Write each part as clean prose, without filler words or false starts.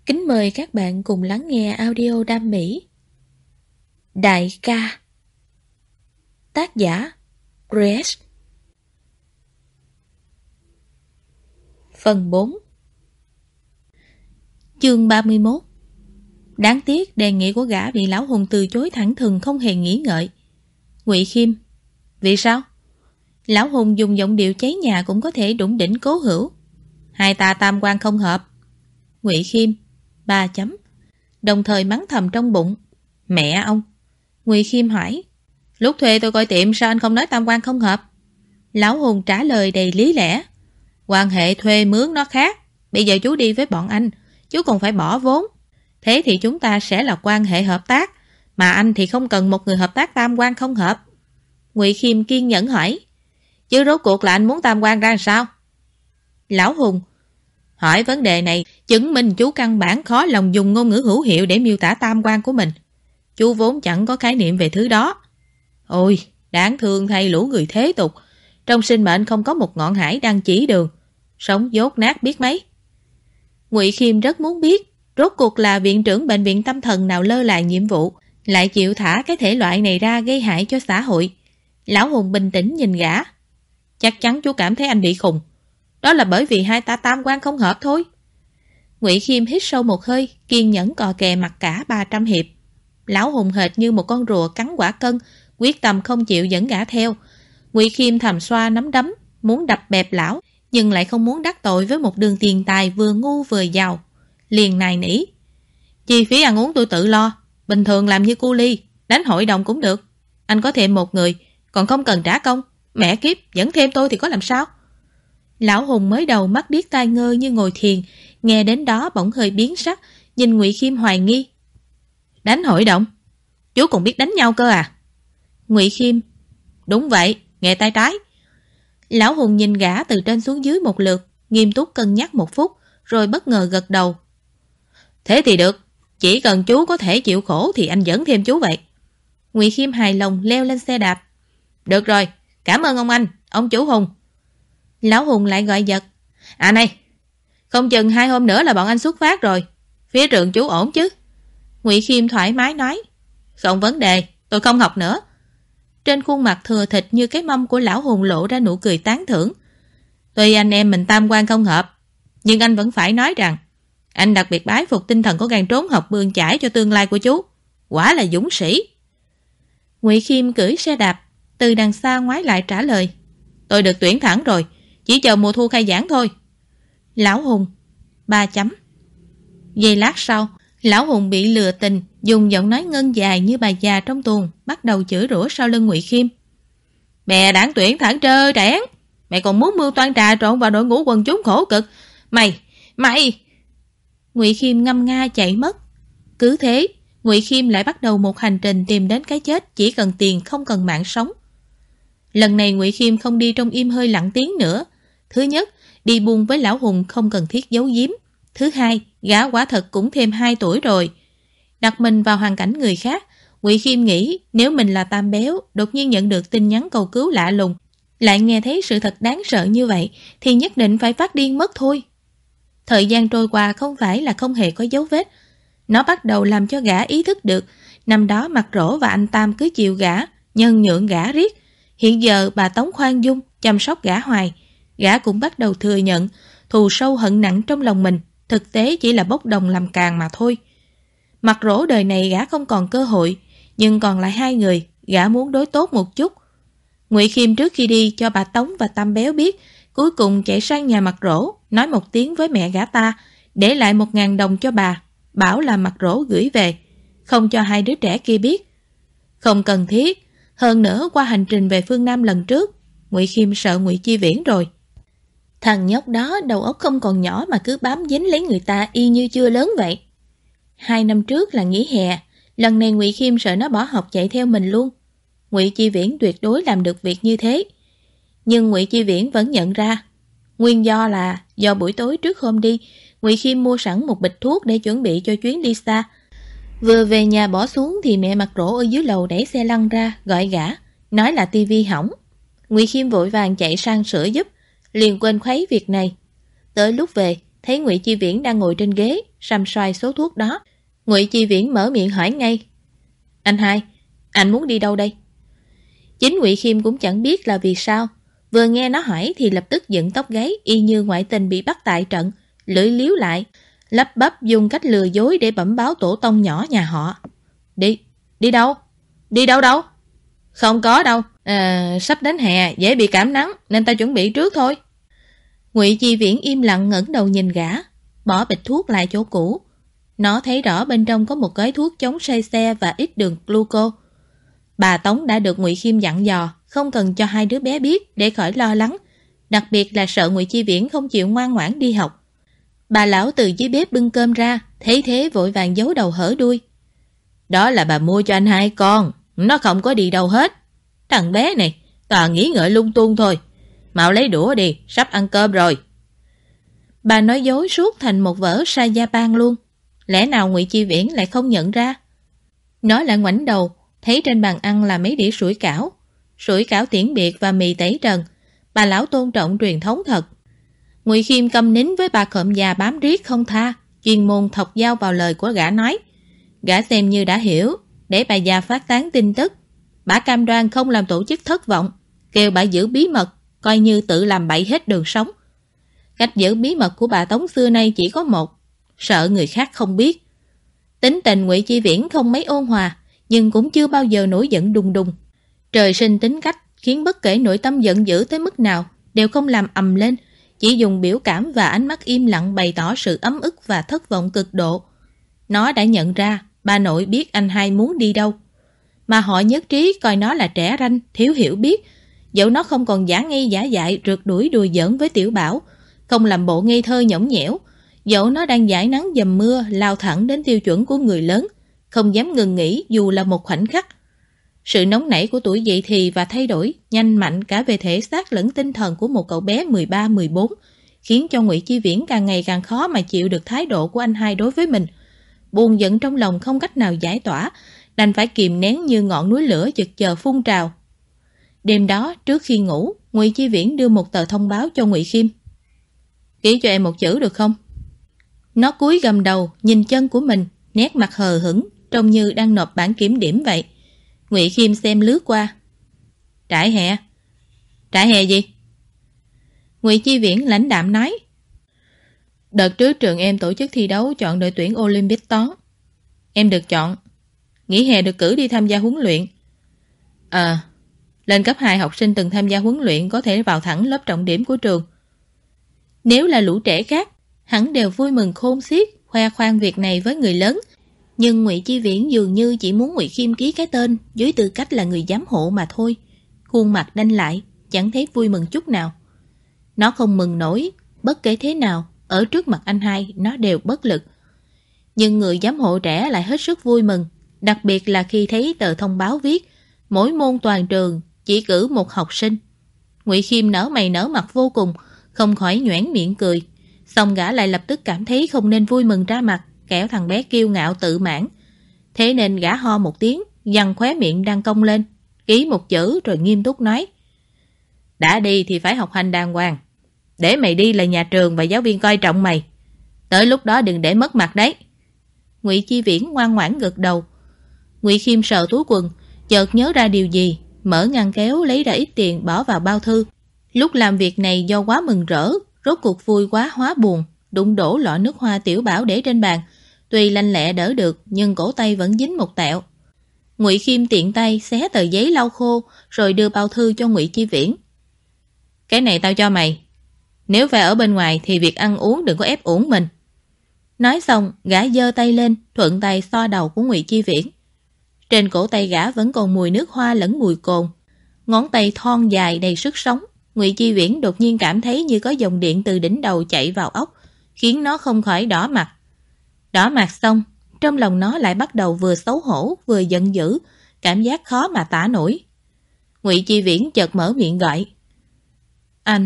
Kính mời các bạn cùng lắng nghe audio Đam Mỹ. Đại ca. Tác giả Grace. Phần 4. Chương 31. Đáng tiếc đề nghị của gã bị Lão Hùng từ chối thẳng thừng không hề nghĩ ngợi. Ngụy Khiêm: vì sao? Lão Hùng dùng giọng điệu cháy nhà cũng có thể đủng đỉnh cố hữu. Hai ta tam quan không hợp. Ngụy Khiêm: 3 chấm. Đồng thời mắng thầm trong bụng: mẹ ông. Ngụy Khiêm hỏi: lúc thuê tôi coi tiệm sao anh không nói tam quan không hợp? Lão Hùng trả lời đầy lý lẽ: quan hệ thuê mướn nó khác. Bây giờ chú đi với bọn anh, chú còn phải bỏ vốn. Thế thì chúng ta sẽ là quan hệ hợp tác, mà anh thì không cần một người hợp tác tam quan không hợp. Ngụy Khiêm kiên nhẫn hỏi: chứ rốt cuộc là anh muốn tam quan ra sao? Lão Hùng: hỏi vấn đề này chứng minh chú căn bản khó lòng dùng ngôn ngữ hữu hiệu để miêu tả tam quan của mình. Chú vốn chẳng có khái niệm về thứ đó. Ôi, đáng thương thay lũ người thế tục. Trong sinh mệnh không có một ngọn hải đang chỉ đường. Sống dốt nát biết mấy. Ngụy Khiêm rất muốn biết rốt cuộc là viện trưởng bệnh viện tâm thần nào lơ là nhiệm vụ, lại chịu thả cái thể loại này ra gây hại cho xã hội. Lão Hùng bình tĩnh nhìn gã: chắc chắn chú cảm thấy anh bị khùng. Đó là bởi vì hai ta tam quan không hợp thôi. Ngụy Khiêm hít sâu một hơi, kiên nhẫn cò kè mặt cả 300 hiệp. Lão Hùng hệt như một con rùa cắn quả cân, quyết tâm không chịu dẫn gã theo. Ngụy Khiêm thầm xoa nắm đấm, muốn đập bẹp lão, nhưng lại không muốn đắc tội với một đường tiền tài vừa ngu vừa giàu. Liền nài nỉ: chi phí ăn uống tôi tự lo, bình thường làm như cu ly, đánh hội đồng cũng được. Anh có thêm một người, còn không cần trả công. Mẹ kiếp, dẫn thêm tôi thì có làm sao? Lão Hùng mới đầu mắt điếc tai ngơ như ngồi thiền, nghe đến đó bỗng hơi biến sắc, nhìn Ngụy Khiêm hoài nghi: đánh hội đồng? Chú còn biết đánh nhau cơ à? Ngụy Khiêm: đúng vậy, nghe tay trái. Lão Hùng nhìn gã từ trên xuống dưới một lượt, nghiêm túc cân nhắc một phút, rồi bất ngờ gật đầu: thế thì được, chỉ cần chú có thể chịu khổ thì anh dẫn thêm chú vậy. Ngụy Khiêm hài lòng leo lên xe đạp: được rồi, cảm ơn ông chủ Hùng. Lão Hùng lại gọi giật: à này, không chừng 2 hôm nữa là bọn anh xuất phát rồi. Phía trường chú ổn chứ? Ngụy Khiêm thoải mái nói: không vấn đề, tôi không học nữa. Trên khuôn mặt thừa thịt như cái mâm của Lão Hùng lộ ra nụ cười tán thưởng. Tuy anh em mình tam quan không hợp, nhưng anh vẫn phải nói rằng anh đặc biệt bái phục tinh thần có gan trốn học bươn chải cho tương lai của chú. Quả là dũng sĩ. Ngụy Khiêm cưỡi xe đạp, từ đằng xa ngoái lại trả lời: tôi được tuyển thẳng rồi, chỉ chờ mùa thu khai giảng thôi. Lão Hùng: 3 chấm. Giây lát sau, Lão Hùng bị lừa tình, dùng giọng nói ngân dài như bà già trong tuồng, bắt đầu chửi rủa sau lưng Ngụy Khiêm: mẹ đảng tuyển thẳng trơ trẽn, mẹ còn muốn mưu toan trà trộn vào đội ngũ quần chúng khổ cực. Mày! Ngụy Khiêm ngâm nga chạy mất. Cứ thế, Ngụy Khiêm lại bắt đầu một hành trình tìm đến cái chết, chỉ cần tiền không cần mạng sống. Lần này Ngụy Khiêm không đi trong im hơi lặng tiếng nữa. Thứ nhất, đi buôn với Lão Hùng không cần thiết giấu giếm. Thứ hai, gã quả thật cũng thêm 2 tuổi rồi. Đặt mình vào hoàn cảnh người khác, Ngụy Khiêm nghĩ nếu mình là Tam Béo, đột nhiên nhận được tin nhắn cầu cứu lạ lùng, lại nghe thấy sự thật đáng sợ như vậy, thì nhất định phải phát điên mất thôi. Thời gian trôi qua không phải là không hề có dấu vết. Nó bắt đầu làm cho gã ý thức được năm đó Mặt Rỗ và anh Tam cứ chiều gã, nhân nhượng gã riết. Hiện giờ bà Tống khoan dung, chăm sóc gã hoài. Gã cũng bắt đầu thừa nhận thù sâu hận nặng trong lòng mình thực tế chỉ là bốc đồng làm càng mà thôi. Mặt Rỗ đời này gã không còn cơ hội, nhưng còn lại 2 người, gã muốn đối tốt một chút. Ngụy Khiêm trước khi đi cho bà Tống và Tam Béo biết, cuối cùng chạy sang nhà Mặt Rỗ, nói một tiếng với mẹ gã ta, để lại 1.000 đồng cho bà, bảo là Mặt Rỗ gửi về, không cho 2 đứa trẻ kia biết. Không cần thiết. Hơn nữa qua hành trình về phương Nam lần trước, Ngụy Khiêm sợ Ngụy Chi Viễn rồi. Thằng nhóc đó đầu óc không còn nhỏ mà cứ bám dính lấy người ta y như chưa lớn vậy. 2 năm trước là nghỉ hè, lần này Ngụy Khiêm sợ nó bỏ học chạy theo mình luôn. Ngụy Chi Viễn tuyệt đối làm được việc như thế. Nhưng Ngụy Chi Viễn vẫn nhận ra, nguyên do là do buổi tối trước hôm đi, Ngụy Khiêm mua sẵn một bịch thuốc để chuẩn bị cho chuyến đi xa. Vừa về nhà bỏ xuống thì mẹ Mặt Rỗ ở dưới lầu đẩy xe lăn ra gọi gã, nói là tivi hỏng. Ngụy Khiêm vội vàng chạy sang sửa giúp, liền quên khuấy việc này. Tới lúc về, thấy Ngụy Chi Viễn đang ngồi trên ghế, săm xoay số thuốc đó. Ngụy Chi Viễn mở miệng hỏi ngay. Anh hai, anh muốn đi đâu đây? Chính Ngụy Khiêm cũng chẳng biết là vì sao. Vừa nghe nó hỏi thì lập tức dựng tóc gáy y như ngoại tình bị bắt tại trận, lưỡi liếu lại, lắp bắp dùng cách lừa dối để bẩm báo tổ tông nhỏ nhà họ. Đi đâu? Đi đâu đâu? Không có đâu, sắp đến hè, dễ bị cảm nắng nên ta chuẩn bị trước thôi. Ngụy Chi Viễn im lặng ngẩng đầu nhìn gã, bỏ bịch thuốc lại chỗ cũ. Nó thấy rõ bên trong có một gói thuốc chống say xe và ít đường gluco. Bà Tống đã được Ngụy Khiêm dặn dò, không cần cho hai đứa bé biết để khỏi lo lắng, đặc biệt là sợ Ngụy Chi Viễn không chịu ngoan ngoãn đi học. Bà lão từ dưới bếp bưng cơm ra, thấy thế vội vàng giấu đầu hở đuôi. Đó là bà mua cho anh hai con, nó không có đi đâu hết. Thằng bé này, toàn nghĩ ngợi lung tung thôi. Mau lấy đũa đi, sắp ăn cơm rồi. Bà nói dối suốt thành một vở sa Japan luôn. Lẽ nào Ngụy Chi Viễn lại không nhận ra? Nó lại ngoảnh đầu, thấy trên bàn ăn là mấy đĩa sủi cảo tiễn biệt và mì tẩy trần. Bà lão tôn trọng truyền thống thật. Ngụy Khiêm câm nín với bà cộm già bám riết không tha, chuyên môn thọc dao vào lời của gã nói. Gã xem như đã hiểu, để bà già phát tán tin tức. Bà cam đoan không làm tổ chức thất vọng, kêu bà giữ bí mật, coi như tự làm bậy hết đường sống. Cách giữ bí mật của bà Tống xưa nay chỉ có một, sợ người khác không biết. Tính tình Ngụy Chi Viễn không mấy ôn hòa, nhưng cũng chưa bao giờ nổi giận đùng đùng. Trời sinh tính cách khiến bất kể nội tâm giận dữ tới mức nào đều không làm ầm lên, chỉ dùng biểu cảm và ánh mắt im lặng bày tỏ sự ấm ức và thất vọng cực độ. Nó đã nhận ra bà nội biết anh hai muốn đi đâu, mà họ nhất trí coi nó là trẻ ranh, thiếu hiểu biết. Dẫu nó không còn giả ngây giả dại rượt đuổi đùa giỡn với Tiểu Bảo, không làm bộ ngây thơ nhõng nhẽo, dẫu nó đang dãi nắng dầm mưa lao thẳng đến tiêu chuẩn của người lớn, không dám ngừng nghỉ dù là một khoảnh khắc. Sự nóng nảy của tuổi dậy thì và thay đổi nhanh mạnh cả về thể xác lẫn tinh thần của một cậu bé 13-14 khiến cho Ngụy Chi Viễn càng ngày càng khó mà chịu được thái độ của anh hai đối với mình. Buồn giận trong lòng không cách nào giải tỏa, đành phải kìm nén như ngọn núi lửa chực chờ phun trào. Đêm đó, trước khi ngủ, Ngụy Chi Viễn đưa một tờ thông báo cho Ngụy Khiêm. Ký cho em một chữ được không? Nó cúi gầm đầu, nhìn chân của mình, nét mặt hờ hững, trông như đang nộp bản kiểm điểm vậy. Ngụy Khiêm xem lướt qua. Trại hè. Trại hè gì? Ngụy Chi Viễn lãnh đạm nói. Đợt trước trường em tổ chức thi đấu chọn đội tuyển Olympic toán. Em được chọn. Nghỉ hè được cử đi tham gia huấn luyện. Lên cấp 2 học sinh từng tham gia huấn luyện có thể vào thẳng lớp trọng điểm của trường. Nếu là lũ trẻ khác, hẳn đều vui mừng khôn xiết, khoe khoang việc này với người lớn. Nhưng Ngụy Chi Viễn dường như chỉ muốn Ngụy Khiêm ký cái tên dưới tư cách là người giám hộ mà thôi. Khuôn mặt đanh lại, chẳng thấy vui mừng chút nào. Nó không mừng nổi, bất kể thế nào, ở trước mặt anh hai nó đều bất lực. Nhưng người giám hộ trẻ lại hết sức vui mừng, đặc biệt là khi thấy tờ thông báo viết mỗi môn toàn trường chỉ cử một học sinh. Ngụy Khiêm nở mày nở mặt vô cùng, không khỏi nhoẻn miệng cười. Xong gã lại lập tức cảm thấy không nên vui mừng ra mặt, kẻo thằng bé kiêu ngạo tự mãn. Thế nên gã ho một tiếng, dằn khóe miệng đang cong lên, ký một chữ rồi nghiêm túc nói. Đã đi thì phải học hành đàng hoàng. Để mày đi là nhà trường và giáo viên coi trọng mày. Tới lúc đó đừng để mất mặt đấy. Ngụy Chi Viễn ngoan ngoãn gật đầu. Ngụy Khiêm sờ túi quần, chợt nhớ ra điều gì, mở ngăn kéo lấy ra ít tiền bỏ vào bao thư. Lúc làm việc này do quá mừng rỡ, rốt cuộc vui quá hóa buồn, đụng đổ lọ nước hoa Tiểu Bảo để trên bàn. Tuy lanh lẹ đỡ được, nhưng cổ tay vẫn dính một tẹo. Ngụy Khiêm tiện tay xé tờ giấy lau khô, rồi đưa bao thư cho Ngụy Chi Viễn. Cái này tao cho mày. Nếu phải ở bên ngoài thì việc ăn uống đừng có ép uổng mình. Nói xong, gã giơ tay lên, thuận tay xoa đầu của Ngụy Chi Viễn. Trên cổ tay gã vẫn còn mùi nước hoa lẫn mùi cồn. Ngón tay thon dài đầy sức sống. Ngụy Chi Viễn đột nhiên cảm thấy như có dòng điện từ đỉnh đầu chạy vào óc, khiến nó không khỏi đỏ mặt. Đỏ mặt xong, trong lòng nó lại bắt đầu vừa xấu hổ vừa giận dữ, cảm giác khó mà tả nổi. Ngụy Chi Viễn chợt mở miệng gọi. Anh.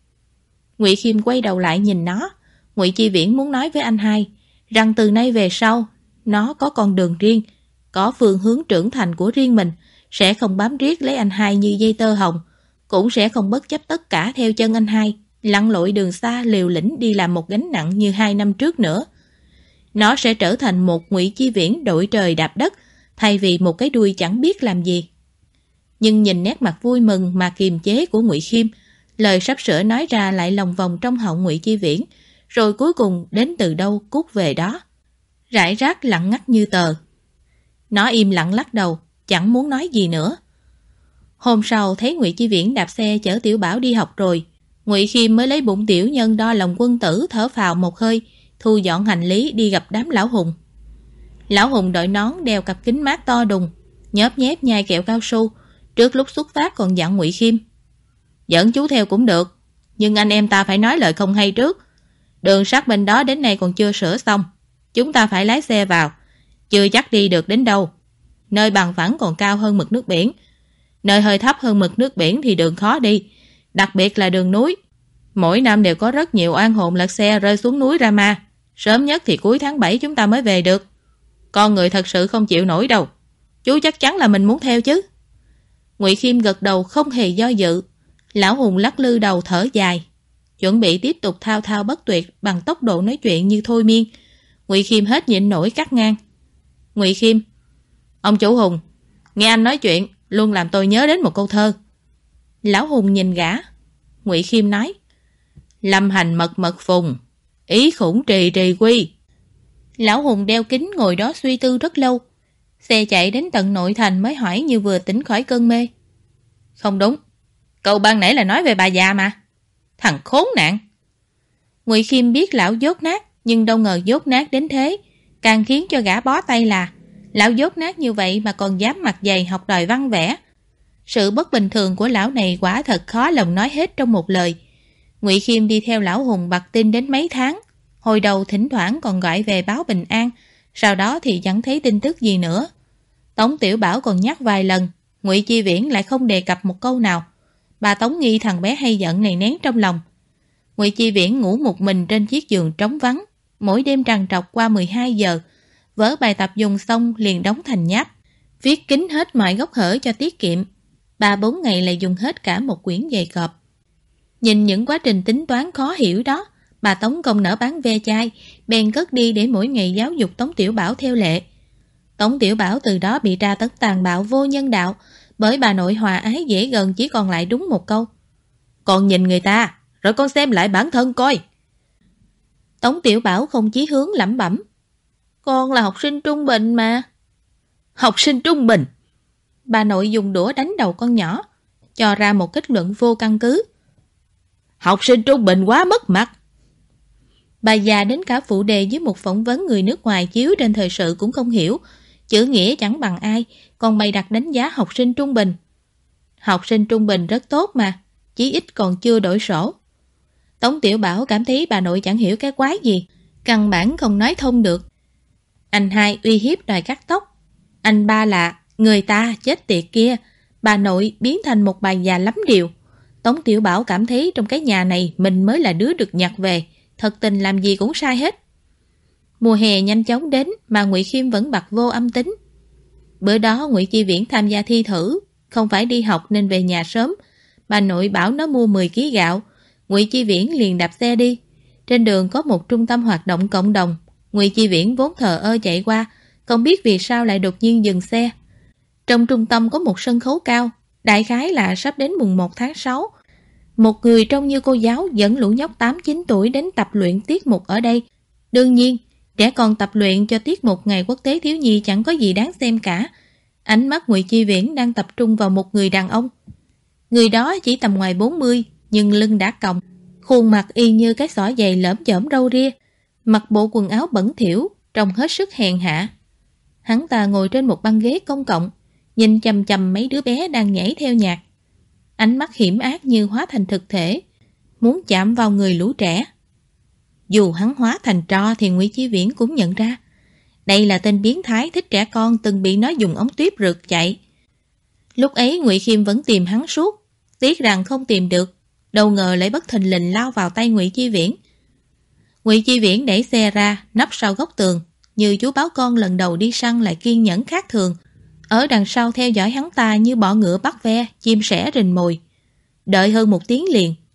Ngụy Khiêm quay đầu lại nhìn nó. Ngụy Chi Viễn muốn nói với anh hai rằng từ nay về sau nó có con đường riêng, có phương hướng trưởng thành của riêng mình, sẽ không bám riết lấy anh hai như dây tơ hồng, cũng sẽ không bất chấp tất cả theo chân anh hai, lặn lội đường xa liều lĩnh đi làm một gánh nặng như 2 năm trước nữa. Nó sẽ trở thành một Ngụy Chi Viễn đội trời đạp đất, thay vì một cái đuôi chẳng biết làm gì. Nhưng nhìn nét mặt vui mừng mà kiềm chế của Ngụy Khiêm, lời sắp sửa nói ra lại lòng vòng trong họng Ngụy Chi Viễn, rồi cuối cùng đến từ đâu cút về đó. Rải rác lặng ngắt như tờ. Nó im lặng lắc đầu, chẳng muốn nói gì nữa. Hôm sau thấy Ngụy Chi Viễn đạp xe chở Tiểu Bảo đi học rồi, Ngụy Khiêm mới lấy bụng tiểu nhân đo lòng quân tử, thở phào một hơi, thu dọn hành lý đi gặp đám lão Hùng. Lão Hùng đội nón, đeo cặp kính mát to đùng, nhớp nhép nhai kẹo cao su. Trước lúc xuất phát còn dặn Ngụy Khiêm: dẫn chú theo cũng được, nhưng anh em ta phải nói lời không hay trước. Đường sắt bên đó đến nay còn chưa sửa xong, chúng ta phải lái xe vào, chưa chắc đi được đến đâu. Nơi bằng phẳng còn cao hơn mực nước biển, nơi hơi thấp hơn mực nước biển thì đường khó đi, đặc biệt là đường núi. Mỗi năm đều có rất nhiều oan hồn lật xe rơi xuống núi Rama, sớm nhất thì cuối tháng 7 chúng ta mới về được. Con người thật sự không chịu nổi đâu. Chú chắc chắn là mình muốn theo chứ? Ngụy Khiêm gật đầu không hề do dự. Lão Hùng lắc lư đầu thở dài, chuẩn bị tiếp tục thao thao bất tuyệt bằng tốc độ nói chuyện như thôi miên. Ngụy Khiêm hết nhịn nổi cắt ngang: Ngụy Khiêm, ông chủ Hùng, nghe anh nói chuyện luôn làm tôi nhớ đến một câu thơ. Lão Hùng nhìn gã. Ngụy Khiêm nói: lâm hành mật mật phùng, ý khủng trì trì quy. Lão Hùng đeo kính ngồi đó suy tư rất lâu. Xe chạy đến tận nội thành mới hỏi như vừa tỉnh khỏi cơn mê: không đúng, câu ban nãy là nói về bà già mà. Thằng khốn nạn. Ngụy Khiêm biết lão dốt nát, nhưng đâu ngờ dốt nát đến thế. Càng khiến cho gã bó tay là lão dốt nát như vậy mà còn dám mặt dày học đòi văn vẽ. Sự bất bình thường của lão này quả thật khó lòng nói hết trong một lời. Ngụy Khiêm đi theo lão Hùng bặt tin đến mấy tháng. Hồi đầu thỉnh thoảng còn gọi về báo bình an, sau đó thì chẳng thấy tin tức gì nữa. Tống Tiểu Bảo còn nhắc vài lần, Ngụy Chi Viễn lại không đề cập một câu nào. Bà Tống nghi thằng bé hay giận này nén trong lòng. Ngụy Chi Viễn ngủ một mình trên chiếc giường trống vắng, mỗi đêm trằn trọc qua 12 giờ. Vở bài tập dùng xong liền đóng thành nháp, viết kín hết mọi góc hở cho tiết kiệm. 3-4 ngày lại dùng hết cả một quyển dày cọp. Nhìn những quá trình tính toán khó hiểu đó, bà Tống không nỡ bán ve chai, bèn cất đi để mỗi ngày giáo dục Tống Tiểu Bảo theo lệ. Tống Tiểu Bảo từ đó bị tra tấn tàn bạo vô nhân đạo, bởi bà nội hòa ái dễ gần chỉ còn lại đúng một câu: con nhìn người ta, rồi con xem lại bản thân coi. Tống Tiểu Bảo không chí hướng lẩm bẩm: con là học sinh trung bình mà. Học sinh trung bình? Bà nội dùng đũa đánh đầu con nhỏ, cho ra một kết luận vô căn cứ. Học sinh trung bình quá mất mặt. Bà già đến cả phụ đề với một phỏng vấn người nước ngoài chiếu trên thời sự cũng không hiểu, chữ nghĩa chẳng bằng ai, còn bày đặt đánh giá học sinh trung bình. Học sinh trung bình rất tốt mà, chí ít còn chưa đổi sổ. Tống Tiểu Bảo cảm thấy bà nội chẳng hiểu cái quái gì, căn bản không nói thông được. Anh hai uy hiếp đòi cắt tóc, anh ba là người ta chết tiệt kia, bà nội biến thành một bà già lắm điều. Tống Tiểu Bảo cảm thấy trong cái nhà này mình mới là đứa được nhặt về, thật tình làm gì cũng sai hết. Mùa hè nhanh chóng đến mà Ngụy Khiêm vẫn bặt vô âm tính. Bữa đó Ngụy Chi Viễn tham gia thi thử, không phải đi học nên về nhà sớm. Bà nội bảo nó mua 10 kg gạo, Ngụy Chi Viễn liền đạp xe đi. Trên đường có một trung tâm hoạt động cộng đồng, Ngụy Chi Viễn vốn thờ ơ chạy qua, không biết vì sao lại đột nhiên dừng xe. Trong trung tâm có một sân khấu cao, đại khái là sắp đến mùng 1 tháng 6. Một người trông như cô giáo dẫn lũ nhóc 8-9 tuổi đến tập luyện tiết mục ở đây. Đương nhiên, trẻ con tập luyện cho tiết mục Ngày Quốc tế Thiếu nhi chẳng có gì đáng xem cả. Ánh mắt Ngụy Chi Viễn đang tập trung vào một người đàn ông. Người đó chỉ tầm ngoài 40, nhưng lưng đã còng, khuôn mặt y như cái xỏ giày lởm chởm râu ria, mặc bộ quần áo bẩn thỉu, trông hết sức hèn hạ. Hắn ta ngồi trên một băng ghế công cộng, nhìn chằm chằm mấy đứa bé đang nhảy theo nhạc. Ánh mắt hiểm ác như hóa thành thực thể, muốn chạm vào người lũ trẻ. Dù hắn hóa thành tro thì Ngụy Chi Viễn cũng nhận ra, đây là tên biến thái thích trẻ con từng bị nó dùng ống tuyếp rượt chạy. Lúc ấy Ngụy Khiêm vẫn tìm hắn suốt, tiếc rằng không tìm được, đâu ngờ lại bất thình lình lao vào tay Ngụy Chi Viễn. Ngụy Chi Viễn đẩy xe ra, nấp sau góc tường, như chú báo con lần đầu đi săn lại kiên nhẫn khác thường, ở đằng sau theo dõi hắn ta như bọ ngựa bắt ve, chim sẻ rình mồi. Đợi hơn 1 tiếng liền,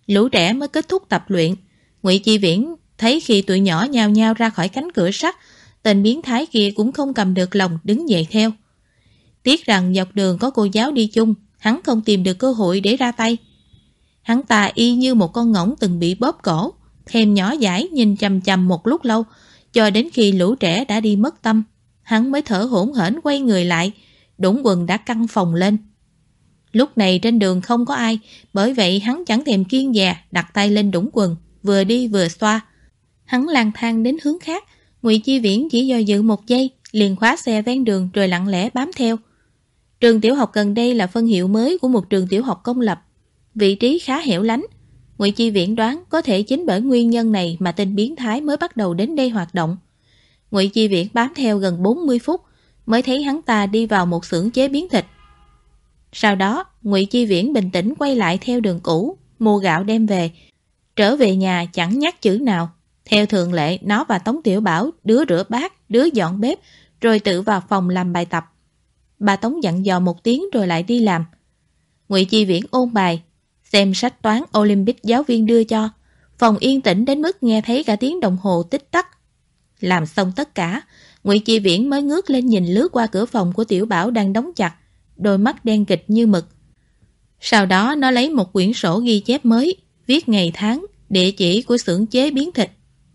lũ trẻ mới kết thúc tập luyện. Ngụy Chi Viễn thấy khi tụi nhỏ nhao nhao ra khỏi cánh cửa sắt, tên biến thái kia cũng không cầm được lòng đứng dậy theo. Tiếc rằng dọc đường có cô giáo đi chung, hắn không tìm được cơ hội để ra tay. Hắn ta y như một con ngỗng từng bị bóp cổ, thèm nhỏ dãi nhìn chằm chằm một lúc lâu, cho đến khi lũ trẻ đã đi mất tâm, hắn mới thở hổn hển quay người lại. Đũng Quần đã căng phòng lên. Lúc này trên đường không có ai, bởi vậy hắn chẳng thèm kiêng dè đặt tay lên Đũng Quần, vừa đi vừa xoa. Hắn lang thang đến hướng khác, Ngụy Chi Viễn chỉ do dự một giây, liền khóa xe ven đường rồi lặng lẽ bám theo. Trường tiểu học gần đây là phân hiệu mới của một trường tiểu học công lập, vị trí khá hẻo lánh. Ngụy Chi Viễn đoán có thể chính bởi nguyên nhân này mà tên biến thái mới bắt đầu đến đây hoạt động. Ngụy Chi Viễn bám theo gần 40 phút mới thấy hắn ta đi vào một xưởng chế biến thịt. Sau đó, Ngụy Chi Viễn bình tĩnh quay lại theo đường cũ, mua gạo đem về. Trở về nhà chẳng nhắc chữ nào. Theo thường lệ, nó và Tống Tiểu Bảo đứa rửa bát, đứa dọn bếp, rồi tự vào phòng làm bài tập. Bà Tống dặn dò một tiếng rồi lại đi làm. Ngụy Chi Viễn ôn bài, xem sách toán Olympic giáo viên đưa cho. Phòng yên tĩnh đến mức nghe thấy cả tiếng đồng hồ tích tắc. Làm xong tất cả, Ngụy Chi Viễn mới ngước lên nhìn lướt qua cửa phòng của Tiểu Bảo đang đóng chặt, đôi mắt đen kịch như mực. Sau đó nó lấy một quyển sổ ghi chép mới, viết ngày tháng, địa chỉ của xưởng chế biến thịt.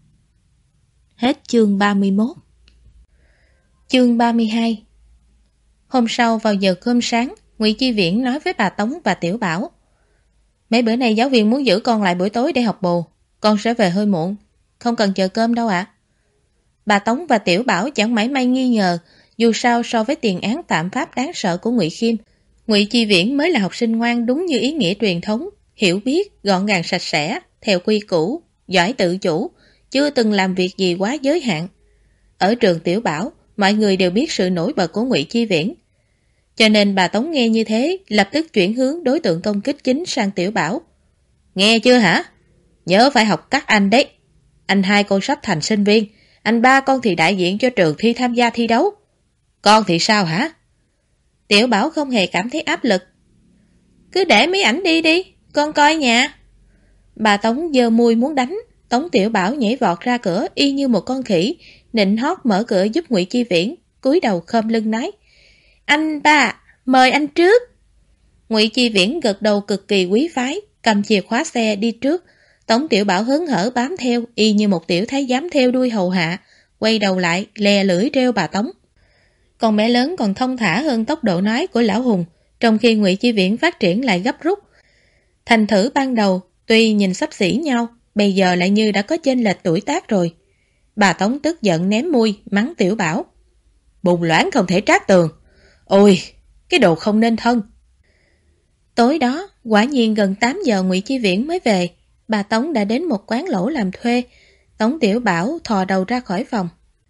Hết chương 31. Chương 32. Hôm sau vào giờ cơm sáng, Ngụy Chi Viễn nói với bà Tống và Tiểu Bảo: mấy bữa nay giáo viên muốn giữ con lại buổi tối để học bù, con sẽ về hơi muộn, không cần chờ cơm đâu ạ. Bà Tống và Tiểu Bảo chẳng mảy may nghi ngờ, dù sao so với tiền án phạm pháp đáng sợ của Ngụy Khiêm, Ngụy Chi Viễn mới là học sinh ngoan đúng như ý nghĩa truyền thống, hiểu biết, gọn gàng sạch sẽ, theo quy củ, giỏi tự chủ, chưa từng làm việc gì quá giới hạn. Ở trường Tiểu Bảo, mọi người đều biết sự nổi bật của Ngụy Chi Viễn. Cho nên bà Tống nghe như thế, lập tức chuyển hướng đối tượng công kích chính sang Tiểu Bảo. Nghe chưa hả? Nhớ phải học các anh đấy. Anh hai con sắp thành sinh viên, anh ba con thì đại diện cho trường thi tham gia thi đấu. Con thì sao hả? Tiểu Bảo không hề cảm thấy áp lực. Cứ để mấy ảnh đi đi, con coi nhà. Bà Tống giơ môi muốn đánh. Tống Tiểu Bảo nhảy vọt ra cửa y như một con khỉ, nịnh hót mở cửa giúp Ngụy Chi Viễn, cúi đầu khom lưng nói: anh ba, mời anh trước. Ngụy Chi Viễn gật đầu cực kỳ quý phái, cầm chìa khóa xe đi trước. Tống Tiểu Bảo hớn hở bám theo y như một tiểu thái giám theo đuôi hầu hạ, quay đầu lại lè lưỡi trêu bà Tống. Con bé lớn còn thông thả hơn tốc độ nói của lão Hùng, trong khi Ngụy Chi Viễn phát triển lại gấp rút. Thành thử ban đầu tuy nhìn xấp xỉ nhau, bây giờ lại như đã có chênh lệch tuổi tác rồi. Bà Tống tức giận ném mui mắng Tiểu Bảo: bùn loãng không thể trát tường. Ôi, cái đồ không nên thân. Tối đó, quả nhiên gần 8 giờ Ngụy Chi Viễn mới về. Bà Tống đã đến một quán lẩu làm thuê. Tống Tiểu Bảo thò đầu ra khỏi phòng.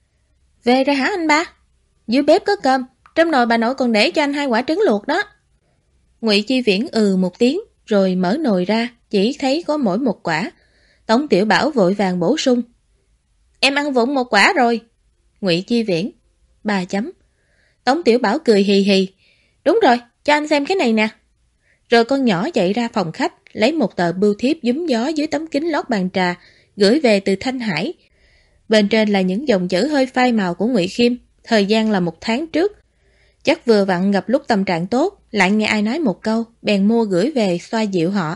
Về rồi hả anh ba? Dưới bếp có cơm, trong nồi bà nội còn để cho anh 2 quả trứng luộc đó. Ngụy Chi Viễn một tiếng, rồi mở nồi ra, chỉ thấy có mỗi một quả. Tống Tiểu Bảo vội vàng bổ sung: em ăn vụng 1 quả rồi. Ngụy Chi Viễn: 3 chấm. Tống Tiểu Bảo cười hì hì: đúng rồi, cho anh xem cái này nè. Rồi con nhỏ chạy ra phòng khách, lấy một tờ bưu thiếp giúm gió dưới tấm kính lót bàn trà, gửi về từ Thanh Hải. Bên trên là những dòng chữ hơi phai màu của Ngụy Khiêm, thời gian là 1 tháng trước. Chắc vừa vặn gặp lúc tâm trạng tốt, lại nghe ai nói một câu, bèn mua gửi về xoa dịu họ.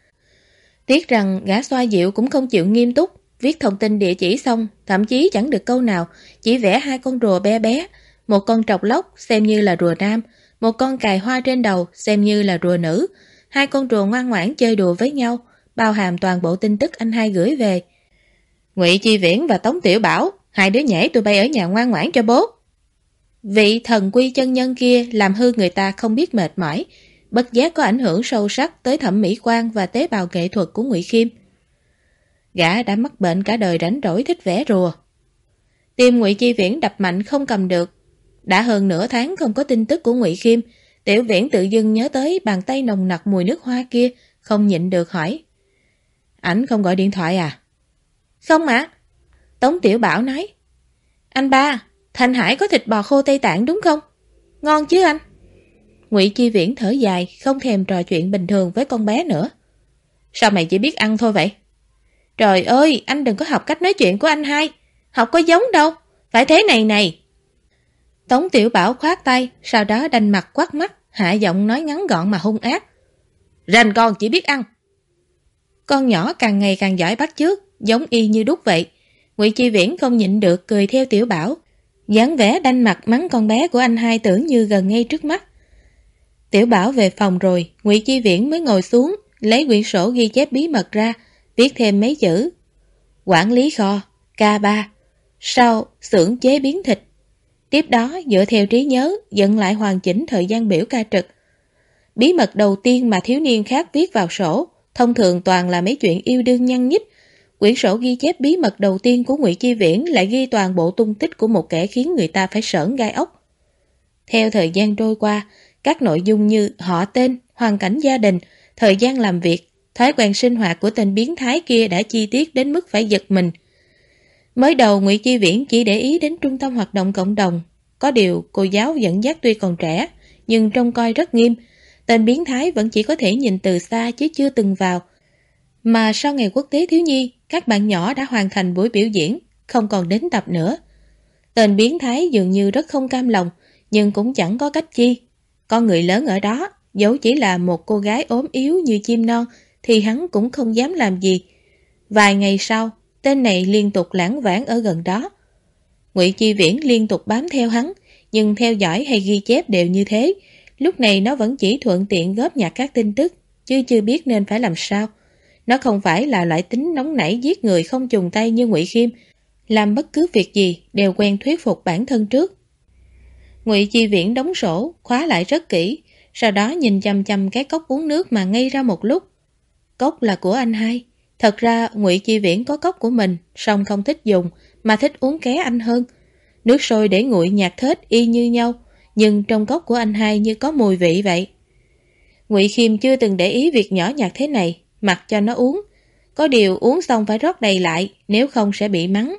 Tiếc rằng gã xoa dịu cũng không chịu nghiêm túc, viết thông tin địa chỉ xong, thậm chí chẳng được câu nào, chỉ vẽ 2 con rùa bé bé, một con trọc lóc xem như là rùa nam, một con cài hoa trên đầu xem như là rùa nữ. 2 con rùa ngoan ngoãn chơi đùa với nhau, bao hàm toàn bộ tin tức anh hai gửi về. Ngụy Chi Viễn và Tống Tiểu Bảo, 2 đứa nhảy tụi bay ở nhà ngoan ngoãn cho bố. Vị thần quy chân nhân kia làm hư người ta không biết mệt mỏi, bất giác có ảnh hưởng sâu sắc tới thẩm mỹ quan và tế bào nghệ thuật của Ngụy Khiêm. Gã đã mắc bệnh cả đời rảnh rỗi thích vẽ rùa. Tim Ngụy Chi Viễn đập mạnh không cầm được. Đã hơn nửa tháng không có tin tức của Ngụy Khiêm, Tiểu Viễn tự dưng nhớ tới bàn tay nồng nặc mùi nước hoa kia, không nhịn được hỏi: ảnh không gọi điện thoại à? Không ạ. Tống Tiểu Bảo nói: anh ba, Thanh Hải có thịt bò khô Tây Tạng đúng không? Ngon chứ anh? Ngụy Chi Viễn thở dài, không thèm trò chuyện bình thường với con bé nữa. Sao mày chỉ biết ăn thôi vậy? Trời ơi, anh đừng có học cách nói chuyện của anh hai. Học có giống đâu, phải thế này này. Tống Tiểu Bảo khoát tay, sau đó đanh mặt quát mắt, hạ giọng nói ngắn gọn mà hung ác. Rành con chỉ biết ăn. Con nhỏ càng ngày càng giỏi bắt chước, giống y như đúc vậy. Ngụy Chi Viễn không nhịn được cười theo Tiểu Bảo, dáng vẻ đanh mặt mắng con bé của anh hai tưởng như gần ngay trước mắt. Tiểu Bảo về phòng rồi, Ngụy Chi Viễn mới ngồi xuống, lấy quyển sổ ghi chép bí mật ra, viết thêm mấy chữ. Quản lý kho, K3, sau xưởng chế biến thịt. Tiếp đó dựa theo trí nhớ, dẫn lại hoàn chỉnh thời gian biểu ca trực. Bí mật đầu tiên mà thiếu niên khác viết vào sổ, thông thường toàn là mấy chuyện yêu đương nhăn nhít. Quyển sổ ghi chép bí mật đầu tiên của Ngụy Chi Viễn lại ghi toàn bộ tung tích của một kẻ khiến người ta phải sởn gai ốc. Theo thời gian trôi qua, các nội dung như họ tên, hoàn cảnh gia đình, thời gian làm việc, thói quen sinh hoạt của tên biến thái kia đã chi tiết đến mức phải giật mình. Mới đầu Ngụy Chi Viễn chỉ để ý đến trung tâm hoạt động cộng đồng. Có điều cô giáo dẫn dắt tuy còn trẻ, nhưng trông coi rất nghiêm. Tên biến thái vẫn chỉ có thể nhìn từ xa chứ chưa từng vào. Mà sau ngày quốc tế thiếu nhi, các bạn nhỏ đã hoàn thành buổi biểu diễn, không còn đến tập nữa. Tên biến thái dường như rất không cam lòng, nhưng cũng chẳng có cách chi. Con người lớn ở đó, dẫu chỉ là một cô gái ốm yếu như chim non, thì hắn cũng không dám làm gì. Vài ngày sau, tên này liên tục lãng vãng ở gần đó. Ngụy Chi Viễn liên tục bám theo hắn, nhưng theo dõi hay ghi chép đều như thế. Lúc này nó vẫn chỉ thuận tiện góp nhặt các tin tức, chứ chưa biết nên phải làm sao. Nó không phải là loại tính nóng nảy giết người không chùng tay như Ngụy Khiêm, làm bất cứ việc gì đều quen thuyết phục bản thân trước. Ngụy Chi Viễn đóng sổ, khóa lại rất kỹ, sau đó nhìn chăm chăm cái cốc uống nước mà ngây ra một lúc. Cốc là của anh hai. Thật ra Ngụy Chi Viễn có cốc của mình, song không thích dùng, mà thích uống ké anh hơn. Nước sôi để nguội nhạt thết y như nhau, nhưng trong cốc của anh hai như có mùi vị vậy. Ngụy Khiêm chưa từng để ý việc nhỏ nhặt thế này, mặc cho nó uống. Có điều uống xong phải rót đầy lại, nếu không sẽ bị mắng.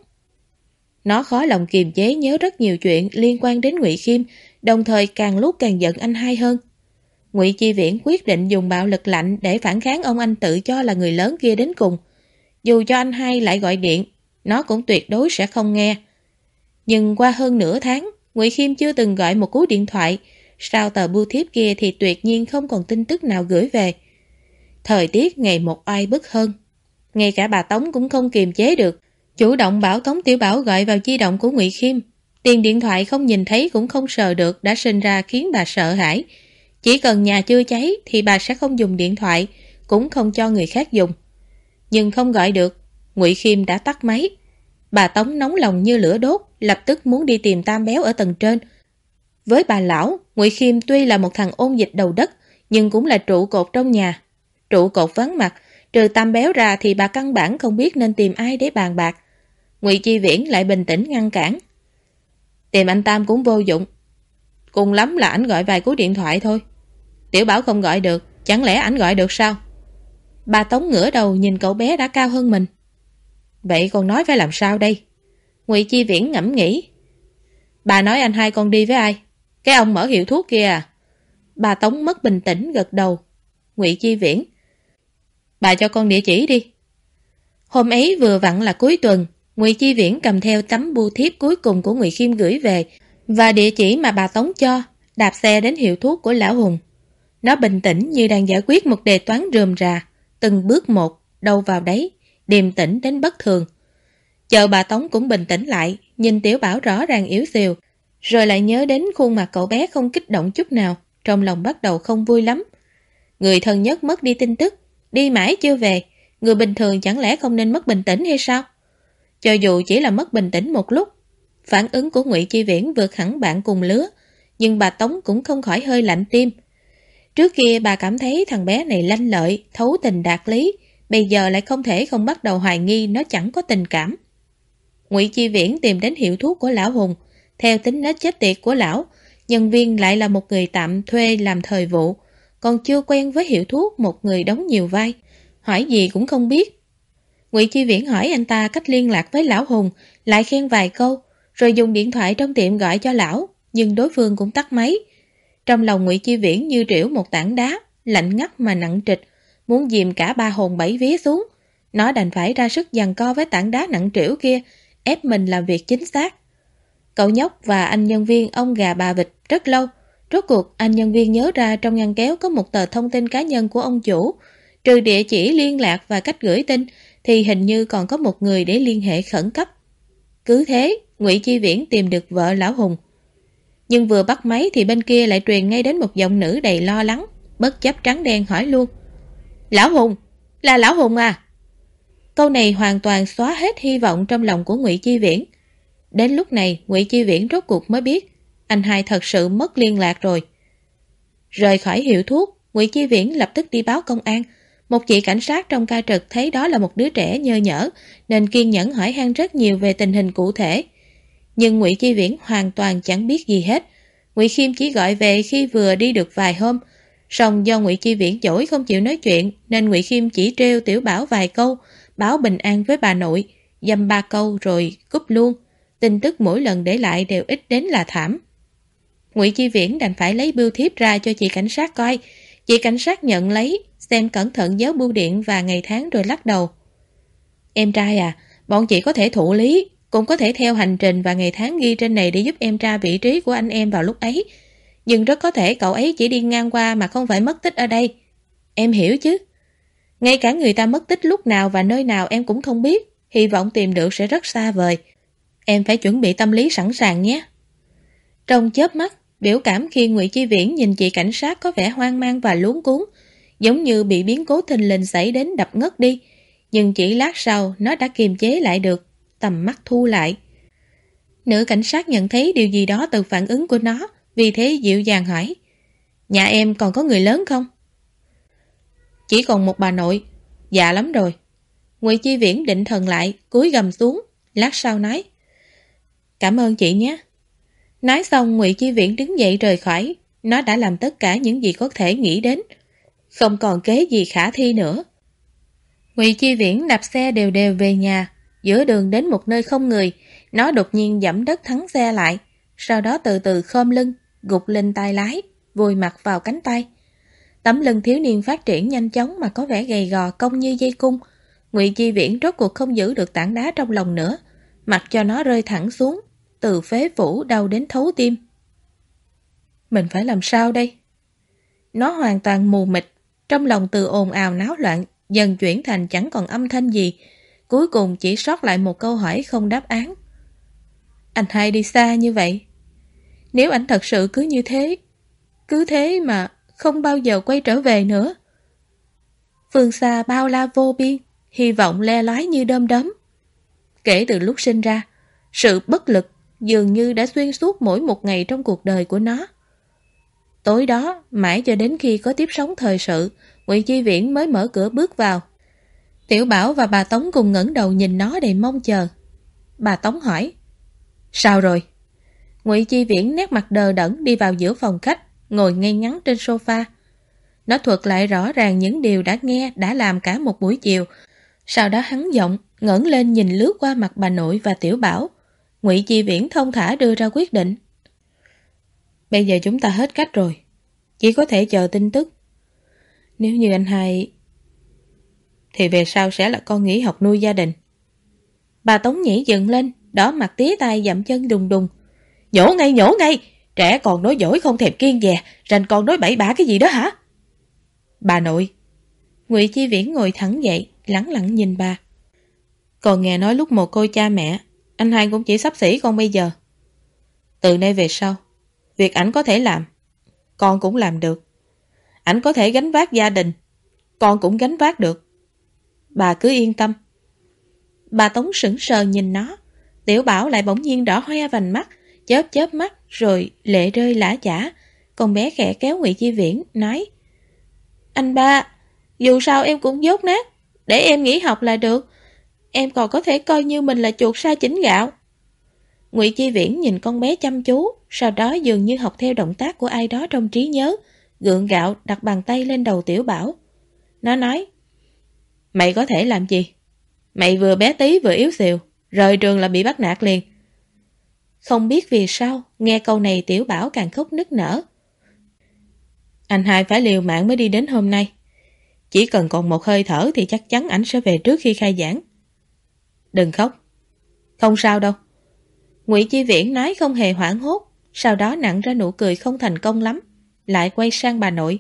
Nó khó lòng kiềm chế nhớ rất nhiều chuyện liên quan đến Ngụy Khiêm, đồng thời càng lúc càng giận anh hai hơn. Ngụy Chi Viễn quyết định dùng bạo lực lạnh để phản kháng ông anh tự cho là người lớn kia đến cùng. Dù cho anh hai lại gọi điện, nó cũng tuyệt đối sẽ không nghe. Nhưng qua hơn nửa tháng, Ngụy Khiêm chưa từng gọi một cú điện thoại. Sau tờ bưu thiếp kia thì tuyệt nhiên không còn tin tức nào gửi về. Thời tiết ngày một oai bức hơn. Ngay cả bà Tống cũng không kiềm chế được, chủ động bảo Tống Tiểu Bảo gọi vào di động của Ngụy Khiêm. Tiền điện thoại không nhìn thấy cũng không sờ được đã sinh ra khiến bà sợ hãi. Chỉ cần nhà chưa cháy thì bà sẽ không dùng điện thoại, cũng không cho người khác dùng. Nhưng không gọi được, Ngụy Khiêm đã tắt máy. Bà Tống nóng lòng như lửa đốt, lập tức muốn đi tìm Tam Béo ở tầng trên. Với bà lão, Ngụy Khiêm tuy là một thằng ôn dịch đầu đất, nhưng cũng là trụ cột trong nhà. Trụ cột vắng mặt, trừ Tam Béo ra thì bà căn bản không biết nên tìm ai để bàn bạc. Ngụy Chi Viễn lại bình tĩnh ngăn cản. Tìm anh Tam cũng vô dụng. Cùng lắm là ảnh gọi vài cú điện thoại thôi. Tiểu Bảo không gọi được, chẳng lẽ ảnh gọi được sao? Bà Tống ngửa đầu nhìn cậu bé đã cao hơn mình. Vậy con nói phải làm sao đây? Ngụy Chi Viễn ngẫm nghĩ. Bà nói anh hai con đi với ai? Cái ông mở hiệu thuốc kia à? Bà Tống mất bình tĩnh gật đầu. Ngụy Chi Viễn. Bà cho con địa chỉ đi. Hôm ấy vừa vặn là cuối tuần, Ngụy Chi Viễn cầm theo tấm bưu thiếp cuối cùng của Ngụy Khiêm gửi về và địa chỉ mà bà Tống cho, đạp xe đến hiệu thuốc của Lão Hùng. Nó bình tĩnh như đang giải quyết một đề toán rườm rà, từng bước một, đâu vào đấy, điềm tĩnh đến bất thường. Chờ bà Tống cũng bình tĩnh lại, nhìn Tiểu Bảo rõ ràng yếu xìu, rồi lại nhớ đến khuôn mặt cậu bé không kích động chút nào, trong lòng bắt đầu không vui lắm. Người thân nhất mất đi tin tức, đi mãi chưa về, người bình thường chẳng lẽ không nên mất bình tĩnh hay sao? Cho dù chỉ là mất bình tĩnh một lúc, phản ứng của Ngụy Chi Viễn vượt hẳn bạn cùng lứa, nhưng bà Tống cũng không khỏi hơi lạnh tim. Trước kia bà cảm thấy thằng bé này lanh lợi, thấu tình đạt lý, bây giờ lại không thể không bắt đầu hoài nghi nó chẳng có tình cảm. Ngụy Chi Viễn tìm đến hiệu thuốc của Lão Hùng, theo tính nết chết tiệt của lão, nhân viên lại là một người tạm thuê làm thời vụ, còn chưa quen với hiệu thuốc một người đóng nhiều vai, hỏi gì cũng không biết. Ngụy Chi Viễn hỏi anh ta cách liên lạc với Lão Hùng, lại khen vài câu, rồi dùng điện thoại trong tiệm gọi cho lão, nhưng đối phương cũng tắt máy. Trong lòng Ngụy Chi Viễn như trĩu một tảng đá, lạnh ngắt mà nặng trịch, muốn dìm cả ba hồn bảy vía xuống. Nó đành phải ra sức giằng co với tảng đá nặng trĩu kia, ép mình làm việc chính xác. Cậu nhóc và anh nhân viên ông gà bà vịt rất lâu. Rốt cuộc anh nhân viên nhớ ra trong ngăn kéo có một tờ thông tin cá nhân của ông chủ. Trừ địa chỉ liên lạc và cách gửi tin thì hình như còn có một người để liên hệ khẩn cấp. Cứ thế, Ngụy Chi Viễn tìm được vợ lão Hùng. Nhưng vừa bắt máy thì bên kia lại truyền ngay đến một giọng nữ đầy lo lắng, bất chấp trắng đen hỏi luôn. Lão Hùng? Là lão Hùng à? Câu này hoàn toàn xóa hết hy vọng trong lòng của Ngụy Chi Viễn. Đến lúc này Ngụy Chi Viễn rốt cuộc mới biết anh hai thật sự mất liên lạc rồi. Rời khỏi hiệu thuốc, Ngụy Chi Viễn lập tức đi báo công an. Một chị cảnh sát trong ca trực thấy đó là một đứa trẻ nhơ nhở nên kiên nhẫn hỏi han rất nhiều về tình hình cụ thể. Nhưng Ngụy Chi Viễn hoàn toàn chẳng biết gì hết. Ngụy Khiêm chỉ gọi về khi vừa đi được vài hôm. Song do Ngụy Chi Viễn dỗi không chịu nói chuyện nên Ngụy Khiêm chỉ trêu Tiểu Bảo vài câu, báo bình an với bà nội, dăm ba câu rồi cúp luôn. Tin tức mỗi lần để lại đều ít đến là thảm. Ngụy Chi Viễn đành phải lấy bưu thiếp ra cho chị cảnh sát coi. Chị cảnh sát nhận lấy, xem cẩn thận dấu bưu điện và ngày tháng rồi lắc đầu. Em trai à, bọn chị có thể thụ lý, cũng có thể theo hành trình và ngày tháng ghi trên này để giúp em tra vị trí của anh em vào lúc ấy. Nhưng rất có thể cậu ấy chỉ đi ngang qua mà không phải mất tích ở đây. Em hiểu chứ? Ngay cả người ta mất tích lúc nào và nơi nào em cũng không biết. Hy vọng tìm được sẽ rất xa vời. Em phải chuẩn bị tâm lý sẵn sàng nhé. Trong chớp mắt, biểu cảm khi Ngụy Chi Viễn nhìn chị cảnh sát có vẻ hoang mang và luống cuống, giống như bị biến cố thình lình xảy đến đập ngất đi. Nhưng chỉ lát sau, nó đã kiềm chế lại được, tầm mắt thu lại. Nữ cảnh sát nhận thấy điều gì đó từ phản ứng của nó, vì thế dịu dàng hỏi. Nhà em còn có người lớn không? Chỉ còn một bà nội. Già lắm rồi. Ngụy Chi Viễn định thần lại, cúi gằm xuống, lát sau nói. Cảm ơn chị nhé. Nói xong Ngụy Chi Viễn đứng dậy rời khỏi. Nó đã làm tất cả những gì có thể nghĩ đến. Không còn kế gì khả thi nữa. Ngụy Chi Viễn đạp xe đều đều về nhà. Giữa đường đến một nơi không người, nó đột nhiên giẫm đất thắng xe lại. Sau đó từ từ khom lưng, gục lên tay lái, vùi mặt vào cánh tay. Tấm lưng thiếu niên phát triển nhanh chóng mà có vẻ gầy gò cong như dây cung. Ngụy Chi Viễn rốt cuộc không giữ được tảng đá trong lòng nữa, mặc cho nó rơi thẳng xuống, từ phế phủ đau đến thấu tim. Mình phải làm sao đây? Nó hoàn toàn mù mịt, trong lòng từ ồn ào náo loạn dần chuyển thành chẳng còn âm thanh gì, cuối cùng chỉ sót lại một câu hỏi không đáp án. Anh hai đi xa như vậy, nếu anh thật sự cứ thế mà không bao giờ quay trở về nữa. Phương xa bao la vô biên, hy vọng le lói như đom đóm. Kể từ lúc sinh ra, sự bất lực dường như đã xuyên suốt mỗi một ngày trong cuộc đời của nó. Tối đó, mãi cho đến khi có tiếp sóng thời sự, Ngụy Chi Viễn mới mở cửa bước vào. Tiểu Bảo và bà Tống cùng ngẩng đầu nhìn nó đầy mong chờ. Bà Tống hỏi, sao rồi? Ngụy Chi Viễn nét mặt đờ đẫn đi vào giữa phòng khách, ngồi ngay ngắn trên sofa. Nó thuật lại rõ ràng những điều đã nghe, đã làm cả một buổi chiều. Sau đó hắn giọng, ngẩng lên nhìn lướt qua mặt bà nội và Tiểu Bảo. Ngụy Chi Viễn thông thả đưa ra quyết định. Bây giờ chúng ta hết cách rồi, chỉ có thể chờ tin tức. Nếu như anh hai thì về sau sẽ là con nghỉ học nuôi gia đình. Bà Tống nhảy dựng lên, đỏ mặt tía tai dậm chân đùng đùng. Nhổ ngay, trẻ còn nói dỗi không thèm kiêng dè, rành còn nói bậy bạ cái gì đó hả? Bà nội. Ngụy Chi Viễn ngồi thẳng dậy, lẳng lặng nhìn bà. Còn nghe nói lúc mồ côi cha mẹ, anh hai cũng chỉ xấp xỉ con bây giờ. Từ nay về sau, việc ảnh có thể làm, con cũng làm được. Ảnh có thể gánh vác gia đình, con cũng gánh vác được. Bà cứ yên tâm. Bà Tống sững sờ nhìn nó. Tiểu Bảo lại bỗng nhiên đỏ hoe vành mắt, chớp mắt rồi lệ rơi lã chã. Con bé khẽ kéo Ngụy Chi Viễn, nói: Anh ba, dù sao em cũng dốt nát, để em nghỉ học là được. Em còn có thể coi như mình là chuột sa chỉnh gạo. Ngụy Chi Viễn nhìn con bé chăm chú, sau đó dường như học theo động tác của ai đó trong trí nhớ, gượng gạo đặt bàn tay lên đầu Tiểu Bảo. Nó nói: Mày có thể làm gì? Mày vừa bé tí vừa yếu xìu, rời trường là bị bắt nạt liền. Không biết vì sao, nghe câu này Tiểu Bảo càng khóc nức nở. Anh hai phải liều mạng mới đi đến hôm nay. Chỉ cần còn một hơi thở thì chắc chắn ảnh sẽ về trước khi khai giảng. Đừng khóc. Không sao đâu. Ngụy Chi Viễn nói không hề hoảng hốt, sau đó nặn ra nụ cười không thành công lắm, lại quay sang bà nội.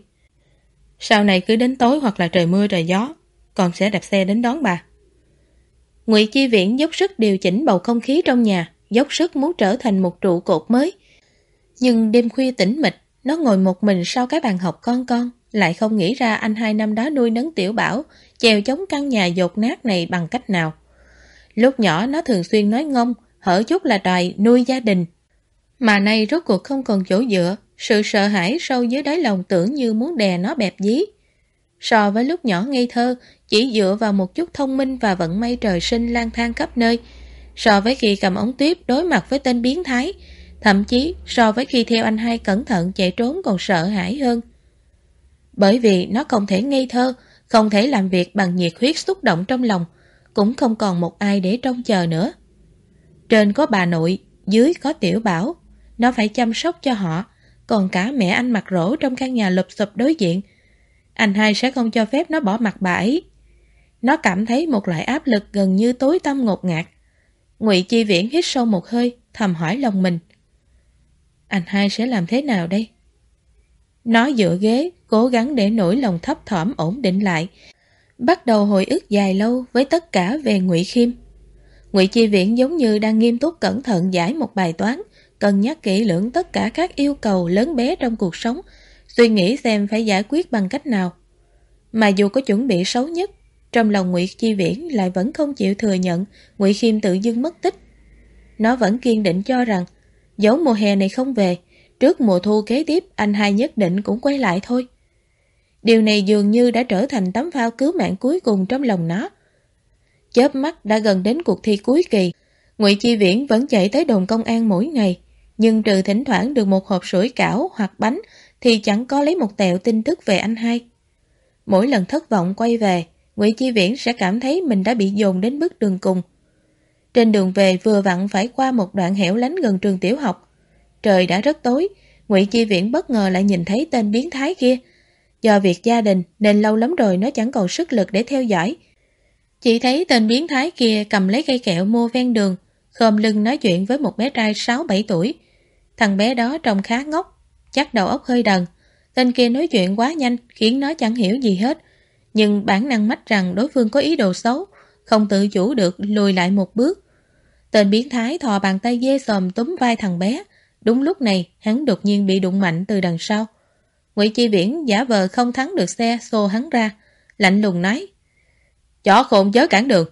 Sau này cứ đến tối hoặc là trời mưa trời gió, con sẽ đạp xe đến đón bà. Ngụy Chi Viễn dốc sức điều chỉnh bầu không khí trong nhà, dốc sức muốn trở thành một trụ cột mới. Nhưng đêm khuya tĩnh mịch, nó ngồi một mình sau cái bàn học con, lại không nghĩ ra anh hai năm đó nuôi nấng Tiểu Bảo, chèo chống căn nhà dột nát này bằng cách nào. Lúc nhỏ nó thường xuyên nói ngông, hở chút là đòi nuôi gia đình. Mà nay rốt cuộc không còn chỗ dựa, sự sợ hãi sâu dưới đáy lòng tưởng như muốn đè nó bẹp dí. So với lúc nhỏ ngây thơ, chỉ dựa vào một chút thông minh và vận may trời sinh lang thang khắp nơi, so với khi cầm ống tuyếp đối mặt với tên biến thái, thậm chí so với khi theo anh hai cẩn thận chạy trốn còn sợ hãi hơn. Bởi vì nó không thể ngây thơ, không thể làm việc bằng nhiệt huyết xúc động trong lòng, cũng không còn một ai để trông chờ nữa. Trên có bà nội, dưới có Tiểu Bảo, nó phải chăm sóc cho họ, còn cả mẹ anh mặc rỗ trong căn nhà lụp xụp đối diện. Anh hai sẽ không cho phép nó bỏ mặc bà ấy. Nó cảm thấy một loại áp lực gần như tối tăm ngột ngạt. Ngụy Chi Viễn hít sâu một hơi, thầm hỏi lòng mình. Anh hai sẽ làm thế nào đây? Nó dựa ghế, cố gắng để nỗi lòng thấp thỏm ổn định lại, bắt đầu hồi ức dài lâu với tất cả về Ngụy Khiêm. Ngụy Chi Viễn giống như đang nghiêm túc cẩn thận giải một bài toán, cân nhắc kỹ lưỡng tất cả các yêu cầu lớn bé trong cuộc sống, suy nghĩ xem phải giải quyết bằng cách nào. Mà dù có chuẩn bị xấu nhất, trong lòng Ngụy Chi Viễn lại vẫn không chịu thừa nhận Ngụy Khiêm tự dưng mất tích. Nó vẫn kiên định cho rằng, dẫu mùa hè này không về, trước mùa thu kế tiếp anh hai nhất định cũng quay lại thôi. Điều này dường như đã trở thành tấm phao cứu mạng cuối cùng trong lòng nó. Chớp mắt đã gần đến cuộc thi cuối kỳ, Ngụy Chi Viễn vẫn chạy tới đồn công an mỗi ngày, nhưng trừ thỉnh thoảng được một hộp sủi cảo hoặc bánh thì chẳng có lấy một tẹo tin tức về anh hai. Mỗi lần thất vọng quay về, Ngụy Chi Viễn sẽ cảm thấy mình đã bị dồn đến bước đường cùng. Trên đường về vừa vặn phải qua một đoạn hẻo lánh gần trường tiểu học. Trời đã rất tối, Ngụy Chi Viễn bất ngờ lại nhìn thấy tên biến thái kia. Do việc gia đình nên lâu lắm rồi nó chẳng còn sức lực để theo dõi. Chỉ thấy tên biến thái kia cầm lấy cây kẹo mua ven đường, khom lưng nói chuyện với một bé trai 6-7 tuổi. Thằng bé đó trông khá ngốc, chắc đầu óc hơi đần. Tên kia nói chuyện quá nhanh khiến nó chẳng hiểu gì hết, nhưng bản năng mách rằng đối phương có ý đồ xấu, không tự chủ được lùi lại một bước. Tên biến thái thò bàn tay dê xồm túm vai thằng bé. Đúng lúc này hắn đột nhiên bị đụng mạnh từ đằng sau. Ngụy Chi Viễn giả vờ không thắng được xe xô hắn ra, lạnh lùng nói: Chó khôn chớ cản đường.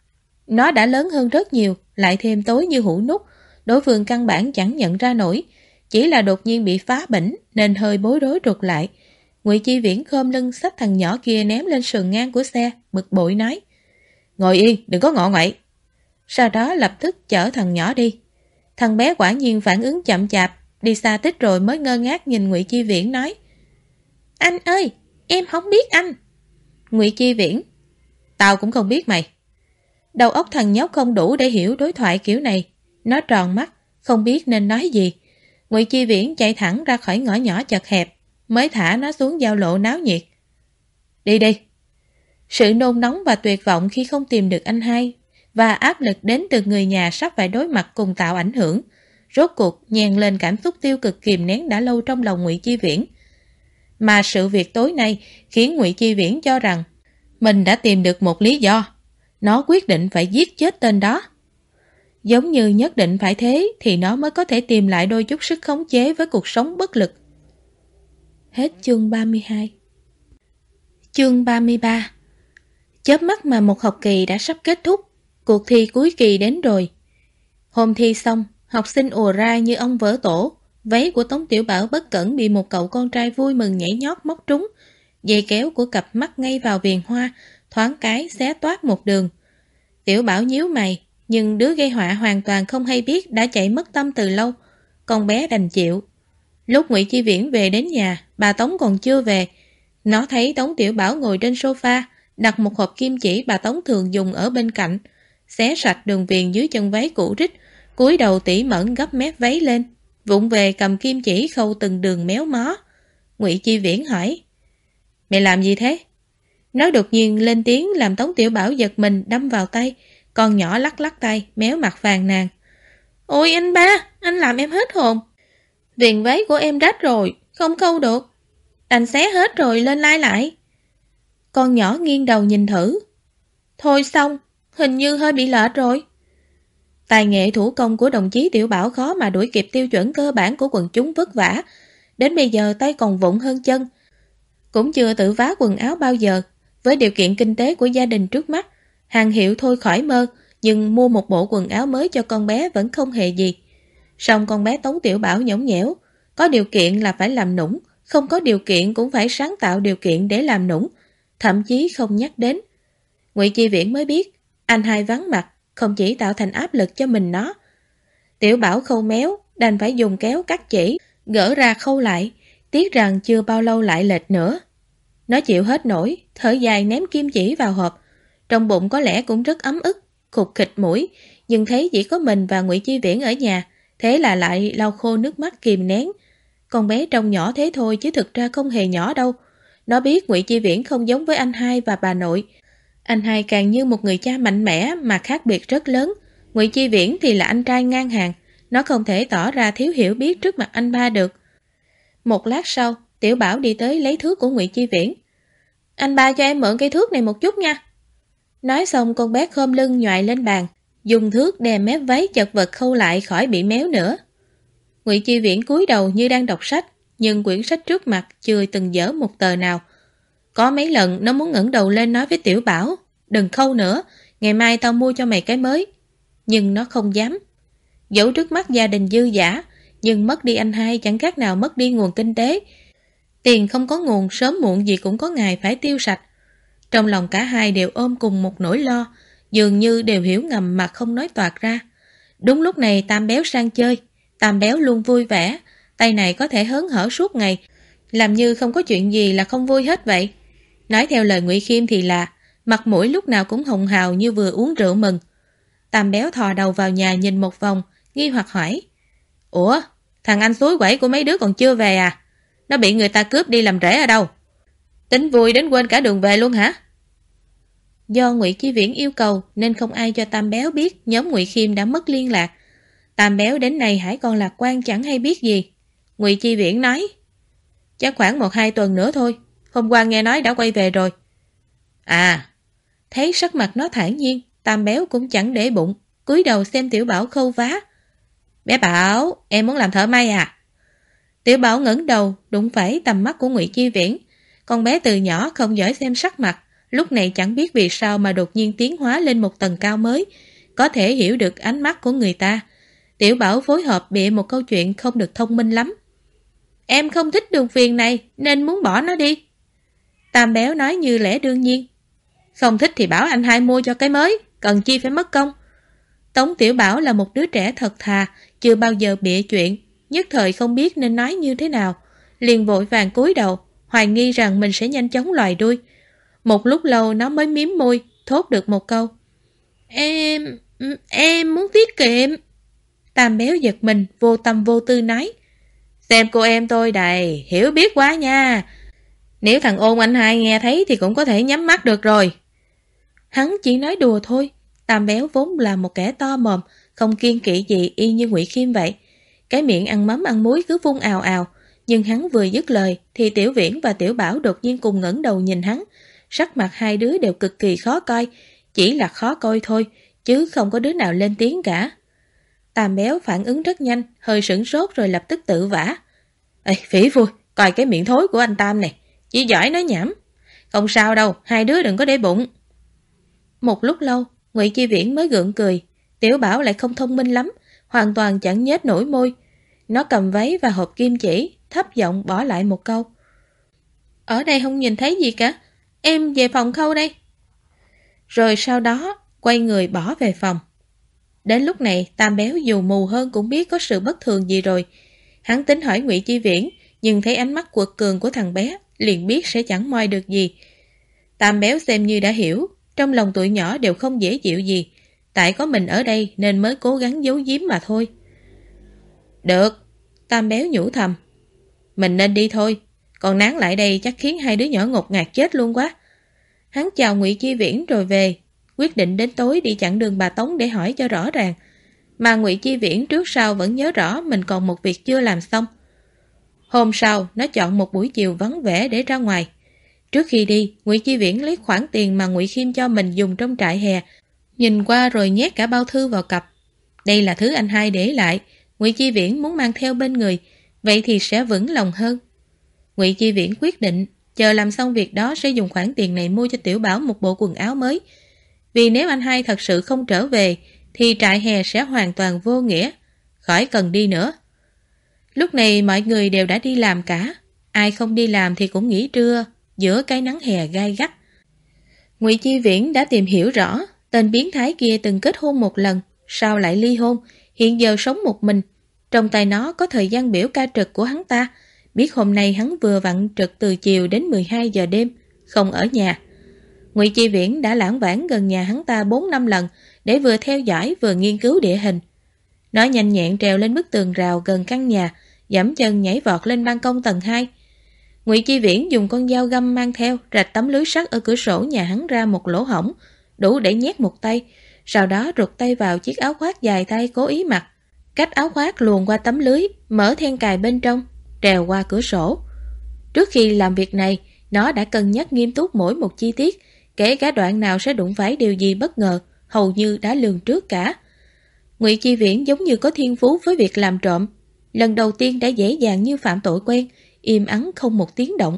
Nó đã lớn hơn rất nhiều, lại thêm tối như hũ nút, đối phương căn bản chẳng nhận ra nổi, chỉ là đột nhiên bị phá bỉnh nên hơi bối rối rụt lại. Ngụy Chi Viễn khom lưng xách thằng nhỏ kia ném lên sườn ngang của xe, bực bội nói: Ngồi yên, đừng có ngọ ngoậy. Sau đó lập tức chở thằng nhỏ đi. Thằng bé quả nhiên phản ứng chậm chạp, đi xa tích rồi mới ngơ ngác nhìn Ngụy Chi Viễn nói: Anh ơi, em không biết anh. Ngụy Chi Viễn: Tao cũng không biết mày. Đầu óc thằng nhóc không đủ để hiểu đối thoại kiểu này. Nó tròn mắt, không biết nên nói gì. Ngụy Chi Viễn chạy thẳng ra khỏi ngõ nhỏ chật hẹp, mới thả nó xuống giao lộ náo nhiệt. Đi đi. Sự nôn nóng và tuyệt vọng khi không tìm được anh hai và áp lực đến từ người nhà sắp phải đối mặt cùng tạo ảnh hưởng, rốt cuộc nhèn lên cảm xúc tiêu cực kìm nén đã lâu trong lòng Ngụy Chi Viễn. Mà sự việc tối nay khiến Ngụy Chi Viễn cho rằng mình đã tìm được một lý do. Nó quyết định phải giết chết tên đó. Giống như nhất định phải thế thì nó mới có thể tìm lại đôi chút sức khống chế với cuộc sống bất lực. Hết chương 32. Chương 33. Chớp mắt mà một học kỳ đã sắp kết thúc, cuộc thi cuối kỳ đến rồi. Hôm thi xong, học sinh ùa ra như ông vỡ tổ. Váy của Tống Tiểu Bảo bất cẩn bị một cậu con trai vui mừng nhảy nhót móc trúng. Dây kéo của cặp mắt ngay vào viền hoa, thoáng cái xé toát một đường. Tiểu Bảo nhíu mày, nhưng đứa gây họa hoàn toàn không hay biết đã chạy mất tâm từ lâu. Con bé đành chịu. Lúc Ngụy Chi Viễn về đến nhà, bà Tống còn chưa về. Nó thấy Tống Tiểu Bảo ngồi trên sofa, đặt một hộp kim chỉ bà Tống thường dùng ở bên cạnh, xé sạch đường viền dưới chân váy cũ rích, cúi đầu tỉ mẩn gấp mép váy lên, vụng về cầm kim chỉ khâu từng đường méo mó. Ngụy Chi Viễn hỏi: Mày làm gì thế? Nó đột nhiên lên tiếng làm Tống Tiểu Bảo giật mình đâm vào tay. Con nhỏ lắc lắc tay, méo mặt phàn nàn. Ôi anh ba, anh làm em hết hồn. Viền váy của em rách rồi, không câu được. Anh xé hết rồi, lên lai lại. Con nhỏ nghiêng đầu nhìn thử. Thôi xong, hình như hơi bị lệch rồi. Tài nghệ thủ công của đồng chí Tiểu Bảo khó mà đuổi kịp tiêu chuẩn cơ bản của quần chúng vất vả. Đến bây giờ tay còn vụng hơn chân. Cũng chưa tự vá quần áo bao giờ. Với điều kiện kinh tế của gia đình trước mắt, hàng hiệu thôi khỏi mơ, nhưng mua một bộ quần áo mới cho con bé vẫn không hề gì. Song con bé Tống Tiểu Bảo nhõng nhẽo, có điều kiện là phải làm nũng, không có điều kiện cũng phải sáng tạo điều kiện để làm nũng, thậm chí không nhắc đến. Ngụy Chi Viễn mới biết, anh hai vắng mặt, không chỉ tạo thành áp lực cho mình nó. Tiểu Bảo khâu méo, đành phải dùng kéo cắt chỉ, gỡ ra khâu lại, tiếc rằng chưa bao lâu lại lệch nữa. Nó chịu hết nổi, thở dài ném kim chỉ vào hộp. Trong bụng có lẽ cũng rất ấm ức, khục khịch mũi, nhưng thấy chỉ có mình và Ngụy Chi Viễn ở nhà, thế là lại lau khô nước mắt kìm nén. Con bé trông nhỏ thế thôi chứ thực ra không hề nhỏ đâu. Nó biết Ngụy Chi Viễn không giống với anh hai và bà nội. Anh hai càng như một người cha mạnh mẽ mà khác biệt rất lớn. Ngụy Chi Viễn thì là anh trai ngang hàng, nó không thể tỏ ra thiếu hiểu biết trước mặt anh ba được. Một lát sau, Tiểu Bảo đi tới lấy thước của Ngụy Chi Viễn. Anh ba cho em mượn cây thước này một chút nha. Nói xong con bé khom lưng nhoài lên bàn, dùng thước đè mép váy chật vật khâu lại khỏi bị méo nữa. Ngụy Chi Viễn cúi đầu như đang đọc sách, nhưng quyển sách trước mặt chưa từng dở một tờ nào. Có mấy lần nó muốn ngẩng đầu lên nói với Tiểu Bảo, đừng khâu nữa, ngày mai tao mua cho mày cái mới. Nhưng nó không dám. Dẫu trước mắt gia đình dư dả, nhưng mất đi anh hai chẳng khác nào mất đi nguồn kinh tế. Tiền không có nguồn, sớm muộn gì cũng có ngày phải tiêu sạch. Trong lòng cả hai đều ôm cùng một nỗi lo, dường như đều hiểu ngầm mà không nói toạc ra. Đúng lúc này Tam Béo sang chơi. Tam Béo luôn vui vẻ, tay này có thể hớn hở suốt ngày, làm như không có chuyện gì là không vui hết vậy. Nói theo lời Ngụy Khiêm thì là mặt mũi lúc nào cũng hồng hào như vừa uống rượu mừng. Tam Béo thò đầu vào nhà nhìn một vòng, nghi hoặc hỏi. Ủa, thằng anh suối quẩy của mấy đứa còn chưa về à? Nó bị người ta cướp đi làm rể ở đâu? Tính vui đến quên cả đường về luôn hả? Do Ngụy Chi Viễn yêu cầu nên không ai cho Tam Béo biết nhóm Ngụy Khiêm đã mất liên lạc. Tam Béo đến nay hãy còn lạc quan chẳng hay biết gì. Ngụy Chi Viễn nói, chắc khoảng 1-2 tuần nữa thôi, hôm qua nghe nói đã quay về rồi. À, thấy sắc mặt nó thản nhiên, Tam Béo cũng chẳng để bụng, cúi đầu xem Tiểu Bảo khâu vá. Bé Bảo, em muốn làm thợ may à? Tiểu Bảo ngẩng đầu, đụng phải tầm mắt của Ngụy Chi Viễn. Con bé từ nhỏ không giỏi xem sắc mặt, lúc này chẳng biết vì sao mà đột nhiên tiến hóa lên một tầng cao mới, có thể hiểu được ánh mắt của người ta. Tiểu Bảo phối hợp bịa một câu chuyện không được thông minh lắm. Em không thích đường viền này nên muốn bỏ nó đi. Tam Béo nói như lẽ đương nhiên. Không thích thì bảo anh hai mua cho cái mới, cần chi phải mất công. Tống Tiểu Bảo là một đứa trẻ thật thà, chưa bao giờ bịa chuyện, nhất thời không biết nên nói như thế nào, liền vội vàng cúi đầu, hoài nghi rằng mình sẽ nhanh chóng lòi đuôi. Một lúc lâu nó mới miếm môi, thốt được một câu. Em muốn tiết kiệm. Tam Béo giật mình, vô tâm vô tư nói. Xem cô em tôi đầy, hiểu biết quá nha. Nếu thằng Ôn anh hai nghe thấy thì cũng có thể nhắm mắt được rồi. Hắn chỉ nói đùa thôi. Tam Béo vốn là một kẻ to mồm, không kiêng kỵ gì y như Ngụy Khiêm vậy. Cái miệng ăn mắm ăn muối cứ vung ào ào. Nhưng hắn vừa dứt lời thì Tiểu Viễn và Tiểu Bảo đột nhiên cùng ngẩng đầu nhìn hắn. Sắc mặt hai đứa đều cực kỳ khó coi. Chỉ là khó coi thôi, chứ không có đứa nào lên tiếng cả. Tam Béo phản ứng rất nhanh, hơi sửng sốt rồi lập tức tự vả. Ê, phỉ vui, coi cái miệng thối của anh Tam này, chỉ giỏi nói nhảm. Không sao đâu, hai đứa đừng có để bụng. Một lúc lâu, Ngụy Chi Viễn mới gượng cười. Tiểu Bảo lại không thông minh lắm, hoàn toàn chẳng nhếch nổi môi. Nó cầm váy và hộp kim chỉ, thấp giọng bỏ lại một câu. Ở đây không nhìn thấy gì cả, em về phòng khâu đây. Rồi sau đó, quay người bỏ về phòng. Đến lúc này, Tam Béo dù mù hơn cũng biết có sự bất thường gì rồi. Hắn tính hỏi Ngụy Chi Viễn, nhưng thấy ánh mắt quật cường của thằng bé, liền biết sẽ chẳng moi được gì. Tam Béo xem như đã hiểu, trong lòng tụi nhỏ đều không dễ chịu gì. Tại có mình ở đây nên mới cố gắng giấu giếm mà thôi. Được, Tam Béo nhủ thầm. Mình nên đi thôi, còn nán lại đây chắc khiến hai đứa nhỏ ngột ngạt chết luôn quá. Hắn chào Ngụy Chi Viễn rồi về, quyết định đến tối đi chặn đường bà Tống để hỏi cho rõ ràng. Mà Ngụy Chi Viễn trước sau vẫn nhớ rõ mình còn một việc chưa làm xong. Hôm sau, nó chọn một buổi chiều vắng vẻ để ra ngoài. Trước khi đi, Ngụy Chi Viễn lấy khoản tiền mà Ngụy Khiêm cho mình dùng trong trại hè, nhìn qua rồi nhét cả bao thư vào cặp. Đây là thứ anh hai để lại, Ngụy Chi Viễn muốn mang theo bên người, vậy thì sẽ vững lòng hơn. Ngụy Chi Viễn quyết định, chờ làm xong việc đó sẽ dùng khoản tiền này mua cho Tiểu Bảo một bộ quần áo mới. Vì nếu anh hai thật sự không trở về, thì trại hè sẽ hoàn toàn vô nghĩa, khỏi cần đi nữa. Lúc này mọi người đều đã đi làm cả, ai không đi làm thì cũng nghỉ trưa, giữa cái nắng hè gai gắt. Ngụy Chi Viễn đã tìm hiểu rõ, tên biến thái kia từng kết hôn một lần, sau lại ly hôn, hiện giờ sống một mình. Trong tay nó có thời gian biểu ca trực của hắn ta, biết hôm nay hắn vừa vặn trực từ chiều đến 12 giờ đêm, không ở nhà. Ngụy Chi Viễn đã lảng vảng gần nhà hắn ta 4-5 lần để vừa theo dõi vừa nghiên cứu địa hình. Nó nhanh nhẹn trèo lên bức tường rào gần căn nhà, giẫm chân nhảy vọt lên ban công tầng 2. Ngụy Chi Viễn dùng con dao găm mang theo rạch tấm lưới sắt ở cửa sổ nhà hắn ra một lỗ hổng, đủ để nhét một tay, sau đó rụt tay vào chiếc áo khoác dài tay cố ý mặc, cách áo khoác luồn qua tấm lưới, mở then cài bên trong, trèo qua cửa sổ. Trước khi làm việc này, nó đã cân nhắc nghiêm túc mỗi một chi tiết, kể cả đoạn nào sẽ đụng phải điều gì bất ngờ, hầu như đã lường trước cả. Ngụy Chi Viễn giống như có thiên phú với việc làm trộm, lần đầu tiên đã dễ dàng như phạm tội quen, im ắng không một tiếng động.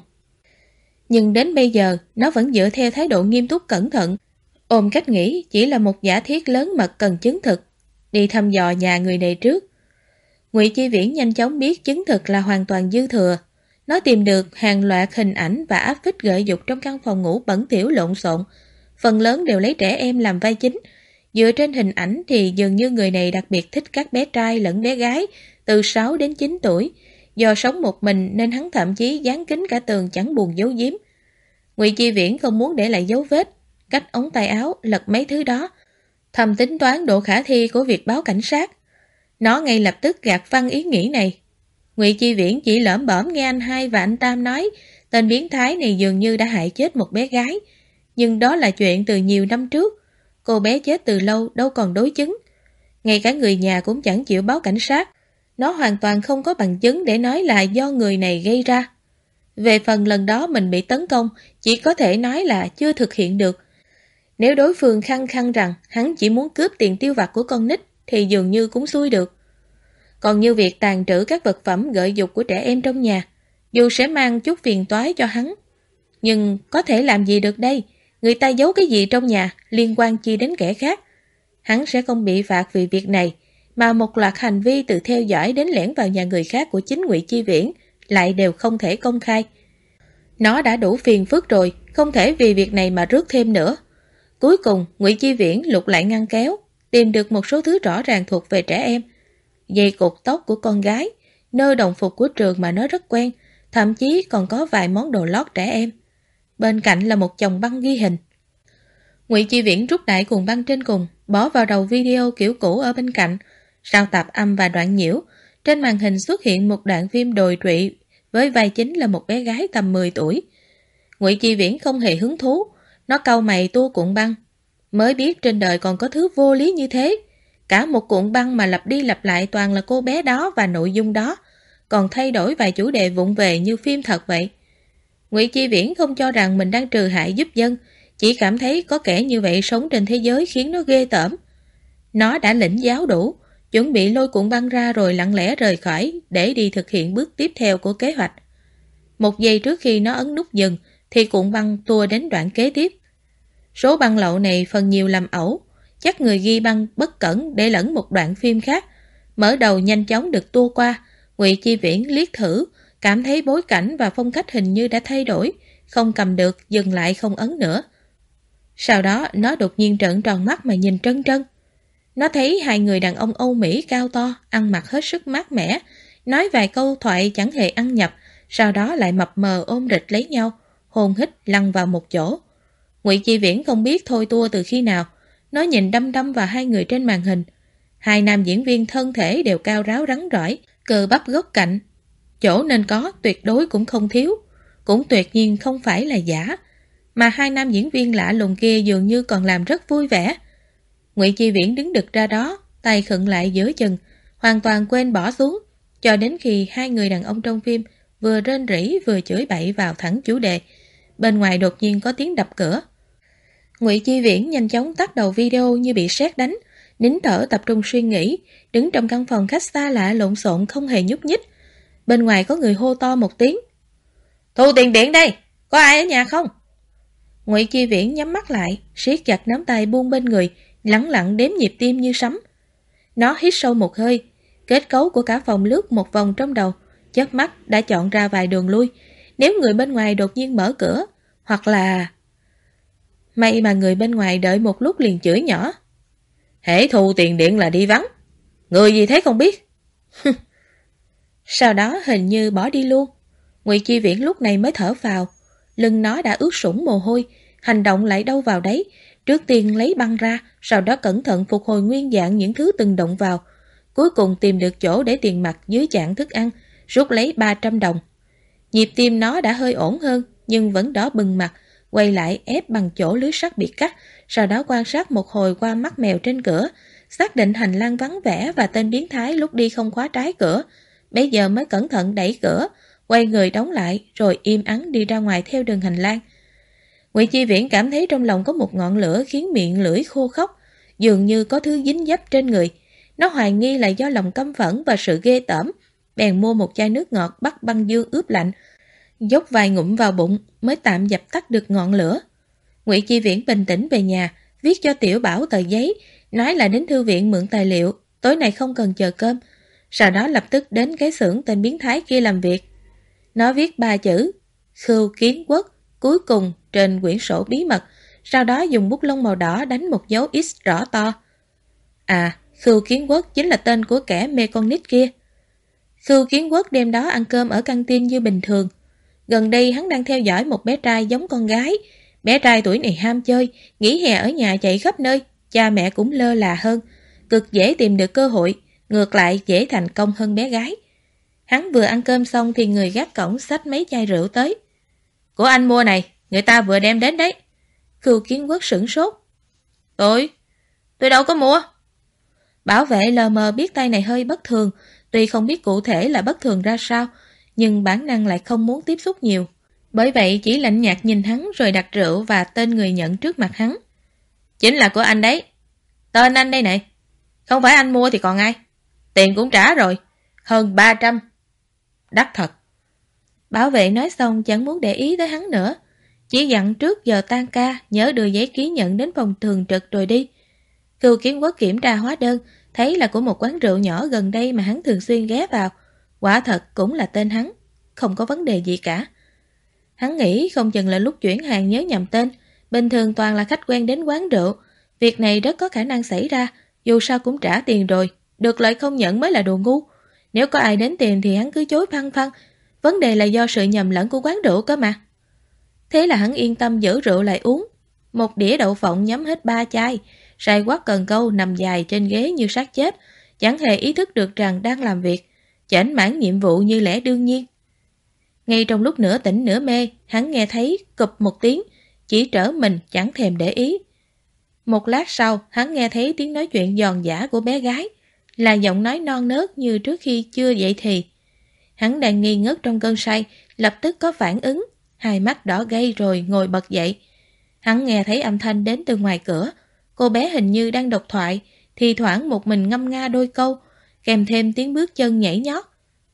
Nhưng đến bây giờ, nó vẫn dựa theo thái độ nghiêm túc cẩn thận, ôm cách nghĩ chỉ là một giả thiết lớn mật cần chứng thực, đi thăm dò nhà người này trước. Ngụy Chi Viễn nhanh chóng biết chứng thực là hoàn toàn dư thừa. Nó tìm được hàng loạt hình ảnh và áp phích gợi dục trong căn phòng ngủ bẩn thỉu lộn xộn, phần lớn đều lấy trẻ em làm vai chính. Dựa trên hình ảnh thì dường như người này đặc biệt thích các bé trai lẫn bé gái từ 6 đến 9 tuổi. Do sống một mình nên hắn thậm chí dán kín cả tường chẳng buồn giấu giếm. Ngụy Chi Viễn không muốn để lại dấu vết, cách ống tay áo lật mấy thứ đó, thầm tính toán độ khả thi của việc báo cảnh sát. Nó ngay lập tức gạt phăng ý nghĩ này. Ngụy Chi Viễn chỉ lởm bởm nghe anh hai và anh Tam nói tên biến thái này dường như đã hại chết một bé gái. Nhưng đó là chuyện từ nhiều năm trước. Cô bé chết từ lâu đâu còn đối chứng. Ngay cả người nhà cũng chẳng chịu báo cảnh sát. Nó hoàn toàn không có bằng chứng để nói là do người này gây ra. Về phần lần đó mình bị tấn công, chỉ có thể nói là chưa thực hiện được. Nếu đối phương khăng khăng rằng hắn chỉ muốn cướp tiền tiêu vặt của con nít thì dường như cũng xui được. Còn như việc tàn trữ các vật phẩm gợi dục của trẻ em trong nhà, dù sẽ mang chút phiền toái cho hắn, nhưng có thể làm gì được đây? Người ta giấu cái gì trong nhà liên quan chi đến kẻ khác? Hắn sẽ không bị phạt vì việc này, mà một loạt hành vi từ theo dõi đến lẻn vào nhà người khác của chính Ngụy Chi Viễn lại đều không thể công khai. Nó đã đủ phiền phức rồi, không thể vì việc này mà rước thêm nữa. Cuối cùng, Ngụy Chi Viễn lục lại ngăn kéo, tìm được một số thứ rõ ràng thuộc về trẻ em. Dây cột tóc của con gái, nơ đồng phục của trường mà nó rất quen, thậm chí còn có vài món đồ lót trẻ em. Bên cạnh là một chồng băng ghi hình. Ngụy Chi Viễn rút đại cuộn băng trên cùng, bỏ vào đầu video kiểu cũ ở bên cạnh, sau tạp âm và đoạn nhiễu. Trên màn hình xuất hiện một đoạn phim đồi trụy với vai chính là một bé gái tầm 10 tuổi. Ngụy Chi Viễn không hề hứng thú, nó cau mày tua cuộn băng. Mới biết trên đời còn có thứ vô lý như thế. Cả một cuộn băng mà lặp đi lặp lại toàn là cô bé đó và nội dung đó, còn thay đổi vài chủ đề vụng về như phim thật vậy. Ngụy Chi Viễn không cho rằng mình đang trừ hại giúp dân, chỉ cảm thấy có kẻ như vậy sống trên thế giới khiến nó ghê tởm. Nó đã lĩnh giáo đủ, chuẩn bị lôi cuộn băng ra rồi lặng lẽ rời khỏi để đi thực hiện bước tiếp theo của kế hoạch. Một giây trước khi nó ấn nút dừng thì cuộn băng tua đến đoạn kế tiếp. Số băng lậu này phần nhiều làm ẩu, chắc người ghi băng bất cẩn để lẫn một đoạn phim khác. Mở đầu nhanh chóng được tua qua, Ngụy Chi Viễn liếc thử, cảm thấy bối cảnh và phong cách hình như đã thay đổi, không cầm được, dừng lại không ấn nữa. Sau đó nó đột nhiên trợn tròn mắt mà nhìn trân trân. Nó thấy hai người đàn ông Âu Mỹ cao to, ăn mặc hết sức mát mẻ, nói vài câu thoại chẳng hề ăn nhập, sau đó lại mập mờ ôm rịch lấy nhau, hôn hít lăn vào một chỗ. Ngụy Chi Viễn không biết thôi tua từ khi nào, nó nhìn đăm đăm vào hai người trên màn hình. Hai nam diễn viên thân thể đều cao ráo rắn rỏi, cơ bắp góc cạnh. Chỗ nên có tuyệt đối cũng không thiếu, cũng tuyệt nhiên không phải là giả. mà hai nam diễn viên lạ lùng kia dường như còn làm rất vui vẻ. Ngụy Chi Viễn đứng đực ra đó, tay khựng lại giữa chừng, hoàn toàn quên bỏ xuống, cho đến khi hai người đàn ông trong phim vừa rên rỉ vừa chửi bậy vào thẳng chủ đề. Bên ngoài đột nhiên có tiếng đập cửa. Ngụy Chi Viễn nhanh chóng tắt đầu video như bị sét đánh, nín thở tập trung suy nghĩ, đứng trong căn phòng khách xa lạ lộn xộn không hề nhúc nhích. Bên ngoài có người hô to một tiếng. Thu tiền điện đây, có ai ở nhà không? Ngụy Chi Viễn nhắm mắt lại, siết chặt nắm tay buông bên người, lẳng lặng đếm nhịp tim như sấm. Nó hít sâu một hơi, kết cấu của cả phòng lướt một vòng trong đầu, chớp mắt đã chọn ra vài đường lui. Nếu người bên ngoài đột nhiên mở cửa, hoặc là... May mà người bên ngoài đợi một lúc liền chửi nhỏ. Hễ thu tiền điện là đi vắng. Người gì thế không biết. Sau đó hình như bỏ đi luôn. Ngụy Chi Viễn lúc này mới thở vào. Lưng nó đã ướt sũng mồ hôi, hành động lại đâu vào đấy. Trước tiên lấy băng ra, sau đó cẩn thận phục hồi nguyên dạng những thứ từng động vào. Cuối cùng tìm được chỗ để tiền mặt dưới chảng thức ăn, rút lấy 300 đồng. Nhịp tim nó đã hơi ổn hơn, nhưng vẫn đỏ bừng mặt, quay lại ép bằng chỗ lưới sắt bị cắt, sau đó quan sát một hồi qua mắt mèo trên cửa, xác định hành lang vắng vẻ và tên biến thái lúc đi không khóa trái cửa. Bây giờ mới cẩn thận đẩy cửa, quay người đóng lại, rồi im ắng đi ra ngoài theo đường hành lang. Ngụy Chi Viễn cảm thấy trong lòng có một ngọn lửa khiến miệng lưỡi khô khốc, dường như có thứ dính dấp trên người. Nó hoài nghi là do lòng căm phẫn và sự ghê tởm, bèn mua một chai nước ngọt bắt băng dương ướp lạnh, dốc vài ngụm vào bụng mới tạm dập tắt được ngọn lửa. Ngụy Chi Viễn bình tĩnh về nhà, viết cho Tiểu Bảo tờ giấy, nói là đến thư viện mượn tài liệu, tối nay không cần chờ cơm. Sau đó lập tức đến cái xưởng tên biến thái kia làm việc. Nó viết 3 chữ Khưu Kiến Quốc cuối cùng trên quyển sổ bí mật, sau đó dùng bút lông màu đỏ đánh một dấu X rõ to. À, Khưu Kiến Quốc chính là tên của kẻ mê con nít kia. Khưu Kiến Quốc đêm đó ăn cơm ở căng tin như bình thường. Gần đây hắn đang theo dõi một bé trai giống con gái. Bé trai tuổi này ham chơi, nghỉ hè ở nhà chạy khắp nơi, cha mẹ cũng lơ là hơn, cực dễ tìm được cơ hội, ngược lại dễ thành công hơn bé gái. Hắn vừa ăn cơm xong thì người gác cổng xách mấy chai rượu tới. Của anh mua này, người ta vừa đem đến đấy. Khưu Kiến Quốc sửng sốt. Tôi đâu có mua. Bảo vệ lờ mờ biết tay này hơi bất thường, tuy không biết cụ thể là bất thường ra sao, nhưng bản năng lại không muốn tiếp xúc nhiều. Bởi vậy chỉ lạnh nhạt nhìn hắn rồi đặt rượu và tên người nhận trước mặt hắn. Chính là của anh đấy. Tên anh đây này. Không phải anh mua thì còn ai. Tiền cũng trả rồi. Hơn 300. Đắt thật. Bảo vệ nói xong chẳng muốn để ý tới hắn nữa. Chỉ dặn trước giờ tan ca nhớ đưa giấy ký nhận đến phòng thường trực rồi đi. Khưu Kiến Quốc kiểm tra hóa đơn, thấy là của một quán rượu nhỏ gần đây mà hắn thường xuyên ghé vào. Quả thật cũng là tên hắn. Không có vấn đề gì cả. Hắn nghĩ không chừng là lúc chuyển hàng nhớ nhầm tên. Bình thường toàn là khách quen đến quán rượu. Việc này rất có khả năng xảy ra. Dù sao cũng trả tiền rồi, được lợi không nhận mới là đồ ngu. Nếu có ai đến tìm thì hắn cứ chối phăng phăng. Vấn đề là do sự nhầm lẫn của quán rượu cơ mà. Thế là hắn yên tâm giữ rượu lại uống. Một đĩa đậu phộng nhắm hết 3 chai. Sai quát cần câu nằm dài trên ghế như xác chết, chẳng hề ý thức được rằng đang làm việc, chểnh mãn nhiệm vụ như lẽ đương nhiên. Ngay trong lúc nửa tỉnh nửa mê, hắn nghe thấy cụp một tiếng, chỉ trở mình chẳng thèm để ý. Một lát sau, hắn nghe thấy tiếng nói chuyện giòn giã của bé gái, là giọng nói non nớt như trước khi chưa dậy thì. Hắn đang nghi ngất trong cơn say, lập tức có phản ứng, hai mắt đỏ gay rồi ngồi bật dậy. Hắn nghe thấy âm thanh đến từ ngoài cửa, cô bé hình như đang độc thoại, thì thoảng một mình ngâm nga đôi câu, kèm thêm tiếng bước chân nhảy nhót.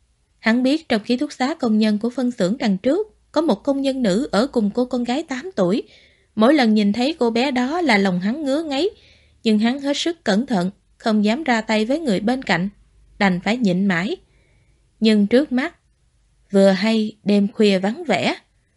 Hắn biết trong ký túc xá công nhân của phân xưởng đằng trước, có một công nhân nữ ở cùng cô con gái 8 tuổi. Mỗi lần nhìn thấy cô bé đó là lòng hắn ngứa ngáy, nhưng hắn hết sức cẩn thận, không dám ra tay với người bên cạnh, đành phải nhịn mãi. Nhưng trước mắt, vừa hay đêm khuya vắng vẻ.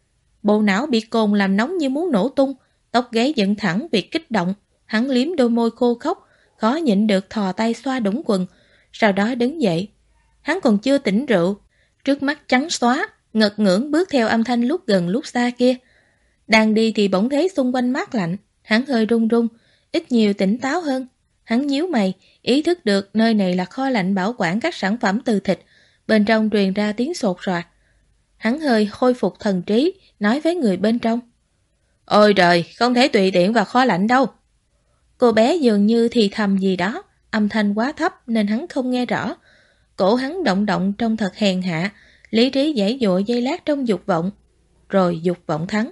Bộ não bị cồn làm nóng như muốn nổ tung, tóc gáy dựng thẳng vì kích động. Hắn liếm đôi môi khô khốc, khó nhịn được thò tay xoa đũng quần, sau đó đứng dậy. Hắn còn chưa tỉnh rượu, trước mắt trắng xóa, ngật ngưỡng bước theo âm thanh lúc gần lúc xa kia. Đang đi thì bỗng thấy xung quanh mát lạnh, hắn hơi run run, ít nhiều tỉnh táo hơn. Hắn nhíu mày, ý thức được nơi này là kho lạnh bảo quản các sản phẩm từ thịt, bên trong truyền ra tiếng sột soạt. Hắn hơi khôi phục thần trí, nói với người bên trong. Ôi trời, không thể tùy tiện vào kho lạnh đâu. Cô bé dường như thì thầm gì đó, âm thanh quá thấp nên hắn không nghe rõ. Cổ hắn động động trông thật hèn hạ, lý trí giãy giụa giây lát trong dục vọng, rồi dục vọng thắng.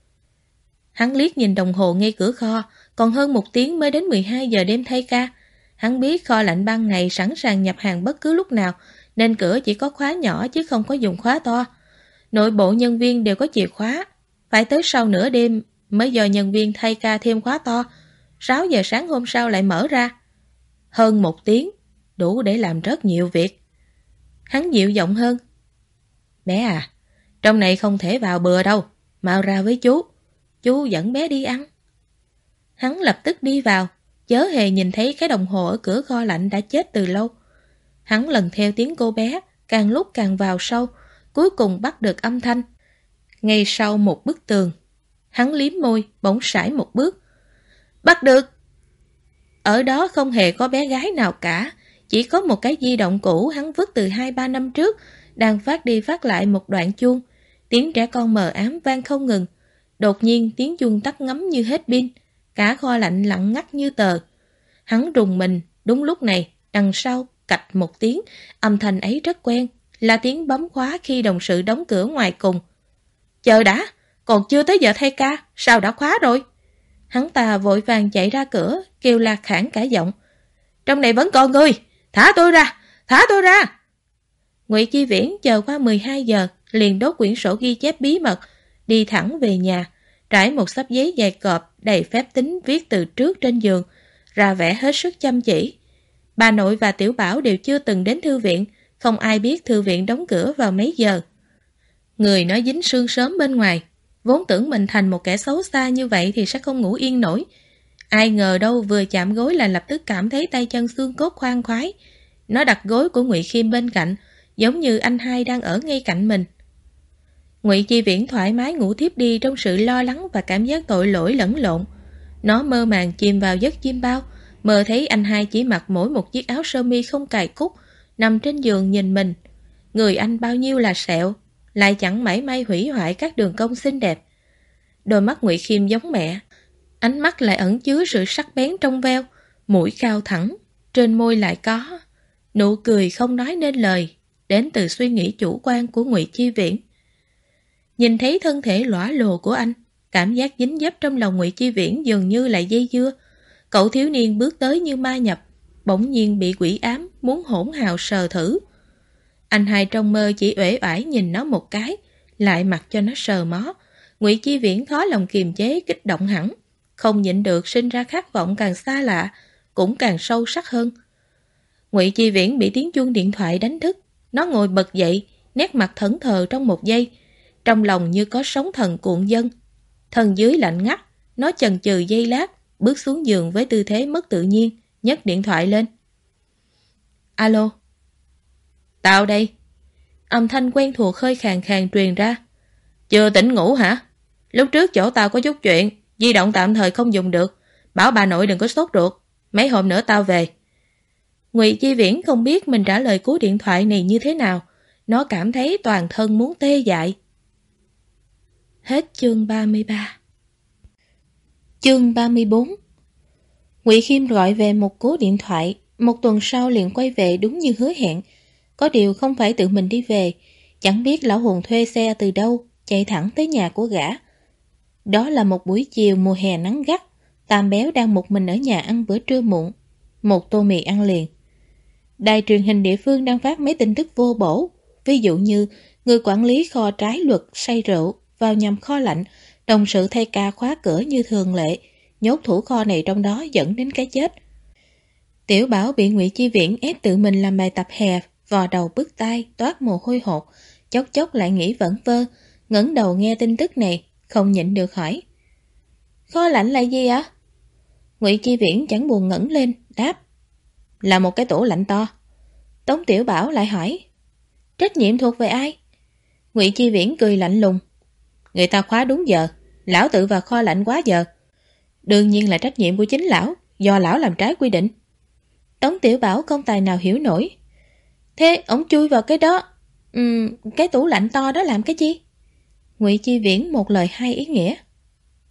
Hắn liếc nhìn đồng hồ ngay cửa kho, còn hơn 1 tiếng mới đến 12 giờ đêm thay ca. Hắn biết kho lạnh ban ngày sẵn sàng nhập hàng bất cứ lúc nào, nên cửa chỉ có khóa nhỏ chứ không có dùng khóa to. Nội bộ nhân viên đều có chìa khóa, phải tới sau nửa đêm mới do nhân viên thay ca thêm khóa to, 6 giờ sáng hôm sau lại mở ra. Hơn 1 tiếng, đủ để làm rất nhiều việc. Hắn dịu giọng hơn. Bé à, trong này không thể vào bừa đâu, mau ra với chú dẫn bé đi ăn. Hắn lập tức đi vào, chớ hề nhìn thấy cái đồng hồ ở cửa kho lạnh đã chết từ lâu. Hắn lần theo tiếng cô bé, càng lúc càng vào sâu, cuối cùng bắt được âm thanh. Ngay sau một bức tường, hắn liếm môi, bỗng sải một bước. Bắt được! Ở đó không hề có bé gái nào cả, chỉ có một cái di động cũ hắn vứt từ 2-3 năm trước, đang phát đi phát lại một đoạn chuông. Tiếng trẻ con mờ ám vang không ngừng. Đột nhiên tiếng chuông tắt ngấm như hết pin, cả kho lạnh lặng ngắt như tờ. Hắn rùng mình, đúng lúc này, đằng sau, cạch một tiếng, âm thanh ấy rất quen, là tiếng bấm khóa khi đồng sự đóng cửa ngoài cùng. Chờ đã, còn chưa tới giờ thay ca, sao đã khóa rồi? Hắn ta vội vàng chạy ra cửa, kêu la khản cả giọng. Trong này vẫn còn người, thả tôi ra, thả tôi ra! Ngụy Chi Viễn chờ qua 12 giờ, liền đốt quyển sổ ghi chép bí mật, đi thẳng về nhà, trải một xấp giấy dày cộp đầy phép tính viết từ trước trên giường, ra vẻ hết sức chăm chỉ. Bà nội và Tiểu Bảo đều chưa từng đến thư viện, không ai biết thư viện đóng cửa vào mấy giờ. Người nó dính sương sớm bên ngoài, vốn tưởng mình thành một kẻ xấu xa như vậy thì sẽ không ngủ yên nổi. Ai ngờ đâu vừa chạm gối là lập tức cảm thấy tay chân xương cốt khoan khoái. Nó đặt gối của Ngụy Khiêm bên cạnh, giống như anh hai đang ở ngay cạnh mình. Ngụy Chi Viễn thoải mái ngủ tiếp đi trong sự lo lắng và cảm giác tội lỗi lẫn lộn. Nó mơ màng chìm vào giấc chim bao, mơ thấy anh hai chỉ mặc mỗi một chiếc áo sơ mi không cài cúc, nằm trên giường nhìn mình. Người anh bao nhiêu là sẹo, lại chẳng mảy may hủy hoại các đường cong xinh đẹp. Đôi mắt Ngụy Khiêm giống mẹ, ánh mắt lại ẩn chứa sự sắc bén trong veo, mũi cao thẳng, trên môi lại có nụ cười không nói nên lời, đến từ suy nghĩ chủ quan của Ngụy Chi Viễn. Nhìn thấy thân thể lõa lồ của anh, cảm giác dính dấp trong lòng Ngụy Chi Viễn dường như lại dây dưa. Cậu thiếu niên bước tới như ma nhập, bỗng nhiên bị quỷ ám, muốn hỗn hào sờ thử. Anh hai trong mơ chỉ uể oải nhìn nó một cái, lại mặc cho nó sờ mó. Ngụy Chi Viễn khó lòng kiềm chế kích động hẳn, không nhịn được sinh ra khát vọng càng xa lạ, cũng càng sâu sắc hơn. Ngụy Chi Viễn bị tiếng chuông điện thoại đánh thức, nó ngồi bật dậy, nét mặt thẫn thờ trong một giây, trong lòng như có sóng thần cuộn dâng. Thân dưới lạnh ngắt, nó chần chừ giây lát, bước xuống giường với tư thế mất tự nhiên, nhấc điện thoại lên. Alo. Tao đây. Âm thanh quen thuộc hơi khàn khàn truyền ra. Chưa tỉnh ngủ hả? Lúc trước chỗ tao có chút chuyện, di động tạm thời không dùng được. Bảo bà nội đừng có sốt ruột, mấy hôm nữa tao về. Ngụy Chi Viễn không biết mình trả lời cú điện thoại này như thế nào. Nó cảm thấy toàn thân muốn tê dại. Hết chương 33. Chương 34. Ngụy Khiêm gọi về một cú điện thoại, một tuần sau liền quay về đúng như hứa hẹn. Có điều không phải tự mình đi về, chẳng biết lão Hùng thuê xe từ đâu, chạy thẳng tới nhà của gã. Đó là một buổi chiều mùa hè nắng gắt, Tam Béo đang một mình ở nhà ăn bữa trưa muộn, một tô mì ăn liền. Đài truyền hình địa phương đang phát mấy tin tức vô bổ, ví dụ như người quản lý kho trái luật say rượu vào nhầm kho lạnh, đồng sự thay ca khóa cửa như thường lệ, nhốt thủ kho này trong đó dẫn đến cái chết. Tiểu Bảo bị Ngụy Chi Viễn ép tự mình làm bài tập hè, vò đầu bứt tai, toát mồ hôi hột, chốc chốc lại nghĩ vẩn vơ, ngẩng đầu nghe tin tức này, không nhịn được hỏi. Kho lạnh là gì ạ? Ngụy Chi Viễn chẳng buồn ngẩng lên, đáp. Là một cái tủ lạnh to. Tống Tiểu Bảo lại hỏi. Trách nhiệm thuộc về ai? Ngụy Chi Viễn cười lạnh lùng. Người ta khóa đúng giờ, lão tự vào kho lạnh quá giờ. Đương nhiên là trách nhiệm của chính lão, do lão làm trái quy định. Tống Tiểu Bảo không tài nào hiểu nổi. Thế ổng chui vào cái đó, cái tủ lạnh to đó làm cái chi? Ngụy Chi Viễn một lời hai ý nghĩa.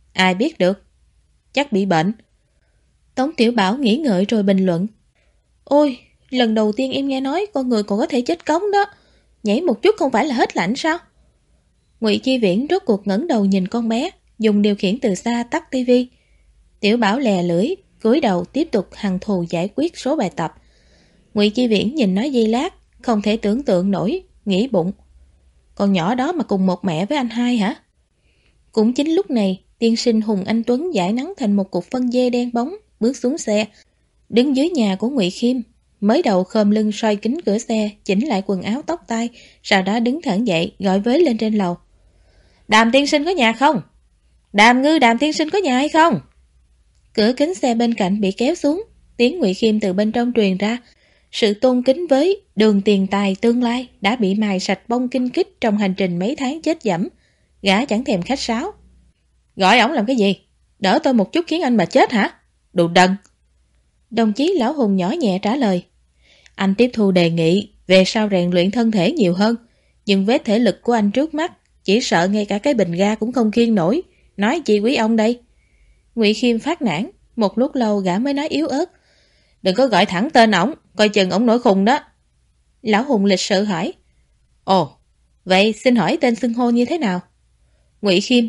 Ai biết được, chắc bị bệnh. Tống Tiểu Bảo nghĩ ngợi rồi bình luận. Ôi, lần đầu tiên em nghe nói con người còn có thể chết cống đó. Nhảy một chút không phải là hết lạnh sao? Ngụy Chi Viễn rốt cuộc ngẩng đầu nhìn con bé, dùng điều khiển từ xa tắt tivi. Tiểu Bảo lè lưỡi, cúi đầu tiếp tục hằn thù giải quyết số bài tập. Ngụy Chi Viễn nhìn nó giây lát, không thể tưởng tượng nổi, nghĩ bụng. Con nhỏ đó mà cùng một mẹ với anh hai hả? Cũng chính lúc này, tiên sinh Hùng Anh Tuấn giải nắng thành một cục phân dê đen bóng, bước xuống xe, đứng dưới nhà của Ngụy Khiêm. Mới đầu khom lưng soi kính cửa xe, chỉnh lại quần áo tóc tai, sau đó đứng thẳng dậy, gọi với lên trên lầu. Đàm tiên sinh có nhà không? Đàm Ngư, Đàm tiên sinh có nhà hay không? Cửa kính xe bên cạnh bị kéo xuống, tiếng Ngụy Khiêm từ bên trong truyền ra. Sự tôn kính với đường tiền tài tương lai đã bị mài sạch bông kinh kích trong hành trình mấy tháng chết dẫm. Gã chẳng thèm khách sáo. Gọi ổng làm cái gì? Đỡ tôi một chút khiến anh mà chết hả? Đồ đần. Đồng chí Lão Hùng nhỏ nhẹ trả lời. Anh tiếp thu đề nghị về sau rèn luyện thân thể nhiều hơn, nhưng với thể lực của anh trước mắt, chỉ sợ ngay cả cái bình ga cũng không khiêng nổi. Nói chi quý ông đây? Ngụy Khiêm phát nản, một lúc lâu gã mới nói yếu ớt. Đừng có gọi thẳng tên ổng, coi chừng ổng nổi khùng đó. Lão Hùng lịch sự hỏi. Ồ, vậy xin hỏi tên xưng hô như thế nào? Ngụy Khiêm.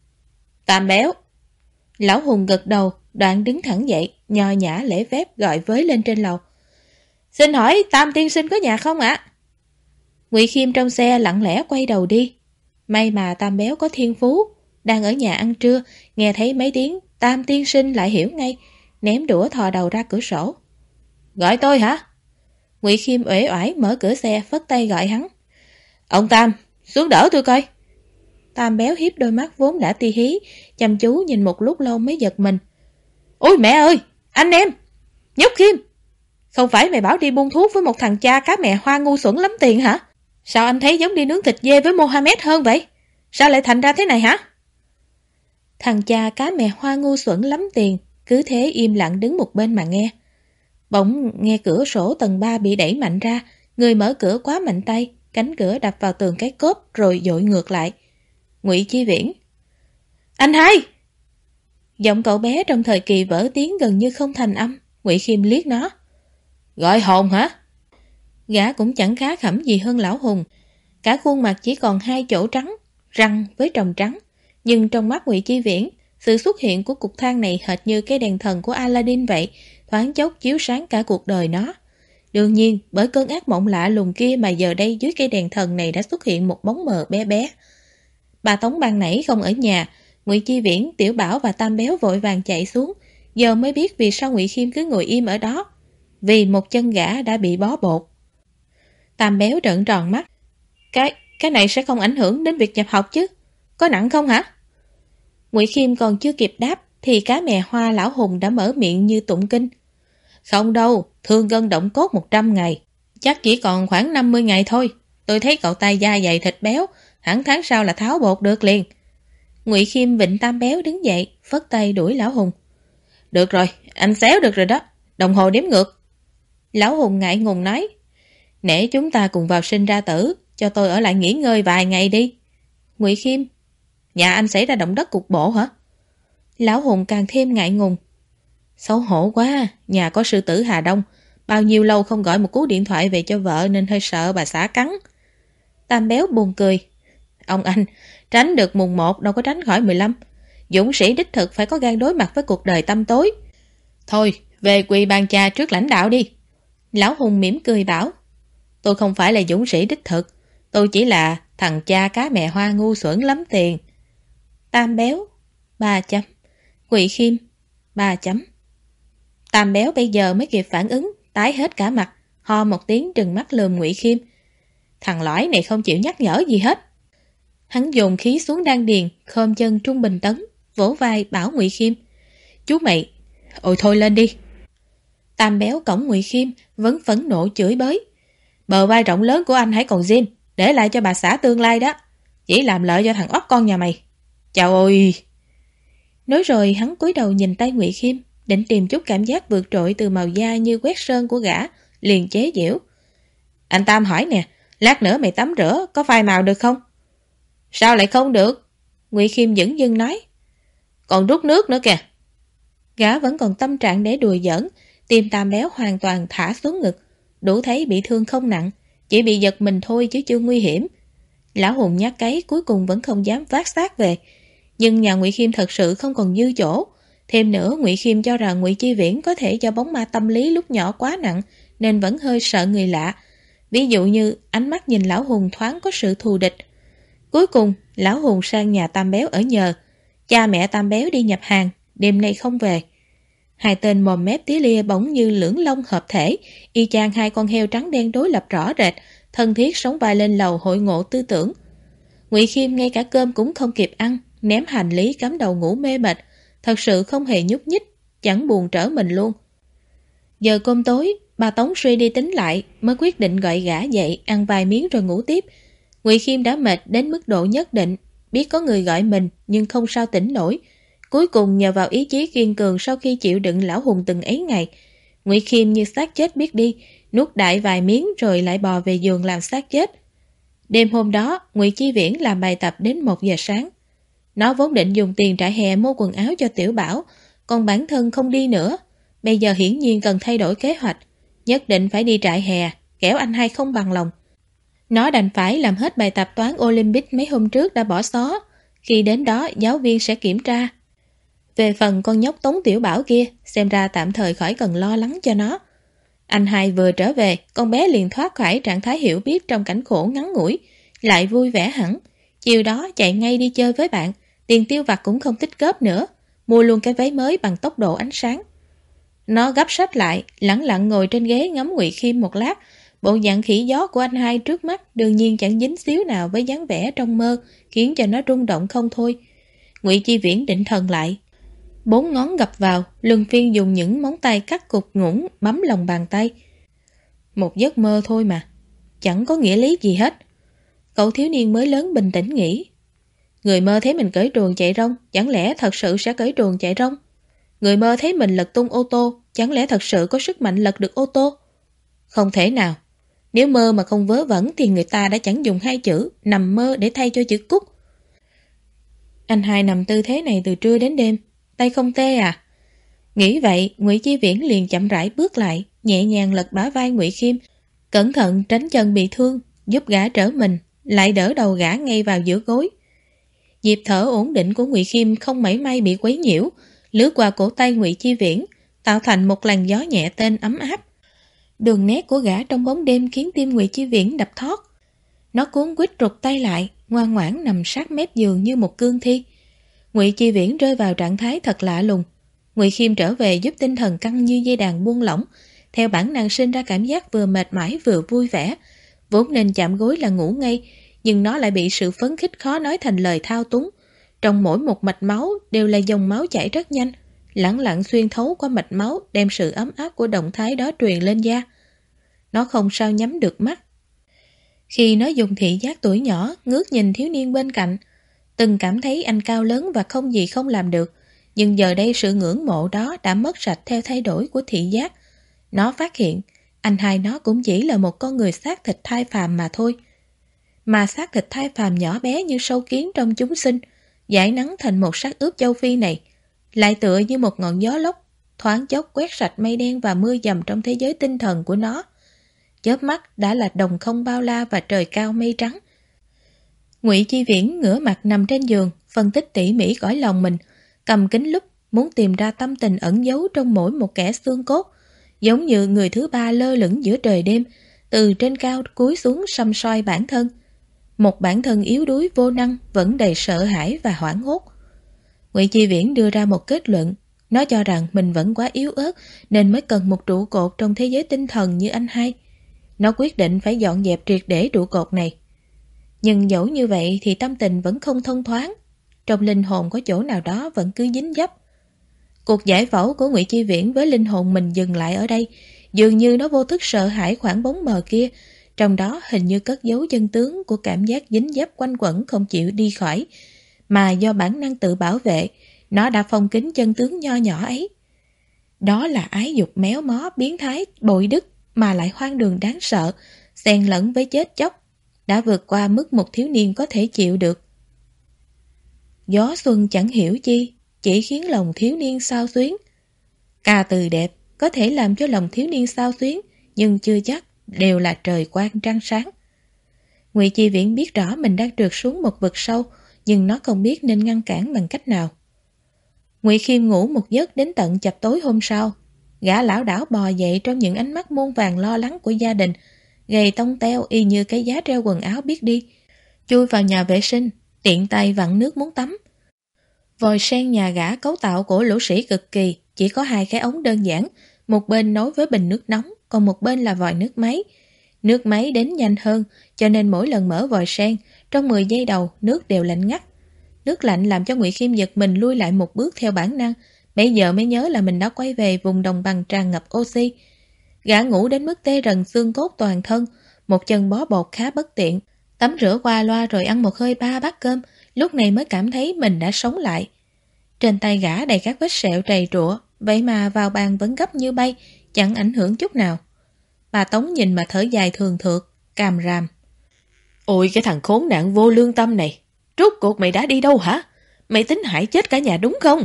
Tam Béo. Lão Hùng gật đầu, đoạn đứng thẳng dậy, nho nhã lễ phép gọi với lên trên lầu. Xin hỏi Tam tiên sinh có nhà không ạ? Ngụy Khiêm trong xe lặng lẽ quay đầu đi. May mà Tam Béo có thiên phú, đang ở nhà ăn trưa, nghe thấy mấy tiếng Tam tiên sinh lại hiểu ngay, ném đũa thò đầu ra cửa sổ. Gọi tôi hả? Ngụy Khiêm uể oải mở cửa xe, phất tay gọi hắn. Ông Tam, xuống đỡ tôi coi. Tam Béo hiếp đôi mắt vốn đã ti hí, chăm chú nhìn một lúc lâu mới giật mình. Ôi mẹ ơi, anh em! Nhóc Khiêm! Không phải mày bảo đi buôn thuốc với một thằng cha cá mẹ hoa ngu xuẩn lắm tiền hả? Sao anh thấy giống đi nướng thịt dê với Mohammed hơn vậy? Sao lại thành ra thế này hả? Thằng cha cá mẹ hoa ngu xuẩn lắm tiền, cứ thế im lặng đứng một bên mà nghe. Bỗng nghe cửa sổ tầng 3 bị đẩy mạnh ra, người mở cửa quá mạnh tay, cánh cửa đập vào tường cái cốp rồi dội ngược lại. Ngụy Chi Viễn. Anh hai! Giọng cậu bé trong thời kỳ vỡ tiếng gần như không thành âm. Ngụy Khiêm liếc nó. Gọi hồn hả? Gã cũng chẳng khá khẩm gì hơn Lão Hùng. Cả khuôn mặt chỉ còn 2 chỗ trắng, răng với tròng trắng. Nhưng trong mắt Ngụy Chi Viễn, sự xuất hiện của cục than này hệt như cái đèn thần của Aladdin vậy, thoáng chốc chiếu sáng cả cuộc đời nó. Đương nhiên, bởi cơn ác mộng lạ lùng kia mà giờ đây dưới cây đèn thần này đã xuất hiện một bóng mờ bé bé. Bà Tống ban nãy không ở nhà, Ngụy Chi Viễn, Tiểu Bảo và Tam Béo vội vàng chạy xuống, giờ mới biết vì sao Ngụy Khiêm cứ ngồi im ở đó. Vì một chân gã đã bị bó bột. Tam Béo trợn tròn mắt. Cái này sẽ không ảnh hưởng đến việc nhập học chứ? Có nặng không hả? Ngụy Khiêm còn chưa kịp đáp thì cá mè hoa Lão Hùng đã mở miệng như tụng kinh. Không đâu, thương gân động cốt 100 ngày. Chắc chỉ còn khoảng 50 ngày thôi. Tôi thấy cậu tay da dày thịt béo, hẳn tháng sau là tháo bột được liền. Ngụy Khiêm vịnh Tam Béo đứng dậy, phất tay đuổi Lão Hùng. Được rồi, anh xéo được rồi đó, đồng hồ đếm ngược. Lão Hùng ngại ngùng nói. Nể chúng ta cùng vào sinh ra tử, cho tôi ở lại nghỉ ngơi vài ngày đi. Ngụy Khiêm. Nhà anh xảy ra động đất cục bộ hả? Lão Hùng càng thêm ngại ngùng. Xấu hổ quá, nhà có sư tử Hà Đông, bao nhiêu lâu không gọi một cú điện thoại về cho vợ nên hơi sợ bà xã cắn. Tam Béo buồn cười. Ông anh, tránh được mùng 1 đâu có tránh khỏi 15. Dũng sĩ đích thực phải có gan đối mặt với cuộc đời tăm tối. Thôi, về quỳ bàn cha trước lãnh đạo đi. Lão Hùng mỉm cười bảo. Tôi không phải là dũng sĩ đích thực, tôi chỉ là thằng cha cá mẹ hoa ngu xuẩn lắm tiền. Tam Béo 3 chấm. Ngụy Khiêm 3 chấm. Tam Béo bây giờ mới kịp phản ứng, tái hết cả mặt, ho một tiếng trừng mắt lườm Ngụy Khiêm. Thằng lõi này không chịu nhắc nhở gì hết. Hắn dồn khí xuống đan điền, khom chân trung bình tấn, vỗ vai bảo Ngụy Khiêm. Chú mày, ôi thôi lên đi. Tam Béo cõng Ngụy Khiêm, vẫn phẫn nộ chửi bới. Bờ vai rộng lớn của anh hãy còn gym, để lại cho bà xã tương lai đó. Chỉ làm lợi cho thằng ốc con nhà mày. Chào ôi. Nói rồi hắn cúi đầu nhìn tay Ngụy Khiêm, định tìm chút cảm giác vượt trội từ màu da như quét sơn của gã, liền chế giễu. Anh Tam hỏi nè, lát nữa mày tắm rửa có phai màu được không? Sao lại không được? Ngụy Khiêm dửng dưng nói. Còn rút nước nữa kìa. Gã vẫn còn tâm trạng để đùa giỡn, tim Tam Béo hoàn toàn thả xuống ngực, đủ thấy bị thương không nặng, chỉ bị giật mình thôi chứ chưa nguy hiểm. Lão Hùng nhát cấy cuối cùng vẫn không dám vác xác về, nhưng nhà Ngụy Khiêm thật sự không còn dư chỗ. Thêm nữa, Ngụy Khiêm cho rằng Ngụy Chi Viễn có thể do bóng ma tâm lý lúc nhỏ quá nặng nên vẫn hơi sợ người lạ. Ví dụ như ánh mắt nhìn Lão Hùng thoáng có sự thù địch. Cuối cùng, Lão Hùng sang nhà Tam Béo ở nhờ. Cha mẹ Tam Béo đi nhập hàng, đêm nay không về. Hai tên mồm mép tía lia bỗng như lưỡng long hợp thể, y chang hai con heo trắng đen đối lập rõ rệt, thân thiết sống vai lên lầu hội ngộ tư tưởng. Ngụy Khiêm ngay cả cơm cũng không kịp ăn, ném hành lý cắm đầu ngủ mê mệt, thật sự không hề nhúc nhích, chẳng buồn trở mình luôn. Giờ cơm tối, bà Tống suy đi tính lại mới quyết định gọi gã dậy ăn vài miếng rồi ngủ tiếp. Ngụy Khiêm đã mệt đến mức độ nhất định, biết có người gọi mình nhưng không sao tỉnh nổi. Cuối cùng nhờ vào ý chí kiên cường sau khi chịu đựng Lão Hùng từng ấy ngày, Ngụy Khiêm như xác chết biết đi, nuốt đại vài miếng rồi lại bò về giường làm xác chết. Đêm hôm đó, Ngụy Chi Viễn làm bài tập đến 1 giờ sáng. Nó vốn định dùng tiền trại hè mua quần áo cho Tiểu Bảo, còn bản thân không đi nữa. Bây giờ hiển nhiên cần thay đổi kế hoạch, nhất định phải đi trại hè, kẻo anh hai không bằng lòng. Nó đành phải làm hết bài tập toán Olympic mấy hôm trước đã bỏ xó, khi đến đó giáo viên sẽ kiểm tra. Về phần con nhóc Tống Tiểu Bảo kia, xem ra tạm thời khỏi cần lo lắng cho nó. Anh hai vừa trở về, con bé liền thoát khỏi trạng thái hiểu biết trong cảnh khổ ngắn ngủi, lại vui vẻ hẳn. Chiều đó chạy ngay đi chơi với bạn, tiền tiêu vặt cũng không tích góp nữa, mua luôn cái váy mới bằng tốc độ ánh sáng. Nó gấp sách lại, lẳng lặng ngồi trên ghế ngắm Ngụy Khiêm một lát. Bộ dạng khỉ gió của anh hai trước mắt đương nhiên chẳng dính xíu nào với dáng vẻ trong mơ, khiến cho nó rung động không thôi. Ngụy Chi Viễn định thần lại, 4 ngón gập vào, luân phiên dùng những móng tay cắt cục ngủng bấm lòng bàn tay. Một giấc mơ thôi mà, chẳng có nghĩa lý gì hết. Cậu thiếu niên mới lớn bình tĩnh nghĩ. Người mơ thấy mình cởi truồng chạy rông, chẳng lẽ thật sự sẽ cởi truồng chạy rông? Người mơ thấy mình lật tung ô tô, chẳng lẽ thật sự có sức mạnh lật được ô tô? Không thể nào. Nếu mơ mà không vớ vẩn thì người ta đã chẳng dùng 2 chữ nằm mơ để thay cho chữ cút. Anh hai nằm tư thế này từ trưa đến đêm, tay không tê à? Nghĩ vậy, Ngụy Chi Viễn liền chậm rãi bước lại, nhẹ nhàng lật bả vai Ngụy Khiêm, cẩn thận tránh chân bị thương, giúp gã trở mình, lại đỡ đầu gã ngay vào giữa gối. Nhịp thở ổn định của Ngụy Khiêm không mảy may bị quấy nhiễu, lướt qua cổ tay Ngụy Chi Viễn, tạo thành một làn gió nhẹ tên ấm áp. Đường nét của gã trong bóng đêm khiến tim Ngụy Chi Viễn đập thót. Nó cuốn quýt rụt tay lại, ngoan ngoãn nằm sát mép giường như một cương thi. Ngụy Chi Viễn rơi vào trạng thái thật lạ lùng. Ngụy Khiêm trở về giúp tinh thần căng như dây đàn buông lỏng, theo bản năng sinh ra cảm giác vừa mệt mỏi vừa vui vẻ. Vốn nên chạm gối là ngủ ngay, nhưng nó lại bị sự phấn khích khó nói thành lời thao túng. Trong mỗi một mạch máu đều là dòng máu chảy rất nhanh, lẳng lặng xuyên thấu qua mạch máu, đem sự ấm áp của động thái đó truyền lên da. Nó không sao nhắm được mắt. Khi nó dùng thị giác tuổi nhỏ ngước nhìn thiếu niên bên cạnh, từng cảm thấy anh cao lớn và không gì không làm được, nhưng giờ đây sự ngưỡng mộ đó đã mất sạch theo thay đổi của thị giác. Nó phát hiện anh hai nó cũng chỉ là một con người xác thịt thai phàm mà thôi. Mà xác thịt thai phàm nhỏ bé như sâu kiến trong chúng sinh, giải nắng thành một xác ướp châu Phi này, lại tựa như một ngọn gió lốc, thoáng chốc quét sạch mây đen và mưa dầm trong thế giới tinh thần của nó. Chớp mắt đã là đồng không bao la và trời cao mây trắng. Ngụy Chi Viễn ngửa mặt nằm trên giường, phân tích tỉ mỉ cõi lòng mình, cầm kính lúp muốn tìm ra tâm tình ẩn giấu trong mỗi một kẽ xương cốt, giống như người thứ ba lơ lửng giữa trời đêm, từ trên cao cúi xuống săm soi bản thân. Một bản thân yếu đuối vô năng vẫn đầy sợ hãi và hoảng hốt. Ngụy Chi Viễn đưa ra một kết luận, nó cho rằng mình vẫn quá yếu ớt nên mới cần một trụ cột trong thế giới tinh thần như anh hai. Nó quyết định phải dọn dẹp triệt để trụ cột này. Nhưng dẫu như vậy thì tâm tình vẫn không thông thoáng, trong linh hồn có chỗ nào đó vẫn cứ dính dấp. Cuộc giải phẫu của Ngụy Chi Viễn với linh hồn mình dừng lại ở đây, dường như nó vô thức sợ hãi khoảng bóng mờ kia, trong đó hình như cất giấu chân tướng của cảm giác dính dấp quanh quẩn không chịu đi khỏi, mà do bản năng tự bảo vệ, nó đã phong kín chân tướng nho nhỏ ấy. Đó là ái dục méo mó, biến thái, bội đức mà lại hoang đường đáng sợ, xen lẫn với chết chóc, đã vượt qua mức một thiếu niên có thể chịu được. Gió xuân chẳng hiểu chi, chỉ khiến lòng thiếu niên xao xuyến. Ca từ đẹp có thể làm cho lòng thiếu niên xao xuyến, nhưng chưa chắc đều là trời quang trăng sáng. Ngụy Chi Viễn biết rõ mình đang trượt xuống một vực sâu, nhưng nó không biết nên ngăn cản bằng cách nào. Ngụy Khiêm ngủ một giấc đến tận chập tối hôm sau. Gã lão đảo bò dậy trong những ánh mắt muôn vàn lo lắng của gia đình, gầy tông teo y như cái giá treo quần áo biết đi. Chui vào nhà vệ sinh, tiện tay vặn nước muốn tắm. Vòi sen nhà gã cấu tạo của lũ sĩ cực kỳ, chỉ có 2 cái ống đơn giản, một bên nối với bình nước nóng, còn một bên là vòi nước máy. Nước máy đến nhanh hơn, cho nên mỗi lần mở vòi sen, trong 10 giây đầu nước đều lạnh ngắt. Nước lạnh làm cho Ngụy Khiêm giật mình lui lại một bước theo bản năng, bây giờ mới nhớ là mình đã quay về vùng đồng bằng tràn ngập oxy. Gã ngủ đến mức tê rần xương cốt toàn thân, một chân bó bột khá bất tiện. Tắm rửa qua loa rồi ăn một hơi 3 bát cơm, lúc này mới cảm thấy mình đã sống lại. Trên tay gã đầy các vết sẹo trầy trụa, vậy mà vào bàn vẫn gấp như bay, chẳng ảnh hưởng chút nào. Bà Tống nhìn mà thở dài thường thượt, càm ràm. Ôi cái thằng khốn nạn vô lương tâm này, rốt cuộc mày đã đi đâu hả? Mày tính hại chết cả nhà đúng không?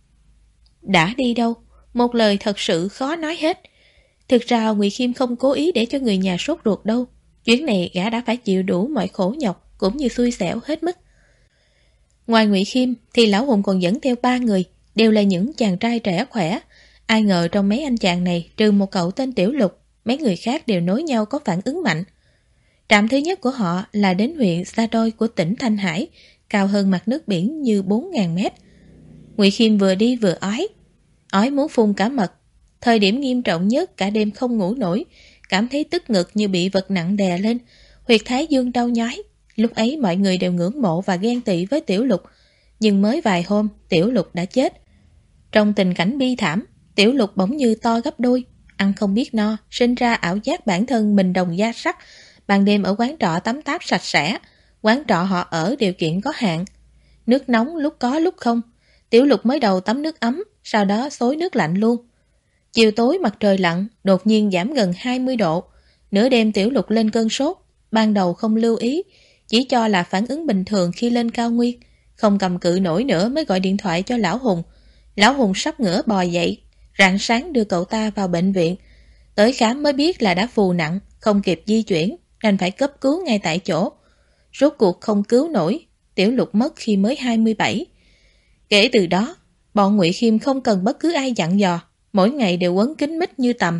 Đã đi đâu? Một lời thật sự khó nói hết. Thực ra Ngụy Khiêm không cố ý để cho người nhà sốt ruột đâu. Chuyến này gã đã phải chịu đủ mọi khổ nhọc, cũng như xui xẻo hết mức. Ngoài Ngụy Khiêm thì Lão Hùng còn dẫn theo 3 người, đều là những chàng trai trẻ khỏe. Ai ngờ trong mấy anh chàng này, trừ một cậu tên Tiểu Lục, mấy người khác đều nối nhau có phản ứng mạnh. Trạm thứ nhất của họ là đến huyện Sa Đôi của tỉnh Thanh Hải, cao hơn mặt nước biển như 4.000 mét. Ngụy Khiêm vừa đi vừa ói muốn phun cả mật. Thời điểm nghiêm trọng nhất, cả đêm không ngủ nổi, cảm thấy tức ngực như bị vật nặng đè lên, huyệt thái dương đau nhói. Lúc ấy mọi người đều ngưỡng mộ và ghen tị với Tiểu Lục, nhưng mới vài hôm Tiểu Lục đã chết. Trong tình cảnh bi thảm, Tiểu Lục bỗng như to gấp đôi, ăn không biết no, sinh ra ảo giác bản thân mình đồng da sắt. Ban đêm ở quán trọ tắm táp sạch sẽ, quán trọ họ ở điều kiện có hạn, nước nóng lúc có lúc không. Tiểu Lục mới đầu tắm nước ấm, sau đó xối nước lạnh luôn. Chiều tối mặt trời lặn, đột nhiên giảm gần 20 độ. Nửa đêm Tiểu Lục lên cơn sốt, ban đầu không lưu ý, chỉ cho là phản ứng bình thường khi lên cao nguyên. Không cầm cự nổi nữa mới gọi điện thoại cho Lão Hùng. Lão Hùng sắp ngửa bò dậy, rạng sáng đưa cậu ta vào bệnh viện. Tới khám mới biết là đã phù nặng, không kịp di chuyển, nên phải cấp cứu ngay tại chỗ. Rốt cuộc không cứu nổi, Tiểu Lục mất khi mới 27. Kể từ đó, bọn Ngụy Khiêm không cần bất cứ ai dặn dò, mỗi ngày đều quấn kín mít như tầm.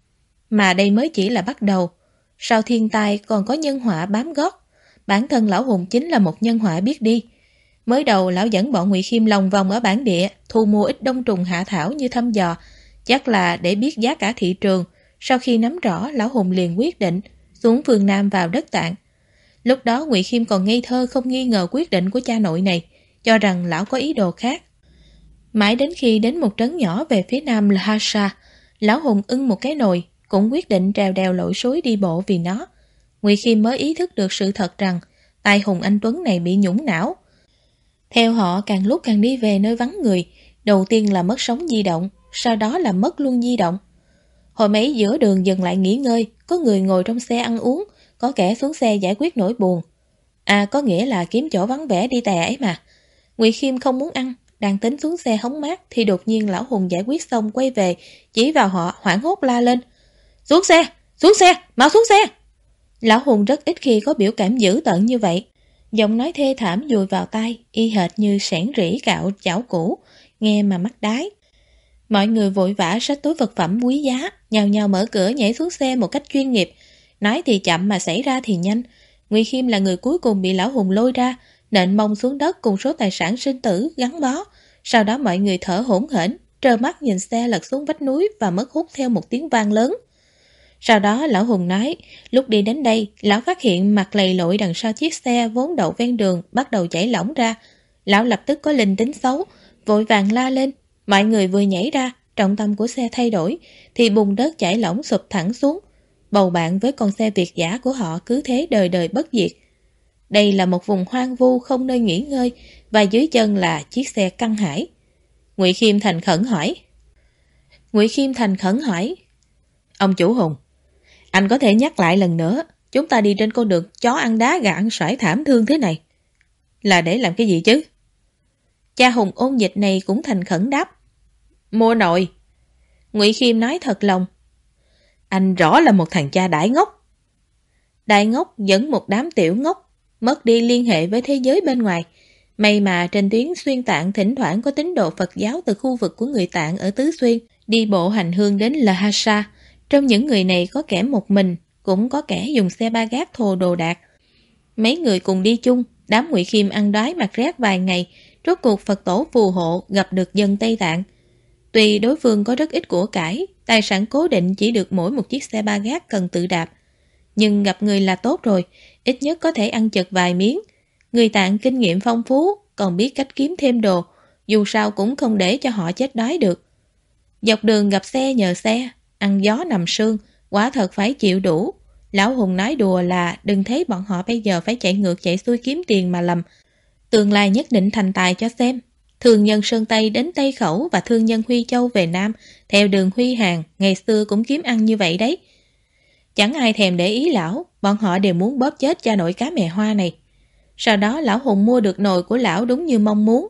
Mà đây mới chỉ là bắt đầu, sau thiên tai còn có nhân họa bám gót. Bản thân Lão Hùng chính là một nhân họa biết đi. Mới đầu lão dẫn bọn Ngụy Khiêm lòng vòng ở bản địa, thu mua ít đông trùng hạ thảo như thăm dò, chắc là để biết giá cả thị trường. Sau khi nắm rõ, Lão Hùng liền quyết định xuống phương Nam vào đất Tạng. Lúc đó Ngụy Khiêm còn ngây thơ không nghi ngờ quyết định của cha nội này, cho rằng lão có ý đồ khác. Mãi đến khi đến một trấn nhỏ về phía nam Lhasa, Lão Hùng ưng một cái nồi, cũng quyết định trèo đèo lội suối đi bộ vì nó. Ngụy Khiêm mới ý thức được sự thật rằng tài Hùng Anh Tuấn này bị nhũng não. Theo họ, càng lúc càng đi về nơi vắng người, đầu tiên là mất sóng di động, sau đó là mất luôn di động. Hồi mấy giữa đường dừng lại nghỉ ngơi, có người ngồi trong xe ăn uống, có kẻ xuống xe giải quyết nỗi buồn. À, có nghĩa là kiếm chỗ vắng vẻ đi tè ấy mà. Ngụy Khiêm không muốn ăn, đang tính xuống xe hóng mát thì đột nhiên Lão Hùng giải quyết xong quay về, chỉ vào họ hoảng hốt la lên. Xuống xe, mau xuống xe. Lão Hùng rất ít khi có biểu cảm dữ tợn như vậy. Giọng nói thê thảm dùi vào tai, y hệt như sẻn rỉ cạo chảo cũ, nghe mà mắc đái. Mọi người vội vã xách túi vật phẩm quý giá, nhào nhào mở cửa nhảy xuống xe một cách chuyên nghiệp. Nói thì chậm mà xảy ra thì nhanh. Ngụy Khiêm là người cuối cùng bị Lão Hùng lôi ra, nện mông xuống đất cùng số tài sản sinh tử gắn bó. Sau đó mọi người thở hổn hển, trơ mắt nhìn xe lật xuống vách núi và mất hút theo một tiếng vang lớn. Sau đó Lão Hùng nói, lúc đi đến đây, Lão phát hiện mặt lầy lội đằng sau chiếc xe vốn đậu ven đường bắt đầu chảy lỏng ra. Lão lập tức có linh tính xấu, vội vàng la lên. Mọi người vừa nhảy ra, trọng tâm của xe thay đổi, thì bùn đất chảy lỏng sụp thẳng xuống. Bầu bạn với con xe Việt giả của họ cứ thế đời đời bất diệt. Đây là một vùng hoang vu không nơi nghỉ ngơi, và dưới chân là chiếc xe Căng Hải. Ngụy Khiêm thành khẩn hỏi, ông chủ Hùng, anh có thể nhắc lại lần nữa, chúng ta đi trên con đường chó ăn đá gà ăn sỏi thảm thương thế này là để làm cái gì chứ? Cha Hùng ôn dịch này cũng thành khẩn đáp. Mua nồi. Ngụy Khiêm nói thật lòng. Anh rõ là một thằng cha đại ngốc. Đại ngốc dẫn một đám tiểu ngốc, mất đi liên hệ với thế giới bên ngoài. May mà trên tuyến xuyên Tạng thỉnh thoảng có tín đồ Phật giáo từ khu vực của người Tạng ở Tứ Xuyên, đi bộ hành hương đến Lhasa. Trong những người này có kẻ một mình, cũng có kẻ dùng xe ba gác thồ đồ đạc. Mấy người cùng đi chung, đám Ngụy Khiêm ăn đói mặc rét vài ngày, rốt cuộc Phật tổ phù hộ gặp được dân Tây Tạng. Tuy đối phương có rất ít của cải, tài sản cố định chỉ được mỗi một chiếc xe ba gác cần tự đạp. Nhưng gặp người là tốt rồi, ít nhất có thể ăn chật vài miếng. Người Tạng kinh nghiệm phong phú, còn biết cách kiếm thêm đồ, dù sao cũng không để cho họ chết đói được. Dọc đường gặp xe nhờ xe, ăn gió nằm sương, quả thật phải chịu đủ. Lão Hùng nói đùa là đừng thấy bọn họ bây giờ phải chạy ngược chạy xuôi kiếm tiền mà lầm. Tương lai nhất định thành tài cho xem. Thương nhân Sơn Tây đến Tây Khẩu và thương nhân Huy Châu về Nam, theo đường Huy Hàng, ngày xưa cũng kiếm ăn như vậy đấy. Chẳng ai thèm để ý lão, bọn họ đều muốn bóp chết cha nội cá mè hoa này. Sau đó lão Hùng mua được nồi của lão đúng như mong muốn.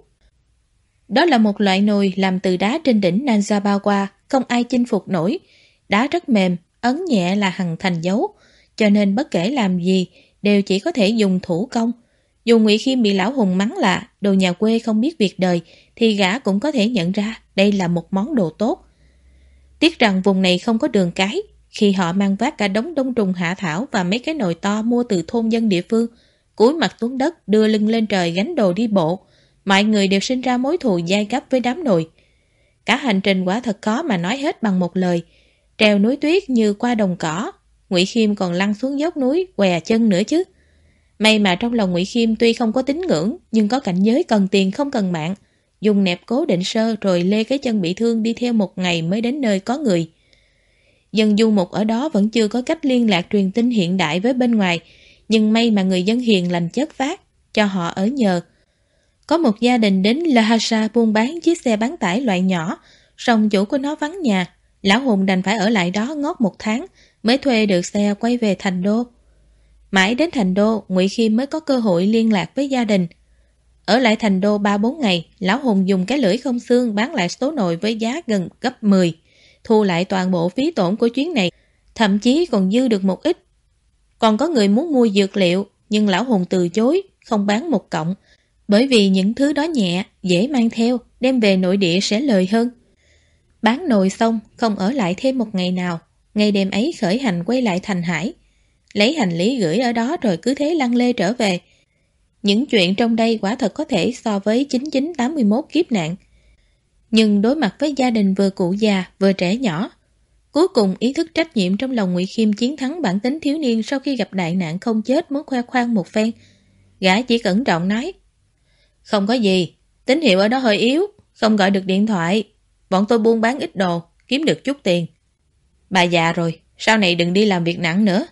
Đó là một loại nồi làm từ đá trên đỉnh Nanjabawa, không ai chinh phục nổi. Đá rất mềm, ấn nhẹ là hằn thành dấu, cho nên bất kể làm gì đều chỉ có thể dùng thủ công. Dù Ngụy Khiêm bị lão Hùng mắng là đồ nhà quê không biết việc đời, thì gã cũng có thể nhận ra đây là một món đồ tốt. Tiếc rằng vùng này không có đường cái, khi họ mang vác cả đống đông trùng hạ thảo và mấy cái nồi to mua từ thôn dân địa phương, cúi mặt xuống đất đưa lưng lên trời gánh đồ đi bộ, mọi người đều sinh ra mối thù dai gắt với đám nồi. Cả hành trình quả thật khó mà nói hết bằng một lời. Trèo núi tuyết như qua đồng cỏ, Ngụy Khiêm còn lăn xuống dốc núi què chân nữa chứ. May mà trong lòng Ngụy Khiêm tuy không có tín ngưỡng, nhưng có cảnh giới cần tiền không cần mạng, dùng nẹp cố định sơ rồi lê cái chân bị thương đi theo một ngày mới đến nơi có người. Dân du mục ở đó vẫn chưa có cách liên lạc truyền tin hiện đại với bên ngoài, nhưng may mà người dân hiền lành chất phác, cho họ ở nhờ. Có một gia đình đến Lhasa buôn bán chiếc xe bán tải loại nhỏ, song chủ của nó vắng nhà, lão Hùng đành phải ở lại đó ngót 1 tháng, mới thuê được xe quay về Thành Đô. Mãi đến Thành Đô, Ngụy Khiêm mới có cơ hội liên lạc với gia đình. Ở lại Thành Đô 3-4 ngày, lão Hùng dùng cái lưỡi không xương bán lại số nồi với giá gần gấp 10, thu lại toàn bộ phí tổn của chuyến này, thậm chí còn dư được một ít. Còn có người muốn mua dược liệu, nhưng lão Hùng từ chối, không bán 1 cọng, bởi vì những thứ đó nhẹ, dễ mang theo, đem về nội địa sẽ lời hơn. Bán nồi xong, không ở lại thêm 1 ngày nào, ngày đêm ấy khởi hành quay lại Thành Hải, lấy hành lý gửi ở đó rồi cứ thế lăn lê trở về. Những chuyện trong đây quả thật có thể so với 9981 kiếp nạn. Nhưng đối mặt với gia đình vừa cụ già vừa trẻ nhỏ, cuối cùng ý thức trách nhiệm trong lòng Ngụy Khiêm chiến thắng bản tính thiếu niên sau khi gặp đại nạn không chết muốn khoe khoang một phen. Gã chỉ cẩn trọng nói: Không có gì, tín hiệu ở đó hơi yếu, không gọi được điện thoại. Bọn tôi buôn bán ít đồ, kiếm được chút tiền. Bà già rồi, sau này đừng đi làm việc nặng nữa.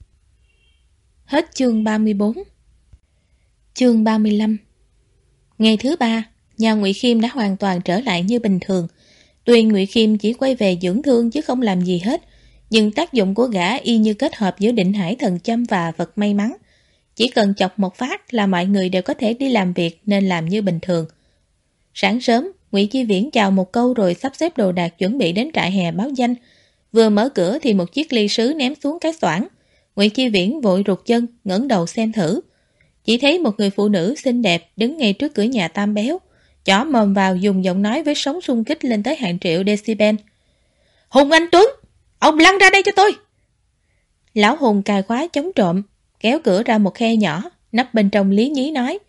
Hết chương 34. Chương 35. Ngày thứ 3, nhà Ngụy Khiêm đã hoàn toàn trở lại như bình thường. Tuy Ngụy Khiêm chỉ quay về dưỡng thương chứ không làm gì hết, nhưng tác dụng của gã y như kết hợp giữa định hải thần châm và vật may mắn. Chỉ cần chọc một phát là mọi người đều có thể đi làm việc nên làm như bình thường. Sáng sớm, Ngụy Chi Viễn chào một câu rồi sắp xếp đồ đạc chuẩn bị đến trại hè báo danh. Vừa mở cửa thì một chiếc ly sứ ném xuống cái xoảng. Ngụy Chi Viễn vội rụt chân, ngẩng đầu xem thử. Chỉ thấy một người phụ nữ xinh đẹp đứng ngay trước cửa nhà Tam Béo, chỏ mồm vào dùng giọng nói với sóng xung kích lên tới hàng triệu decibel. Hùng Anh Tuấn, ông lăn ra đây cho tôi. Lão Hùng cài khóa chống trộm, kéo cửa ra một khe nhỏ, nắp bên trong lý nhí nói: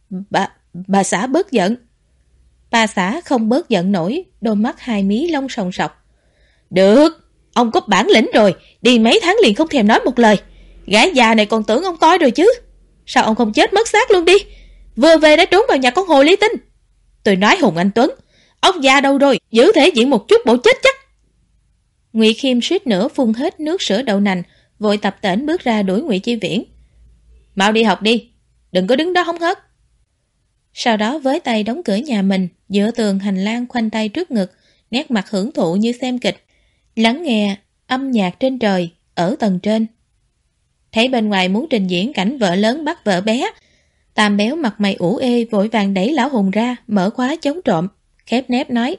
Bà xã bớt giận. Bà xã không bớt giận nổi, đôi mắt hai mí lông sòng sọc. Được, ông có bản lĩnh rồi, đi mấy tháng liền không thèm nói một lời. Gái già này còn tưởng ông toi rồi chứ. Sao ông không chết mất xác luôn đi? Vừa về đã trốn vào nhà con hồ ly tinh. Tôi nói Hùng Anh Tuấn, ông già đâu rồi, giữ thể diện một chút bộ chết chắc. Ngụy Khiêm suýt nữa phun hết nước sữa đậu nành, vội tập tễnh bước ra đuổi Ngụy Chi Viễn. Mau đi học đi, đừng có đứng đó hóng hớt. Sau đó với tay đóng cửa nhà mình, dựa tường hành lang khoanh tay trước ngực, nét mặt hưởng thụ như xem kịch, lắng nghe âm nhạc trên trời ở tầng trên. Thấy bên ngoài muốn trình diễn cảnh vợ lớn bắt vợ bé, Tam Béo mặt mày ủ ê vội vàng đẩy lão Hùng ra, mở khóa chống trộm, khép nép nói: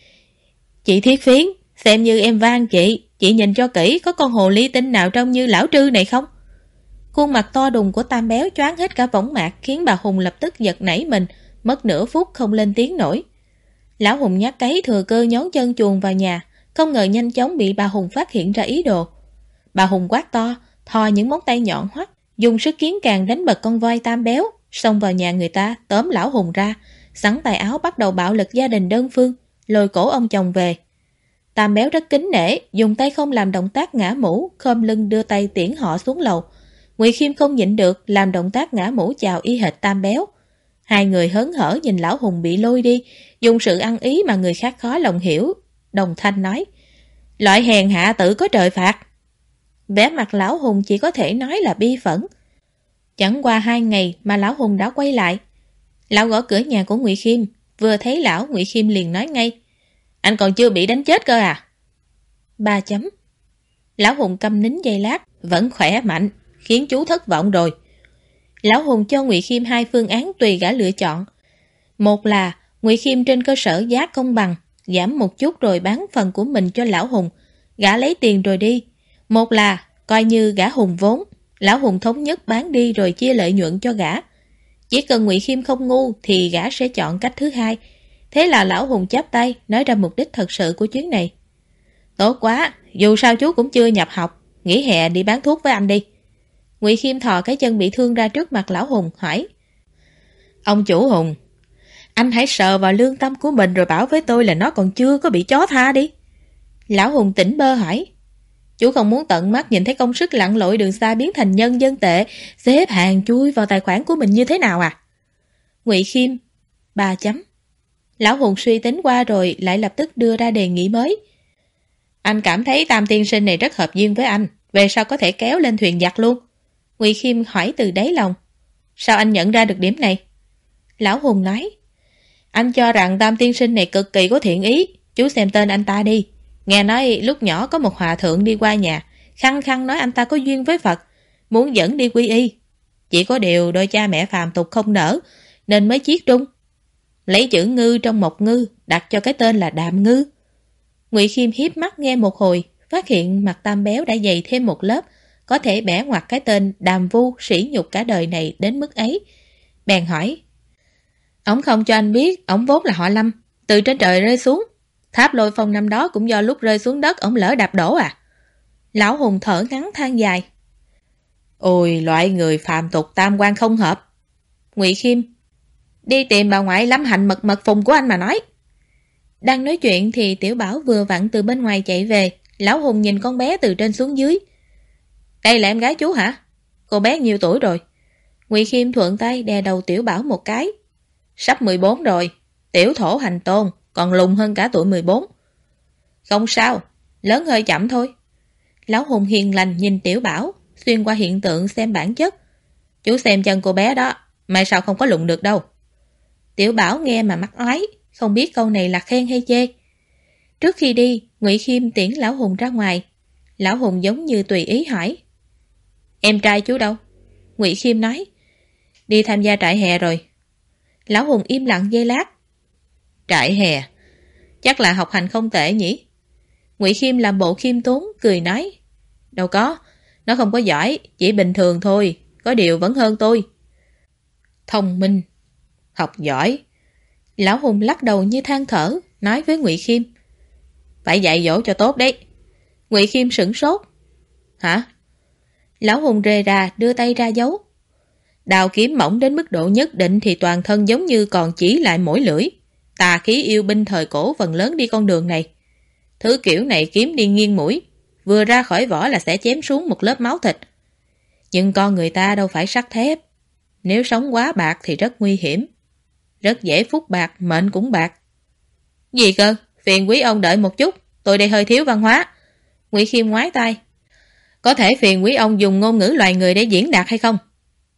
Chị Thiết Phiến, xem như em van chị nhìn cho kỹ có con hồ ly tinh nào trông như lão Trư này không? Khuôn mặt to đùng của Tam Béo choáng hết cả võng mạc, khiến bà Hùng lập tức giật nảy mình, mất nửa phút không lên tiếng nổi. Lão Hùng nhát cấy thừa cơ nhón chân chuồn vào nhà, không ngờ nhanh chóng bị bà Hùng phát hiện ra ý đồ. Bà Hùng quát to, thò những móng tay nhọn hoắt, dùng sức kiến càng đánh bật con voi Tam Béo, xông vào nhà người ta tóm lão Hùng ra, sắn tay áo bắt đầu bạo lực gia đình đơn phương, lôi cổ ông chồng về. Tam Béo rất kính nể, dùng tay không làm động tác ngã mũ, khom lưng đưa tay tiễn họ xuống lầu. Ngụy Khiêm không nhịn được, làm động tác ngã mũ chào y hệt Tam Béo. Hai người hớn hở nhìn lão Hùng bị lôi đi, dùng sự ăn ý mà người khác khó lòng hiểu, đồng thanh nói: Loại hèn hạ tự có trời phạt. Vẻ mặt lão Hùng chỉ có thể nói là bi phẫn. Chẳng qua 2 ngày mà lão Hùng đã quay lại. Lão gõ cửa nhà của Ngụy Khiêm, vừa thấy lão, Ngụy Khiêm liền nói ngay: Anh còn chưa bị đánh chết cơ à? 3 chấm. Lão Hùng câm nín giây lát, vẫn khỏe mạnh, khiến chú thất vọng rồi. Lão Hùng cho Ngụy Khiêm 2 phương án tùy gã lựa chọn. Một là Ngụy Khiêm trên cơ sở giá công bằng, giảm một chút rồi bán phần của mình cho lão Hùng, gã lấy tiền rồi đi. Một là coi như gã hùng vốn, lão Hùng thống nhất bán đi rồi chia lợi nhuận cho gã. Chỉ cần Ngụy Khiêm không ngu thì gã sẽ chọn cách thứ hai. Thế là lão Hùng chắp tay nói ra mục đích thật sự của chuyến này. Tốt quá, dù sao chú cũng chưa nhập học, nghỉ hè đi bán thuốc với anh đi. Ngụy Khiêm thò cái chân bị thương ra trước mặt lão Hùng hỏi: Ông chủ Hùng, anh hãy sờ vào lương tâm của mình rồi bảo với tôi là nó còn chưa có bị chó tha đi. Lão Hùng tỉnh bơ hỏi: Chú không muốn tận mắt nhìn thấy công sức lặn lội đường xa biến thành nhân dân tệ xếp hàng chui vào tài khoản của mình như thế nào à? Ngụy Khiêm 3 chấm. Lão Hùng suy tính qua rồi lại lập tức đưa ra đề nghị mới. Anh cảm thấy Tam tiên sinh này rất hợp duyên với anh, về sau có thể kéo lên thuyền giặc luôn. Ngụy Khiêm hỏi từ đáy lòng: Sao anh nhận ra được điểm này? Lão Hùng nói: Anh cho rằng Tam tiên sinh này cực kỳ có thiện ý, chú xem tên anh ta đi. Nghe nói lúc nhỏ có một hòa thượng đi qua nhà, khăng khăng nói anh ta có duyên với Phật, muốn dẫn đi quy y. Chỉ có điều đôi cha mẹ phàm tục không nỡ, nên mới chiết trung. Lấy chữ ngư trong một ngư, đặt cho cái tên là Đạm Ngư. Ngụy Khiêm hiếp mắt nghe một hồi, phát hiện mặt Tam Béo đã dày thêm một lớp, có thể bẻ ngoặt cái tên Đàm Vu sỉ nhục cả đời này đến mức ấy. Bèn hỏi: Ông không cho anh biết, ông vốn là họ Lâm, từ trên trời rơi xuống. Tháp Lôi Phong năm đó cũng do lúc rơi xuống đất ông lỡ đạp đổ à? Lão Hùng thở ngắn than dài: Ôi, loại người phàm tục tam quan không hợp. Ngụy Khiêm: Đi tìm bà ngoại Lâm Hạnh mật mật phùng của anh mà nói. Đang nói chuyện thì Tiểu Bảo vừa vặn từ bên ngoài chạy về. Lão Hùng nhìn con bé từ trên xuống dưới: Đây là em gái chú hả? Cô bé nhiêu tuổi rồi? Ngụy Khiêm thuận tay đè đầu Tiểu Bảo một cái: Sắp 14 rồi, tiểu thổ hành tôn, còn lùn hơn cả tuổi 14. Không sao, lớn hơi chậm thôi. Lão Hùng hiền lành nhìn Tiểu Bảo, xuyên qua hiện tượng xem bản chất: Chú xem chân cô bé đó, mai sao không có lùn được đâu. Tiểu Bảo nghe mà mắc oái, không biết câu này là khen hay chê. Trước khi đi, Ngụy Khiêm tiễn Lão Hùng ra ngoài. Lão Hùng giống như tùy ý hỏi: Em trai chú đâu? Ngụy Khiêm nói: Đi tham gia trại hè rồi. Lão Hùng im lặng giây lát: Trại hè? Chắc là học hành không tệ nhỉ? Ngụy Khiêm làm bộ khiêm tốn, cười nói: Đâu có, nó không có giỏi, chỉ bình thường thôi, có điều vẫn hơn tôi. Thông minh, học giỏi. Lão Hùng lắc đầu như than thở, nói với Ngụy Khiêm: Phải dạy dỗ cho tốt đấy. Ngụy Khiêm sửng sốt: Hả? Lão Hùng rề rà đưa tay ra dấu. Đào kiếm mỏng đến mức độ nhất định thì toàn thân giống như còn chỉ lại mỗi lưỡi. Tà khí yêu binh thời cổ phần lớn đi con đường này. Thứ kiểu này kiếm đi nghiêng mũi, vừa ra khỏi vỏ là sẽ chém xuống một lớp máu thịt. Nhưng con người ta đâu phải sắt thép. Nếu sống quá bạc thì rất nguy hiểm. Rất dễ phúc bạc, mệnh cũng bạc. Gì cơ? Phiền quý ông đợi một chút, tôi đây hơi thiếu văn hóa. Ngụy Khiêm ngoái tay: Có thể phiền quý ông dùng ngôn ngữ loài người để diễn đạt hay không?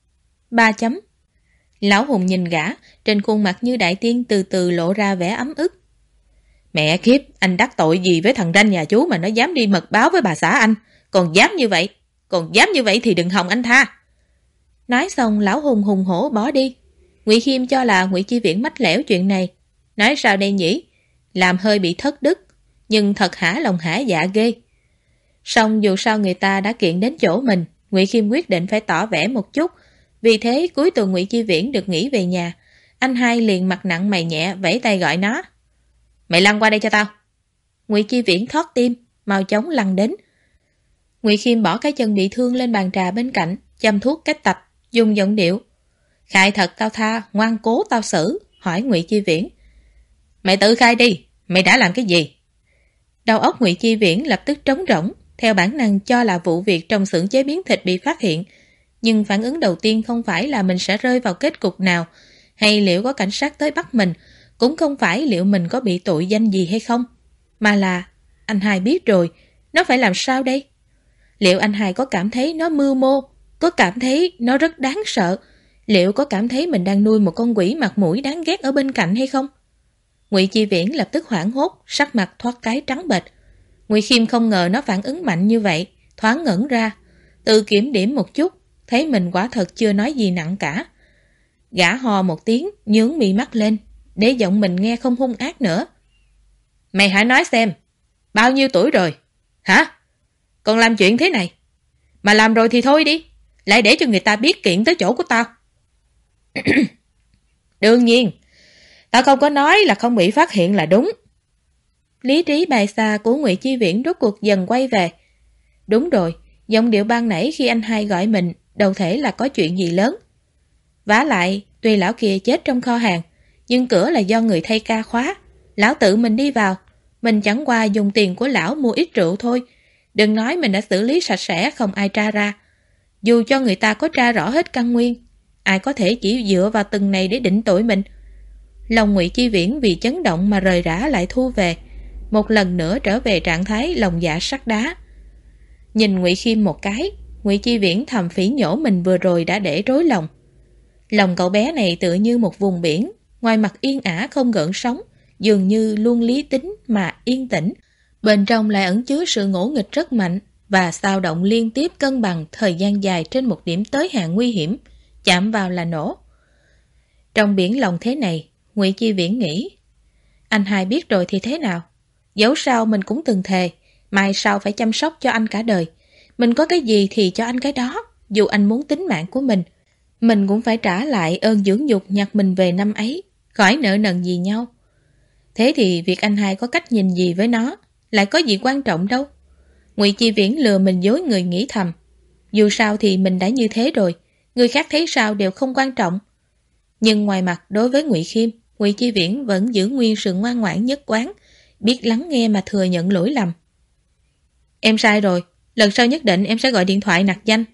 3 chấm. Lão Hùng nhìn gã, trên khuôn mặt như đại tiên từ từ lộ ra vẻ ấm ức. Mẹ kiếp, anh đắc tội gì với thằng ranh nhà chú mà nó dám đi mật báo với bà xã anh? Còn dám như vậy thì đừng hòng anh tha. Nói xong lão Hùng hùng hổ bỏ đi. Ngụy Khiêm cho là Ngụy Chi Viễn mách lẻo chuyện này. Nói sao đây nhỉ? Làm hơi bị thất đức, nhưng thật hả lòng hả dạ ghê. Song dù sao người ta đã kiện đến chỗ mình, Ngụy Khiêm quyết định phải tỏ vẻ một chút. Vì thế cuối tuần Ngụy Chi Viễn được nghỉ về nhà. Anh hai liền mặt nặng mày nhẹ vẫy tay gọi nó. Mày lăn qua đây cho tao. Ngụy Chi Viễn thót tim, mau chóng lăn đến. Ngụy Khiêm bỏ cái chân bị thương lên bàn trà bên cạnh, châm thuốc cách tạch, dùng giọng điệu. Khai thật tao tha, ngoan cố tao xử, hỏi Ngụy Chi Viễn. Mày tự khai đi, mày đã làm cái gì? Đầu óc Ngụy Chi Viễn lập tức trống rỗng, theo bản năng cho là vụ việc trong xưởng chế biến thịt bị phát hiện. Nhưng phản ứng đầu tiên không phải là mình sẽ rơi vào kết cục nào, hay liệu có cảnh sát tới bắt mình, cũng không phải liệu mình có bị tội danh gì hay không, mà là anh hai biết rồi, nó phải làm sao đây? Liệu anh hai có cảm thấy nó mưu mô, có cảm thấy nó rất đáng sợ, liệu có cảm thấy mình đang nuôi một con quỷ mặt mũi đáng ghét ở bên cạnh hay không? Ngụy Chi Viễn lập tức hoảng hốt, sắc mặt thoát cái trắng bệch. Ngụy Khiêm không ngờ nó phản ứng mạnh như vậy, thoáng ngẩn ra, tự kiểm điểm một chút, thấy mình quả thật chưa nói gì nặng cả. Gã hò một tiếng, nhướng mi mắt lên, để giọng mình nghe không hung ác nữa. Mày hãy nói xem, bao nhiêu tuổi rồi? Hả? Còn làm chuyện thế này? Mà làm rồi thì thôi đi, lại để cho người ta biết kiện tới chỗ của tao. Đương nhiên, tao không có nói là không bị phát hiện là đúng. Lý trí bài xa của Ngụy Chi Viễn rốt cuộc dần quay về. Đúng rồi, giọng điệu ban nãy khi anh hai gọi mình đâu thể là có chuyện gì lớn. Vả lại, tuy lão kia chết trong kho hàng, nhưng cửa là do người thay ca khóa. Lão tự mình đi vào, mình chẳng qua dùng tiền của lão mua ít rượu thôi. Đừng nói mình đã xử lý sạch sẽ không ai tra ra. Dù cho người ta có tra rõ hết căn nguyên, ai có thể chỉ dựa vào từng này để định tội mình. Lòng Ngụy Chi Viễn vì chấn động mà rời rã lại thu về, một lần nữa trở về trạng thái lòng dạ sắt đá. Nhìn Ngụy Khiêm một cái, Ngụy Chi Viễn thầm phỉ nhổ mình vừa rồi đã để rối lòng. Lòng cậu bé này tựa như một vùng biển, ngoài mặt yên ả không gợn sóng, dường như luôn lý tính mà yên tĩnh. Bên trong lại ẩn chứa sự ngỗ nghịch rất mạnh và xao động liên tiếp cân bằng thời gian dài trên một điểm tới hạn nguy hiểm, chạm vào là nổ. Trong biển lòng thế này, Ngụy Chi Viễn nghĩ, anh hai biết rồi thì thế nào? Dẫu sao mình cũng từng thề, mai sau phải chăm sóc cho anh cả đời. Mình có cái gì thì cho anh cái đó, dù anh muốn tính mạng của mình cũng phải trả lại ơn dưỡng dục nhặt mình về năm ấy, khỏi nợ nần gì nhau. Thế thì việc anh hai có cách nhìn gì với nó, lại có gì quan trọng đâu. Ngụy Chi Viễn lừa mình dối người nghĩ thầm. Dù sao thì mình đã như thế rồi, người khác thấy sao đều không quan trọng. Nhưng ngoài mặt đối với Ngụy Khiêm, Ngụy Chi Viễn vẫn giữ nguyên sự ngoan ngoãn nhất quán, biết lắng nghe mà thừa nhận lỗi lầm. Em sai rồi, lần sau nhất định em sẽ gọi điện thoại nặc danh.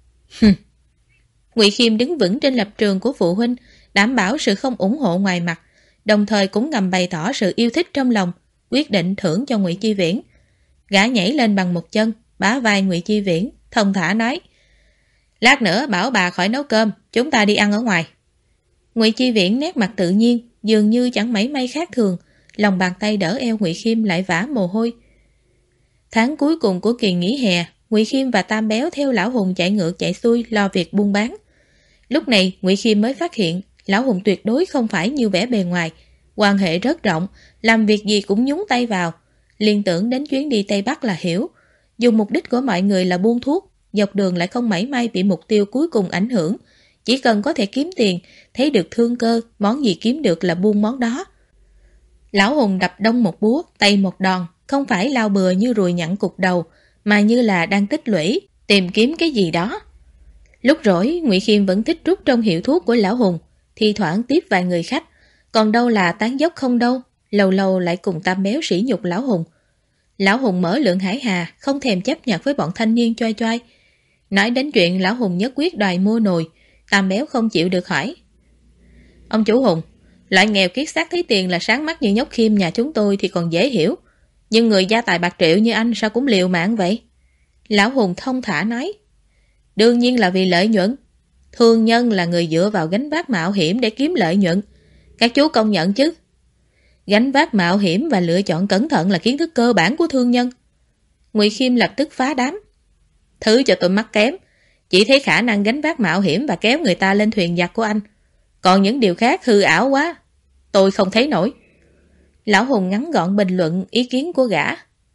Ngụy Khiêm đứng vững trên lập trường của phụ huynh, đảm bảo sự không ủng hộ ngoài mặt, đồng thời cũng ngầm bày tỏ sự yêu thích trong lòng, quyết định thưởng cho Ngụy Chi Viễn. Gã nhảy lên bằng một chân, bá vai Ngụy Chi Viễn, thông thả nói: Lát nữa bảo bà khỏi nấu cơm, chúng ta đi ăn ở ngoài. Ngụy Chi Viễn nét mặt tự nhiên, dường như chẳng mảy may khác thường, lòng bàn tay đỡ eo Ngụy Khiêm lại vã mồ hôi. Tháng cuối cùng của kỳ nghỉ hè, Ngụy Khiêm và Tam Béo theo Lão Hùng chạy ngược chạy xuôi lo việc buôn bán. Lúc này Ngụy Khiêm mới phát hiện Lão Hùng tuyệt đối không phải như vẻ bề ngoài, quan hệ rất rộng, làm việc gì cũng nhúng tay vào. Liên tưởng đến chuyến đi Tây Bắc là hiểu, dùng mục đích của mọi người là buôn thuốc, dọc đường lại không mảy may bị mục tiêu cuối cùng ảnh hưởng. Chỉ cần có thể kiếm tiền, thấy được thương cơ, món gì kiếm được là buôn món đó. Lão Hùng đập đông một búa, tay một đòn, không phải lao bừa như ruồi nhặn cục đầu, mà như là đang tích lũy, tìm kiếm cái gì đó. Lúc rỗi, Ngụy Khiêm vẫn thích rút trong hiệu thuốc của Lão Hùng, thi thoảng tiếp vài người khách, còn đâu là tán dốc không đâu, lâu lâu lại cùng Tam Béo sỉ nhục Lão Hùng. Lão Hùng mở lượng hải hà, không thèm chấp nhận với bọn thanh niên choi choi. Nói đến chuyện Lão Hùng nhất quyết đòi mua nồi, Tam Béo không chịu được hỏi: Ông chủ Hùng, loại nghèo kiết xác thấy tiền là sáng mắt như nhóc Khiêm nhà chúng tôi thì còn dễ hiểu, nhưng người gia tài bạc triệu như anh sao cũng liều mạng vậy? Lão Hùng thông thả nói: Đương nhiên là vì lợi nhuận. Thương nhân là người dựa vào gánh vác mạo hiểm để kiếm lợi nhuận. Các chú công nhận chứ? Gánh vác mạo hiểm và lựa chọn cẩn thận là kiến thức cơ bản của thương nhân. Ngụy Khiêm lập tức phá đám: Thứ cho tôi mắc kém, Chỉ thấy khả năng gánh vác mạo hiểm và kéo người ta lên thuyền giặc của anh. Còn những điều khác hư ảo quá. Tôi không thấy nổi. Lão Hùng ngắn gọn bình luận ý kiến của gã.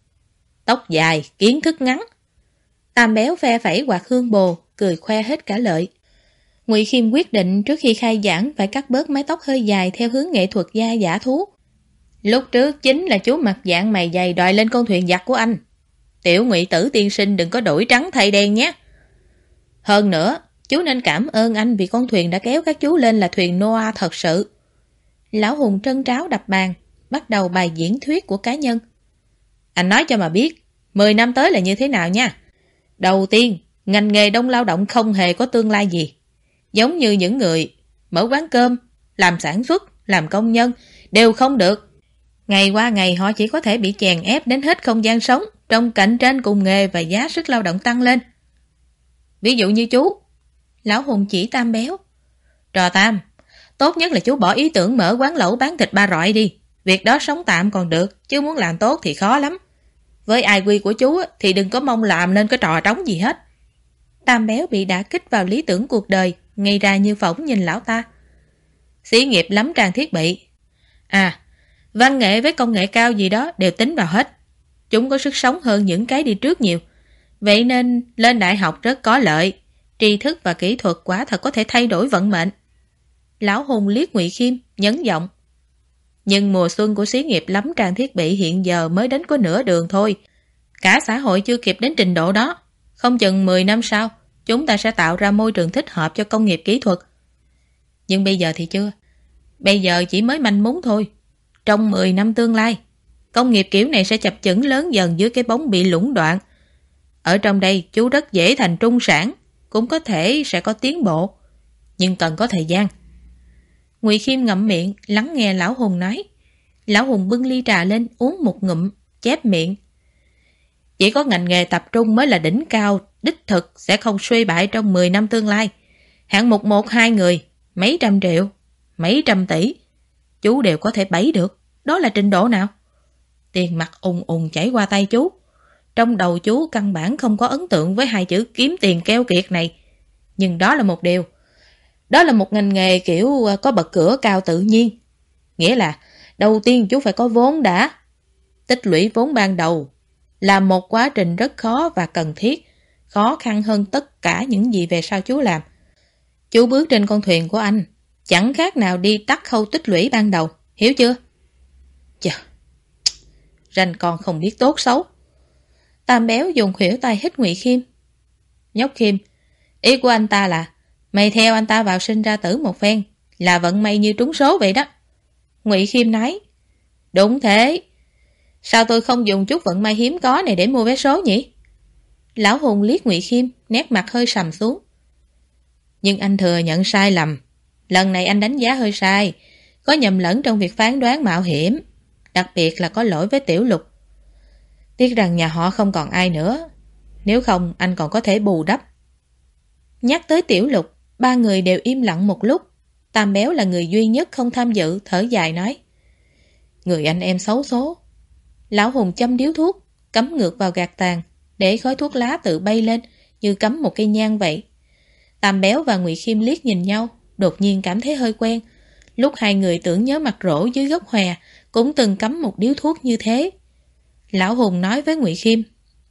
Tóc dài, kiến thức ngắn. Tam Béo phe phẩy quạt hương bồ, cười khoe hết cả lợi. Ngụy Khiêm quyết định trước khi khai giảng phải cắt bớt mái tóc hơi dài theo hướng nghệ thuật gia giả thú. Lúc trước chính là chú mặt dạng mày dày đòi lên con thuyền giặc của anh. Tiểu Ngụy Tử tiên sinh đừng có đổi trắng thay đen nhé. Hơn nữa, chú nên cảm ơn anh vì con thuyền đã kéo các chú lên là thuyền Noah thật sự. Lão Hùng trân tráo đập bàn, bắt đầu bài diễn thuyết của cá nhân. Anh nói cho mà biết, 10 năm tới là như thế nào nha. Đầu tiên, ngành nghề đông lao động không hề có tương lai gì. Giống như những người mở quán cơm, làm sản xuất, làm công nhân, đều không được. Ngày qua ngày họ chỉ có thể bị chèn ép đến hết không gian sống trong cạnh tranh cùng nghề và giá sức lao động tăng lên. Ví dụ như chú. Lão Hùng chỉ Tam Béo. Trò Tam, tốt nhất là chú bỏ ý tưởng mở quán lẩu bán thịt ba rọi đi. Việc đó sống tạm còn được, chứ muốn làm tốt thì khó lắm. Với ai quy của chú thì đừng có mong làm nên cái trò trống gì hết. Tam Béo bị đả kích vào lý tưởng cuộc đời, ngây ra như phỏng nhìn lão ta. Xí nghiệp lắm trang thiết bị. À, văn nghệ với công nghệ cao gì đó đều tính vào hết. Chúng có sức sống hơn những cái đi trước nhiều. Vậy nên lên đại học rất có lợi. Tri thức và kỹ thuật quả thật có thể thay đổi vận mệnh. Lão Hùng liếc Ngụy Khiêm, nhấn giọng. Nhưng mùa xuân của xí nghiệp lắm trang thiết bị hiện giờ mới đến có nửa đường thôi. Cả xã hội chưa kịp đến trình độ đó. Không chừng 10 năm sau, chúng ta sẽ tạo ra môi trường thích hợp cho công nghiệp kỹ thuật. Nhưng bây giờ thì chưa. Bây giờ chỉ mới manh mún thôi. Trong 10 năm tương lai, công nghiệp kiểu này sẽ chập chững lớn dần dưới cái bóng bị lũng đoạn. Ở trong đây, chú rất dễ thành trung sản, cũng có thể sẽ có tiến bộ, nhưng cần có thời gian. Ngụy Khiêm ngậm miệng, lắng nghe Lão Hùng nói. Lão Hùng bưng ly trà lên, uống một ngụm, chép miệng. Chỉ có ngành nghề tập trung mới là đỉnh cao, đích thực sẽ không suy bại trong 10 năm tương lai. Hạng mục 1-2 người, mấy trăm triệu, mấy trăm tỷ, chú đều có thể bẫy được. Đó là trình độ nào? Tiền mặt ùn ùn chảy qua tay chú. Trong đầu chú căn bản không có ấn tượng với hai chữ kiếm tiền keo kiệt này. Nhưng đó là một điều. Đó là một ngành nghề kiểu có bậc cửa cao tự nhiên. Nghĩa là đầu tiên chú phải có vốn đã. Tích lũy vốn ban đầu là một quá trình rất khó và cần thiết. Khó khăn hơn tất cả những gì về sau chú làm. Chú bước trên con thuyền của anh chẳng khác nào đi tắt khâu tích lũy ban đầu. Hiểu chưa? Chà, ranh con không biết tốt xấu. Tam Béo dùng khuỷu tay hít Ngụy Khiêm. Nhóc Khiêm, ý của anh ta là mày theo anh ta vào sinh ra tử một phen là vận may như trúng số vậy đó. Ngụy Khiêm nói. Đúng thế. Sao tôi không dùng chút vận may hiếm có này để mua vé số nhỉ? Lão Hùng liếc Ngụy Khiêm, nét mặt hơi sầm xuống. Nhưng anh thừa nhận sai lầm. Lần này anh đánh giá hơi sai. Có nhầm lẫn trong việc phán đoán mạo hiểm. Đặc biệt là có lỗi với Tiểu Lục. Tiếc rằng nhà họ không còn ai nữa. Nếu không anh còn có thể bù đắp. Nhắc tới Tiểu Lục, ba người đều im lặng một lúc. Tam Béo là người duy nhất không tham dự, thở dài nói. Người anh em xấu số. Lão Hùng châm điếu thuốc, cắm ngược vào gạt tàn, để khói thuốc lá tự bay lên như cắm một cây nhang vậy. Tam Béo và Ngụy Khiêm liếc nhìn nhau, đột nhiên cảm thấy hơi quen. Lúc hai người tưởng nhớ mặt rỗ dưới gốc hòe cũng từng cắm một điếu thuốc như thế. Lão Hùng nói với Ngụy Khiêm.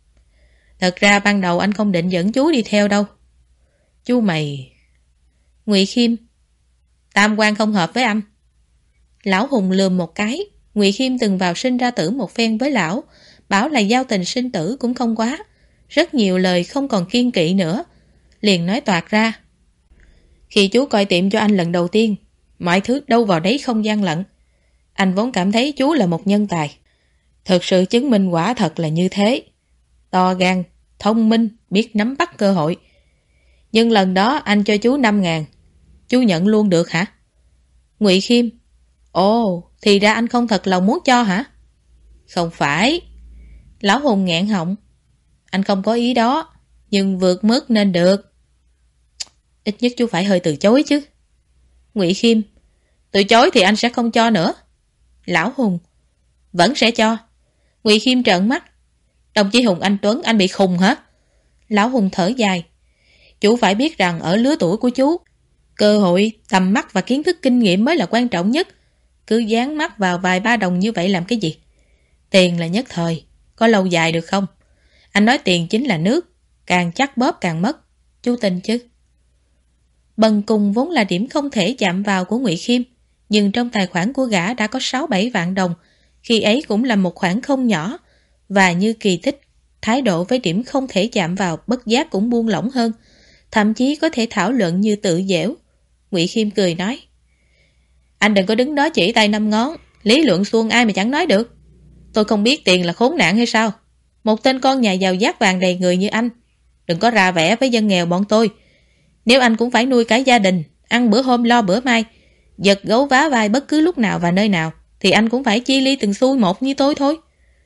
Thật ra ban đầu anh không định dẫn chú đi theo đâu. Chú mày... Ngụy Khiêm. Tam quan không hợp với anh. Lão Hùng lườm một cái. Ngụy Khiêm từng vào sinh ra tử một phen với lão, bảo là giao tình sinh tử cũng không quá. Rất nhiều lời không còn kiên kỵ nữa. Liền nói toạc ra. Khi chú coi tiệm cho anh lần đầu tiên, mọi thứ đâu vào đấy không gian lận. Anh vốn cảm thấy chú là một nhân tài. Thực sự chứng minh quả thật là như thế. To gan, thông minh, biết nắm bắt cơ hội. Nhưng lần đó anh cho chú 5.000. Chú nhận luôn được hả? Ngụy Khiêm. Ồ, thì ra anh không thật lòng muốn cho hả? Không phải. Lão Hùng nghẹn họng. Anh không có ý đó, nhưng vượt mức nên được. Ít nhất chú phải hơi từ chối chứ. Ngụy Khiêm. Từ chối thì anh sẽ không cho nữa. Lão Hùng. Vẫn sẽ cho. Ngụy Khiêm trợn mắt. Đồng chí Hùng Anh Tuấn, anh bị khùng hả? Lão Hùng thở dài. Chú phải biết rằng ở lứa tuổi của chú, cơ hội, tầm mắt và kiến thức kinh nghiệm mới là quan trọng nhất. Cứ dán mắt vào vài ba đồng như vậy làm cái gì? Tiền là nhất thời, có lâu dài được không? Anh nói tiền chính là nước, càng chắc bóp càng mất. Chú tin chứ? Bần cùng vốn là điểm không thể chạm vào của Ngụy Khiêm, nhưng trong tài khoản của gã đã có 6-7 vạn đồng, khi ấy cũng là một khoản không nhỏ, và như kỳ tích, thái độ với điểm không thể chạm vào bất giác cũng buông lỏng hơn, thậm chí có thể thảo luận như tự dễu. Ngụy Khiêm cười nói, anh đừng có đứng đó chỉ tay năm ngón, lý luận suông ai mà chẳng nói được. Tôi không biết tiền là khốn nạn hay sao? Một tên con nhà giàu dát vàng đầy người như anh, đừng có ra vẻ với dân nghèo bọn tôi. Nếu anh cũng phải nuôi cả gia đình, ăn bữa hôm lo bữa mai, giật gấu vá vai bất cứ lúc nào và nơi nào, thì anh cũng phải chi ly từng xui một như tôi thôi.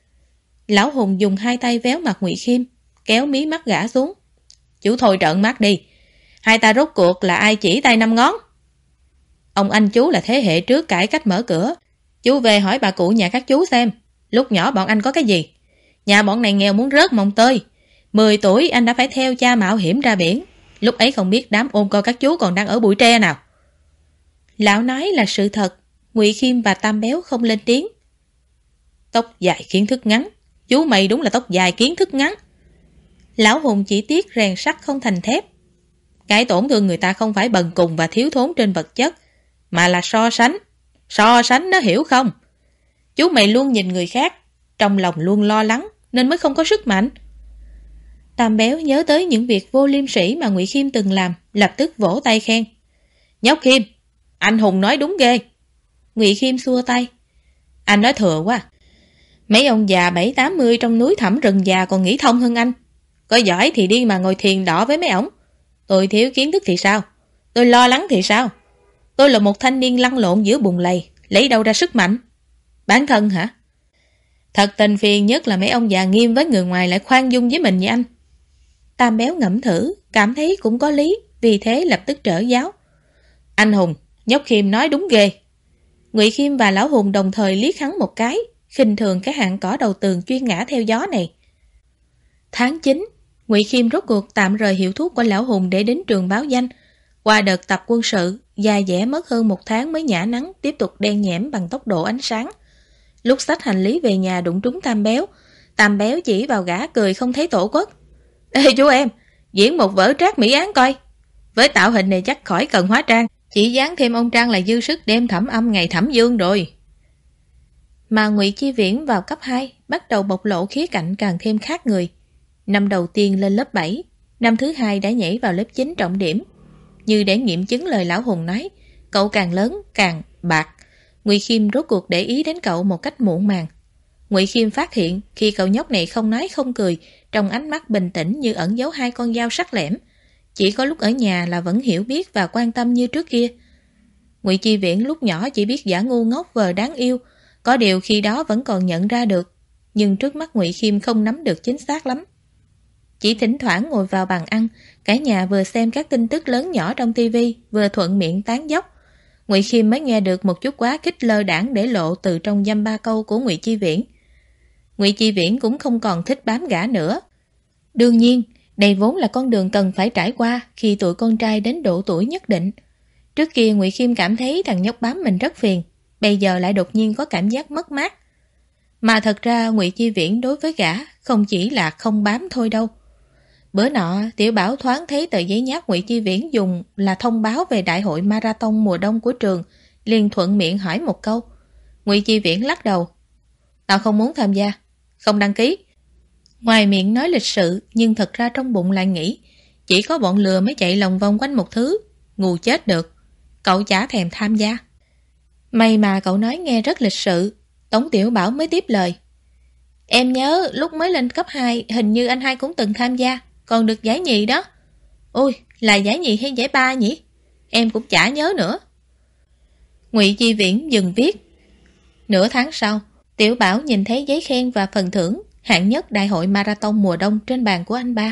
Lão Hùng dùng hai tay véo mặt Ngụy Khiêm, kéo mí mắt gã xuống. Chú thôi trợn mắt đi, hai ta rốt cuộc là ai chỉ tay năm ngón? Ông anh chú là thế hệ trước cải cách mở cửa. Chú về hỏi bà cụ nhà các chú xem, lúc nhỏ bọn anh có cái gì? Nhà bọn này nghèo muốn rớt mồng tơi. 10 tuổi anh đã phải theo cha mạo hiểm ra biển. Lúc ấy không biết đám ôm coi các chú còn đang ở bụi tre nào. Lão nói là sự thật. Ngụy Khiêm và Tam Béo không lên tiếng. Tóc dài kiến thức ngắn. Chú mày đúng là tóc dài kiến thức ngắn. Lão Hùng chỉ tiếc rèn sắt không thành thép. Cái tổn thương người ta không phải bần cùng và thiếu thốn trên vật chất, mà là so sánh. So sánh đó, hiểu không? Chú mày luôn nhìn người khác, trong lòng luôn lo lắng, nên mới không có sức mạnh. Tam Béo nhớ tới những việc vô liêm sỉ mà Ngụy Khiêm từng làm, lập tức vỗ tay khen. Nhóc Khiêm, anh Hùng nói đúng ghê. Ngụy Khiêm xua tay. Anh nói thừa quá. Mấy ông già 70-80 trong núi thẳm rừng già còn nghĩ thông hơn anh. Có giỏi thì đi mà ngồi thiền đỏ với mấy ổng. Tôi thiếu kiến thức thì sao? Tôi lo lắng thì sao? Tôi là một thanh niên lăn lộn giữa bùn lầy, lấy đâu ra sức mạnh? Bản thân hả? Thật tình phiền nhất là mấy ông già nghiêm với người ngoài lại khoan dung với mình như anh. Tam Béo ngẫm thử, cảm thấy cũng có lý, vì thế lập tức trở giáo. Anh Hùng, nhóc Khiêm nói đúng ghê. Ngụy Khiêm và Lão Hùng đồng thời liếc hắn một cái, khinh thường cái hạng cỏ đầu tường chuyên ngã theo gió này. Tháng 9, Ngụy Khiêm rốt cuộc tạm rời hiệu thuốc của Lão Hùng để đến trường báo danh. Qua đợt tập quân sự, dài dẻ mất hơn 1 tháng mới nhả nắng tiếp tục đen nhẽm bằng tốc độ ánh sáng. Lúc xách hành lý về nhà đụng trúng Tam Béo. Tam Béo chỉ vào gã cười không thấy tổ quốc. Ê chú em, diễn một vở Trác Mỹ Án coi. Với tạo hình này chắc khỏi cần hóa trang, chỉ dán thêm ông Trang là dư sức đem thẩm âm ngày thẩm dương rồi. Mà Ngụy Chi Viễn vào cấp 2 bắt đầu bộc lộ khía cạnh càng thêm khác người. Năm đầu tiên lên lớp 7, năm thứ 2 đã nhảy vào lớp 9 trọng điểm. Như để nghiệm chứng lời Lão Hùng nói, cậu càng lớn càng bạc. Ngụy Khiêm rốt cuộc để ý đến cậu một cách muộn màng. Ngụy Khiêm phát hiện khi cậu nhóc này không nói không cười, trong ánh mắt bình tĩnh như ẩn giấu 2 con dao sắc lẻm. Chỉ có lúc ở nhà là vẫn hiểu biết và quan tâm như trước kia. Ngụy Chi Viễn lúc nhỏ chỉ biết giả ngu ngốc vờ đáng yêu, có điều khi đó vẫn còn nhận ra được, nhưng trước mắt Ngụy Khiêm không nắm được chính xác lắm. Chỉ thỉnh thoảng ngồi vào bàn ăn, cả nhà vừa xem các tin tức lớn nhỏ trong tivi, vừa thuận miệng tán dóc. Ngụy Khiêm mới nghe được một chút quá khích lơ đãng để lộ từ trong dăm ba câu của Ngụy Chi Viễn. Ngụy Chi Viễn cũng không còn thích bám gã nữa. Đương nhiên, đây vốn là con đường cần phải trải qua khi tụi con trai đến độ tuổi nhất định. Trước kia Ngụy Khiêm cảm thấy thằng nhóc bám mình rất phiền, bây giờ lại đột nhiên có cảm giác mất mát. Mà thật ra Ngụy Chi Viễn đối với gã không chỉ là không bám thôi đâu. Bữa nọ, Tiểu Bảo thoáng thấy tờ giấy nháp Ngụy Chi Viễn dùng là thông báo về đại hội marathon mùa đông của trường, liền thuận miệng hỏi một câu. Ngụy Chi Viễn lắc đầu. Tao không muốn tham gia, không đăng ký. Ngoài miệng nói lịch sự, nhưng thật ra trong bụng lại nghĩ, chỉ có bọn lừa mới chạy lòng vòng quanh một thứ, ngu chết được. Cậu chả thèm tham gia. May mà cậu nói nghe rất lịch sự, Tống Tiểu Bảo mới tiếp lời. Em nhớ lúc mới lên cấp 2, hình như anh hai cũng từng tham gia, còn được giải nhì đó. Ôi, là giải nhì hay giải ba nhỉ? Em cũng chả nhớ nữa. Ngụy Chi Viễn dừng viết. Nửa tháng sau, Tiểu Bảo nhìn thấy giấy khen và phần thưởng hạng nhất đại hội marathon mùa đông trên bàn của anh ba.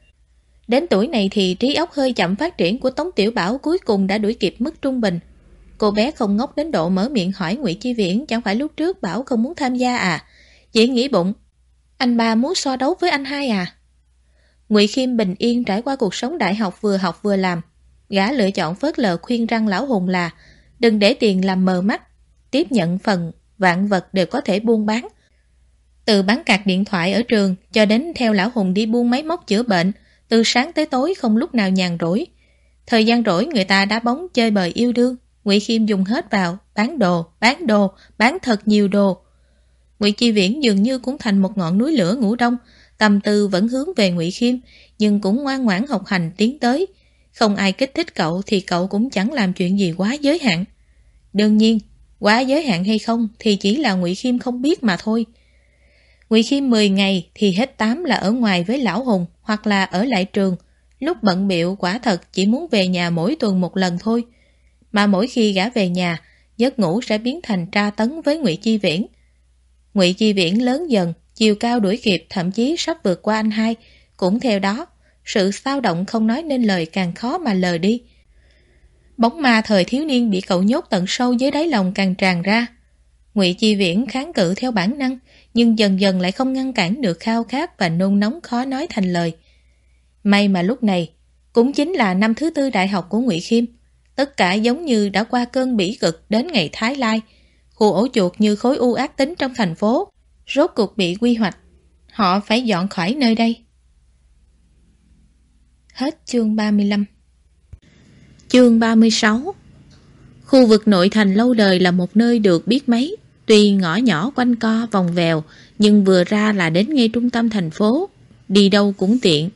Đến tuổi này thì trí óc hơi chậm phát triển của Tống Tiểu Bảo cuối cùng đã đuổi kịp mức trung bình. Cô bé không ngốc đến độ mở miệng hỏi Ngụy Chi Viễn chẳng phải lúc trước bảo không muốn tham gia à? Chỉ nghĩ bụng, anh ba muốn so đấu với anh hai à? Ngụy Khiêm bình yên trải qua cuộc sống đại học vừa làm. Gã lựa chọn phớt lờ khuyên răn lão Hùng là đừng để tiền làm mờ mắt, tiếp nhận phần vạn vật đều có thể buôn bán. Từ bán cạc điện thoại ở trường cho đến theo lão Hùng đi buôn máy móc chữa bệnh, từ sáng tới tối không lúc nào nhàn rỗi. Thời gian rỗi người ta đá bóng chơi bời yêu đương, Ngụy Khiêm dùng hết vào bán đồ, bán thật nhiều đồ. Ngụy Chi Viễn dường như cũng thành một ngọn núi lửa ngủ đông, tâm tư vẫn hướng về Ngụy Khiêm, nhưng cũng ngoan ngoãn học hành tiến tới. Không ai kích thích cậu thì cậu cũng chẳng làm chuyện gì quá giới hạn. Đương nhiên, quá giới hạn hay không thì chỉ là Ngụy Khiêm không biết mà thôi. Ngụy Khiêm 10 ngày thì hết 8 là ở ngoài với lão Hùng hoặc là ở lại trường. Lúc bận bịu quả thật chỉ muốn về nhà mỗi tuần một lần thôi. Mà mỗi khi gã về nhà, giấc ngủ sẽ biến thành tra tấn với Ngụy Chi Viễn. Ngụy Chi Viễn lớn dần, chiều cao đuổi kịp, thậm chí sắp vượt qua anh hai. Cũng theo đó, sự xao động không nói nên lời càng khó mà lờ đi. Bóng ma thời thiếu niên bị cậu nhốt tận sâu dưới đáy lòng càng tràn ra. Ngụy Chi Viễn kháng cự theo bản năng, nhưng dần dần lại không ngăn cản được khao khát và nôn nóng khó nói thành lời. May mà lúc này, cũng chính là năm thứ 4 đại học của Ngụy Khiêm. Tất cả giống như đã qua cơn bỉ cực đến ngày Thái Lai. Khu ổ chuột như khối u ác tính trong thành phố, rốt cuộc bị quy hoạch. Họ phải dọn khỏi nơi đây. Hết chương 35. Chương 36. Khu vực nội thành lâu đời là một nơi được biết mấy. Tuy ngõ nhỏ quanh co vòng vèo, nhưng vừa ra là đến ngay trung tâm thành phố, đi đâu cũng tiện.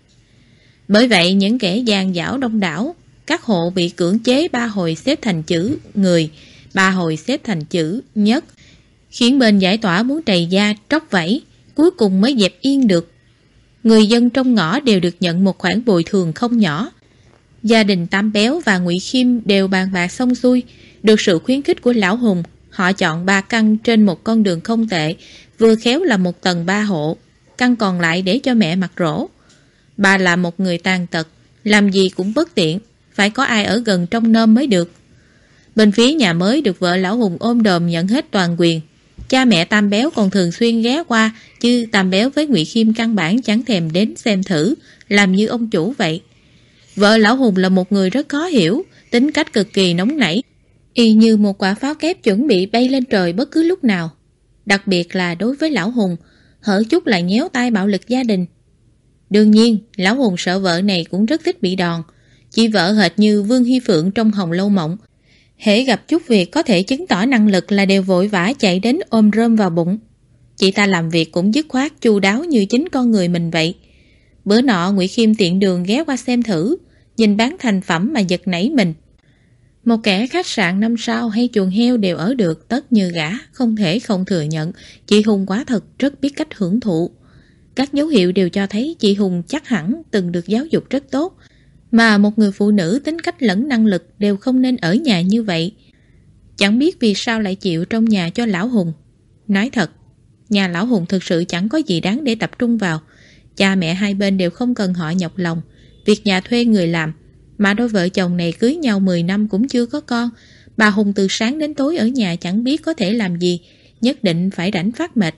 Bởi vậy những kẻ gian dảo đông đảo, các hộ bị cưỡng chế 3 hồi xếp thành chữ người, 3 hồi xếp thành chữ nhất, khiến bên giải tỏa muốn trầy da tróc vảy, cuối cùng mới dẹp yên được. Người dân trong ngõ đều được nhận một khoản bồi thường không nhỏ. Gia đình Tam Béo và Ngụy Khiêm đều bàn bạc xong xuôi, được sự khuyến khích của lão Hùng, họ chọn 3 căn trên một con đường không tệ, vừa khéo là 1 tầng 3 hộ, căn còn lại để cho mẹ mặc rỗ. Bà là một người tàn tật, làm gì cũng bất tiện, phải có ai ở gần trông nom mới được. Bên phía nhà mới được vợ lão Hùng ôm đồm nhận hết toàn quyền. Cha mẹ Tam Béo còn thường xuyên ghé qua, chứ Tam Béo với Ngụy Khiêm căn bản chẳng thèm đến xem thử, làm như ông chủ vậy. Vợ lão Hùng là một người rất khó hiểu, tính cách cực kỳ nóng nảy, y như một quả pháo kép chuẩn bị bay lên trời bất cứ lúc nào. Đặc biệt là đối với lão Hùng, hở chút lại nhéo tay bạo lực gia đình. Đương nhiên, lão Hùng sợ vợ này cũng rất thích bị đòn. Chị vợ hệt như Vương Hy Phượng trong Hồng Lâu Mộng. Hễ gặp chút việc có thể chứng tỏ năng lực là đều vội vã chạy đến ôm rơm vào bụng. Chị ta làm việc cũng dứt khoát chu đáo như chính con người mình vậy. Bữa nọ Ngụy Khiêm tiện đường ghé qua xem thử, nhìn bán thành phẩm mà giật nảy mình. Một kẻ khách sạn 5 sao hay chuồng heo đều ở được, tất như gã, không thể không thừa nhận, chị Hùng quả thật rất biết cách hưởng thụ. Các dấu hiệu đều cho thấy chị Hùng chắc hẳn từng được giáo dục rất tốt, mà một người phụ nữ tính cách lẫn năng lực đều không nên ở nhà như vậy. Chẳng biết vì sao lại chịu trong nhà cho lão Hùng. Nói thật, nhà lão Hùng thực sự chẳng có gì đáng để tập trung vào. Cha mẹ hai bên đều không cần họ nhọc lòng, việc nhà thuê người làm. Mà đôi vợ chồng này cưới nhau 10 năm cũng chưa có con. Bà Hùng từ sáng đến tối ở nhà chẳng biết có thể làm gì, nhất định phải rảnh phát mệt.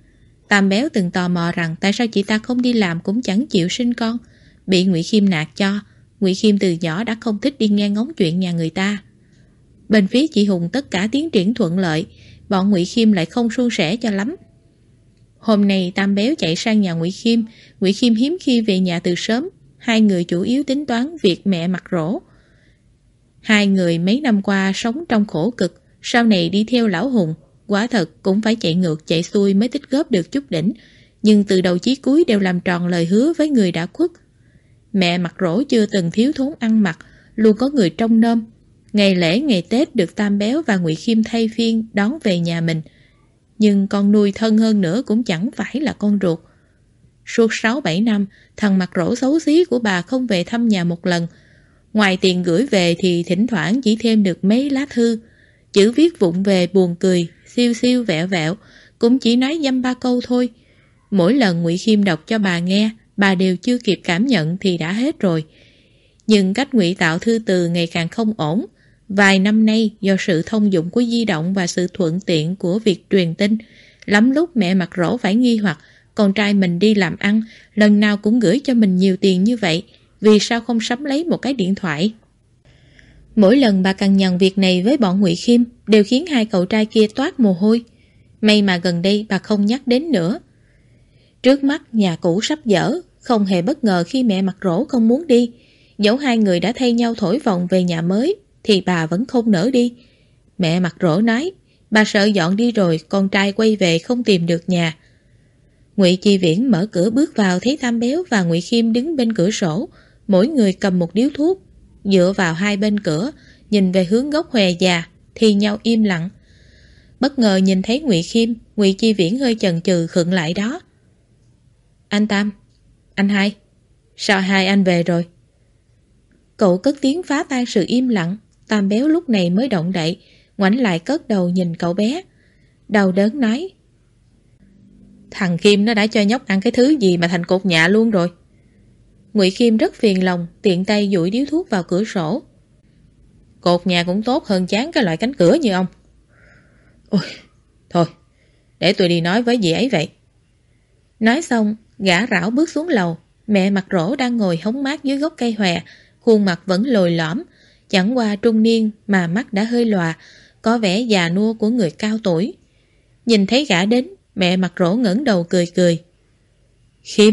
Tam Béo từng tò mò rằng tại sao chị ta không đi làm cũng chẳng chịu sinh con. Bị Ngụy Khiêm nạt cho. Ngụy Khiêm từ nhỏ đã không thích đi nghe ngóng chuyện nhà người ta. Bên phía chị Hùng tất cả tiến triển thuận lợi, bọn Ngụy Khiêm lại không suôn sẻ cho lắm. Hôm nay Tam Béo chạy sang nhà Ngụy Khiêm hiếm khi về nhà từ sớm. Hai người chủ yếu tính toán việc mẹ mặc rỗ. Hai người mấy năm qua sống trong khổ cực, sau này đi theo lão Hùng, quả thật cũng phải chạy ngược chạy xuôi mới tích góp được chút đỉnh, nhưng từ đầu chí cuối đều làm tròn lời hứa với người đã khuất. Mẹ mặc rỗ chưa từng thiếu thốn ăn mặc, luôn có người trông nom. Ngày lễ ngày Tết được Tam Béo và Ngụy Khiêm thay phiên đón về nhà mình. Nhưng con nuôi thân hơn nữa cũng chẳng phải là con ruột. Suốt 6-7 năm, thằng mặc rỗ xấu xí của bà không về thăm nhà một lần. Ngoài tiền gửi về thì thỉnh thoảng chỉ thêm được mấy lá thư. Chữ viết vụng về buồn cười, xiu xiu vẹo vẹo, cũng chỉ nói dăm ba câu thôi. Mỗi lần Ngụy Khiêm đọc cho bà nghe, bà đều chưa kịp cảm nhận thì đã hết rồi. Nhưng cách ngụy tạo thư từ ngày càng không ổn. Vài năm nay, do sự thông dụng của di động và sự thuận tiện của việc truyền tin, lắm lúc mẹ mặc rỗ phải nghi hoặc Con trai mình đi làm ăn, lần nào cũng gửi cho mình nhiều tiền như vậy, vì sao không sắm lấy một cái điện thoại? Mỗi lần bà cằn nhằn việc này với bọn Ngụy Khiêm đều khiến hai cậu trai kia toát mồ hôi. May mà gần đây bà không nhắc đến nữa. Trước mắt nhà cũ sắp dở, không hề bất ngờ khi mẹ Mặt Rỗ không muốn đi. Dẫu hai người đã thay nhau thổi vòng về nhà mới thì bà vẫn không nỡ đi. Mẹ Mặt Rỗ nói bà sợ dọn đi rồi con trai quay về không tìm được nhà. Ngụy Chi Viễn mở cửa bước vào thấy Tam Béo và Ngụy Khiêm đứng bên cửa sổ, mỗi người cầm một điếu thuốc, dựa vào hai bên cửa, nhìn về hướng gốc hòe già, thì nhau im lặng. Bất ngờ nhìn thấy Ngụy Khiêm, Ngụy Chi Viễn hơi chần chừ khựng lại đó. Anh Tam, anh Hai, sao hai anh về rồi? Cậu cất tiếng phá tan sự im lặng. Tam Béo lúc này mới động đậy, ngoảnh lại cất đầu nhìn cậu bé, đau đớn nói: Thằng Khiêm nó đã cho nhóc ăn cái thứ gì mà thành cột nhạ luôn rồi. Ngụy Khiêm rất phiền lòng, tiện tay dụi điếu thuốc vào cửa sổ. Cột nhà cũng tốt hơn chán cái loại cánh cửa như ông. Ôi, thôi, để tôi đi nói với dì ấy vậy. Nói xong, gã rảo bước xuống lầu. Mẹ Mặt Rỗ đang ngồi hóng mát dưới gốc cây hòe, khuôn mặt vẫn lồi lõm, chẳng qua trung niên mà mắt đã hơi lòa, có vẻ già nua của người cao tuổi. Nhìn thấy gã đến, mẹ Mặt Rỗ ngẩng đầu cười cười. Khiêm.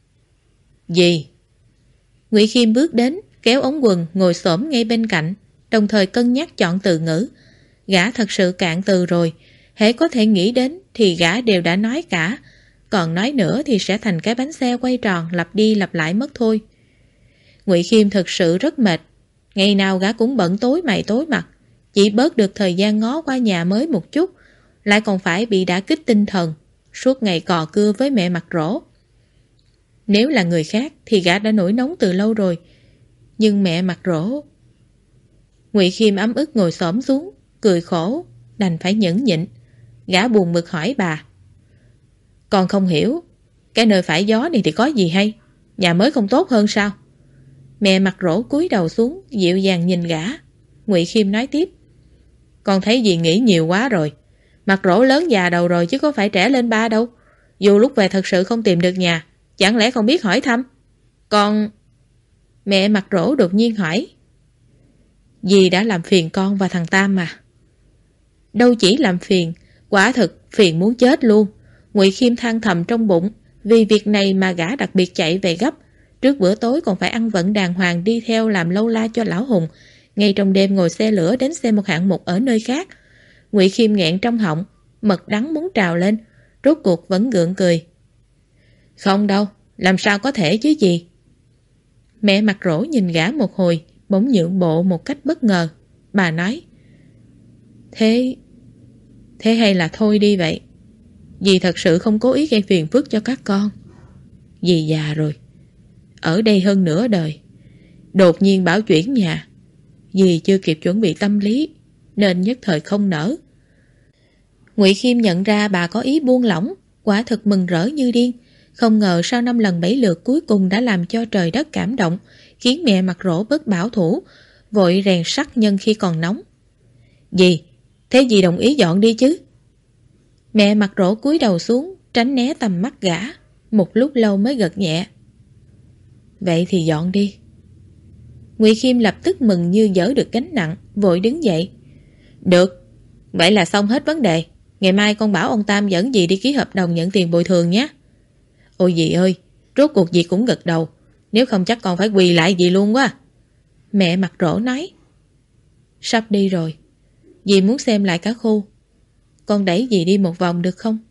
Gì? Ngụy Khiêm bước đến, kéo ống quần ngồi xổm ngay bên cạnh, đồng thời cân nhắc chọn từ ngữ. Gã thật sự cạn từ rồi, hễ có thể nghĩ đến thì gã đều đã nói cả, còn nói nữa thì sẽ thành cái bánh xe quay tròn lặp đi lặp lại mất thôi. Ngụy Khiêm thật sự rất mệt, ngày nào gã cũng bận tối mày tối mặt, chỉ bớt được thời gian ngó qua nhà mới một chút, lại còn phải bị đả kích tinh thần, suốt ngày cò cưa với mẹ Mặt Rỗ. Nếu là người khác thì gã đã nổi nóng từ lâu rồi, nhưng mẹ Mặt Rỗ... Ngụy Khiêm ấm ức ngồi xổm xuống, cười khổ, đành phải nhẫn nhịn. Gã buồn bực hỏi bà: Con không hiểu, cái nơi phải gió này thì có gì hay? Nhà mới không tốt hơn sao? Mẹ Mặt Rỗ cúi đầu xuống, dịu dàng nhìn gã. Ngụy Khiêm nói tiếp: Con thấy dì nghĩ nhiều quá rồi. Mặt Rỗ lớn già đầu rồi chứ có phải trẻ lên ba đâu. Dù lúc về thật sự không tìm được nhà, chẳng lẽ không biết hỏi thăm? Con... Mẹ Mặt Rỗ đột nhiên hỏi: Dì đã làm phiền con và thằng Tam mà. Đâu chỉ làm phiền, quả thực phiền muốn chết luôn. Ngụy Khiêm than thầm trong bụng, vì việc này mà gã đặc biệt chạy về gấp. Trước bữa tối còn phải ăn vận đàng hoàng đi theo làm lâu la cho lão Hùng, ngay trong đêm ngồi xe lửa đến xem một hạng mục ở nơi khác. Ngụy Khiêm nghẹn trong họng, mật đắng muốn trào lên, rốt cuộc vẫn gượng cười. Không đâu, làm sao có thể chứ gì. Mẹ Mặt Rỗ nhìn gã một hồi, bỗng nhượng bộ một cách bất ngờ. Bà nói: Thế hay là thôi đi vậy. Dì thật sự không cố ý gây phiền phức cho các con. Dì già rồi, ở đây hơn nửa đời, đột nhiên bảo chuyển nhà, dì chưa kịp chuẩn bị tâm lý, nên nhất thời không nỡ. Ngụy Khiêm nhận ra bà có ý buông lỏng, quả thực mừng rỡ như điên. Không ngờ sau 5 lần 7 lượt cuối cùng đã làm cho trời đất cảm động, khiến mẹ Mặt Rỗ bớt bảo thủ, vội rèn sắt nhân khi còn nóng. Dì, thế dì đồng ý dọn đi chứ? Mẹ Mặt Rỗ cúi đầu xuống, tránh né tầm mắt gã, một lúc lâu mới gật nhẹ. Vậy thì dọn đi. Ngụy Khiêm lập tức mừng như dỡ được gánh nặng, vội đứng dậy. Được, vậy là xong hết vấn đề. Ngày mai con bảo ông Tam dẫn dì đi ký hợp đồng nhận tiền bồi thường nhé. Ôi dì ơi, rốt cuộc dì cũng gật đầu, nếu không chắc con phải quỳ lại dì luôn quá. Mẹ Mặt Rỗ nói: Sắp đi rồi, dì muốn xem lại cả khu. Con đẩy dì đi một vòng được không?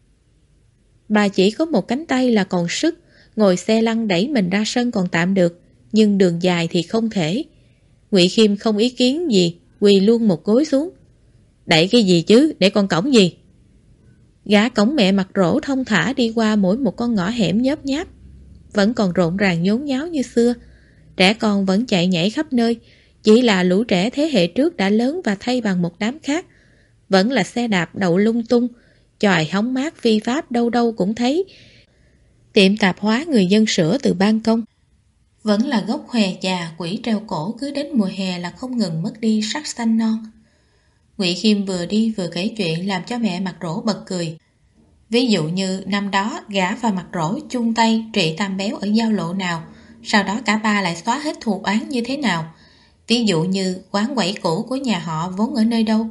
Bà chỉ có một cánh tay là còn sức, ngồi xe lăn đẩy mình ra sân còn tạm được, nhưng đường dài thì không thể. Ngụy Khiêm không ý kiến gì, quỳ luôn một gối xuống. Đẩy cái gì chứ, để con cõng gì? Gã cõng mẹ Mặt Rỗ thông thả đi qua mỗi một con ngõ hẻm nhớp nháp. Vẫn còn rộn ràng nhốn nháo như xưa, trẻ con vẫn chạy nhảy khắp nơi, chỉ là lũ trẻ thế hệ trước đã lớn và thay bằng một đám khác. Vẫn là xe đạp đậu lung tung, chòi hóng mát phi pháp đâu đâu cũng thấy. Tiệm tạp hóa người dân sửa từ ban công. Vẫn là gốc hòe già quỷ treo cổ, cứ đến mùa hè là không ngừng mất đi sắc xanh non. Ngụy Khiêm vừa đi vừa kể chuyện làm cho mẹ Mặt Rỗ bật cười. Ví dụ như năm đó gã và Mặt Rỗ chung tay trị Tam Béo ở giao lộ nào, sau đó cả ba lại xóa hết thù oán như thế nào. Ví dụ như quán quẩy cũ của nhà họ vốn ở nơi đâu.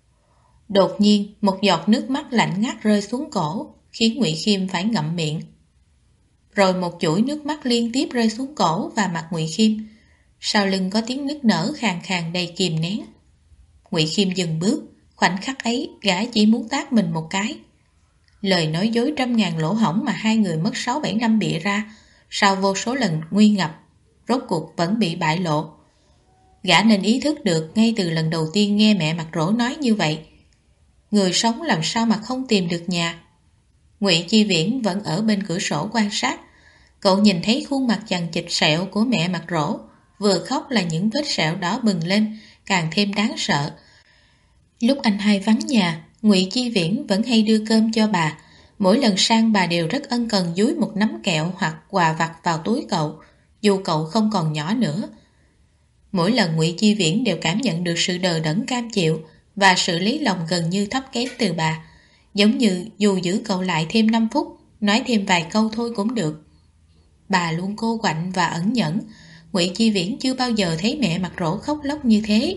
Đột nhiên, một giọt nước mắt lạnh ngắt rơi xuống cổ, khiến Ngụy Khiêm phải ngậm miệng. Rồi một chuỗi nước mắt liên tiếp rơi xuống cổ và mặt Ngụy Khiêm. Sau lưng có tiếng nức nở khàn khàn đầy kìm nén. Ngụy Khiêm dừng bước, khoảnh khắc ấy gã chỉ muốn tát mình một cái. Lời nói dối trăm ngàn lỗ hổng mà hai người mất 6-7 năm bịa ra, sau vô số lần nguy ngập, rốt cuộc vẫn bị bại lộ. Gã nên ý thức được ngay từ lần đầu tiên nghe mẹ Mặt Rỗ nói như vậy. Người sống làm sao mà không tìm được nhà. Ngụy Chi Viễn vẫn ở bên cửa sổ quan sát. Cậu nhìn thấy khuôn mặt chằng chịt sẹo của mẹ Mặt Rỗ, vừa khóc là những vết sẹo đỏ bừng lên, càng thêm đáng sợ. Lúc anh hai vắng nhà, Ngụy Chi Viễn vẫn hay đưa cơm cho bà. Mỗi lần sang bà đều rất ân cần dúi một nắm kẹo hoặc quà vặt vào túi cậu, dù cậu không còn nhỏ nữa. Mỗi lần Ngụy Chi Viễn đều cảm nhận được sự đờ đẫn cam chịu và sự lấy lòng gần như thấp kém từ bà, giống như dù giữ cậu lại thêm 5 phút, nói thêm vài câu thôi cũng được. Bà luôn cô quạnh và ẩn nhẫn. Ngụy Chi Viễn chưa bao giờ thấy mẹ Mặt Rỗ khóc lóc như thế.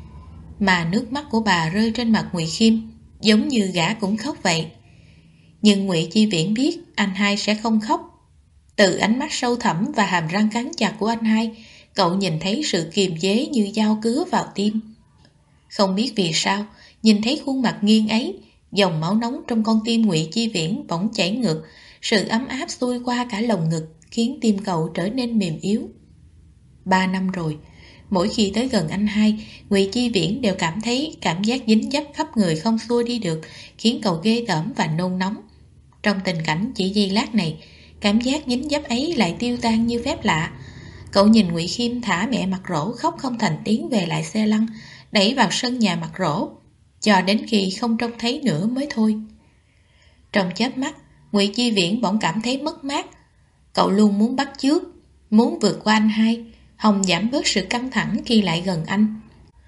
Mà nước mắt của bà rơi trên mặt Ngụy Khiêm, giống như gã cũng khóc vậy. Nhưng Ngụy Chi Viễn biết anh hai sẽ không khóc. Từ ánh mắt sâu thẳm và hàm răng cắn chặt của anh hai, cậu nhìn thấy sự kiềm chế như dao cứa vào tim. Không biết vì sao, nhìn thấy khuôn mặt nghiêng ấy, dòng máu nóng trong con tim Ngụy Chi Viễn bỗng chảy ngược, sự ấm áp xuôi qua cả lồng ngực, khiến tim cậu trở nên mềm yếu. 3 năm rồi, mỗi khi tới gần anh hai, Ngụy Chi Viễn đều cảm thấy cảm giác dính dấp khắp người không xua đi được, khiến cậu ghê tởm và nôn nóng. Trong tình cảnh chỉ giây lát này, cảm giác dính dấp ấy lại tiêu tan như phép lạ. Cậu nhìn Ngụy Khiêm thả mẹ Mặt Rỗ khóc không thành tiếng về lại xe lăn, đẩy vào sân nhà Mặt Rỗ, cho đến khi không trông thấy nữa mới thôi. Trong chớp mắt, Ngụy Chi Viễn bỗng cảm thấy mất mát. Cậu luôn muốn bắt chước, muốn vượt qua anh hai, hòng giảm bớt sự căng thẳng khi lại gần anh.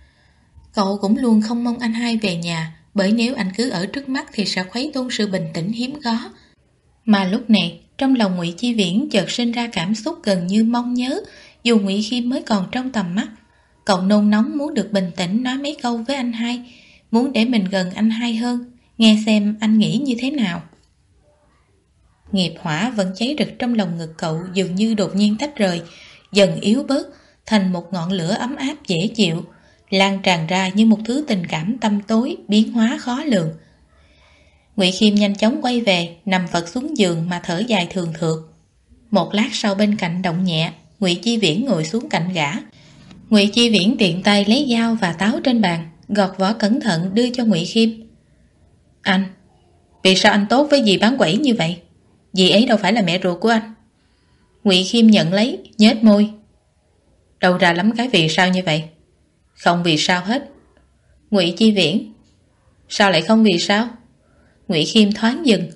Cậu cũng luôn không mong anh hai về nhà, bởi nếu anh cứ ở trước mắt thì sẽ khuấy tung sự bình tĩnh hiếm có. Mà lúc này, trong lòng Ngụy Chi Viễn chợt sinh ra cảm xúc gần như mong nhớ, dù Ngụy Khiêm mới còn trong tầm mắt. Cậu nôn nóng muốn được bình tĩnh nói mấy câu với anh hai, muốn để mình gần anh hai hơn, nghe xem anh nghĩ như thế nào. Nghiệp hỏa vẫn cháy rực trong lòng ngực cậu dường như đột nhiên tách rời, dần yếu bớt thành một ngọn lửa ấm áp dễ chịu, lan tràn ra như một thứ tình cảm tăm tối, biến hóa khó lường. Ngụy Khiêm nhanh chóng quay về, nằm vật xuống giường mà thở dài thường thượt. Một lát sau bên cạnh động nhẹ, Ngụy Chi Viễn ngồi xuống cạnh gã. Ngụy Chi Viễn tiện tay lấy dao và táo trên bàn, gọt vỏ cẩn thận đưa cho Ngụy Khiêm. Anh, vì sao anh tốt với dì bán quẩy như vậy? Dì ấy đâu phải là mẹ ruột của anh. Ngụy Khiêm nhận lấy, nhếch môi. Đâu ra lắm cái vì sao như vậy? Không vì sao hết. Ngụy Chi Viễn. Sao lại không vì sao? Ngụy Khiêm thoáng dừng.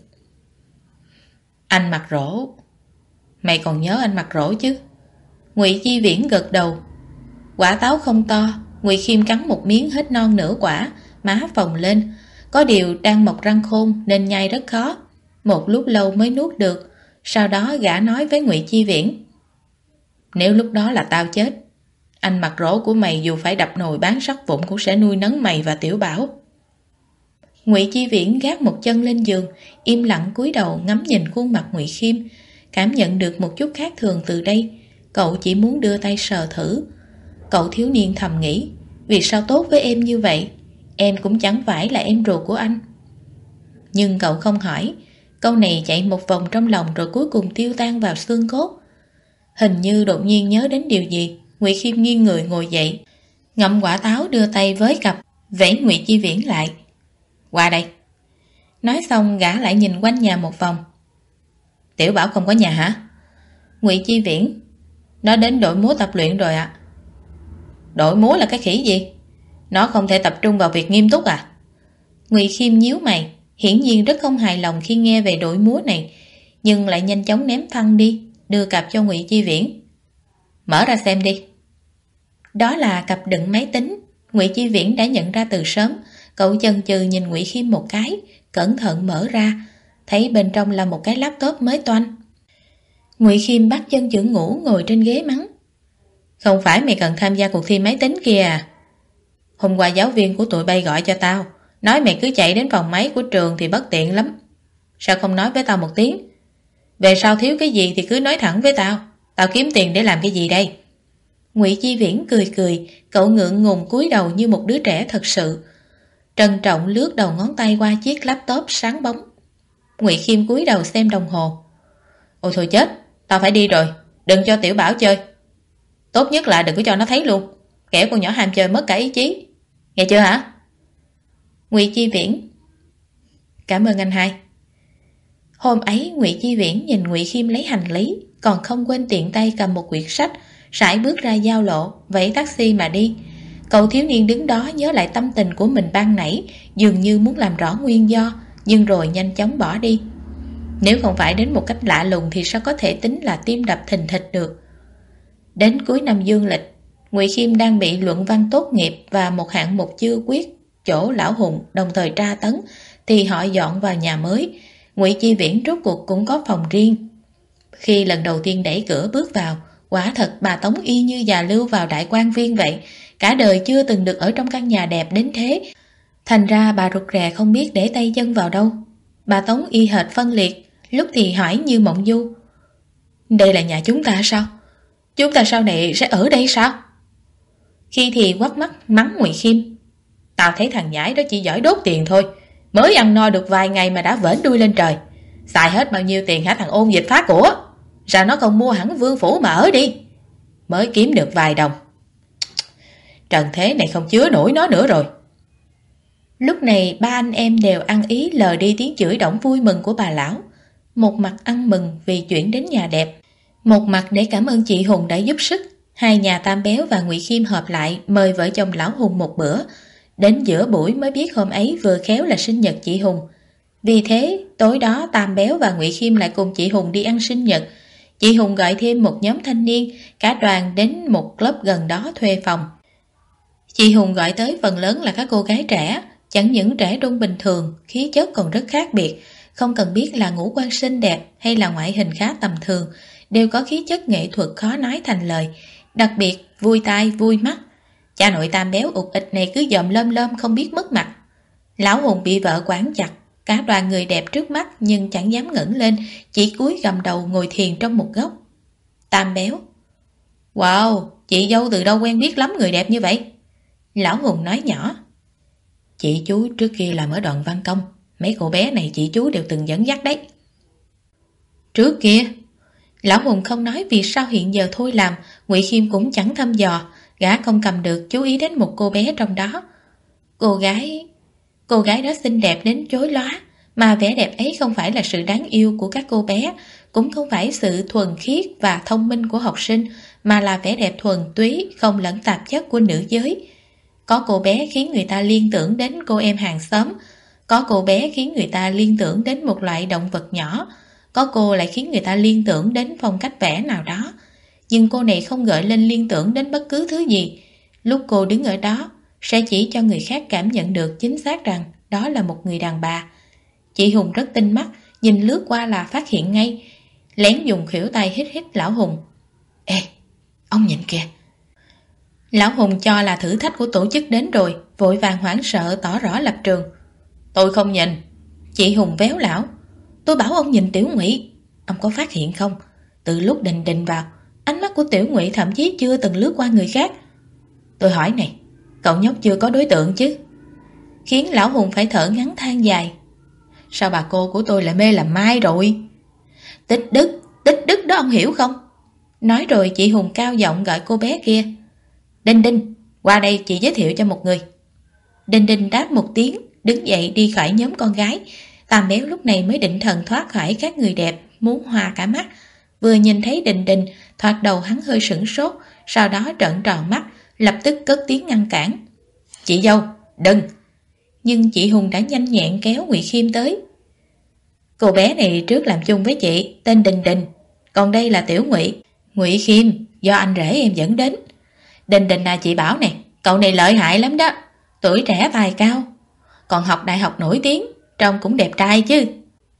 Anh Mặt Rỗ. Mày còn nhớ anh Mặt Rỗ chứ? Ngụy Chi Viễn gật đầu. Quả táo không to, Ngụy Khiêm cắn một miếng hết non nửa quả, má phồng lên. Có điều đang mọc răng khôn nên nhai rất khó. Một lúc lâu mới nuốt được. Sau đó gã nói với Ngụy Chi Viễn. Nếu lúc đó là tao chết, anh Mặt Rỗ của mày dù phải đập nồi bán sắt vụn cũng sẽ nuôi nấng mày và Tiểu Bảo. Ngụy Chi Viễn gác một chân lên giường, im lặng cúi đầu ngắm nhìn khuôn mặt Ngụy Khiêm, cảm nhận được một chút khác thường từ đây. Cậu chỉ muốn đưa tay sờ thử. Cậu thiếu niên thầm nghĩ, vì sao tốt với em như vậy? Em cũng chẳng phải là em ruột của anh. Nhưng cậu không hỏi. Câu này chạy một vòng trong lòng rồi cuối cùng tiêu tan vào xương cốt. Hình như đột nhiên nhớ đến điều gì, Ngụy Khiêm nghiêng người ngồi dậy, ngậm quả táo đưa tay với cặp, vẫy Ngụy Chi Viễn lại. Qua đây. Nói xong gã lại nhìn quanh nhà một vòng. Tiểu Bảo không có nhà hả? Ngụy Chi Viễn. Nó đến đội múa tập luyện rồi ạ. Đội múa là cái khỉ gì? Nó không thể tập trung vào việc nghiêm túc à? Ngụy Khiêm nhíu mày, hiển nhiên rất không hài lòng khi nghe về đội múa này, nhưng lại nhanh chóng ném phăng đi, đưa cặp cho Ngụy Chi Viễn. Mở ra xem đi. Đó là cặp đựng máy tính. Ngụy Chi Viễn đã nhận ra từ sớm. Cậu chần chừ nhìn Ngụy Khiêm một cái, cẩn thận mở ra, thấy bên trong là một cái laptop mới toanh. Ngụy Khiêm bắt chân chưởng ngủ ngồi trên ghế mắng. Không phải mày cần tham gia cuộc thi máy tính kia à? Hôm qua giáo viên của tụi bay gọi cho tao, nói mày cứ chạy đến phòng máy của trường thì bất tiện lắm. Sao không nói với tao một tiếng? Về sau thiếu cái gì thì cứ nói thẳng với tao. Tao kiếm tiền để làm cái gì đây? Ngụy Chi Viễn cười cười, cậu ngượng ngùng cúi đầu như một đứa trẻ thật sự. Trân trọng lướt đầu ngón tay qua chiếc laptop sáng bóng. Ngụy Khiêm cúi đầu xem đồng hồ. Ôi thôi chết, tao phải đi rồi, đừng cho Tiểu Bảo chơi. Tốt nhất là đừng có cho nó thấy luôn, kẻo con nhỏ ham chơi mất cả ý chí. Nghe chưa hả? Ngụy Chi Viễn: Cảm ơn anh hai. Hôm ấy Ngụy Chi Viễn nhìn Ngụy Khiêm lấy hành lý, còn không quên tiện tay cầm một quyển sách, sải bước ra giao lộ, vẫy taxi mà đi. Cậu thiếu niên đứng đó nhớ lại tâm tình của mình ban nãy, dường như muốn làm rõ nguyên do, nhưng rồi nhanh chóng bỏ đi. Nếu không phải đến một cách lạ lùng thì sao có thể tính là tim đập thình thịch được. Đến cuối năm dương lịch, Ngụy Khiêm đang bị luận văn tốt nghiệp và một hạng mục chưa quyết chỗ Lão Hùng đồng thời tra tấn, thì họ dọn vào nhà mới. Ngụy Chi Viễn rốt cuộc cũng có phòng riêng. Khi lần đầu tiên đẩy cửa bước vào, quả thật bà Tống y như già lưu vào đại quan viên vậy. Cả đời chưa từng được ở trong căn nhà đẹp đến thế, thành ra bà rụt rè không biết để tay chân vào đâu. Bà Tống y hệt phân liệt, lúc thì hỏi như mộng du: Đây là nhà chúng ta sao? Chúng ta sau này sẽ ở đây sao? Khi thì quắt mắt mắng Ngụy Khiêm: Tao thấy thằng nhãi đó chỉ giỏi đốt tiền thôi, mới ăn no được vài ngày mà đã vểnh đuôi lên trời. Xài hết bao nhiêu tiền hả thằng ôn dịch phá của? Sao nó không mua hẳn vương phủ mà ở đi? Mới kiếm được vài đồng. Trần thế này không chứa nổi nó nữa rồi. Lúc này ba anh em đều ăn ý lờ đi tiếng chửi đổng vui mừng của bà lão. Một mặt ăn mừng vì chuyển đến nhà đẹp, một mặt để cảm ơn chị Hùng đã giúp sức. Hai nhà Tam Béo và Ngụy Khiêm họp lại mời vợ chồng Lão Hùng một bữa. Đến giữa buổi mới biết hôm ấy vừa khéo là sinh nhật chị Hùng. Vì thế tối đó Tam Béo và Ngụy Khiêm lại cùng chị Hùng đi ăn sinh nhật. Chị Hùng gọi thêm một nhóm thanh niên, cả đoàn đến một club gần đó thuê phòng. Chị Hùng gọi tới phần lớn là các cô gái trẻ, chẳng những trẻ trung bình thường, khí chất còn rất khác biệt. Không cần biết là ngũ quan xinh đẹp hay là ngoại hình khá tầm thường, đều có khí chất nghệ thuật khó nói thành lời, đặc biệt vui tai vui mắt. Cha nội Tam Béo ụt ịch này cứ dòm lơm lơm không biết mất mặt. Lão Hùng bị vợ quản chặt, cả đoàn người đẹp trước mắt nhưng chẳng dám ngẩng lên, chỉ cúi gằm đầu ngồi thiền trong một góc. Tam Béo: Wow, chị dâu từ đâu quen biết lắm người đẹp như vậy? Lão Hùng nói nhỏ: Chị chú trước kia làm ở đoàn văn công, mấy cô bé này chị chú đều từng dẫn dắt đấy. Trước kia? Lão Hùng không nói vì sao hiện giờ thôi làm. Ngụy Khiêm cũng chẳng thăm dò, gã không cầm được chú ý đến một cô bé trong đó. Cô gái đó xinh đẹp đến chói lóa, mà vẻ đẹp ấy không phải là sự đáng yêu của các cô bé, cũng không phải sự thuần khiết và thông minh của học sinh, mà là vẻ đẹp thuần túy, không lẫn tạp chất của nữ giới. Có cô bé khiến người ta liên tưởng đến cô em hàng xóm, có cô bé khiến người ta liên tưởng đến một loại động vật nhỏ, có cô lại khiến người ta liên tưởng đến phong cách vẽ nào đó. Nhưng cô này không gợi lên liên tưởng đến bất cứ thứ gì. Lúc cô đứng ở đó, sẽ chỉ cho người khác cảm nhận được chính xác rằng đó là một người đàn bà. Chị Hùng rất tinh mắt, nhìn lướt qua là phát hiện ngay, lén dùng khuỷu tay hít hít Lão Hùng. Ê, ông nhìn kìa. Lão Hùng cho là thử thách của tổ chức đến rồi, vội vàng hoảng sợ tỏ rõ lập trường. Tôi không nhìn. Chị Hùng véo lão. Tôi bảo ông nhìn Tiểu Ngụy. Ông có phát hiện không? Từ lúc Đình Đình vào, ánh mắt của Tiểu Ngụy thậm chí chưa từng lướt qua người khác. Tôi hỏi này, cậu nhóc chưa có đối tượng chứ? Khiến Lão Hùng phải thở ngắn than dài. Sao bà cô của tôi lại mê làm mai rồi? Tích đức đó ông hiểu không? Nói rồi chị Hùng cao giọng gọi cô bé kia. Đinh Đinh, qua đây chị giới thiệu cho một người. Đinh Đinh đáp một tiếng, đứng dậy đi khỏi nhóm con gái. Tam Béo lúc này mới định thần thoát khỏi các người đẹp, muốn hoa cả mắt. Vừa nhìn thấy Đình Đình, thoạt đầu hắn hơi sửng sốt, sau đó trợn tròn mắt, lập tức cất tiếng ngăn cản. Chị dâu, đừng! Nhưng chị Hùng đã nhanh nhẹn kéo Ngụy Khiêm tới. Cô bé này trước làm chung với chị, tên Đình Đình, còn đây là Tiểu Ngụy. Ngụy Khiêm, do anh rể em dẫn đến. Đình Đình là chị bảo này, cậu này lợi hại lắm đó, tuổi trẻ tài cao, còn học đại học nổi tiếng, trông cũng đẹp trai chứ.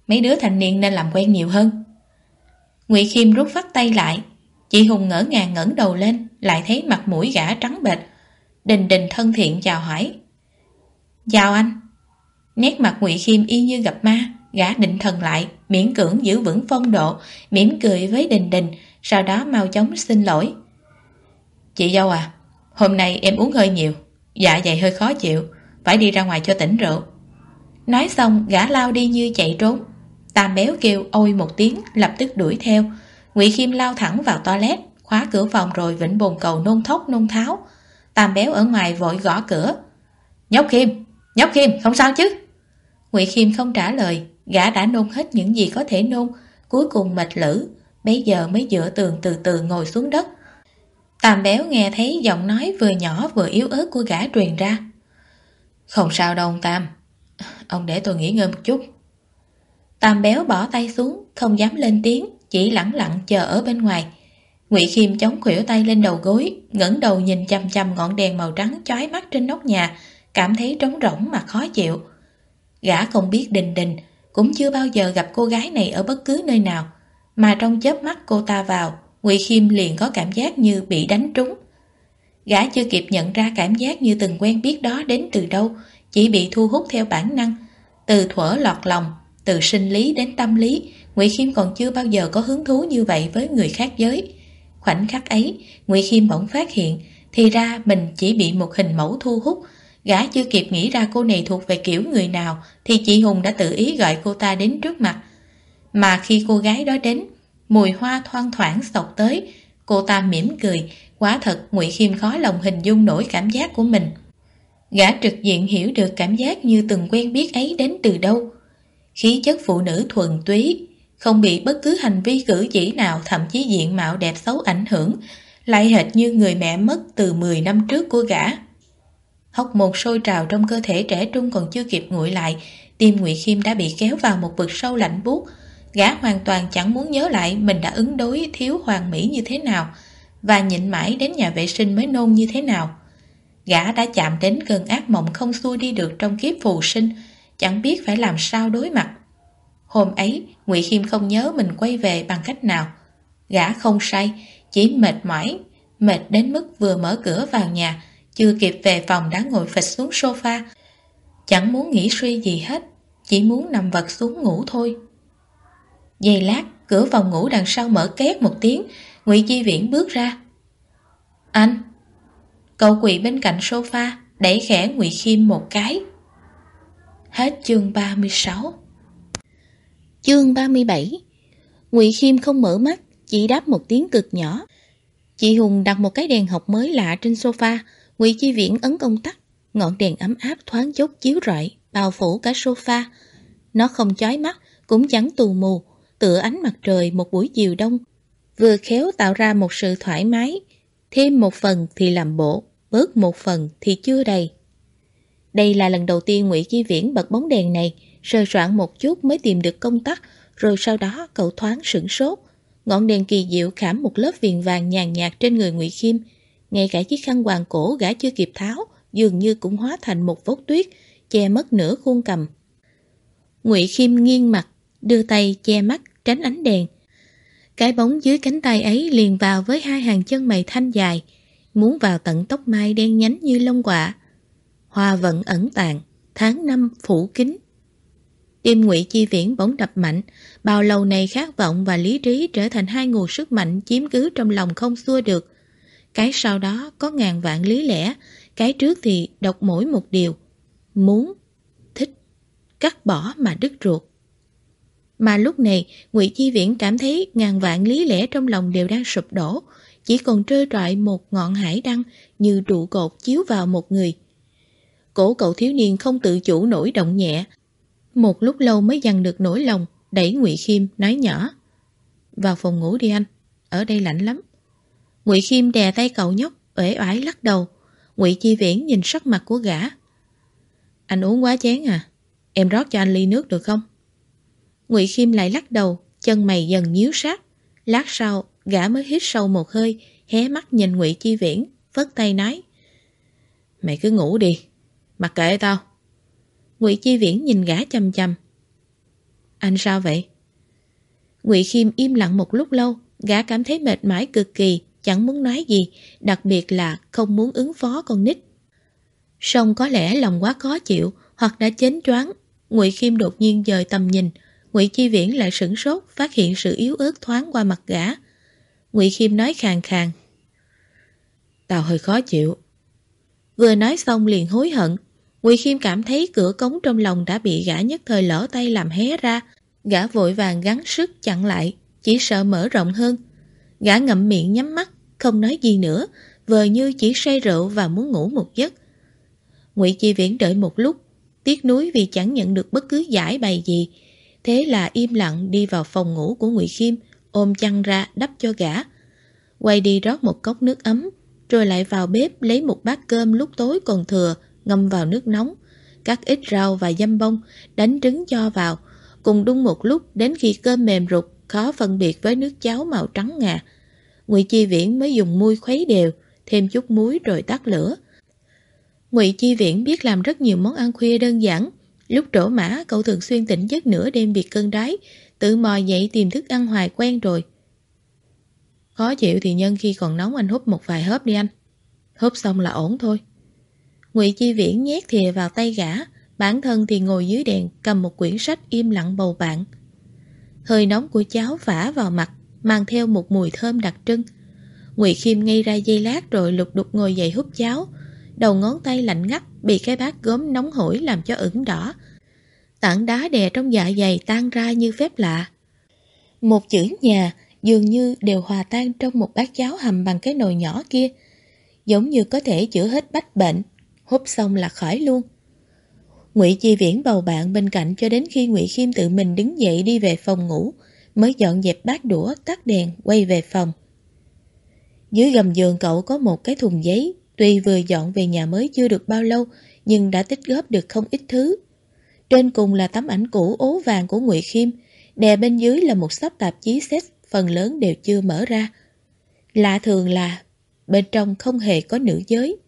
Mấy đứa thanh niên nên làm quen nhiều hơn. Ngụy Khiêm rút phắt tay lại. Chị Hùng ngỡ ngàng ngẩng đầu lên, lại thấy mặt mũi gã trắng bệch. Đình Đình thân thiện chào hỏi. Chào anh. Nét mặt Ngụy Khiêm y như gặp ma. Gã định thần lại, miễn cưỡng giữ vững phong độ, mỉm cười với Đình Đình, sau đó mau chóng xin lỗi. Chị dâu à, hôm nay em uống hơi nhiều, dạ dày hơi khó chịu, phải đi ra ngoài cho tỉnh rượu. Nói xong gã lao đi như chạy trốn. Tam Béo kêu ôi một tiếng, lập tức đuổi theo. Ngụy Khiêm lao thẳng vào toilet, khóa cửa phòng rồi vịnh bồn cầu nôn thốc nôn tháo. Tam Béo ở ngoài vội gõ cửa. Nhóc Khiêm, không sao chứ? Ngụy Khiêm không trả lời. Gã đã nôn hết những gì có thể nôn, cuối cùng mệt lử, bấy giờ mới dựa tường từ từ ngồi xuống đất. Tam Béo nghe thấy giọng nói vừa nhỏ vừa yếu ớt của gã truyền ra. Không sao đâu ông Tam, ông để tôi nghỉ ngơi một chút. Tam Béo bỏ tay xuống, không dám lên tiếng, chỉ lẳng lặng chờ ở bên ngoài. Ngụy Khiêm chống khuỷu tay lên đầu gối, ngẩng đầu nhìn chằm chằm ngọn đèn màu trắng chói mắt trên nóc nhà, cảm thấy trống rỗng mà khó chịu. Gã không biết Đình Đình, cũng chưa bao giờ gặp cô gái này ở bất cứ nơi nào, mà trong chớp mắt cô ta vào, Ngụy Khiêm liền có cảm giác như bị đánh trúng. Gã chưa kịp nhận ra cảm giác như từng quen biết đó đến từ đâu, chỉ bị thu hút theo bản năng. Từ thuở lọt lòng, từ sinh lý đến tâm lý, Ngụy Khiêm còn chưa bao giờ có hứng thú như vậy với người khác giới. Khoảnh khắc ấy, Ngụy Khiêm bỗng phát hiện, thì ra mình chỉ bị một hình mẫu thu hút. Gã chưa kịp nghĩ ra cô này thuộc về kiểu người nào, thì chị Hùng đã tự ý gọi cô ta đến trước mặt. Mà khi cô gái đó đến, mùi hoa thoang thoảng xộc tới, cô ta mỉm cười. Quả thật Ngụy Khiêm khó lòng hình dung nổi cảm giác của mình. Gã trực diện hiểu được cảm giác như từng quen biết ấy đến từ đâu. Khí chất phụ nữ thuần túy, không bị bất cứ hành vi cử chỉ nào, thậm chí diện mạo đẹp xấu ảnh hưởng, lại hệt như người mẹ mất từ 10 năm trước của gã. Hóc môn sôi trào trong cơ thể trẻ trung còn chưa kịp nguội lại, tim Ngụy Khiêm đã bị kéo vào một vực sâu lạnh buốt. Gã hoàn toàn chẳng muốn nhớ lại mình đã ứng đối thiếu hoàn mỹ như thế nào, và nhịn mãi đến nhà vệ sinh mới nôn như thế nào. Gã đã chạm đến cơn ác mộng không xuôi đi được trong kiếp phù sinh, chẳng biết phải làm sao đối mặt. Hôm ấy, Ngụy Khiêm không nhớ mình quay về bằng cách nào. Gã không say, chỉ mệt mỏi, mệt đến mức vừa mở cửa vào nhà, chưa kịp về phòng đã ngồi phịch xuống sofa. Chẳng muốn nghĩ suy gì hết, chỉ muốn nằm vật xuống ngủ thôi. Giây lát, cửa phòng ngủ đằng sau mở két một tiếng, Ngụy Chi Viễn bước ra. Anh! Cậu quỳ bên cạnh sofa, đẩy khẽ Ngụy Khiêm một cái. Hết chương 36. Chương 37. Ngụy Khiêm không mở mắt, chỉ đáp một tiếng cực nhỏ. Chị Hùng đặt một cái đèn học mới lạ trên sofa. Ngụy Chi Viễn ấn công tắc, ngọn đèn ấm áp thoáng chốc chiếu rọi, bao phủ cả sofa. Nó không chói mắt, cũng chẳng tù mù, tựa ánh mặt trời một buổi chiều đông, vừa khéo tạo ra một sự thoải mái. Thêm một phần thì làm bộ, bớt một phần thì chưa đầy. Đây là lần đầu tiên Ngụy Chi Viễn bật bóng đèn này, sờ soạn một chút mới tìm được công tắc, rồi sau đó cậu thoáng sửng sốt. Ngọn đèn kỳ diệu khảm một lớp viền vàng nhàn nhạt trên người Ngụy Khiêm. Ngay cả chiếc khăn quàng cổ gã chưa kịp tháo, dường như cũng hóa thành một vốc tuyết, che mất nửa khuôn cằm. Ngụy Khiêm nghiêng mặt, đưa tay che mắt, tránh ánh đèn. Cái bóng dưới cánh tay ấy liền vào với hai hàng chân mày thanh dài, muốn vào tận tóc mai đen nhánh như lông quạ. Hoa vận ẩn tàng, tháng năm phủ kín. Tim Ngụy Chi Viễn bỗng đập mạnh, bao lâu nay khát vọng và lý trí trở thành hai nguồn sức mạnh chiếm cứ trong lòng không xua được. Cái sau đó có ngàn vạn lý lẽ, cái trước thì độc mỗi một điều: muốn, thích, cắt bỏ mà đứt ruột. Mà lúc này, Ngụy Chi Viễn cảm thấy ngàn vạn lý lẽ trong lòng đều đang sụp đổ, chỉ còn trơ trọi một ngọn hải đăng như trụ cột chiếu vào một người. Cổ cậu thiếu niên không tự chủ nổi động nhẹ. Một lúc lâu mới dằn được nỗi lòng, đẩy Ngụy Khiêm nói nhỏ: Vào phòng ngủ đi anh, ở đây lạnh lắm. Ngụy Khiêm đè tay cậu nhóc, uể oải lắc đầu. Ngụy Chi Viễn nhìn sắc mặt của gã. Anh uống quá chén à, em rót cho anh ly nước được không? Ngụy Khiêm lại lắc đầu, chân mày dần nhíu sát. Lát sau, gã mới hít sâu một hơi, hé mắt nhìn Ngụy Chi Viễn, phất tay nói: Mày cứ ngủ đi, mặc kệ tao. Ngụy Chi Viễn nhìn gã chằm chằm. Anh sao vậy? Ngụy Khiêm im lặng một lúc lâu, gã cảm thấy mệt mỏi cực kỳ, chẳng muốn nói gì, đặc biệt là không muốn ứng phó con nít. Song có lẽ lòng quá khó chịu hoặc đã chến choáng, Ngụy Khiêm đột nhiên dời tầm nhìn, Ngụy Chi Viễn lại sửng sốt, phát hiện sự yếu ớt thoáng qua mặt gã. Ngụy Khiêm nói khàn khàn: "Tao hơi khó chịu." Vừa nói xong liền hối hận. Ngụy Khiêm cảm thấy cửa cống trong lòng đã bị gã nhất thời lỡ tay làm hé ra, gã vội vàng gắng sức chặn lại, chỉ sợ mở rộng hơn. Gã ngậm miệng nhắm mắt, không nói gì nữa, vờ như chỉ say rượu và muốn ngủ một giấc. Ngụy Chi Viễn đợi một lúc, tiếc nuối vì chẳng nhận được bất cứ giải bày gì, thế là im lặng đi vào phòng ngủ của Ngụy Khiêm, ôm chăn ra đắp cho gã. Quay đi rót một cốc nước ấm, rồi lại vào bếp lấy một bát cơm lúc tối còn thừa, ngâm vào nước nóng, cắt ít rau và dăm bông, đánh trứng cho vào, cùng đun một lúc đến khi cơm mềm rụt, khó phân biệt với nước cháo màu trắng ngà. Ngụy Chi Viễn mới dùng muôi khuấy đều, thêm chút muối rồi tắt lửa. Ngụy Chi Viễn biết làm rất nhiều món ăn khuya đơn giản. Lúc trổ mã, cậu thường xuyên tỉnh giấc nửa đêm vì cơn đói, tự mò dậy tìm thức ăn hoài quen rồi. Khó chịu thì nhân khi còn nóng anh húp một vài hớp đi anh. Húp xong là ổn thôi. Ngụy Chi Viễn nhét thìa vào tay gã, bản thân thì ngồi dưới đèn cầm một quyển sách im lặng bầu bạn. Hơi nóng của cháo phả vào mặt, mang theo một mùi thơm đặc trưng. Ngụy Khiêm ngây ra giây lát rồi lục đục ngồi dậy húp cháo. Đầu ngón tay lạnh ngắt bị cái bát gốm nóng hổi làm cho ửng đỏ. Tảng đá đè trong dạ dày tan ra như phép lạ. Một chữ nhà dường như đều hòa tan trong một bát cháo hầm bằng cái nồi nhỏ kia, giống như có thể chữa hết bách bệnh. Húp xong là khỏi luôn. Ngụy Chi Viễn bầu bạn bên cạnh cho đến khi Ngụy Khiêm tự mình đứng dậy đi về phòng ngủ, mới dọn dẹp bát đũa, tắt đèn, quay về phòng. Dưới gầm giường cậu có một cái thùng giấy, tuy vừa dọn về nhà mới chưa được bao lâu, nhưng đã tích góp được không ít thứ. Trên cùng là tấm ảnh cũ ố vàng của Ngụy Khiêm, đè bên dưới là một xấp tạp chí sex, phần lớn đều chưa mở ra. Lạ thường là bên trong không hề có nữ giới.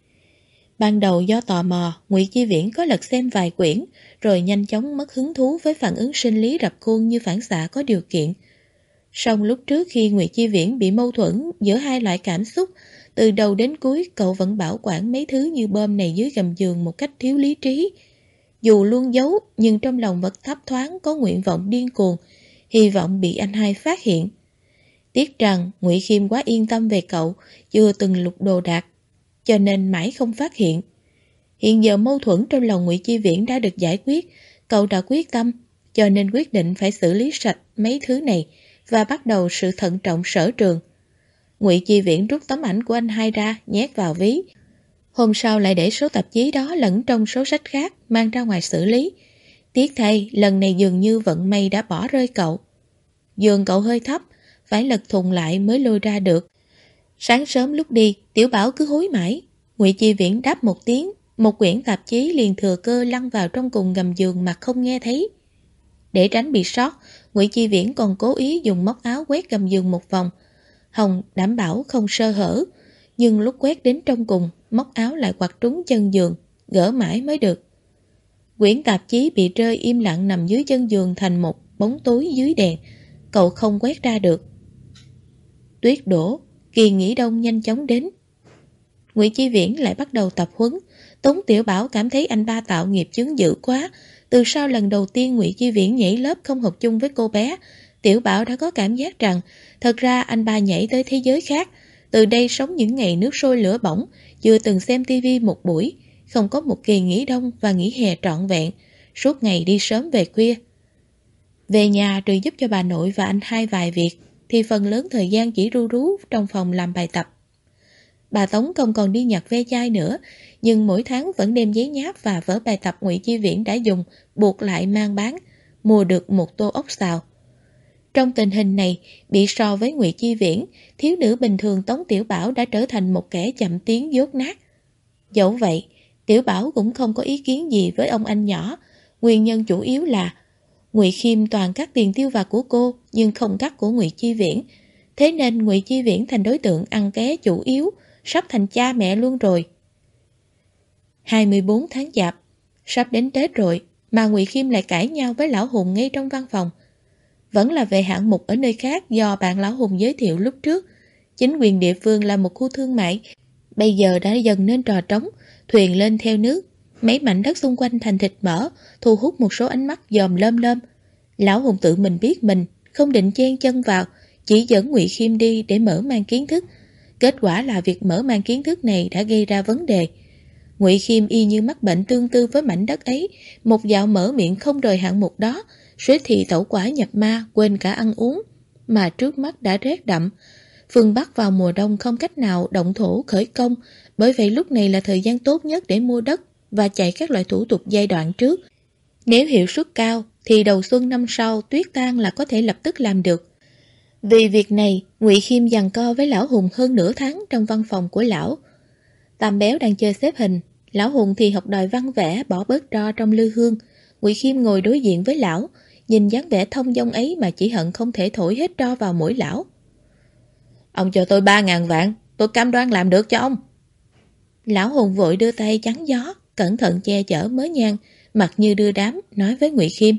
Ban đầu do tò mò, Ngụy Chi Viễn có lật xem vài quyển, rồi nhanh chóng mất hứng thú với phản ứng sinh lý rập khuôn như phản xạ có điều kiện. Song lúc trước khi Ngụy Chi Viễn bị mâu thuẫn giữa hai loại cảm xúc, từ đầu đến cuối cậu vẫn bảo quản mấy thứ như bơm này dưới gầm giường một cách thiếu lý trí. Dù luôn giấu, nhưng trong lòng vẫn thấp thoáng có nguyện vọng điên cuồng, hy vọng bị anh hai phát hiện. Tiếc rằng Ngụy Khiêm quá yên tâm về cậu, chưa từng lục đồ đạc, cho nên mãi không phát hiện. Hiện giờ mâu thuẫn trong lòng Ngụy Chi Viễn đã được giải quyết, cậu đã quyết tâm, cho nên quyết định phải xử lý sạch mấy thứ này và bắt đầu sự thận trọng sở trường. Ngụy Chi Viễn rút tấm ảnh của anh hai ra, nhét vào ví. Hôm sau lại để số tạp chí đó lẫn trong số sách khác mang ra ngoài xử lý. Tiếc thay, lần này dường như vận may đã bỏ rơi cậu. Giường cậu hơi thấp, phải lật thùng lại mới lôi ra được. Sáng sớm lúc đi, Tiểu Bảo cứ hối mãi. Ngụy Chi Viễn đáp một tiếng, một quyển tạp chí liền thừa cơ lăn vào trong cùng gầm giường mà không nghe thấy. Để tránh bị sót, Ngụy Chi Viễn còn cố ý dùng móc áo quét gầm giường một vòng. Hồng đảm bảo không sơ hở, nhưng lúc quét đến trong cùng, móc áo lại quặt trúng chân giường, gỡ mãi mới được. Quyển tạp chí bị rơi im lặng nằm dưới chân giường thành một bóng tối dưới đèn, cậu không quét ra được. Tuyết đổ, kỳ nghỉ đông nhanh chóng đến. Ngụy Chi Viễn lại bắt đầu tập huấn. Tống Tiểu Bảo cảm thấy anh ba tạo nghiệp chướng dữ quá. Từ sau lần đầu tiên Ngụy Chi Viễn nhảy lớp không học chung với cô bé, Tiểu Bảo đã có cảm giác rằng thật ra anh ba nhảy tới thế giới khác. Từ đây sống những ngày nước sôi lửa bỏng, chưa từng xem tivi một buổi, không có một kỳ nghỉ đông và nghỉ hè trọn vẹn, suốt ngày đi sớm về khuya. Về nhà rồi giúp cho bà nội và anh hai vài việc, thì phần lớn thời gian chỉ ru rú trong phòng làm bài tập. Bà Tống không còn đi nhặt ve chai nữa, nhưng mỗi tháng vẫn đem giấy nháp và vở bài tập Ngụy Chi Viễn đã dùng buộc lại mang bán, mua được một tô ốc xào. Trong tình hình này, bị so với Ngụy Chi Viễn, thiếu nữ bình thường Tống Tiểu Bảo đã trở thành một kẻ chậm tiến dốt nát. Dẫu vậy, Tiểu Bảo cũng không có ý kiến gì với ông anh nhỏ. Nguyên nhân chủ yếu là Ngụy Khiêm toàn cắt tiền tiêu vặt của cô nhưng không cắt của Ngụy Chi Viễn. Thế nên Ngụy Chi Viễn thành đối tượng ăn ké chủ yếu, sắp thành cha mẹ luôn rồi. 24 tháng Chạp, sắp đến Tết rồi, mà Ngụy Khiêm lại cãi nhau với Lão Hùng ngay trong văn phòng. Vẫn là về hạng mục ở nơi khác do bạn Lão Hùng giới thiệu lúc trước. Chính quyền địa phương là một khu thương mại, bây giờ đã dần nên trò trống, thuyền lên theo nước. Mấy mảnh đất xung quanh thành thịt mỡ, thu hút một số ánh mắt dòm lơm lơm. Lão Hùng tự mình biết mình không định chen chân vào, chỉ dẫn Ngụy Khiêm đi để mở mang kiến thức. Kết quả là việc mở mang kiến thức này đã gây ra vấn đề. Ngụy Khiêm y như mắc bệnh tương tư với mảnh đất ấy, một dạo mở miệng không rời hạng mục đó, suýt thì tẩu quả nhập ma, quên cả ăn uống. Mà trước mắt đã rét đậm, phương Bắc vào mùa đông không cách nào động thổ khởi công, bởi vậy lúc này là thời gian tốt nhất để mua đất và chạy các loại thủ tục giai đoạn trước. Nếu hiệu suất cao thì đầu xuân năm sau tuyết tan là có thể lập tức làm được. Vì việc này, Ngụy Khiêm giằng co với Lão Hùng hơn nửa tháng trong văn phòng của lão. Tam Béo đang chơi xếp hình, Lão Hùng thì học đòi văn vẽ bỏ bớt tro trong lư hương. Ngụy Khiêm ngồi đối diện với lão, nhìn dáng vẻ thông dong ấy mà chỉ hận không thể thổi hết tro vào mũi lão. Ông cho tôi 3.000 vạn, tôi cam đoan làm được cho ông. Lão Hùng vội đưa tay chắn gió, cẩn thận che chở mớ nhang, mặt như đưa đám, nói với Ngụy Khiêm.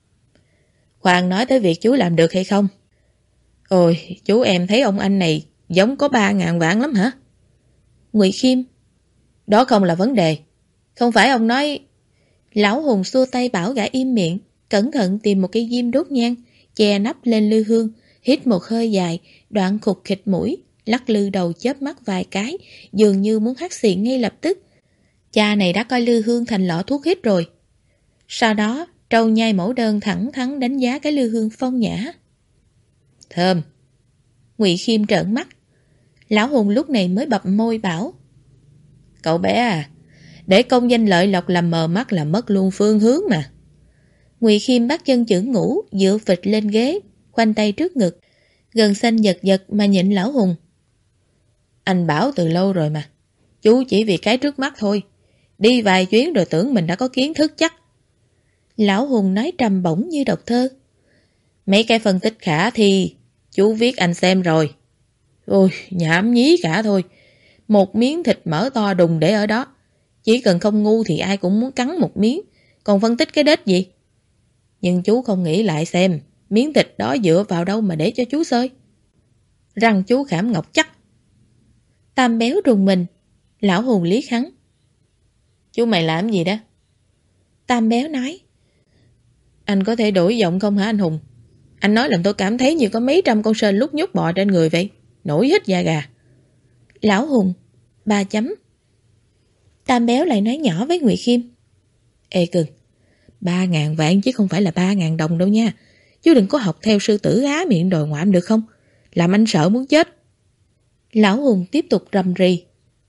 Khoan nói tới việc chú làm được hay không? Ôi, chú em thấy ông anh này giống có 3.000 vạn lắm hả? Ngụy Khiêm. Đó không là vấn đề. Không phải ông nói... Lão Hùng xua tay bảo gã im miệng, cẩn thận tìm một cây diêm đốt nhang, che nắp lên lư hương, hít một hơi dài, đoạn khục khịch mũi, lắc lư đầu chớp mắt vài cái, dường như muốn hắt xì ngay lập tức. Cha này đã coi lư hương thành lọ thuốc hít rồi. Sau đó, trâu nhai mẫu đơn thẳng thắn đánh giá cái lư hương phong nhã. Thơm. Ngụy Khiêm trợn mắt. Lão Hùng lúc này mới bập môi bảo. Cậu bé à, để công danh lợi lộc làm mờ mắt là mất luôn phương hướng mà. Ngụy Khiêm bắt chân chưởng ngủ, dựa phịch lên ghế, khoanh tay trước ngực, gần xanh giật giật mà nhịn Lão Hùng. Anh bảo từ lâu rồi mà, chú chỉ vì cái trước mắt thôi, đi vài chuyến rồi tưởng mình đã có kiến thức chắc. Lão Hùng nói trầm bổng như đọc thơ. Mấy cái phân tích khả thi, chú viết anh xem rồi. Ôi, nhảm nhí cả thôi. Một miếng thịt mỡ to đùng để ở đó. Chỉ cần không ngu thì ai cũng muốn cắn một miếng. Còn phân tích cái đết gì? Nhưng chú không nghĩ lại xem, miếng thịt đó dựa vào đâu mà để cho chú xơi. Răng chú khảm ngọc chắc. Tam Béo rùng mình. Lão Hùng liếc hắn. Chú mày làm gì đó? Tam Béo nói. Anh có thể đổi giọng không hả anh Hùng? Anh nói làm tôi cảm thấy như có mấy trăm con sên lúc nhúc bò trên người vậy. Nổi hết da gà. Lão Hùng, 3 chấm. Tam Béo lại nói nhỏ với Ngụy Khiêm. Ê cưng, 3.000 vạn chứ không phải là 3.000 đồng đâu nha. Chú đừng có học theo sư tử há miệng đòi ngoạm được không? Làm anh sợ muốn chết. Lão Hùng tiếp tục rầm rì.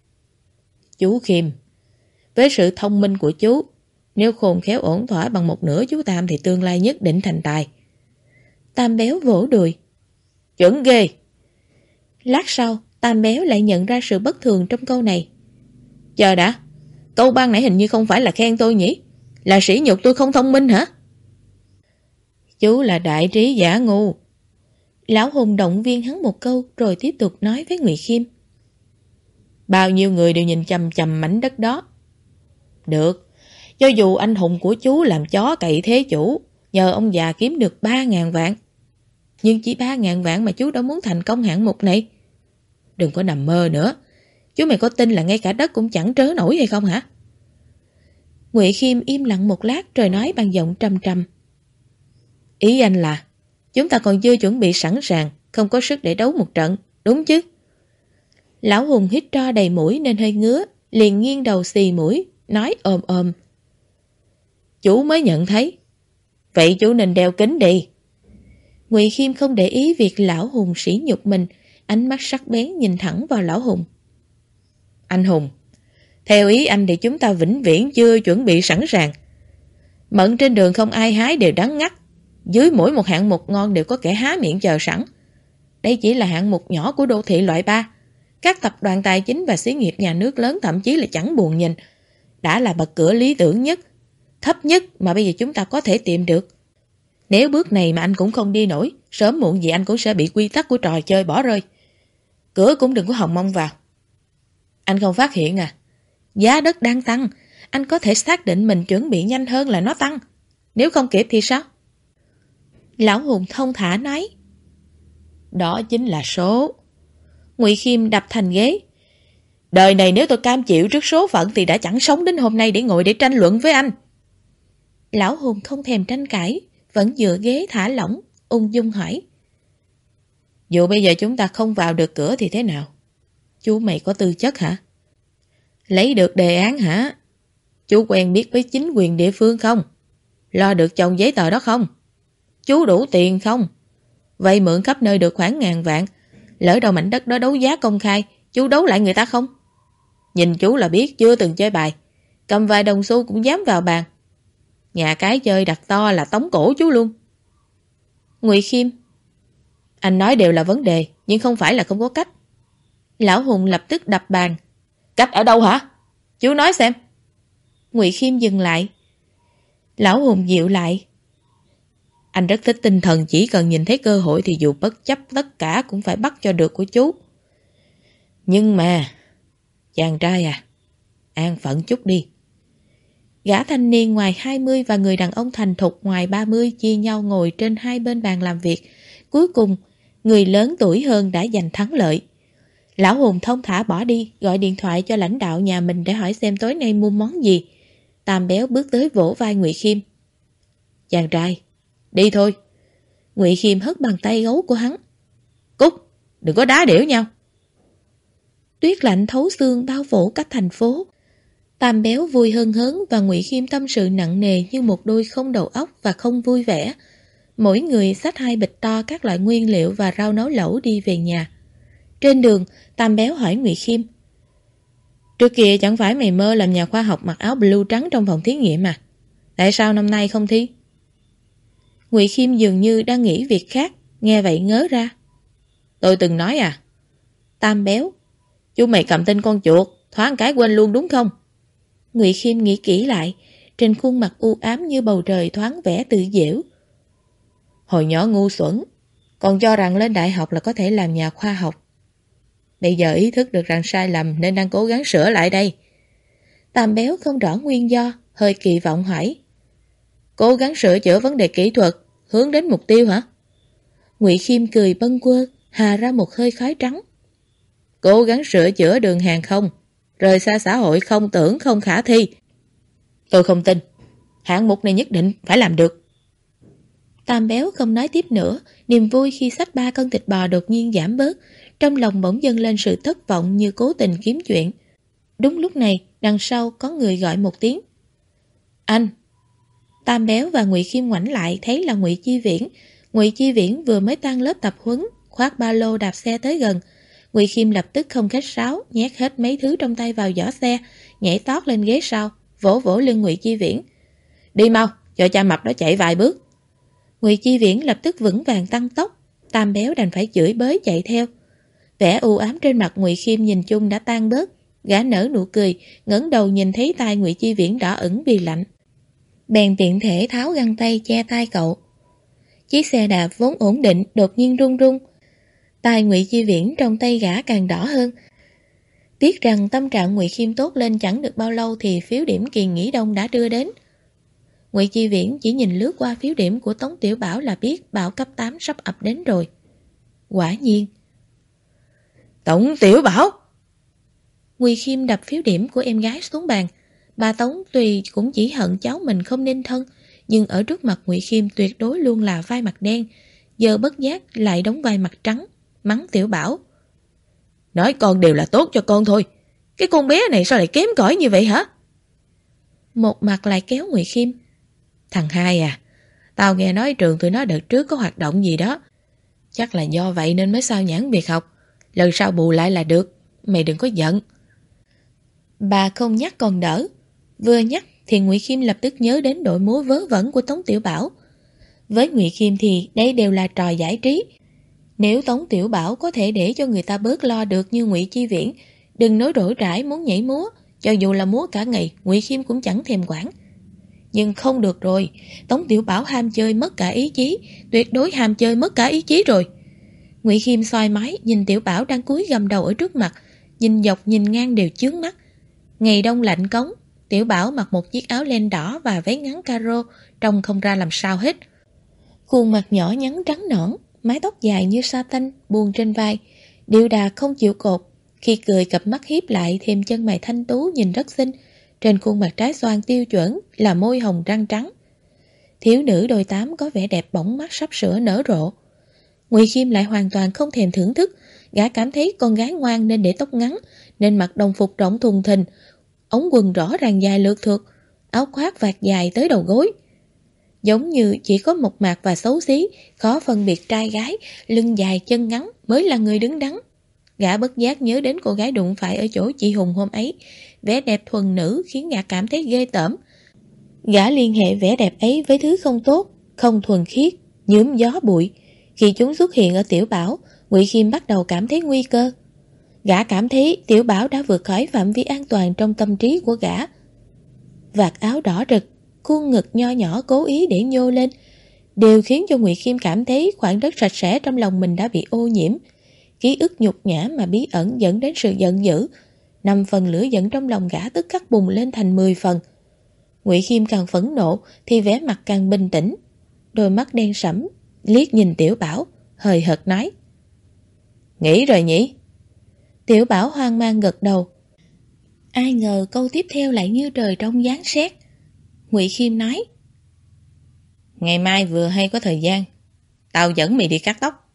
Chú Khiêm, với sự thông minh của chú, nếu khôn khéo ổn thỏa bằng một nửa chú Tam thì tương lai nhất định thành tài. Tam Béo vỗ đùi. Chuẩn ghê. Lát sau, Tam Béo lại nhận ra sự bất thường trong câu này. Chờ đã, câu ban nãy hình như không phải là khen tôi nhỉ? Là sỉ nhục tôi không thông minh hả? Chú là đại trí giả ngu. Lão Hùng động viên hắn một câu rồi tiếp tục nói với Ngụy Khiêm. Bao nhiêu người đều nhìn chằm chằm mảnh đất đó. Được, cho dù anh hùng của chú làm chó cậy thế chủ, nhờ ông già kiếm được 3.000 vạn. Nhưng chỉ 3.000 vạn mà chú đã muốn thành công hạng mục này. Đừng có nằm mơ nữa. Chú mày có tin là ngay cả đất cũng chẳng trớ nổi hay không hả? Ngụy Khiêm im lặng một lát rồi nói bằng giọng trầm trầm. Ý anh là chúng ta còn chưa chuẩn bị sẵn sàng, không có sức để đấu một trận, đúng chứ? Lão Hùng hít tro đầy mũi nên hơi ngứa, liền nghiêng đầu xì mũi, nói ồm ồm. Chú mới nhận thấy. Vậy chú nên đeo kính đi. Ngụy Khiêm không để ý việc Lão Hùng sỉ nhục mình, ánh mắt sắc bén nhìn thẳng vào Lão Hùng. Anh Hùng, theo ý anh thì chúng ta vĩnh viễn chưa chuẩn bị sẵn sàng. Mận trên đường không ai hái đều đắng ngắt. Dưới mỗi một hạng mục ngon đều có kẻ há miệng chờ sẵn. Đây chỉ là hạng mục nhỏ của đô thị loại 3. Các tập đoàn tài chính và xí nghiệp nhà nước lớn thậm chí là chẳng buồn nhìn. Đã là bậc cửa lý tưởng nhất, thấp nhất mà bây giờ chúng ta có thể tìm được. Nếu bước này mà anh cũng không đi nổi, sớm muộn gì anh cũng sẽ bị quy tắc của trò chơi bỏ rơi. Cửa cũng đừng có hòng mong vào. Anh không phát hiện à? Giá đất đang tăng, anh có thể xác định mình chuẩn bị nhanh hơn là nó tăng. Nếu không kịp thì sao? Lão Hùng thông thả nói. Đó chính là số. Ngụy Khiêm đập thành ghế. Đời này nếu tôi cam chịu trước số phận thì đã chẳng sống đến hôm nay để ngồi để tranh luận với anh. Lão Hùng không thèm tranh cãi, vẫn dựa ghế thả lỏng, ung dung hỏi. Dù bây giờ chúng ta không vào được cửa thì thế nào? Chú mày có tư chất hả? Lấy được đề án hả? Chú quen biết với chính quyền địa phương không? Lo được chồng giấy tờ đó không? Chú đủ tiền không? Vay mượn khắp nơi được khoảng ngàn vạn. Lỡ đâu mảnh đất đó đấu giá công khai, chú đấu lại người ta không? Nhìn chú là biết chưa từng chơi bài. Cầm vài đồng xu cũng dám vào bàn. Nhà cái chơi đặt to là tống cổ chú luôn. Ngụy Khiêm. Anh nói đều là vấn đề, nhưng không phải là không có cách. Lão Hùng lập tức đập bàn. Cách ở đâu hả? Chú nói xem. Ngụy Khiêm dừng lại. Lão Hùng dịu lại. Anh rất thích tinh thần chỉ cần nhìn thấy cơ hội thì dù bất chấp tất cả cũng phải bắt cho được của chú. Nhưng mà, chàng trai à, an phận chút đi. Gã thanh niên ngoài 20 và người đàn ông thành thục ngoài 30 chia nhau ngồi trên hai bên bàn làm việc. Cuối cùng, người lớn tuổi hơn đã giành thắng lợi. Lão Hùng thông thả bỏ đi, gọi điện thoại cho lãnh đạo nhà mình để hỏi xem tối nay mua món gì. Tam Béo bước tới vỗ vai Ngụy Khiêm. Chàng trai, đi thôi. Ngụy Khiêm hất bàn tay gấu của hắn. Cút, đừng có đá đểu nhau. Tuyết lạnh thấu xương bao phủ các thành phố. Tam Béo vui hân hớn và Ngụy Khiêm tâm sự nặng nề như một đôi không đầu óc và không vui vẻ. Mỗi người xách 2 bịch to các loại nguyên liệu và rau nấu lẩu đi về nhà. Trên đường, Tam Béo hỏi Ngụy Khiêm. Trước kia chẳng phải mày mơ làm nhà khoa học mặc áo blue trắng trong phòng thí nghiệm à? Tại sao năm nay không thi? Ngụy Khiêm dường như đang nghĩ việc khác, nghe vậy ngớ ra. Tôi từng nói à? Tam Béo. Chú mày cầm tên con chuột, thoáng cái quên luôn đúng không? Ngụy Khiêm nghĩ kỹ lại, trên khuôn mặt u ám như bầu trời thoáng vẻ tự giễu. Hồi nhỏ ngu xuẩn, còn cho rằng lên đại học là có thể làm nhà khoa học. Bây giờ ý thức được rằng sai lầm nên đang cố gắng sửa lại đây. Tam Béo không rõ nguyên do, hơi kỳ vọng hỏi. Cố gắng sửa chữa vấn đề kỹ thuật, hướng đến mục tiêu hả? Ngụy Khiêm cười bâng quơ, hà ra một hơi khói trắng. Cố gắng sửa chữa đường hàng không, rời xa xã hội không tưởng không khả thi. Tôi không tin, hạng mục này nhất định phải làm được. Tam Béo không nói tiếp nữa, niềm vui khi xách 3 cân thịt bò đột nhiên giảm bớt, trong lòng bỗng dâng lên sự thất vọng như cố tình kiếm chuyện. Đúng lúc này, đằng sau có người gọi một tiếng. Anh! Tam Béo và Ngụy Khiêm ngoảnh lại thấy là Ngụy Chi Viễn. Ngụy Chi Viễn vừa mới tan lớp tập huấn, khoác ba lô đạp xe tới gần. Ngụy Khiêm lập tức không khách sáo, nhét hết mấy thứ trong tay vào giỏ xe, nhảy tót lên ghế sau, vỗ vỗ lưng Ngụy Chi Viễn. Đi mau, cho cha mập đó chạy vài bước. Ngụy Chi Viễn lập tức vững vàng tăng tốc, Tam Béo đành phải chửi bới chạy theo. Vẻ u ám trên mặt Ngụy Khiêm nhìn chung đã tan bớt, gã nở nụ cười, ngẩng đầu nhìn thấy tai Ngụy Chi Viễn đỏ ửng vì lạnh. Bèn tiện thể tháo găng tay che tai cậu. Chiếc xe đạp vốn ổn định đột nhiên rung rung. Tai Ngụy Chi Viễn trong tay gã càng đỏ hơn. Tiếc rằng tâm trạng Ngụy Khiêm tốt lên chẳng được bao lâu thì phiếu điểm kỳ nghỉ đông đã đưa đến. Ngụy Chi Viễn chỉ nhìn lướt qua phiếu điểm của Tống Tiểu Bảo là biết bão cấp 8 sắp ập đến rồi. Quả nhiên. Tống Tiểu Bảo! Ngụy Khiêm đập phiếu điểm của em gái xuống bàn. Bà Tống tuy cũng chỉ hận cháu mình không nên thân, nhưng ở trước mặt Ngụy Khiêm tuyệt đối luôn là vai mặt đen, giờ bất giác lại đóng vai mặt trắng, mắng Tiểu Bảo. Nói con đều là tốt cho con thôi, cái con bé này sao lại kém cỏi như vậy hả? Một mặt lại kéo Ngụy Khiêm. Thằng Hai à, tao nghe nói trường tụi nó đợt trước có hoạt động gì đó, chắc là do vậy nên mới sao nhãng việc học, lần sau bù lại là được, mày đừng có giận. Bà không nhắc còn đỡ, vừa nhắc thì Ngụy Khiêm lập tức nhớ đến đội múa vớ vẩn của Tống Tiểu Bảo. Với Ngụy Khiêm thì đây đều là trò giải trí. Nếu Tống Tiểu Bảo có thể để cho người ta bớt lo được như Ngụy Chi Viễn, đừng nói rỗi rãi muốn nhảy múa, cho dù là múa cả ngày, Ngụy Khiêm cũng chẳng thèm quản. Nhưng không được rồi, Tống Tiểu Bảo ham chơi mất cả ý chí, tuyệt đối ham chơi mất cả ý chí rồi. Ngụy Khiêm soi máy, nhìn Tiểu Bảo đang cúi gầm đầu ở trước mặt, nhìn dọc nhìn ngang đều chướng mắt. Ngày đông lạnh cống, Tiểu Bảo mặc một chiếc áo len đỏ và váy ngắn caro, trông không ra làm sao hết. Khuôn mặt nhỏ nhắn trắng nõn, mái tóc dài như sa tanh buông trên vai, điệu đà không chịu cột. Khi cười cặp mắt híp lại thêm chân mày thanh tú nhìn rất xinh. Trên khuôn mặt trái xoan tiêu chuẩn là môi hồng răng trắng. Thiếu nữ đôi tám có vẻ đẹp bỏng mắt sắp sửa nở rộ. Ngụy Khiêm lại hoàn toàn không thèm thưởng thức. Gã cảm thấy con gái ngoan nên để tóc ngắn, nên mặc đồng phục rộng thùng thình, ống quần rõ ràng dài lượt thượt, áo khoác vạt dài tới đầu gối. Giống như chỉ có mộc mạc và xấu xí, khó phân biệt trai gái, lưng dài chân ngắn mới là người đứng đắn. Gã bất giác nhớ đến cô gái đụng phải ở chỗ chị Hùng hôm ấy. Vẻ đẹp thuần nữ khiến gã cảm thấy ghê tởm. Gã liên hệ vẻ đẹp ấy với thứ không tốt, không thuần khiết, nhuốm gió bụi. Khi chúng xuất hiện ở Tiểu Bảo, Ngụy Khiêm bắt đầu cảm thấy nguy cơ. Gã cảm thấy Tiểu Bảo đã vượt khỏi phạm vi an toàn trong tâm trí của gã. Vạt áo đỏ rực, khuôn ngực nho nhỏ cố ý để nhô lên, đều khiến cho Ngụy Khiêm cảm thấy khoảng đất sạch sẽ trong lòng mình đã bị ô nhiễm. Ký ức nhục nhã mà bí ẩn dẫn đến sự giận dữ. 5 phần lửa giận trong lòng gã tức khắc bùng lên thành 10 phần. Ngụy Khiêm càng phẫn nộ thì vẻ mặt càng bình tĩnh. Đôi mắt đen sẫm liếc nhìn Tiểu Bảo, hời hợt nói: "Nghĩ rồi nhỉ?" Tiểu Bảo hoang mang gật đầu. Ai ngờ câu tiếp theo lại như trời trong giáng sét. Ngụy Khiêm nói: "Ngày mai vừa hay có thời gian, tao dẫn mày đi cắt tóc."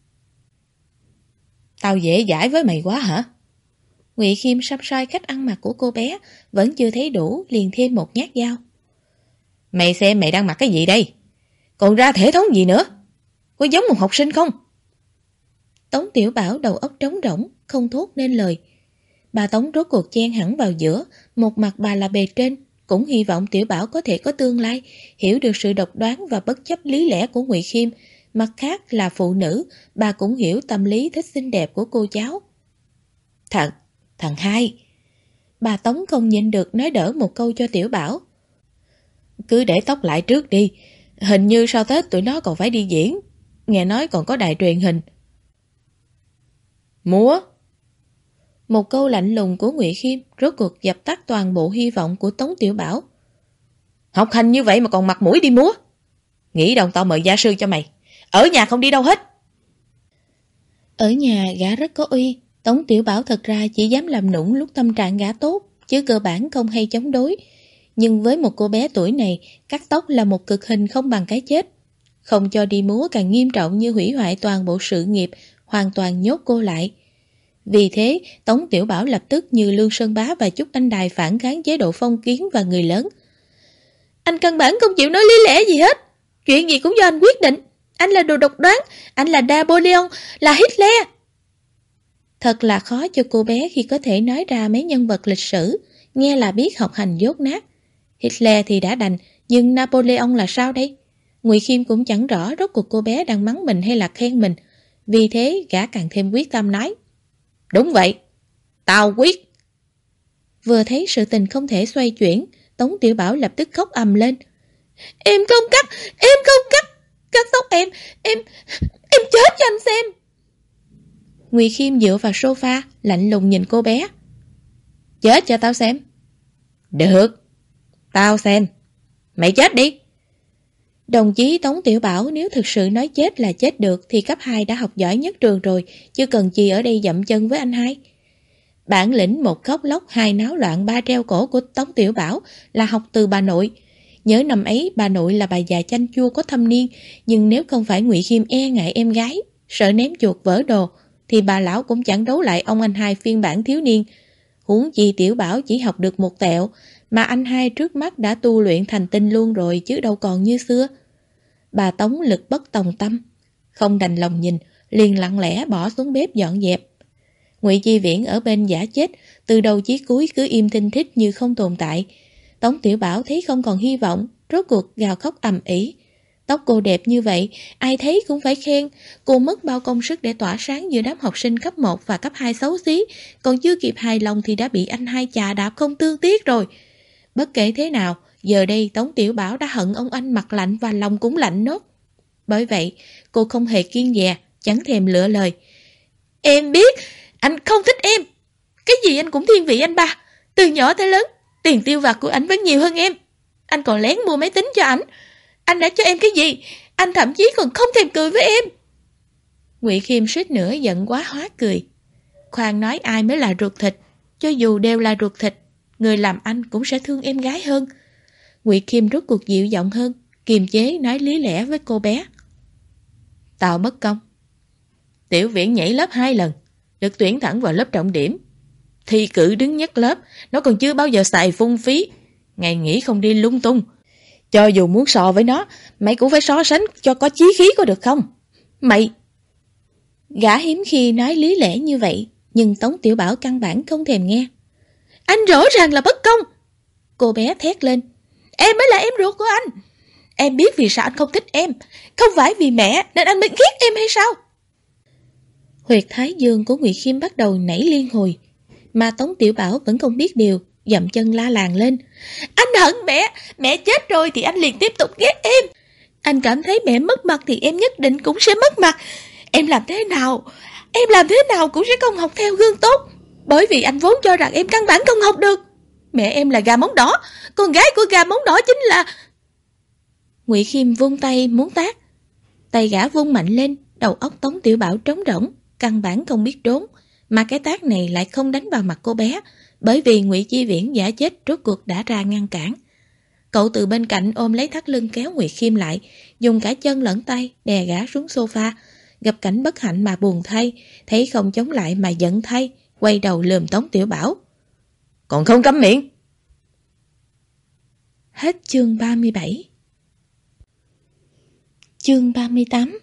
"Tao dễ dãi với mày quá hả?" Ngụy Khiêm săm soi cách ăn mặc của cô bé, vẫn chưa thấy đủ, liền thêm một nhát dao. "Mày xem mày đang mặc cái gì đây? Còn ra thể thống gì nữa? Có giống một học sinh không?" Tống Tiểu Bảo đầu óc trống rỗng, không thốt nên lời. Bà Tống rốt cuộc chen hẳn vào giữa, một mặt bà là bề trên, cũng hy vọng Tiểu Bảo có thể có tương lai, hiểu được sự độc đoán và bất chấp lý lẽ của Ngụy Khiêm. Mặt khác là phụ nữ, bà cũng hiểu tâm lý thích xinh đẹp của cô cháu. Thằng hai. Bà Tống không nhịn được nói đỡ một câu cho Tiểu Bảo. "Cứ để tóc lại trước đi, hình như sau Tết tụi nó còn phải đi diễn, nghe nói còn có đài truyền hình." "Múa." Một câu lạnh lùng của Ngụy Khiêm rốt cuộc dập tắt toàn bộ hy vọng của Tống Tiểu Bảo. "Học hành như vậy mà còn mặt mũi đi múa? Nghĩ đâu tao mời gia sư cho mày, ở nhà không đi đâu hết." Ở nhà gã rất có uy. Tống Tiểu Bảo thật ra chỉ dám làm nũng lúc tâm trạng gã tốt, chứ cơ bản không hay chống đối. Nhưng với một cô bé tuổi này, cắt tóc là một cực hình không bằng cái chết. Không cho đi múa càng nghiêm trọng như hủy hoại toàn bộ sự nghiệp, hoàn toàn nhốt cô lại. Vì thế, Tống Tiểu Bảo lập tức như Lương Sơn Bá và Chúc Anh Đài phản kháng chế độ phong kiến và người lớn. "Anh căn bản không chịu nói lý lẽ gì hết. Chuyện gì cũng do anh quyết định. Anh là đồ độc đoán, anh là Napoleon, là Hitler." Thật là khó cho cô bé khi có thể nói ra mấy nhân vật lịch sử, nghe là biết học hành dốt nát. Hitler thì đã đành, nhưng Napoleon là sao đây? Ngụy Khiêm cũng chẳng rõ rốt cuộc cô bé đang mắng mình hay là khen mình. Vì thế gã càng thêm quyết tâm nói: "Đúng vậy, tao quyết." Vừa thấy sự tình không thể xoay chuyển, Tống Tiểu Bảo lập tức khóc ầm lên. "Em không cắt, em không cắt, cắt tóc em chết cho anh xem." Ngụy Khiêm dựa vào sofa, lạnh lùng nhìn cô bé. "Chết cho tao xem." "Được, tao xem. Mày chết đi." Đồng chí Tống Tiểu Bảo nếu thực sự nói chết là chết được thì cấp 2 đã học giỏi nhất trường rồi, chứ cần gì ở đây dậm chân với anh hai. Bản lĩnh một khóc lóc hai náo loạn ba treo cổ của Tống Tiểu Bảo là học từ bà nội. Nhớ năm ấy bà nội là bà già chanh chua có thâm niên, nhưng nếu không phải Ngụy Khiêm e ngại em gái, sợ ném chuột vỡ đồ, thì bà lão cũng chẳng đấu lại ông anh hai phiên bản thiếu niên. Huống chi Tiểu Bảo chỉ học được một tẹo, mà anh hai trước mắt đã tu luyện thành tinh luôn rồi chứ đâu còn như xưa. Bà Tống lực bất tòng tâm, không đành lòng nhìn, liền lặng lẽ bỏ xuống bếp dọn dẹp. Ngụy Chi Viễn ở bên giả chết, từ đầu chí cuối cứ im thinh thích như không tồn tại. Tống Tiểu Bảo thấy không còn hy vọng, rốt cuộc gào khóc ầm ĩ. Tóc cô đẹp như vậy, ai thấy cũng phải khen. Cô mất bao công sức để tỏa sáng giữa đám học sinh cấp 1 và cấp 2 xấu xí, còn chưa kịp hài lòng thì đã bị anh hai chà đạp không thương tiếc rồi. Bất kể thế nào, giờ đây Tống Tiểu Bảo đã hận ông anh mặt lạnh và lòng cũng lạnh nốt. Bởi vậy, cô không hề kiêng dè, chẳng thèm lựa lời. "Em biết, anh không thích em. Cái gì anh cũng thiên vị anh ba, từ nhỏ tới lớn. Tiền tiêu vặt của anh vẫn nhiều hơn em. Anh còn lén mua máy tính cho ảnh. Anh đã cho em cái gì? Anh thậm chí còn không thèm cười với em. Ngụy Khiêm suýt nữa giận quá hóa cười. Khoan nói ai mới là ruột thịt. Cho dù đều là ruột thịt, người làm anh cũng sẽ thương em gái hơn. Ngụy Khiêm rốt cuộc dịu giọng hơn, kiềm chế nói lý lẽ với cô bé. Tao mất công. Tiểu Viễn nhảy lớp 2 lần, được tuyển thẳng vào lớp trọng điểm. Thi cử đứng nhất lớp, nó còn chưa bao giờ xài phung phí. Ngày nghỉ không đi lung tung. Cho dù muốn so với nó, mày cũng phải so sánh cho có chí khí có được không? Mày... Gã hiếm khi nói lý lẽ như vậy, nhưng Tống Tiểu Bảo căn bản không thèm nghe. Anh rõ ràng là bất công. Cô bé thét lên. Em mới là em ruột của anh. Em biết vì sao anh không thích em. Không phải vì mẹ nên anh mới ghét em hay sao? Huyệt thái dương của Ngụy Khiêm bắt đầu nảy liên hồi, mà Tống Tiểu Bảo vẫn không biết điều, dậm chân la làng lên. Anh hận mẹ. Mẹ chết rồi thì anh liền tiếp tục ghét em. Anh cảm thấy mẹ mất mặt thì em nhất định cũng sẽ mất mặt. Em làm thế nào cũng sẽ không học theo gương tốt. Bởi vì anh vốn cho rằng em căn bản không học được. Mẹ em là gà móng đỏ, con gái của gà móng đỏ chính là... Ngụy Khiêm vung tay muốn tát. Tay gã vung mạnh lên, đầu óc Tống Tiểu Bảo trống rỗng, căn bản không biết trốn. Mà cái tát này lại không đánh vào mặt cô bé, bởi vì Ngụy Chi Viễn giả chết rốt cuộc đã ra ngăn cản. Cậu từ bên cạnh ôm lấy thắt lưng kéo Ngụy Khiêm lại, dùng cả chân lẫn tay đè gã xuống sofa. Gặp cảnh bất hạnh mà buồn thay, thấy không chống lại mà giận thay, quay đầu lườm Tống Tiểu Bảo. Còn không câm miệng. Hết chương 37. Chương 38.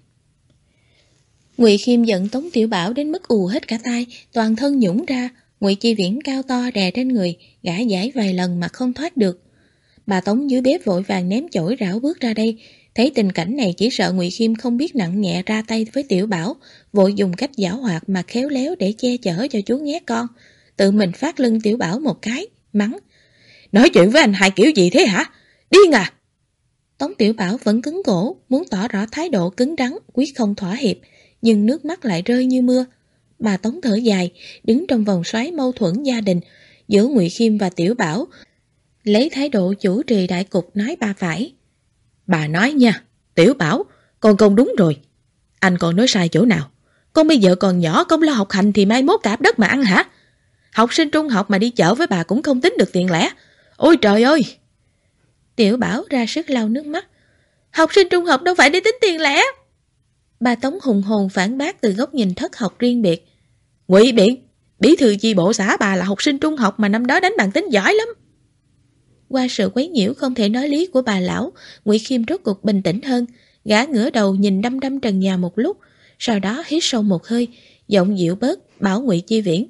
Ngụy Khiêm giận Tống Tiểu Bảo đến mức ù hết cả tai, toàn thân nhũn ra. Ngụy Chi Viễn cao to đè trên người, gã giải vài lần mà không thoát được. Bà Tống dưới bếp vội vàng ném chổi rảo bước ra đây, thấy tình cảnh này chỉ sợ Ngụy Khiêm không biết nặng nhẹ ra tay với Tiểu Bảo, vội dùng cách giảo hoạt mà khéo léo để che chở cho chú nhé con. Tự mình phát lưng Tiểu Bảo một cái, mắng. Nói chuyện với anh hai kiểu gì thế hả? Điên à? Tống Tiểu Bảo vẫn cứng cổ, muốn tỏ rõ thái độ cứng rắn, quyết không thỏa hiệp, nhưng nước mắt lại rơi như mưa. Bà Tống thở dài, đứng trong vòng xoáy mâu thuẫn gia đình giữa Ngụy Khiêm và Tiểu Bảo, lấy thái độ chủ trì đại cục nói ba phải. Bà nói nha, Tiểu Bảo, con không đúng rồi. Anh còn nói sai chỗ nào? Con bây giờ còn nhỏ, không lo học hành thì mai mốt cạp đất mà ăn hả? Học sinh trung học mà đi chợ với bà cũng không tính được tiền lẻ. Ôi trời ơi! Tiểu Bảo ra sức lau nước mắt. Học sinh trung học đâu phải để tính tiền lẻ. Bà Tống hùng hồn phản bác từ góc nhìn thất học riêng biệt. Ngụy Biện, bí thư chi bộ xã bà là học sinh trung học mà năm đó đánh bằng tính giỏi lắm. Qua sự quấy nhiễu không thể nói lý của bà lão, Ngụy Khiêm rốt cuộc bình tĩnh hơn. Gã ngửa đầu nhìn đăm đăm trần nhà một lúc, sau đó hít sâu một hơi, giọng dịu bớt, bảo Ngụy Chi Viễn.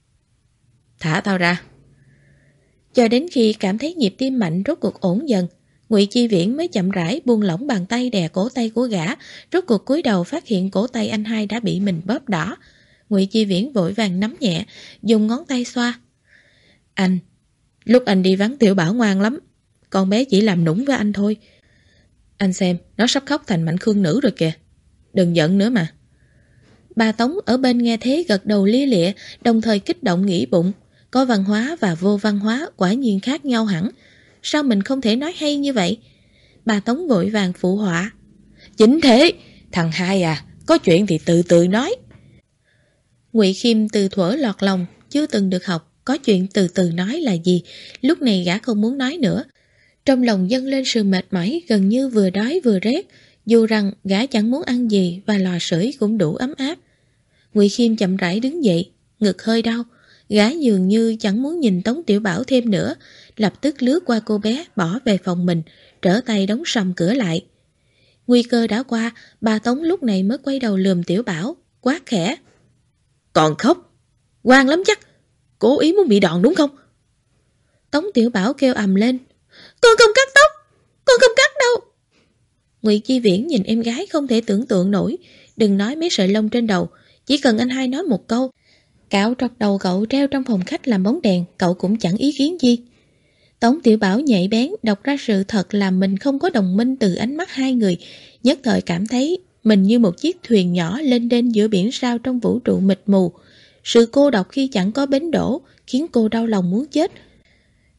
Thả tao ra. Cho đến khi cảm thấy nhịp tim mạnh rốt cuộc ổn dần, Ngụy Chi Viễn mới chậm rãi buông lỏng bàn tay đè cổ tay của gã. Rốt cuộc cúi đầu phát hiện cổ tay anh hai đã bị mình bóp đỏ. Ngụy Chi Viễn vội vàng nắm nhẹ, dùng ngón tay xoa. Anh, lúc anh đi vắng Tiểu Bảo ngoan lắm, con bé chỉ làm nũng với anh thôi. Anh xem, nó sắp khóc thành mảnh khương nữ rồi kìa. Đừng giận nữa mà. Bà Tống ở bên nghe thế gật đầu lia lịa, đồng thời kích động nghĩ bụng. Có văn hóa và vô văn hóa quả nhiên khác nhau hẳn. Sao mình không thể nói hay như vậy? Bà Tống vội vàng phụ họa. Chính thế, thằng hai à, có chuyện thì từ từ nói. Ngụy Khiêm từ thuở lọt lòng, chưa từng được học có chuyện từ từ nói là gì. Lúc này gã không muốn nói nữa. Trong lòng dâng lên sự mệt mỏi, gần như vừa đói vừa rét. Dù rằng gã chẳng muốn ăn gì và lò sưởi cũng đủ ấm áp. Ngụy Khiêm chậm rãi đứng dậy, ngực hơi đau. Gã dường như chẳng muốn nhìn Tống Tiểu Bảo thêm nữa, lập tức lướt qua cô bé, bỏ về phòng mình, trở tay đóng sầm cửa lại. Nguy cơ đã qua, bà Tống lúc này mới quay đầu lườm Tiểu Bảo, quát khẽ. Còn khóc? Ngoan lắm chắc. Cố ý muốn bị đòn đúng không? Tống Tiểu Bảo kêu ầm lên. Con không cắt tóc, con không cắt đâu. Ngụy Chi Viễn nhìn em gái không thể tưởng tượng nổi. Đừng nói mấy sợi lông trên đầu, chỉ cần anh hai nói một câu, cạo trọc đầu cậu treo trong phòng khách làm bóng đèn, cậu cũng chẳng ý kiến gì. Tống Tiểu Bảo nhạy bén đọc ra sự thật là mình không có đồng minh từ ánh mắt hai người, nhất thời cảm thấy mình như một chiếc thuyền nhỏ lênh đênh giữa biển sao trong vũ trụ mịt mù. Sự cô độc khi chẳng có bến đỗ khiến cô đau lòng muốn chết.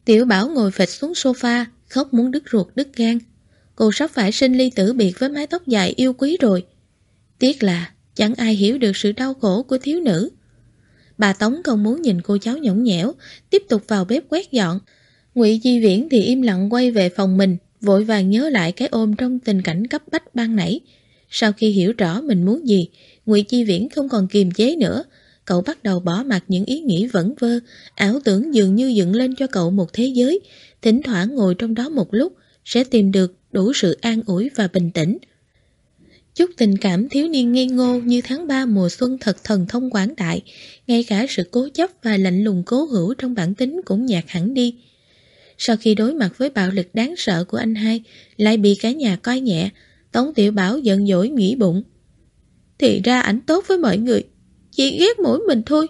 Tiểu Bảo ngồi phịch xuống sofa, khóc muốn đứt ruột đứt gan. Cô sắp phải sinh ly tử biệt với mái tóc dài yêu quý rồi. Tiếc là chẳng ai hiểu được sự đau khổ của thiếu nữ. Bà Tống không muốn nhìn cô cháu nhõng nhẽo, tiếp tục vào bếp quét dọn. Ngụy Chi Viễn thì im lặng quay về phòng mình, vội vàng nhớ lại cái ôm trong tình cảnh cấp bách ban nãy. Sau khi hiểu rõ mình muốn gì, Ngụy Chi Viễn không còn kiềm chế nữa. Cậu bắt đầu bỏ mặc những ý nghĩ vẩn vơ, ảo tưởng dường như dựng lên cho cậu một thế giới. Thỉnh thoảng ngồi trong đó một lúc, sẽ tìm được đủ sự an ủi và bình tĩnh. Chút tình cảm thiếu niên ngây ngô như tháng 3 mùa xuân thật thần thông quảng đại, ngay cả sự cố chấp và lạnh lùng cố hữu trong bản tính cũng nhạt hẳn đi. Sau khi đối mặt với bạo lực đáng sợ của anh hai, lại bị cả nhà coi nhẹ, Tống Tiểu Bảo giận dỗi nghĩ bụng. Thì ra ảnh tốt với mọi người, chỉ ghét mỗi mình thôi.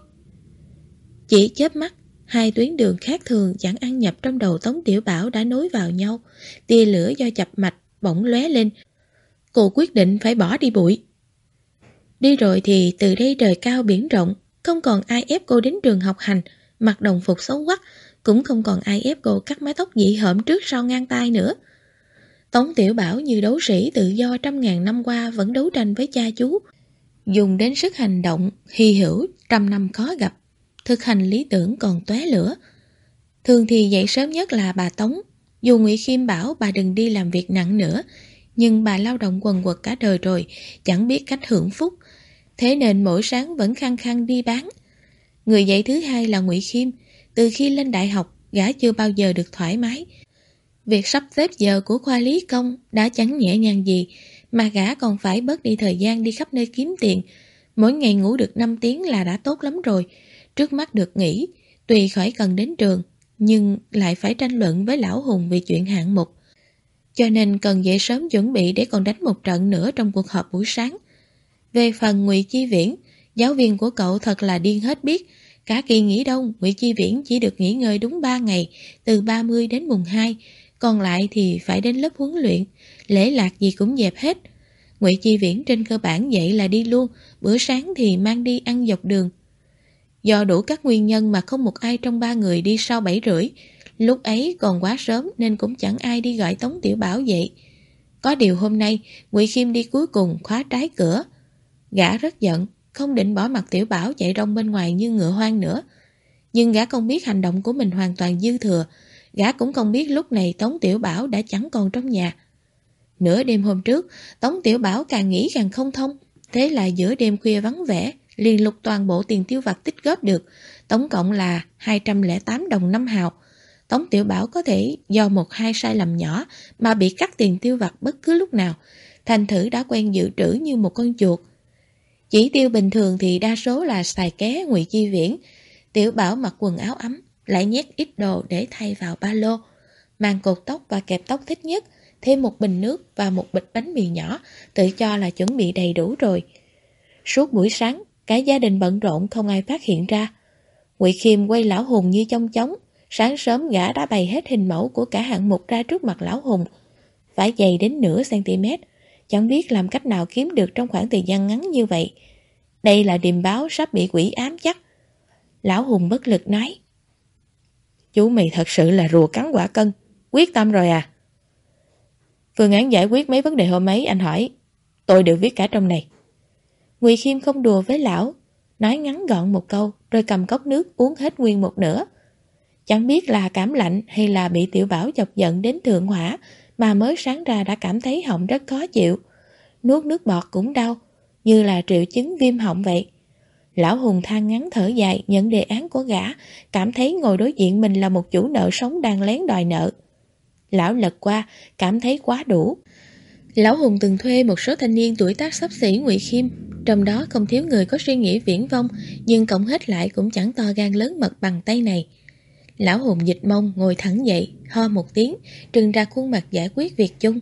Chỉ chớp mắt, hai tuyến đường khác thường chẳng ăn nhập trong đầu Tống Tiểu Bảo đã nối vào nhau, tia lửa do chập mạch bỗng lóe lên. Cô quyết định phải bỏ đi bụi. Đi rồi thì từ đây trời cao biển rộng, không còn ai ép cô đến trường học hành, mặc đồng phục xấu quắc, cũng không còn ai ép cô cắt mái tóc dị hợm trước sau ngang tai nữa. Tống Tiểu Bảo như đấu sĩ tự do trăm ngàn năm qua vẫn đấu tranh với cha chú, dùng đến sức hành động hy hữu trăm năm khó gặp, thực hành lý tưởng còn tóe lửa. Thường thì dậy sớm nhất là bà Tống, dù Ngụy Khiêm bảo bà đừng đi làm việc nặng nữa, nhưng bà lao động quần quật cả đời rồi, chẳng biết cách hưởng phúc, thế nên mỗi sáng vẫn khăng khăng đi bán. Người dạy thứ hai là Ngụy Khiêm, từ khi lên đại học, gã chưa bao giờ được thoải mái. Việc sắp xếp giờ của khoa lý công đã chẳng nhẹ nhàng gì, mà gã còn phải bớt đi thời gian đi khắp nơi kiếm tiền. Mỗi ngày ngủ được 5 tiếng là đã tốt lắm rồi, trước mắt được nghỉ, tùy khỏi cần đến trường, nhưng lại phải tranh luận với lão Hùng vì chuyện hạng mục. Cho nên cần dậy sớm chuẩn bị để còn đánh một trận nữa trong cuộc họp buổi sáng. Về phần Ngụy Chi Viễn, giáo viên của cậu thật là điên hết biết. Cả kỳ nghỉ đông, Ngụy Chi Viễn chỉ được nghỉ ngơi đúng 3 ngày, từ 30 đến mùng 2, còn lại thì phải đến lớp huấn luyện, lễ lạc gì cũng dẹp hết. Ngụy Chi Viễn trên cơ bản dậy là đi luôn, bữa sáng thì mang đi ăn dọc đường. Do đủ các nguyên nhân mà không một ai trong ba người đi sau 7:30, lúc ấy còn quá sớm nên cũng chẳng ai đi gọi Tống Tiểu Bảo dậy. Có điều hôm nay, Ngụy Khiêm đi cuối cùng khóa trái cửa. Gã rất giận, không định bỏ mặc Tiểu Bảo chạy rong bên ngoài như ngựa hoang nữa. Nhưng gã không biết hành động của mình hoàn toàn dư thừa, gã cũng không biết lúc này Tống Tiểu Bảo đã chẳng còn trong nhà. Nửa đêm hôm trước, Tống Tiểu Bảo càng nghĩ càng không thông, thế là giữa đêm khuya vắng vẻ, liền lục toàn bộ tiền tiêu vặt tích góp được, tổng cộng là 208 đồng 5 hào. Tống Tiểu Bảo có thể do một hai sai lầm nhỏ mà bị cắt tiền tiêu vặt bất cứ lúc nào, thành thử đã quen dự trữ như một con chuột. Chỉ tiêu bình thường thì đa số là xài ké Ngụy Chi Viễn. Tiểu Bảo mặc quần áo ấm, lại nhét ít đồ để thay vào ba lô, mang cột tóc và kẹp tóc thích nhất, thêm một bình nước và một bịch bánh mì nhỏ, tự cho là chuẩn bị đầy đủ rồi. Suốt buổi sáng, cả gia đình bận rộn không ai phát hiện ra. Ngụy Khiêm quay lão Hùng như chong chóng, sáng sớm gã đã bày hết hình mẫu của cả hạng mục ra trước mặt lão Hùng. Phải dày đến nửa cm, chẳng biết làm cách nào kiếm được trong khoảng thời gian ngắn như vậy. Đây là điềm báo sắp bị quỷ ám chắc. Lão Hùng bất lực nói. Chú mày thật sự là rùa cắn quả cân, quyết tâm rồi à? Phương án giải quyết mấy vấn đề hôm ấy anh hỏi, tôi đều viết cả trong này. Ngụy Khiêm không đùa với lão, nói ngắn gọn một câu rồi cầm cốc nước uống hết nguyên một nửa. Chẳng biết là cảm lạnh hay là bị Tiểu Bảo chọc giận đến thượng hỏa mà mới sáng ra đã cảm thấy họng rất khó chịu. Nuốt nước bọt cũng đau, như là triệu chứng viêm họng vậy. Lão Hùng than ngắn thở dài nhận đề án của gã, cảm thấy ngồi đối diện mình là một chủ nợ sống đang lén đòi nợ. Lão lật qua, cảm thấy quá đủ. Lão Hùng từng thuê một số thanh niên tuổi tác xấp xỉ Ngụy Khiêm, trong đó không thiếu người có suy nghĩ viển vông, nhưng cộng hết lại cũng chẳng to gan lớn mật bằng tay này. Lão Hùng dịch mông ngồi thẳng dậy, ho một tiếng, trừng ra khuôn mặt giải quyết việc chung.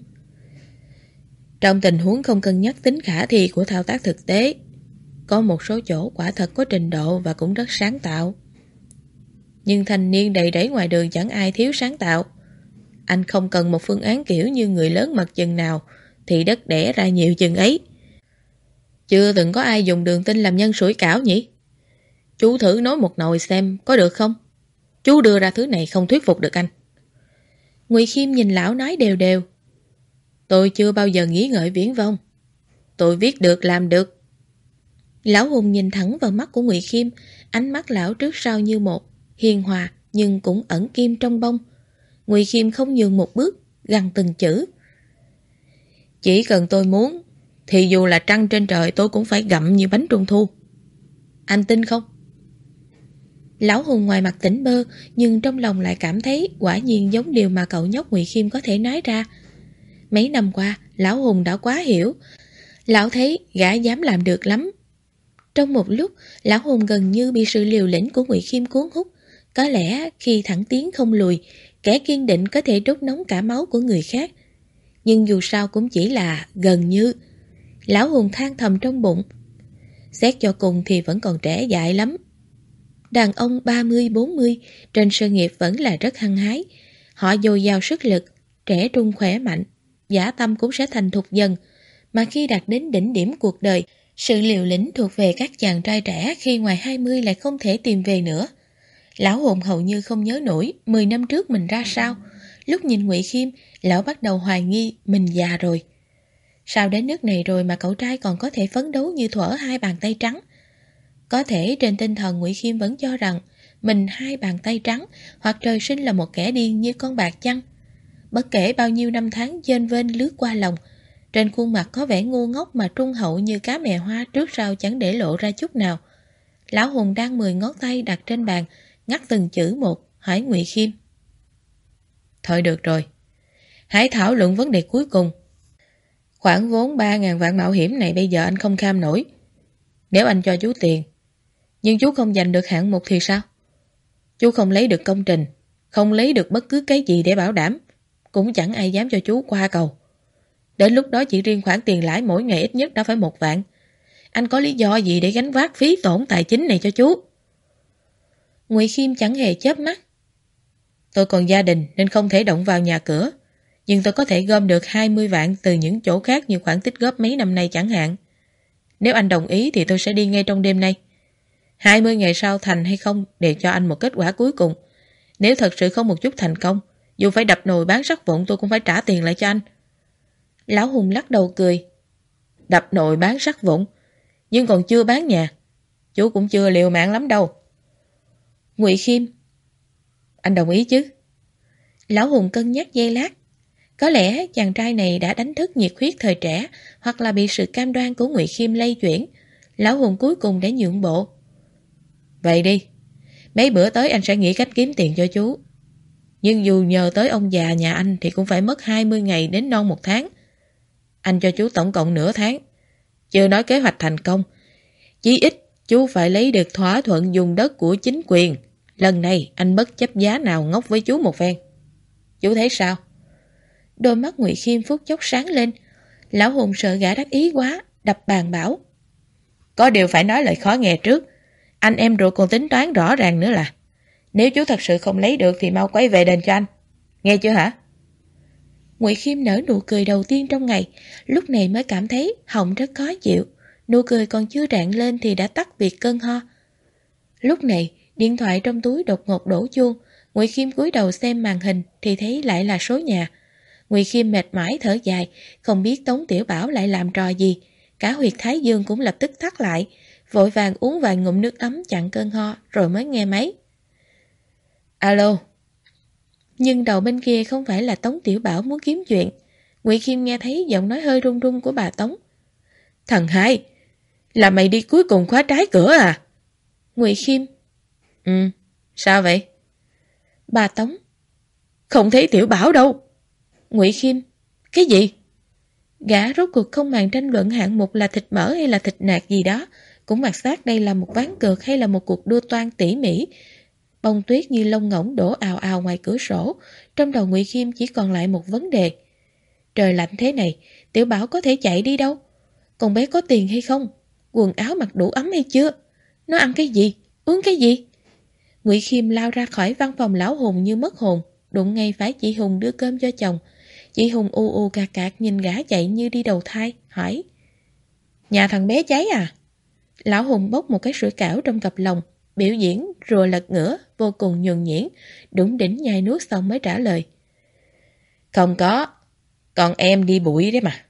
Trong tình huống không cân nhắc tính khả thi của thao tác thực tế, có một số chỗ quả thật có trình độ và cũng rất sáng tạo. Nhưng thanh niên đầy rẫy ngoài đường chẳng ai thiếu sáng tạo. Anh không cần một phương án kiểu như người lớn mật chừng nào thì đất đẻ ra nhiều chừng ấy. Chưa từng có ai dùng đường tinh làm nhân sủi cảo nhỉ? Chú thử nấu một nồi xem có được không? Chú đưa ra thứ này không thuyết phục được anh. Ngụy Khiêm nhìn lão nói đều đều. Tôi chưa bao giờ nghĩ ngợi viển vông. Tôi viết được làm được. Lão Hùng nhìn thẳng vào mắt của Ngụy Khiêm, ánh mắt lão trước sau như một, hiền hòa nhưng cũng ẩn kim trong bông. Ngụy Khiêm không nhường một bước, gằn từng chữ. Chỉ cần tôi muốn, thì dù là trăng trên trời tôi cũng phải gặm như bánh trung thu. Anh tin không? Lão Hùng ngoài mặt tỉnh bơ, nhưng trong lòng lại cảm thấy quả nhiên giống điều mà cậu nhóc Ngụy Khiêm có thể nói ra. Mấy năm qua, Lão Hùng đã quá hiểu. Lão thấy gã dám làm được lắm. Trong một lúc, Lão Hùng gần như bị sự liều lĩnh của Ngụy Khiêm cuốn hút. Có lẽ khi thẳng tiến không lùi, kẻ kiên định có thể đốt nóng cả máu của người khác. Nhưng dù sao cũng chỉ là gần như. Lão Hùng than thầm trong bụng. Xét cho cùng thì vẫn còn trẻ dại lắm. Đàn ông 30-40 trên sự nghiệp vẫn là rất hăng hái. Họ dồi dào sức lực, trẻ trung khỏe mạnh, dã tâm cũng sẽ thành thục dần. Mà khi đạt đến đỉnh điểm cuộc đời, sự liều lĩnh thuộc về các chàng trai trẻ khi ngoài 20 lại không thể tìm về nữa. Lão Hùng hầu như không nhớ nổi 10 năm trước mình ra sao. Lúc nhìn Ngụy Khiêm, lão bắt đầu hoài nghi mình già rồi. Sao đến nước này rồi mà cậu trai còn có thể phấn đấu như thuở hai bàn tay trắng? Có thể trên tinh thần Ngụy Khiêm vẫn cho rằng mình hai bàn tay trắng hoặc trời sinh là một kẻ điên như con bạc chăng. Bất kể bao nhiêu năm tháng chênh vênh lướt qua lòng, trên khuôn mặt có vẻ ngu ngốc mà trung hậu như cá mè hoa trước sau chẳng để lộ ra chút nào. Lão Hùng đang 10 ngón tay đặt trên bàn, ngắt từng chữ một, hỏi Ngụy Khiêm. Thôi được rồi, hãy thảo luận vấn đề cuối cùng. Khoản vốn 3.000 vạn mạo hiểm này bây giờ anh không kham nổi. Nếu anh cho chú tiền, nhưng chú không giành được hạng mục thì sao? Chú không lấy được công trình, không lấy được bất cứ cái gì để bảo đảm, cũng chẳng ai dám cho chú qua cầu. Đến lúc đó chỉ riêng khoản tiền lãi mỗi ngày ít nhất đã phải 1 vạn. Anh có lý do gì để gánh vác phí tổn tài chính này cho chú? Ngụy Khiêm chẳng hề chớp mắt. Tôi còn gia đình nên không thể động vào nhà cửa, nhưng tôi có thể gom được 20 vạn từ những chỗ khác như khoản tích góp mấy năm nay chẳng hạn. Nếu anh đồng ý thì tôi sẽ đi ngay trong đêm nay. 20 ngày sau thành hay không đều cho anh một kết quả cuối cùng. Nếu thật sự không một chút thành công, dù phải đập nồi bán sắt vụn tôi cũng phải trả tiền lại cho anh. Lão Hùng lắc đầu cười. Đập nồi bán sắt vụn, nhưng còn chưa bán nhà. Chú cũng chưa liều mạng lắm đâu. Ngụy Khiêm, anh đồng ý chứ? Lão Hùng cân nhắc giây lát. Có lẽ chàng trai này đã đánh thức nhiệt huyết thời trẻ, hoặc là bị sự cam đoan của Ngụy Khiêm lay chuyển. Lão Hùng cuối cùng đã nhượng bộ. Vậy đi, mấy bữa tới anh sẽ nghĩ cách kiếm tiền cho chú. Nhưng dù nhờ tới ông già nhà anh thì cũng phải mất 20 ngày đến non 1 tháng. Anh cho chú tổng cộng nửa tháng. Chưa nói kế hoạch thành công, chí ít chú phải lấy được thỏa thuận dùng đất của chính quyền. Lần này anh bất chấp giá nào ngốc với chú một phen. Chú thấy sao? Đôi mắt Ngụy Khiêm phút chốc sáng lên. Lão Hùng sợ gã đắc ý quá, đập bàn bảo. Có điều phải nói lời khó nghe trước. Anh em rồi còn tính toán rõ ràng nữa là nếu chú thật sự không lấy được thì mau quay về đền cho anh. Nghe chưa hả? Ngụy Khiêm nở nụ cười đầu tiên trong ngày, lúc này mới cảm thấy họng rất khó chịu. Nụ cười còn chưa rạng lên thì đã tắt việc cơn ho. Lúc này, điện thoại trong túi đột ngột đổ chuông. Ngụy Khiêm cúi đầu xem màn hình thì thấy lại là số nhà. Ngụy Khiêm mệt mỏi thở dài, không biết Tống Tiểu Bảo lại làm trò gì. Cả huyệt thái dương cũng lập tức thắt lại, vội vàng uống vài ngụm nước ấm chặn cơn ho rồi mới nghe máy. Alo. Nhưng đầu bên kia không phải là Tống Tiểu Bảo muốn kiếm chuyện. Ngụy Khiêm nghe thấy giọng nói hơi run run của bà Tống. Thằng hai, là mày đi cuối cùng khóa trái cửa à? Ngụy Khiêm. Sao vậy? Bà Tống. Không thấy Tiểu Bảo đâu. Ngụy Khiêm. Cái gì? Gã rốt cuộc không màng tranh luận hạng mục là thịt mỡ hay là thịt nạc gì đó, cũng mặc xác đây là một ván cược hay là một cuộc đua toan tỉ mỉ. Bông tuyết như lông ngỗng đổ ào ào ngoài cửa sổ. Trong đầu Ngụy Khiêm chỉ còn lại một vấn đề. Trời lạnh thế này, Tiểu Bảo có thể chạy đi đâu? Con bé có tiền hay không? Quần áo mặc đủ ấm hay chưa? Nó ăn cái gì? Uống cái gì? Ngụy Khiêm lao ra khỏi văn phòng lão Hùng như mất hồn, đụng ngay phải chị Hùng đưa cơm cho chồng. Chị Hùng u u cạc cạc nhìn gã chạy như đi đầu thai, hỏi. Nhà thằng bé cháy à? Lão Hùng bốc một cái sủi cảo trong cặp lồng. biểu diễn rùa lật ngửa, vô cùng nhuần nhuyễn, đủng đỉnh nhai nuốt xong mới trả lời. Không có, còn em đi bụi đấy mà.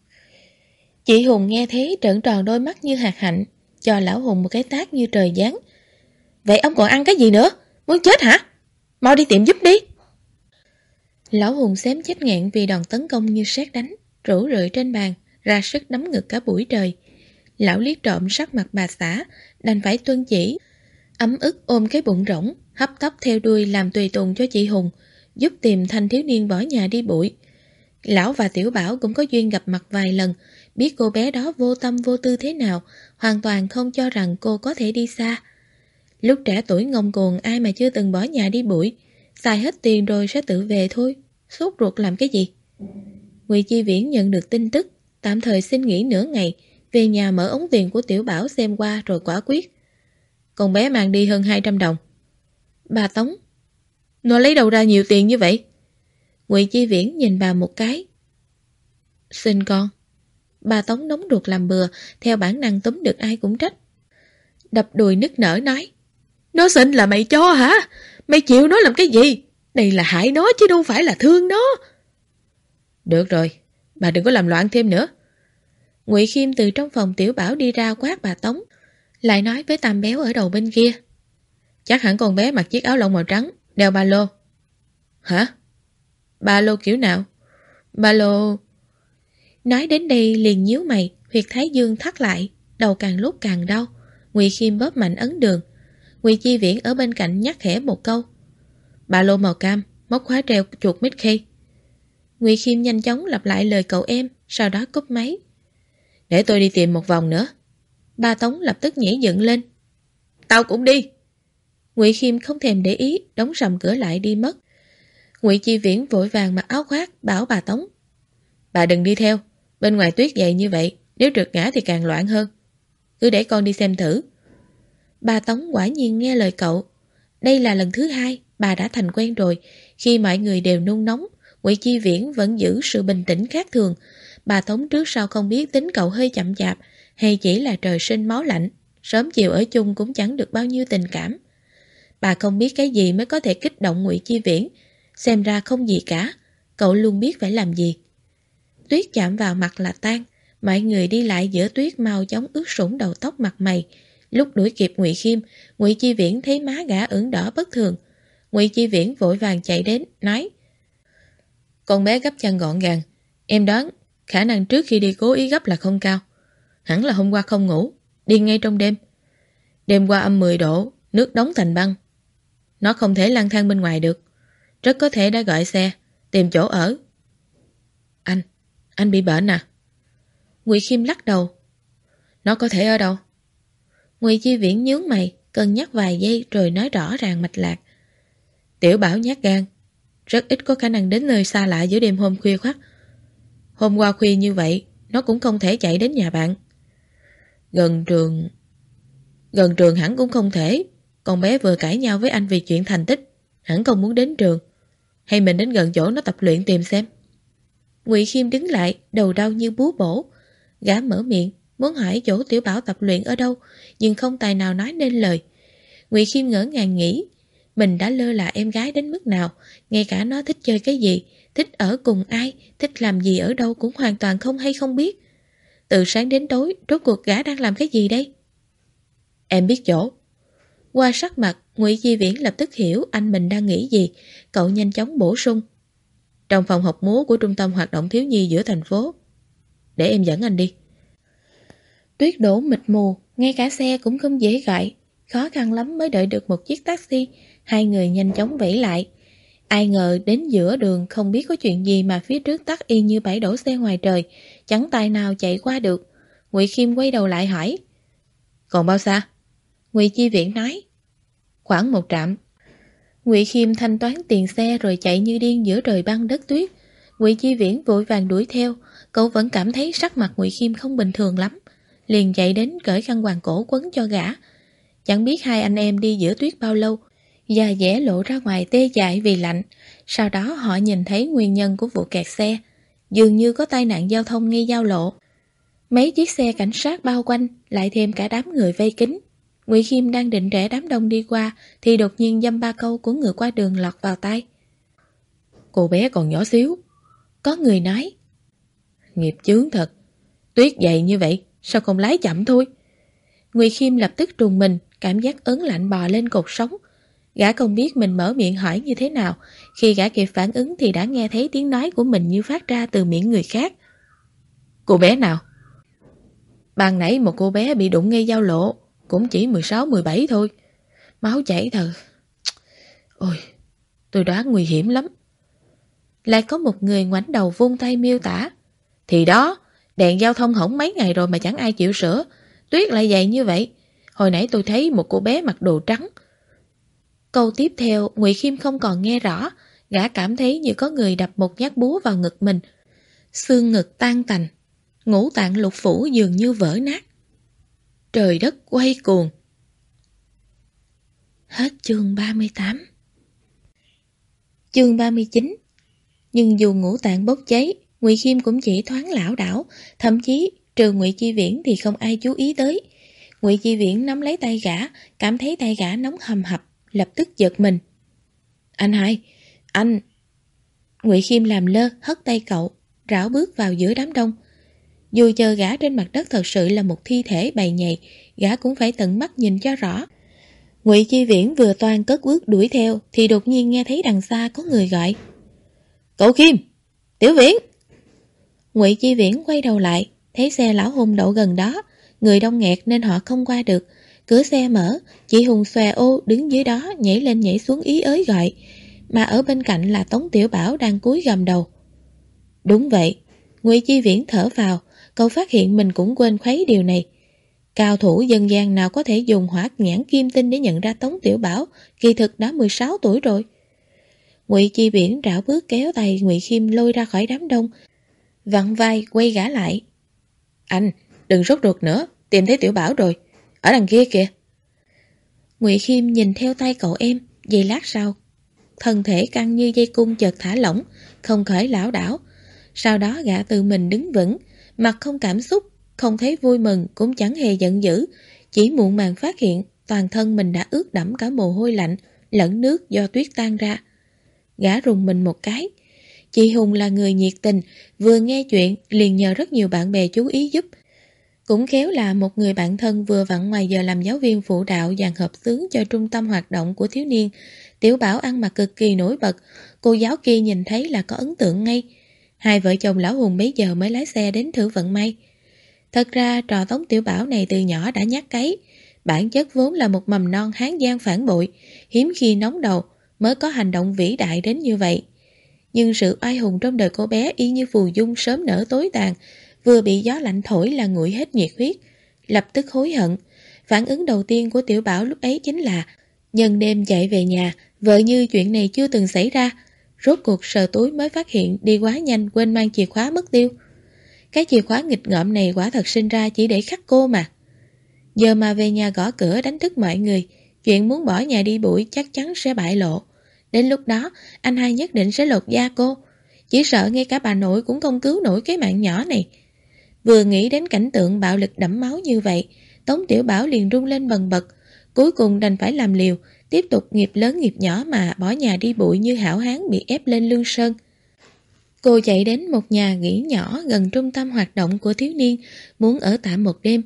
Chị Hùng nghe thế trợn tròn đôi mắt như hạt hạnh, cho lão Hùng một cái tát như trời giáng. Vậy ông còn ăn cái gì nữa? Muốn chết hả? Mau đi tiệm giúp đi. Lão Hùng xém chết nghẹn vì đòn tấn công như sét đánh, rủ rượi trên bàn, ra sức nắm ngực cả buổi trời. Lão liếc trộm sắc mặt bà xã, đành phải tuân chỉ. Ấm ức ôm cái bụng rỗng, hấp tấp theo đuôi làm tùy tùng cho chị Hùng, giúp tìm thanh thiếu niên bỏ nhà đi bụi. Lão và Tiểu Bảo cũng có duyên gặp mặt vài lần, biết cô bé đó vô tâm vô tư thế nào, hoàn toàn không cho rằng cô có thể đi xa. Lúc trẻ tuổi ngông cuồng ai mà chưa từng bỏ nhà đi bụi, xài hết tiền rồi sẽ tự về thôi, sốt ruột làm cái gì. Ngụy Chi Viễn nhận được tin tức, tạm thời xin nghỉ nửa ngày, về nhà mở ống tiền của Tiểu Bảo xem qua rồi quả quyết. Con bé mang đi hơn 200 đồng. Bà Tống, nó lấy đâu ra nhiều tiền như vậy? Ngụy Chi Viễn nhìn bà một cái. Xin con. Bà Tống nóng ruột làm bừa, theo bản năng túm được ai cũng trách. Đập đùi nức nở nói. Nó xin là mày cho hả? Mày chịu nó làm cái gì? Đây là hại nó chứ đâu phải là thương nó. Được rồi, bà đừng có làm loạn thêm nữa. Ngụy Khiêm từ trong phòng Tiểu Bảo đi ra quát bà Tống, lại nói với Tam Béo ở đầu bên kia. Chắc hẳn con bé mặc chiếc áo lông màu trắng, đeo ba lô. Hả? Ba lô kiểu nào? Ba lô... Nói đến đây liền nhíu mày, huyệt thái dương thắt lại, đầu càng lúc càng đau. Ngụy Khiêm bóp mạnh ấn đường. Ngụy Chi Viễn ở bên cạnh nhắc khẽ một câu. Ba lô màu cam, móc khóa treo chuột Mickey. Ngụy Khiêm nhanh chóng lặp lại lời cậu em, sau đó cúp máy. Để tôi đi tìm một vòng nữa. Ba Tống lập tức nhảy dựng lên. Tao cũng đi. Ngụy Khiêm không thèm để ý, đóng sầm cửa lại đi mất. Ngụy Chi Viễn vội vàng mặc áo khoác, bảo bà Tống. Bà đừng đi theo, bên ngoài tuyết dày như vậy, nếu trượt ngã thì càng loạn hơn. Cứ để con đi xem thử. Bà Tống quả nhiên nghe lời cậu. Đây là lần thứ hai, bà đã thành quen rồi. Khi mọi người đều nôn nóng, Ngụy Chi Viễn vẫn giữ sự bình tĩnh khác thường. Bà Tống trước sau không biết tính cậu hơi chậm chạp, hay chỉ là trời sinh máu lạnh, sớm chiều ở chung cũng chẳng được bao nhiêu tình cảm. Bà không biết cái gì mới có thể kích động Ngụy Chi Viễn. Xem ra không gì cả, cậu luôn biết phải làm gì. Tuyết chạm vào mặt là tan, mọi người đi lại giữa tuyết mau chóng ướt sũng đầu tóc mặt mày. Lúc đuổi kịp Ngụy Khiêm, Ngụy Chi Viễn thấy má gã ửng đỏ bất thường. Ngụy Chi Viễn vội vàng chạy đến, nói. Con bé gấp chân gọn gàng, em đoán khả năng trước khi đi cố ý gấp là không cao. Hẳn là hôm qua không ngủ, đi ngay trong đêm. Đêm qua âm 10 độ, nước đóng thành băng. Nó không thể lang thang bên ngoài được, rất có thể đã gọi xe, tìm chỗ ở. Anh bị bệnh à? Ngụy Khiêm lắc đầu. Nó có thể ở đâu? Ngụy Chi Viễn nhướng mày, cân nhắc vài giây rồi nói rõ ràng mạch lạc. Tiểu Bảo nhát gan, rất ít có khả năng đến nơi xa lạ giữa đêm hôm khuya khoắt. Hôm qua khuya như vậy, nó cũng không thể chạy đến nhà bạn. Gần trường hẳn cũng không thể. Con bé vừa cãi nhau với anh vì chuyện thành tích, hẳn không muốn đến trường. Hay mình đến gần chỗ nó tập luyện tìm xem. Ngụy Khiêm đứng lại, đầu đau như búa bổ. Gã mở miệng, muốn hỏi chỗ Tiểu Bảo tập luyện ở đâu, nhưng không tài nào nói nên lời. Ngụy Khiêm ngỡ ngàng nghĩ, mình đã lơ là em gái đến mức nào, ngay cả nó thích chơi cái gì, thích ở cùng ai, thích làm gì ở đâu cũng hoàn toàn không hay không biết. Từ sáng đến tối, rốt cuộc gã đang làm cái gì đây? Em biết chỗ. Qua sắc mặt, Ngụy Chi Viễn lập tức hiểu anh mình đang nghĩ gì, cậu nhanh chóng bổ sung. Trong phòng học múa của trung tâm hoạt động thiếu nhi giữa thành phố. Để em dẫn anh đi. Tuyết đổ mịt mù, ngay cả xe cũng không dễ gọi. Khó khăn lắm mới đợi được một chiếc taxi. Hai người nhanh chóng vẫy lại. Ai ngờ đến giữa đường không biết có chuyện gì mà phía trước tắc y như bãi đổ xe ngoài trời, chẳng tài nào chạy qua được. Ngụy Khiêm quay đầu lại hỏi. Còn bao xa? Ngụy Chi Viễn nói. Khoảng 1 trạm. Ngụy Khiêm thanh toán tiền xe rồi chạy như điên giữa trời băng đất tuyết. Ngụy Chi Viễn vội vàng đuổi theo, cậu vẫn cảm thấy sắc mặt Ngụy Khiêm không bình thường lắm, liền chạy đến cởi khăn quàng cổ quấn cho gã. Chẳng biết hai anh em đi giữa tuyết bao lâu, da dẻ lộ ra ngoài tê dại vì lạnh. Sau đó họ nhìn thấy nguyên nhân của vụ kẹt xe, dường như có tai nạn giao thông ngay giao lộ. Mấy chiếc xe cảnh sát bao quanh, lại thêm cả đám người vây kín. Ngụy Khiêm đang định rẽ đám đông đi qua thì đột nhiên dăm ba câu của người qua đường lọt vào tai. Cô bé còn nhỏ xíu. Có người nói. Nghiệp chướng thật. Tuyết dày như vậy, sao không lái chậm thôi? Ngụy Khiêm lập tức trùng mình, cảm giác ớn lạnh bò lên cột sống. Gã không biết mình mở miệng hỏi như thế nào. Khi gã kịp phản ứng thì đã nghe thấy tiếng nói của mình như phát ra từ miệng người khác. Cô bé nào? Ban nãy một cô bé bị đụng ngay giao lộ, cũng chỉ 16-17 thôi. Máu chảy thật. Ôi, tôi đoán nguy hiểm lắm. Lại có một người ngoảnh đầu vung tay miêu tả. Thì đó, đèn giao thông hỏng mấy ngày rồi mà chẳng ai chịu sửa. Tuyết lại dày như vậy. Hồi nãy tôi thấy một cô bé mặc đồ trắng. Câu tiếp theo Ngụy Khiêm không còn nghe rõ. Gã cảm thấy như có người đập một nhát búa vào ngực mình. Xương ngực tan tành, ngũ tạng lục phủ dường như vỡ nát. Trời đất quay cuồng. Hết chương 38. Chương 39. Nhưng dù ngũ tạng bốc cháy, Ngụy Khiêm cũng chỉ thoáng lảo đảo, thậm chí trừ Ngụy Chi Viễn thì không ai chú ý tới. Ngụy Chi Viễn nắm lấy tay gã, cảm thấy tay gã nóng hầm hập, lập tức giật mình. Anh hai, anh... Ngụy Khiêm làm lơ, hất tay cậu, rảo bước vào giữa đám đông. Dù chờ gã trên mặt đất thật sự là một thi thể bầy nhầy, gã cũng phải tận mắt nhìn cho rõ. Ngụy Chi Viễn vừa toan cất bước đuổi theo thì đột nhiên nghe thấy đằng xa có người gọi. Cậu Khiêm! Tiểu Viễn! Ngụy Chi Viễn quay đầu lại, thấy xe lão Hùng đậu gần đó, người đông nghẹt nên họ không qua được. Cửa xe mở, chị Hùng xòe ô đứng dưới đó nhảy lên nhảy xuống ý ới gọi, mà ở bên cạnh là Tống Tiểu Bảo đang cúi gầm đầu. Đúng vậy, Ngụy Chi Viễn thở vào, cậu phát hiện mình cũng quên khuấy điều này. Cao thủ dân gian nào có thể dùng hỏa nhãn kim tinh để nhận ra Tống Tiểu Bảo, kỳ thực đã 16 tuổi rồi. Ngụy Chi Viễn rảo bước kéo tay Ngụy Khiêm lôi ra khỏi đám đông, vặn vai quay gã lại. Anh, đừng sốt ruột nữa, tìm thấy Tiểu Bảo rồi, ở đằng kia kìa. Ngụy Khiêm nhìn theo tay cậu em, giây lát sau, thân thể căng như dây cung chợt thả lỏng, không khỏi lảo đảo. Sau đó gã tự mình đứng vững, mặt không cảm xúc, không thấy vui mừng cũng chẳng hề giận dữ, chỉ muộn màng phát hiện toàn thân mình đã ướt đẫm cả mồ hôi lạnh lẫn nước do tuyết tan ra. Gã rùng mình một cái. Chị Hùng là người nhiệt tình, vừa nghe chuyện liền nhờ rất nhiều bạn bè chú ý giúp. Cũng khéo là một người bạn thân vừa vặn ngoài giờ làm giáo viên phụ đạo dàn hợp xướng cho trung tâm hoạt động của thiếu niên. Tiểu Bảo ăn mặc cực kỳ nổi bật, cô giáo kia nhìn thấy là có ấn tượng ngay. Hai vợ chồng lão Hùng bấy giờ mới lái xe đến thử vận may. Thật ra trò Tống Tiểu Bảo này từ nhỏ đã nhát cấy, bản chất vốn là một mầm non hán gian phản bội, hiếm khi nóng đầu mới có hành động vĩ đại đến như vậy. Nhưng sự oai hùng trong đời cô bé y như phù dung sớm nở tối tàn, vừa bị gió lạnh thổi là nguội hết nhiệt huyết, lập tức hối hận. Phản ứng đầu tiên của Tiểu Bảo lúc ấy chính là nhân đêm chạy về nhà, vợ như chuyện này chưa từng xảy ra. Rốt cuộc sờ túi mới phát hiện đi quá nhanh quên mang chìa khóa mất tiêu. Cái chìa khóa nghịch ngợm này quả thật sinh ra chỉ để khắc cô mà. Giờ mà về nhà gõ cửa đánh thức mọi người, chuyện muốn bỏ nhà đi bụi chắc chắn sẽ bại lộ. Đến lúc đó anh hai nhất định sẽ lột da cô. Chỉ sợ ngay cả bà nội cũng không cứu nổi cái mạng nhỏ này. Vừa nghĩ đến cảnh tượng bạo lực đẫm máu như vậy, Tống Tiểu Bảo liền run lên bần bật. Cuối cùng đành phải làm liều, tiếp tục nghiệp lớn nghiệp nhỏ mà bỏ nhà đi bụi như hảo hán bị ép lên lưng sơn. Cô chạy đến một nhà nghỉ nhỏ gần trung tâm hoạt động của thiếu niên, muốn ở tạm một đêm.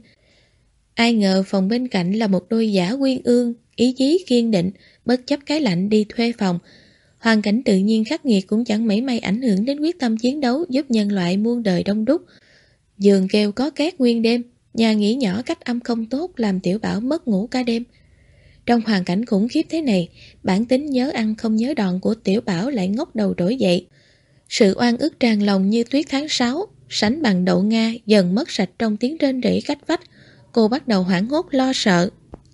Ai ngờ phòng bên cạnh là một đôi giả uyên ương, ý chí kiên định, bất chấp cái lạnh đi thuê phòng. Hoàn cảnh tự nhiên khắc nghiệt cũng chẳng mảy may ảnh hưởng đến quyết tâm chiến đấu giúp nhân loại muôn đời đông đúc. Giường kêu có cát nguyên đêm, nhà nghỉ nhỏ cách âm không tốt làm Tiểu Bảo mất ngủ cả đêm. Trong hoàn cảnh khủng khiếp thế này, bản tính nhớ ăn không nhớ đòn của Tiểu Bảo lại ngóc đầu trỗi dậy. Sự oan ức tràn lòng như tuyết tháng 6, sánh bằng đậu Nga dần mất sạch trong tiếng rên rỉ cách vách. Cô bắt đầu hoảng hốt lo sợ.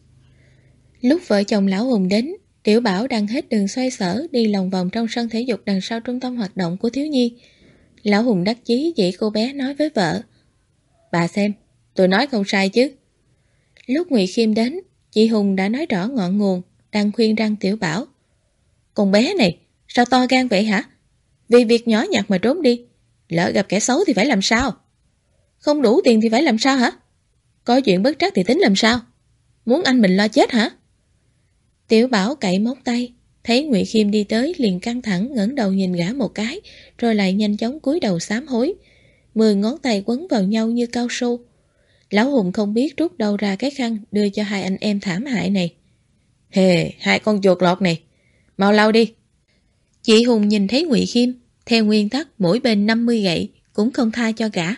Lúc vợ chồng lão Hùng đến, Tiểu Bảo đang hết đường xoay sở đi lòng vòng trong sân thể dục đằng sau trung tâm hoạt động của thiếu nhi. Lão Hùng đắc chí chỉ cô bé nói với vợ. Bà xem, tôi nói không sai chứ. Lúc Ngụy Khiêm đến, chị Hùng đã nói rõ ngọn nguồn, đang khuyên răng Tiểu Bảo. Con bé này, sao to gan vậy hả? Vì việc nhỏ nhặt mà trốn đi, lỡ gặp kẻ xấu thì phải làm sao? Không đủ tiền thì phải làm sao hả? Có chuyện bất trắc thì tính làm sao? muốn anh mình lo chết hả? Tiểu Bảo cậy móng tay, thấy Ngụy Khiêm đi tới liền căng thẳng ngẩng đầu nhìn gã một cái, rồi lại nhanh chóng cúi đầu sám hối. 10 ngón tay quấn vào nhau như cao su. Lão Hùng không biết rút đâu ra cái khăn đưa cho hai anh em thảm hại này. Hề, hai con chuột lọt này, mau lau đi. Chị Hùng nhìn thấy Ngụy Khiêm, theo nguyên tắc mỗi bên 50 gậy, cũng không tha cho gã.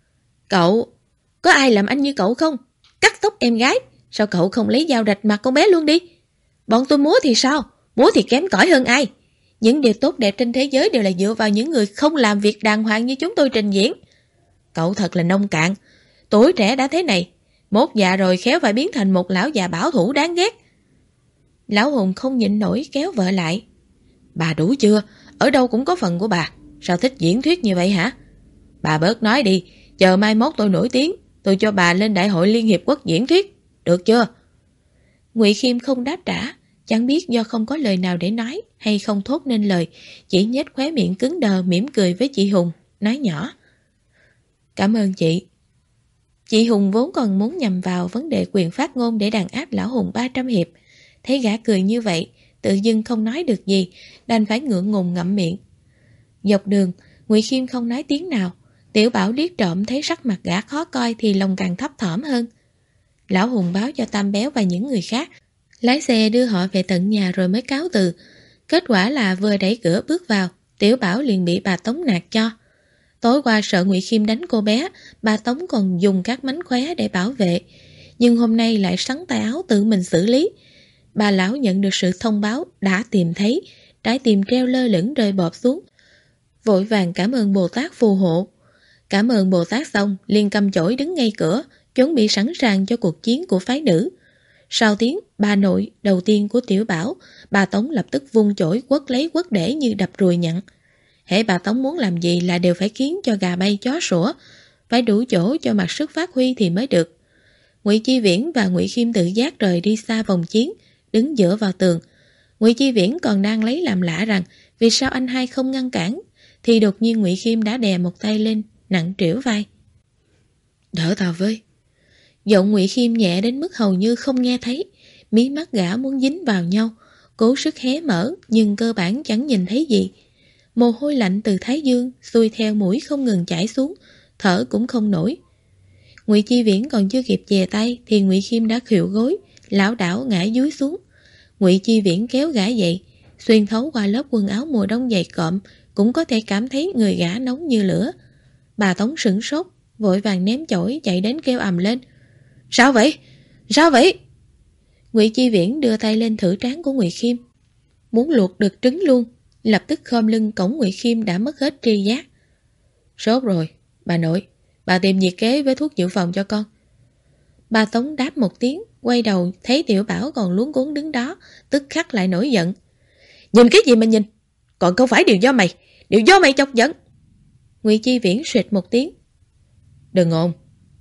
Cậu, có ai làm anh như cậu không? Cắt tóc em gái, sao cậu không lấy dao rạch mặt con bé luôn đi? Bọn tôi múa thì sao? Múa thì kém cỏi hơn ai? Những điều tốt đẹp trên thế giới đều là dựa vào những người không làm việc đàng hoàng như chúng tôi trình diễn. Cậu thật là nông cạn. Tuổi trẻ đã thế này, mốt già rồi khéo phải biến thành một lão già bảo thủ đáng ghét. Lão Hùng không nhịn nổi kéo vợ lại. Bà đủ chưa? Ở đâu cũng có phần của bà. Sao thích diễn thuyết như vậy hả? Bà bớt nói đi, chờ mai mốt tôi nổi tiếng, tôi cho bà lên Đại hội Liên Hiệp Quốc diễn thuyết. Được chưa? Ngụy Khiêm không đáp trả, chẳng biết do không có lời nào để nói hay không thốt nên lời, chỉ nhếch khóe miệng cứng đờ mỉm cười với chị Hùng, nói nhỏ. Cảm ơn chị. Chị Hùng vốn còn muốn nhằm vào vấn đề quyền phát ngôn để đàn áp lão Hùng 300 hiệp. Thấy gã cười như vậy, tự dưng không nói được gì, đành phải ngượng ngùng ngậm miệng. Dọc đường, Ngụy Khiêm không nói tiếng nào. Tiểu Bảo liếc trộm thấy sắc mặt gã khó coi thì lòng càng thấp thỏm hơn. Lão Hùng báo cho Tam Béo và những người khác, lái xe đưa họ về tận nhà rồi mới cáo từ. Kết quả là vừa đẩy cửa bước vào, Tiểu Bảo liền bị bà Tống nạt cho. Tối qua sợ Ngụy Khiêm đánh cô bé, bà Tống còn dùng các mánh khóe để bảo vệ. Nhưng hôm nay lại sắn tay áo tự mình xử lý. Bà lão nhận được sự thông báo đã tìm thấy, trái tim treo lơ lửng rơi bọp xuống. Vội vàng cảm ơn Bồ Tát phù hộ. Cảm ơn Bồ Tát xong, liền cầm chổi đứng ngay cửa, chuẩn bị sẵn sàng cho cuộc chiến của phái nữ. Sau tiếng bà nội đầu tiên của Tiểu Bảo, bà Tống lập tức vung chổi quất lấy quất để như đập ruồi nhặn. Hễ bà Tống muốn làm gì là đều phải khiến cho gà bay chó sủa, phải đủ chỗ cho mặc sức phát huy thì mới được. Ngụy Chi Viễn và Ngụy Khiêm tự giác rời đi xa vòng chiến, đứng dựa vào tường. Ngụy Chi Viễn còn đang lấy làm lạ rằng vì sao anh hai không ngăn cản, thì đột nhiên Ngụy Khiêm đã đè một tay lên, nặng trĩu vai. Đỡ tao với. Giọng Ngụy Khiêm nhẹ đến mức hầu như không nghe thấy, mí mắt gã muốn dính vào nhau, cố sức hé mở nhưng cơ bản chẳng nhìn thấy gì. Mồ hôi lạnh từ thái dương xuôi theo mũi không ngừng chảy xuống, thở cũng không nổi. Ngụy Chi Viễn còn chưa kịp chè tay thì Ngụy Khiêm đã khuỵu gối, lảo đảo ngã dúi xuống. Ngụy Chi Viễn kéo gã dậy, xuyên thấu qua lớp quần áo mùa đông dày cộm cũng có thể cảm thấy người gã nóng như lửa. Bà Tống sửng sốt, vội vàng ném chổi chạy đến kêu ầm lên. Sao vậy? Sao vậy? Ngụy Chi Viễn đưa tay lên thử trán của Ngụy Khiêm, muốn luộc được trứng luôn, lập tức khom lưng cổng Ngụy Khiêm đã mất hết tri giác. Sốt rồi, bà nội, bà tìm nhiệt kế với thuốc dự phòng cho con. Bà Tống đáp một tiếng, quay đầu thấy Tiểu Bảo còn luống cuống đứng đó, tức khắc lại nổi giận. Nhìn cái gì mà nhìn? Còn không phải đều do mày chọc giận. Ngụy Chi Viễn suýt một tiếng. Đừng ồn.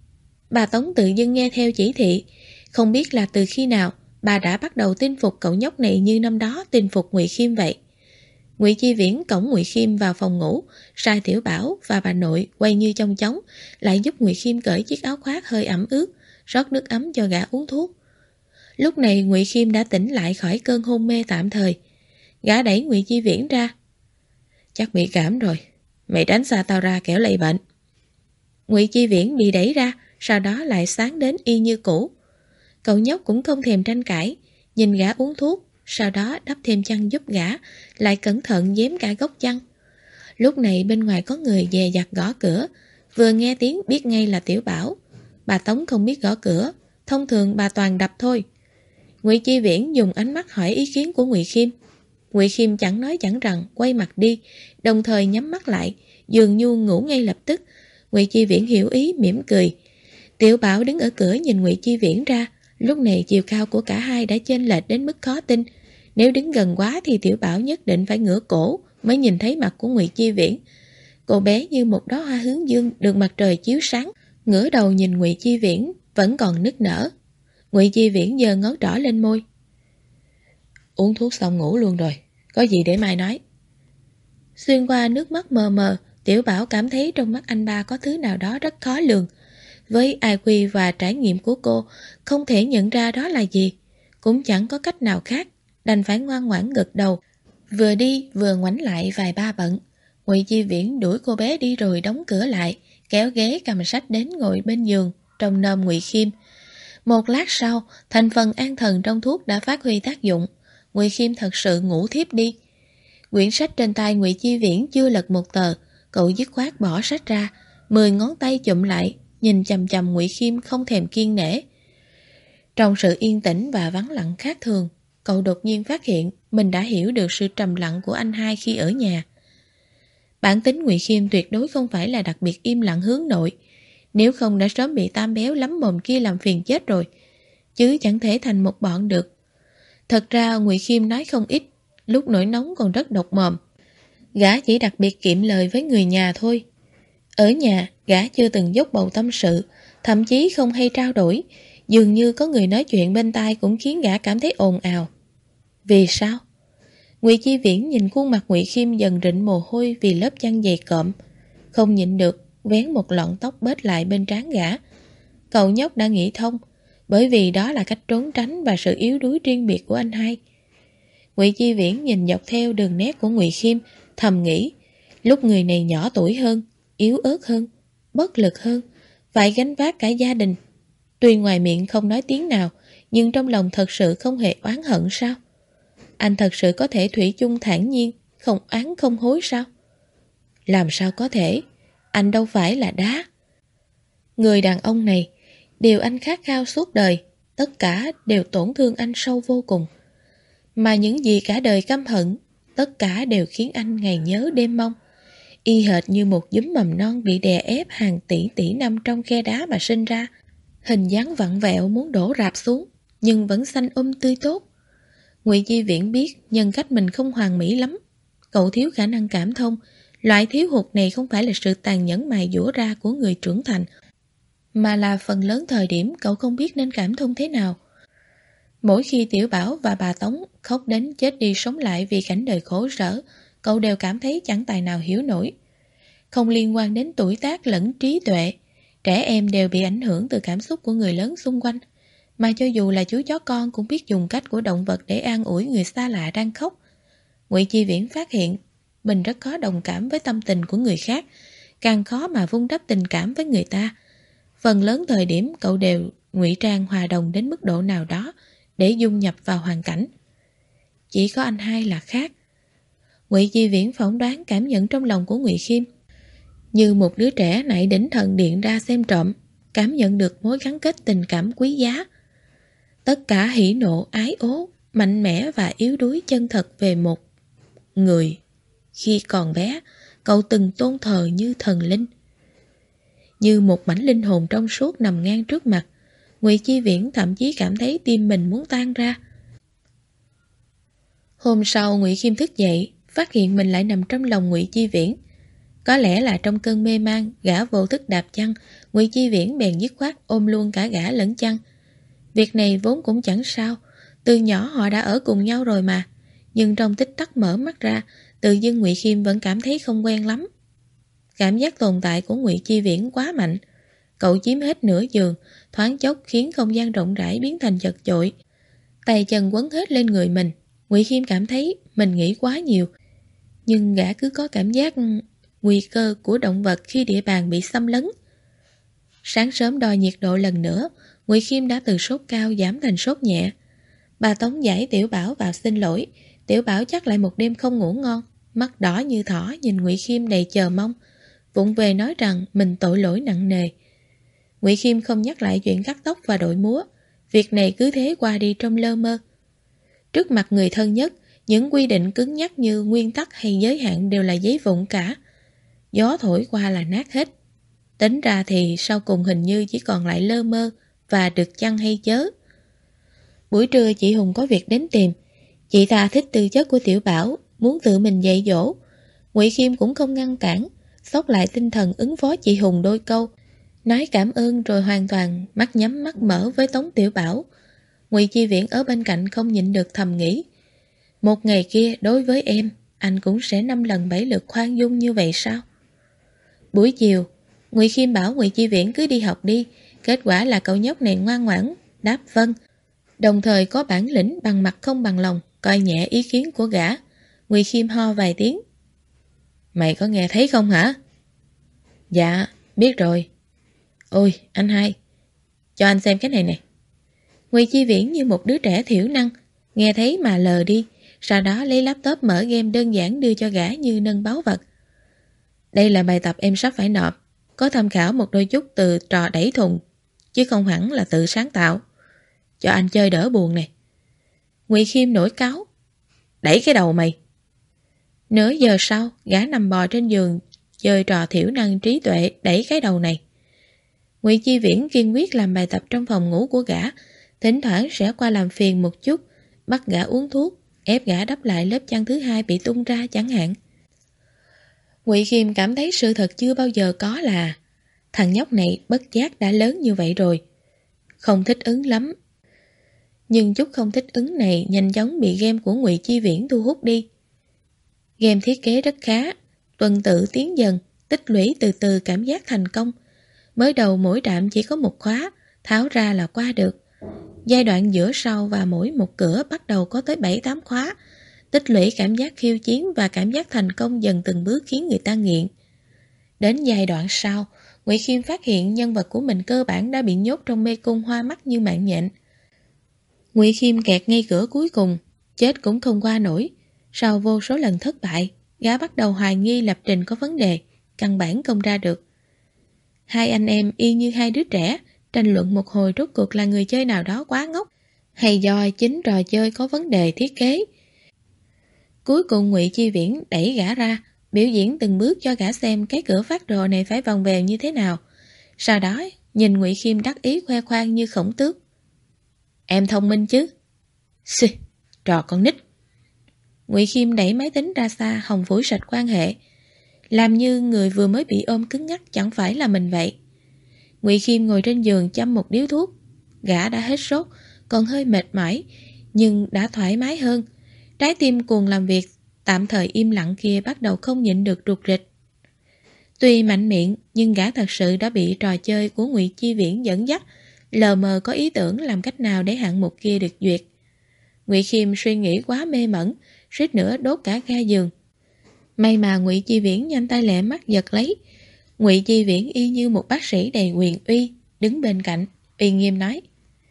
Bà Tống tự dưng nghe theo chỉ thị, không biết là từ khi nào bà đã bắt đầu tin phục cậu nhóc này như năm đó tin phục Ngụy Khiêm vậy. Ngụy Chi Viễn cõng Ngụy Khiêm vào phòng ngủ, sai Tiểu Bảo và bà nội quay như chong chóng, lại giúp Ngụy Khiêm cởi chiếc áo khoác hơi ẩm ướt, rót nước ấm cho gã uống thuốc. Lúc này Ngụy Khiêm đã tỉnh lại khỏi cơn hôn mê tạm thời. Gã đẩy Ngụy Chi Viễn ra. Chắc bị cảm rồi, mày tránh xa tao ra kẻo lây bệnh. Ngụy Chi Viễn bị đẩy ra, sau đó lại sáng đến y như cũ. Cậu nhóc cũng không thèm tranh cãi, nhìn gã uống thuốc, sau đó đắp thêm chăn giúp gã, lại cẩn thận giếm cả gốc chăn. Lúc này bên ngoài có người dè dặt gõ cửa, vừa nghe tiếng biết ngay là Tiểu Bảo. Bà Tống không biết gõ cửa, thông thường bà toàn đập thôi. Ngụy Chi Viễn dùng ánh mắt hỏi ý kiến của Ngụy Khiêm. Ngụy Khiêm chẳng nói chẳng rằng, quay mặt đi, đồng thời nhắm mắt lại, dường như ngủ ngay lập tức. Ngụy Chi Viễn hiểu ý, mỉm cười. Tiểu Bảo đứng ở cửa nhìn Ngụy Chi Viễn ra. Lúc này chiều cao của cả hai đã chênh lệch đến mức khó tin. Nếu đứng gần quá thì Tiểu Bảo nhất định phải ngửa cổ mới nhìn thấy mặt của Ngụy Chi Viễn. Cô bé như một đóa hoa hướng dương được mặt trời chiếu sáng, ngửa đầu nhìn Ngụy Chi Viễn vẫn còn nức nở. Ngụy Chi Viễn giơ ngón trỏ lên môi. Uống thuốc xong ngủ luôn rồi, có gì để mai nói. Xuyên qua nước mắt mờ mờ, Tiểu Bảo cảm thấy trong mắt anh ba có thứ nào đó rất khó lường. Với IQ và trải nghiệm của cô, không thể nhận ra đó là gì. Cũng chẳng có cách nào khác, đành phải ngoan ngoãn gật đầu. Vừa đi vừa ngoảnh lại vài ba bận. Ngụy Chi Viễn đuổi cô bé đi rồi đóng cửa lại, kéo ghế cầm sách đến ngồi bên giường, trông nom Ngụy Khiêm. Một lát sau, thành phần an thần trong thuốc đã phát huy tác dụng. Ngụy Khiêm thật sự ngủ thiếp đi. Quyển sách trên tay Ngụy Chi Viễn chưa lật một tờ, cậu dứt khoát bỏ sách ra, 10 ngón tay chụm lại, nhìn chằm chằm Ngụy Khiêm không thèm kiêng nể. Trong sự yên tĩnh và vắng lặng khác thường, cậu đột nhiên phát hiện mình đã hiểu được sự trầm lặng của anh hai khi ở nhà. Bản tính Ngụy Khiêm tuyệt đối không phải là đặc biệt im lặng hướng nội, nếu không đã sớm bị tam béo lắm mồm kia làm phiền chết rồi, chứ chẳng thể thành một bọn được. Thật ra Ngụy Khiêm nói không ít, lúc nổi nóng còn rất độc mồm. Gã chỉ đặc biệt kiệm lời với người nhà thôi. Ở nhà, gã chưa từng dốc bầu tâm sự, thậm chí không hay trao đổi, dường như có người nói chuyện bên tai cũng khiến gã cảm thấy ồn ào. Vì sao? Ngụy Chi Viễn nhìn khuôn mặt Ngụy Khiêm dần rịn mồ hôi vì lớp chăn dày cộm, không nhịn được vén một lọn tóc bết lại bên trán gã. Cậu nhóc đã nghĩ thông, bởi vì đó là cách trốn tránh và sự yếu đuối riêng biệt của anh hai. Ngụy Chi Viễn nhìn dọc theo đường nét của Ngụy Khiêm, thầm nghĩ, lúc người này nhỏ tuổi hơn, yếu ớt hơn, bất lực hơn, phải gánh vác cả gia đình. Tuy ngoài miệng không nói tiếng nào, nhưng trong lòng thật sự không hề oán hận sao? Anh thật sự có thể thủy chung thản nhiên, không oán không hối sao? Làm sao có thể? Anh đâu phải là đá. Người đàn ông này, điều anh khát khao suốt đời, tất cả đều tổn thương anh sâu vô cùng. Mà những gì cả đời căm hận, tất cả đều khiến anh ngày nhớ đêm mong. Y hệt như một giúm mầm non bị đè ép hàng tỷ tỷ năm trong khe đá mà sinh ra. Hình dáng vặn vẹo muốn đổ rạp xuống, nhưng vẫn xanh tươi tốt. Ngụy Chi Viễn biết nhân cách mình không hoàn mỹ lắm. Cậu thiếu khả năng cảm thông. Loại thiếu hụt này không phải là sự tàn nhẫn mài dũa ra của người trưởng thành, mà là phần lớn thời điểm cậu không biết nên cảm thông thế nào. Mỗi khi Tiểu Bảo và bà Tống khóc đến chết đi sống lại vì cảnh đời khổ sở, cậu đều cảm thấy chẳng tài nào hiểu nổi. Không liên quan đến tuổi tác lẫn trí tuệ, trẻ em đều bị ảnh hưởng từ cảm xúc của người lớn xung quanh. Mà cho dù là chú chó con cũng biết dùng cách của động vật để an ủi người xa lạ đang khóc. Ngụy Chi Viễn phát hiện mình rất khó đồng cảm với tâm tình của người khác, càng khó mà vun đắp tình cảm với người ta. Phần lớn thời điểm cậu đều ngụy trang hòa đồng đến mức độ nào đó để dung nhập vào hoàn cảnh. Chỉ có anh hai là khác. Ngụy Chi Viễn phỏng đoán cảm nhận trong lòng của Ngụy Khiêm, như một đứa trẻ nảy đỉnh thần điện ra xem trộm, cảm nhận được mối gắn kết tình cảm quý giá. Tất cả hỉ nộ ái ố, mạnh mẽ và yếu đuối chân thật về một người. Khi còn bé, cậu từng tôn thờ như thần linh. Như một mảnh linh hồn trong suốt nằm ngang trước mặt, Ngụy Chi Viễn thậm chí cảm thấy tim mình muốn tan ra. Hôm sau Ngụy Khiêm thức dậy, phát hiện mình lại nằm trong lòng Ngụy Chi Viễn. Có lẽ là trong cơn mê man, gã vô thức đạp chăn, Ngụy Chi Viễn bèn dứt khoát ôm luôn cả gã lẫn chăn. Việc này vốn cũng chẳng sao, từ nhỏ họ đã ở cùng nhau rồi mà. Nhưng trong tích tắc mở mắt ra, tự dưng Ngụy Khiêm vẫn cảm thấy không quen lắm. Cảm giác tồn tại của Ngụy Chi Viễn quá mạnh. Cậu chiếm hết nửa giường, thoáng chốc khiến không gian rộng rãi biến thành chật chội. Tay chân quấn hết lên người mình. Ngụy Khiêm cảm thấy mình nghĩ quá nhiều, nhưng gã cứ có cảm giác nguy cơ của động vật khi địa bàn bị xâm lấn. Sáng sớm đo nhiệt độ lần nữa, Ngụy Khiêm đã từ sốt cao giảm thành sốt nhẹ. Bà Tống giải Tiểu Bảo vào xin lỗi. Tiểu Bảo chắc lại một đêm không ngủ ngon, mắt đỏ như thỏ nhìn Ngụy Khiêm đầy chờ mong, vụng về nói rằng mình tội lỗi nặng nề. Ngụy Khiêm không nhắc lại chuyện cắt tóc và đội múa, việc này cứ thế qua đi trong lơ mơ. Trước mặt người thân nhất, những quy định cứng nhắc như nguyên tắc hay giới hạn đều là giấy vụn cả. Gió thổi qua là nát hết. Tính ra thì sau cùng hình như chỉ còn lại lơ mơ và được chăng hay chớ. Buổi trưa chị Hùng có việc đến tìm. Chị ta thích tư chất của Tiểu Bảo, muốn tự mình dạy dỗ. Ngụy Khiêm cũng không ngăn cản, xốc lại tinh thần ứng phó chị Hùng đôi câu, nói cảm ơn rồi hoàn toàn mắt nhắm mắt mở với Tống Tiểu Bảo. Ngụy Chi Viễn ở bên cạnh không nhịn được thầm nghĩ, một ngày kia đối với em, anh cũng sẽ 5 lần 7 lượt khoan dung như vậy sao? Buổi chiều, Ngụy Khiêm bảo Ngụy Chi Viễn cứ đi học đi, kết quả là cậu nhóc này ngoan ngoãn đáp vâng, đồng thời có bản lĩnh bằng mặt không bằng lòng, coi nhẹ ý kiến của gã. Ngụy Khiêm ho vài tiếng. Mày có nghe thấy không hả? Dạ, biết rồi. Ôi, anh hai, cho anh xem cái này nè. Ngụy Chi Viễn như một đứa trẻ thiểu năng, nghe thấy mà lờ đi, sau đó lấy laptop mở game đơn giản đưa cho gã như nâng báu vật. Đây là bài tập em sắp phải nộp, có tham khảo một đôi chút từ trò đẩy thùng, chứ không hẳn là tự sáng tạo. Cho anh chơi đỡ buồn nè. Ngụy Khiêm nổi cáu. Đẩy cái đầu mày. Nửa giờ sau, gã nằm bò trên giường, chơi trò thiểu năng trí tuệ đẩy cái đầu này. Ngụy Chi Viễn kiên quyết làm bài tập trong phòng ngủ của gã, thỉnh thoảng sẽ qua làm phiền một chút, bắt gã uống thuốc, ép gã đắp lại lớp chăn thứ hai bị tung ra chẳng hạn. Ngụy Khiêm cảm thấy sự thật chưa bao giờ có là thằng nhóc này bất giác đã lớn như vậy rồi. Không thích ứng lắm. Nhưng chút không thích ứng này nhanh chóng bị game của Ngụy Chi Viễn thu hút đi. Game thiết kế rất khá, tuần tự tiến dần, tích lũy từ từ cảm giác thành công. Mới đầu mỗi trạm chỉ có một khóa, tháo ra là qua được. Giai đoạn giữa sau và mỗi một cửa bắt đầu có tới 7-8 khóa. Tích lũy cảm giác khiêu chiến và cảm giác thành công dần từng bước khiến người ta nghiện. Đến giai đoạn sau, Ngụy Khiêm phát hiện nhân vật của mình cơ bản đã bị nhốt trong mê cung hoa mắt như mạng nhện. Ngụy Khiêm kẹt ngay cửa cuối cùng, chết cũng không qua nổi. Sau vô số lần thất bại, gã bắt đầu hoài nghi lập trình có vấn đề, căn bản không ra được. Hai anh em y như hai đứa trẻ, tranh luận một hồi rốt cuộc là người chơi nào đó quá ngốc, hay do chính trò chơi có vấn đề thiết kế. Cuối cùng Ngụy Chi Viễn đẩy gã ra, biểu diễn từng bước cho gã xem cái cửa phát đồ này phải vòng vèo như thế nào. Sau đó nhìn Ngụy Khiêm đắc ý khoe khoang như khổng tước. Em thông minh chứ? Xì, trò con nít. Ngụy Khiêm đẩy máy tính ra xa, hòng phủi sạch quan hệ, làm như người vừa mới bị ôm cứng ngắc chẳng phải là mình vậy. Ngụy Khiêm ngồi trên giường chăm một điếu thuốc. Gã đã hết sốt, còn hơi mệt mỏi, nhưng đã thoải mái hơn. Trái tim cuồng làm việc tạm thời im lặng kia bắt đầu không nhịn được rụt rịch. Tuy mạnh miệng, nhưng gã thật sự đã bị trò chơi của Ngụy Chi Viễn dẫn dắt, lờ mờ có ý tưởng làm cách nào để hạng mục kia được duyệt. Ngụy Khiêm suy nghĩ quá mê mẩn, suýt nữa đốt cả ga giường. May mà Ngụy Chi Viễn nhanh tay lẹ mắt giật lấy. Ngụy Chi Viễn y như một bác sĩ đầy quyền uy, đứng bên cạnh, uy nghiêm nói: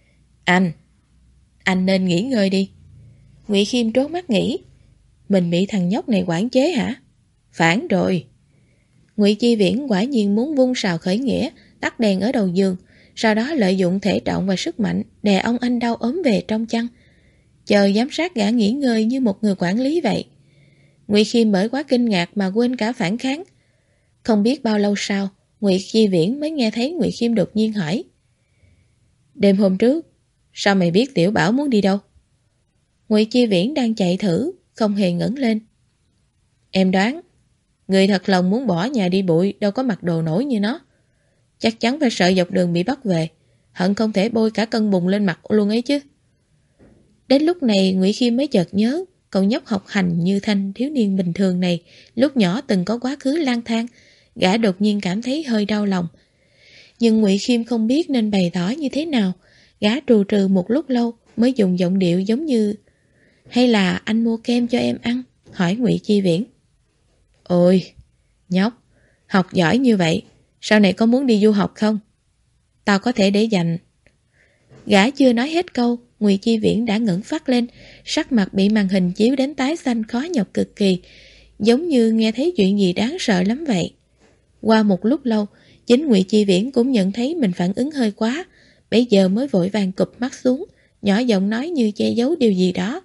Anh nên nghỉ ngơi đi. Ngụy Khiêm trố mắt nghĩ, mình bị thằng nhóc này quản chế hả? Phản rồi. Ngụy Chi Viễn quả nhiên muốn vung sào khởi nghĩa, tắt đèn ở đầu giường, sau đó lợi dụng thể trọng và sức mạnh đè ông anh đau ốm về trong chăn, chờ giám sát gã nghỉ ngơi như một người quản lý vậy. Ngụy Khiêm bởi quá kinh ngạc mà quên cả phản kháng. Không biết bao lâu sau, Ngụy Chi Viễn mới nghe thấy Ngụy Khiêm đột nhiên hỏi: Đêm hôm trước, sao mày biết Tiểu Bảo muốn đi đâu? Ngụy Chi Viễn đang chạy thử, không hề ngẩng lên. Em đoán, người thật lòng muốn bỏ nhà đi bụi đâu có mặc đồ nổi như nó. Chắc chắn phải sợ dọc đường bị bắt về, hận không thể bôi cả cân bùn lên mặt luôn ấy chứ. Đến lúc này Ngụy Khiêm mới chợt nhớ, cậu nhóc học hành như thanh thiếu niên bình thường này lúc nhỏ từng có quá khứ lang thang. Gã đột nhiên cảm thấy hơi đau lòng. Nhưng Ngụy Khiêm không biết nên bày tỏ như thế nào. Gã trù trừ một lúc lâu mới dùng giọng điệu giống như: Hay là anh mua kem cho em ăn? Hỏi Ngụy Chi Viễn. Ôi, nhóc, học giỏi như vậy, sau này có muốn đi du học không? Tao có thể để dành. Gã chưa nói hết câu, Ngụy Chi Viễn đã ngẩng phát lên, sắc mặt bị màn hình chiếu đến tái xanh khó nhọc cực kỳ, giống như nghe thấy chuyện gì đáng sợ lắm vậy. Qua một lúc lâu, chính Ngụy Chi Viễn cũng nhận thấy mình phản ứng hơi quá, bây giờ mới vội vàng cụp mắt xuống, nhỏ giọng nói như che giấu điều gì đó.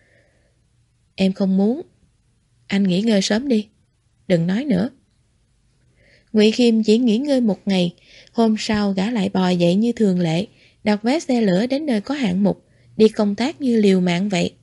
Em không muốn. Anh nghỉ ngơi sớm đi, đừng nói nữa. Ngụy Khiêm chỉ nghỉ ngơi một ngày, hôm sau gã lại bò dậy như thường lệ, đặt vé xe lửa đến nơi có hạng mục, đi công tác như liều mạng vậy.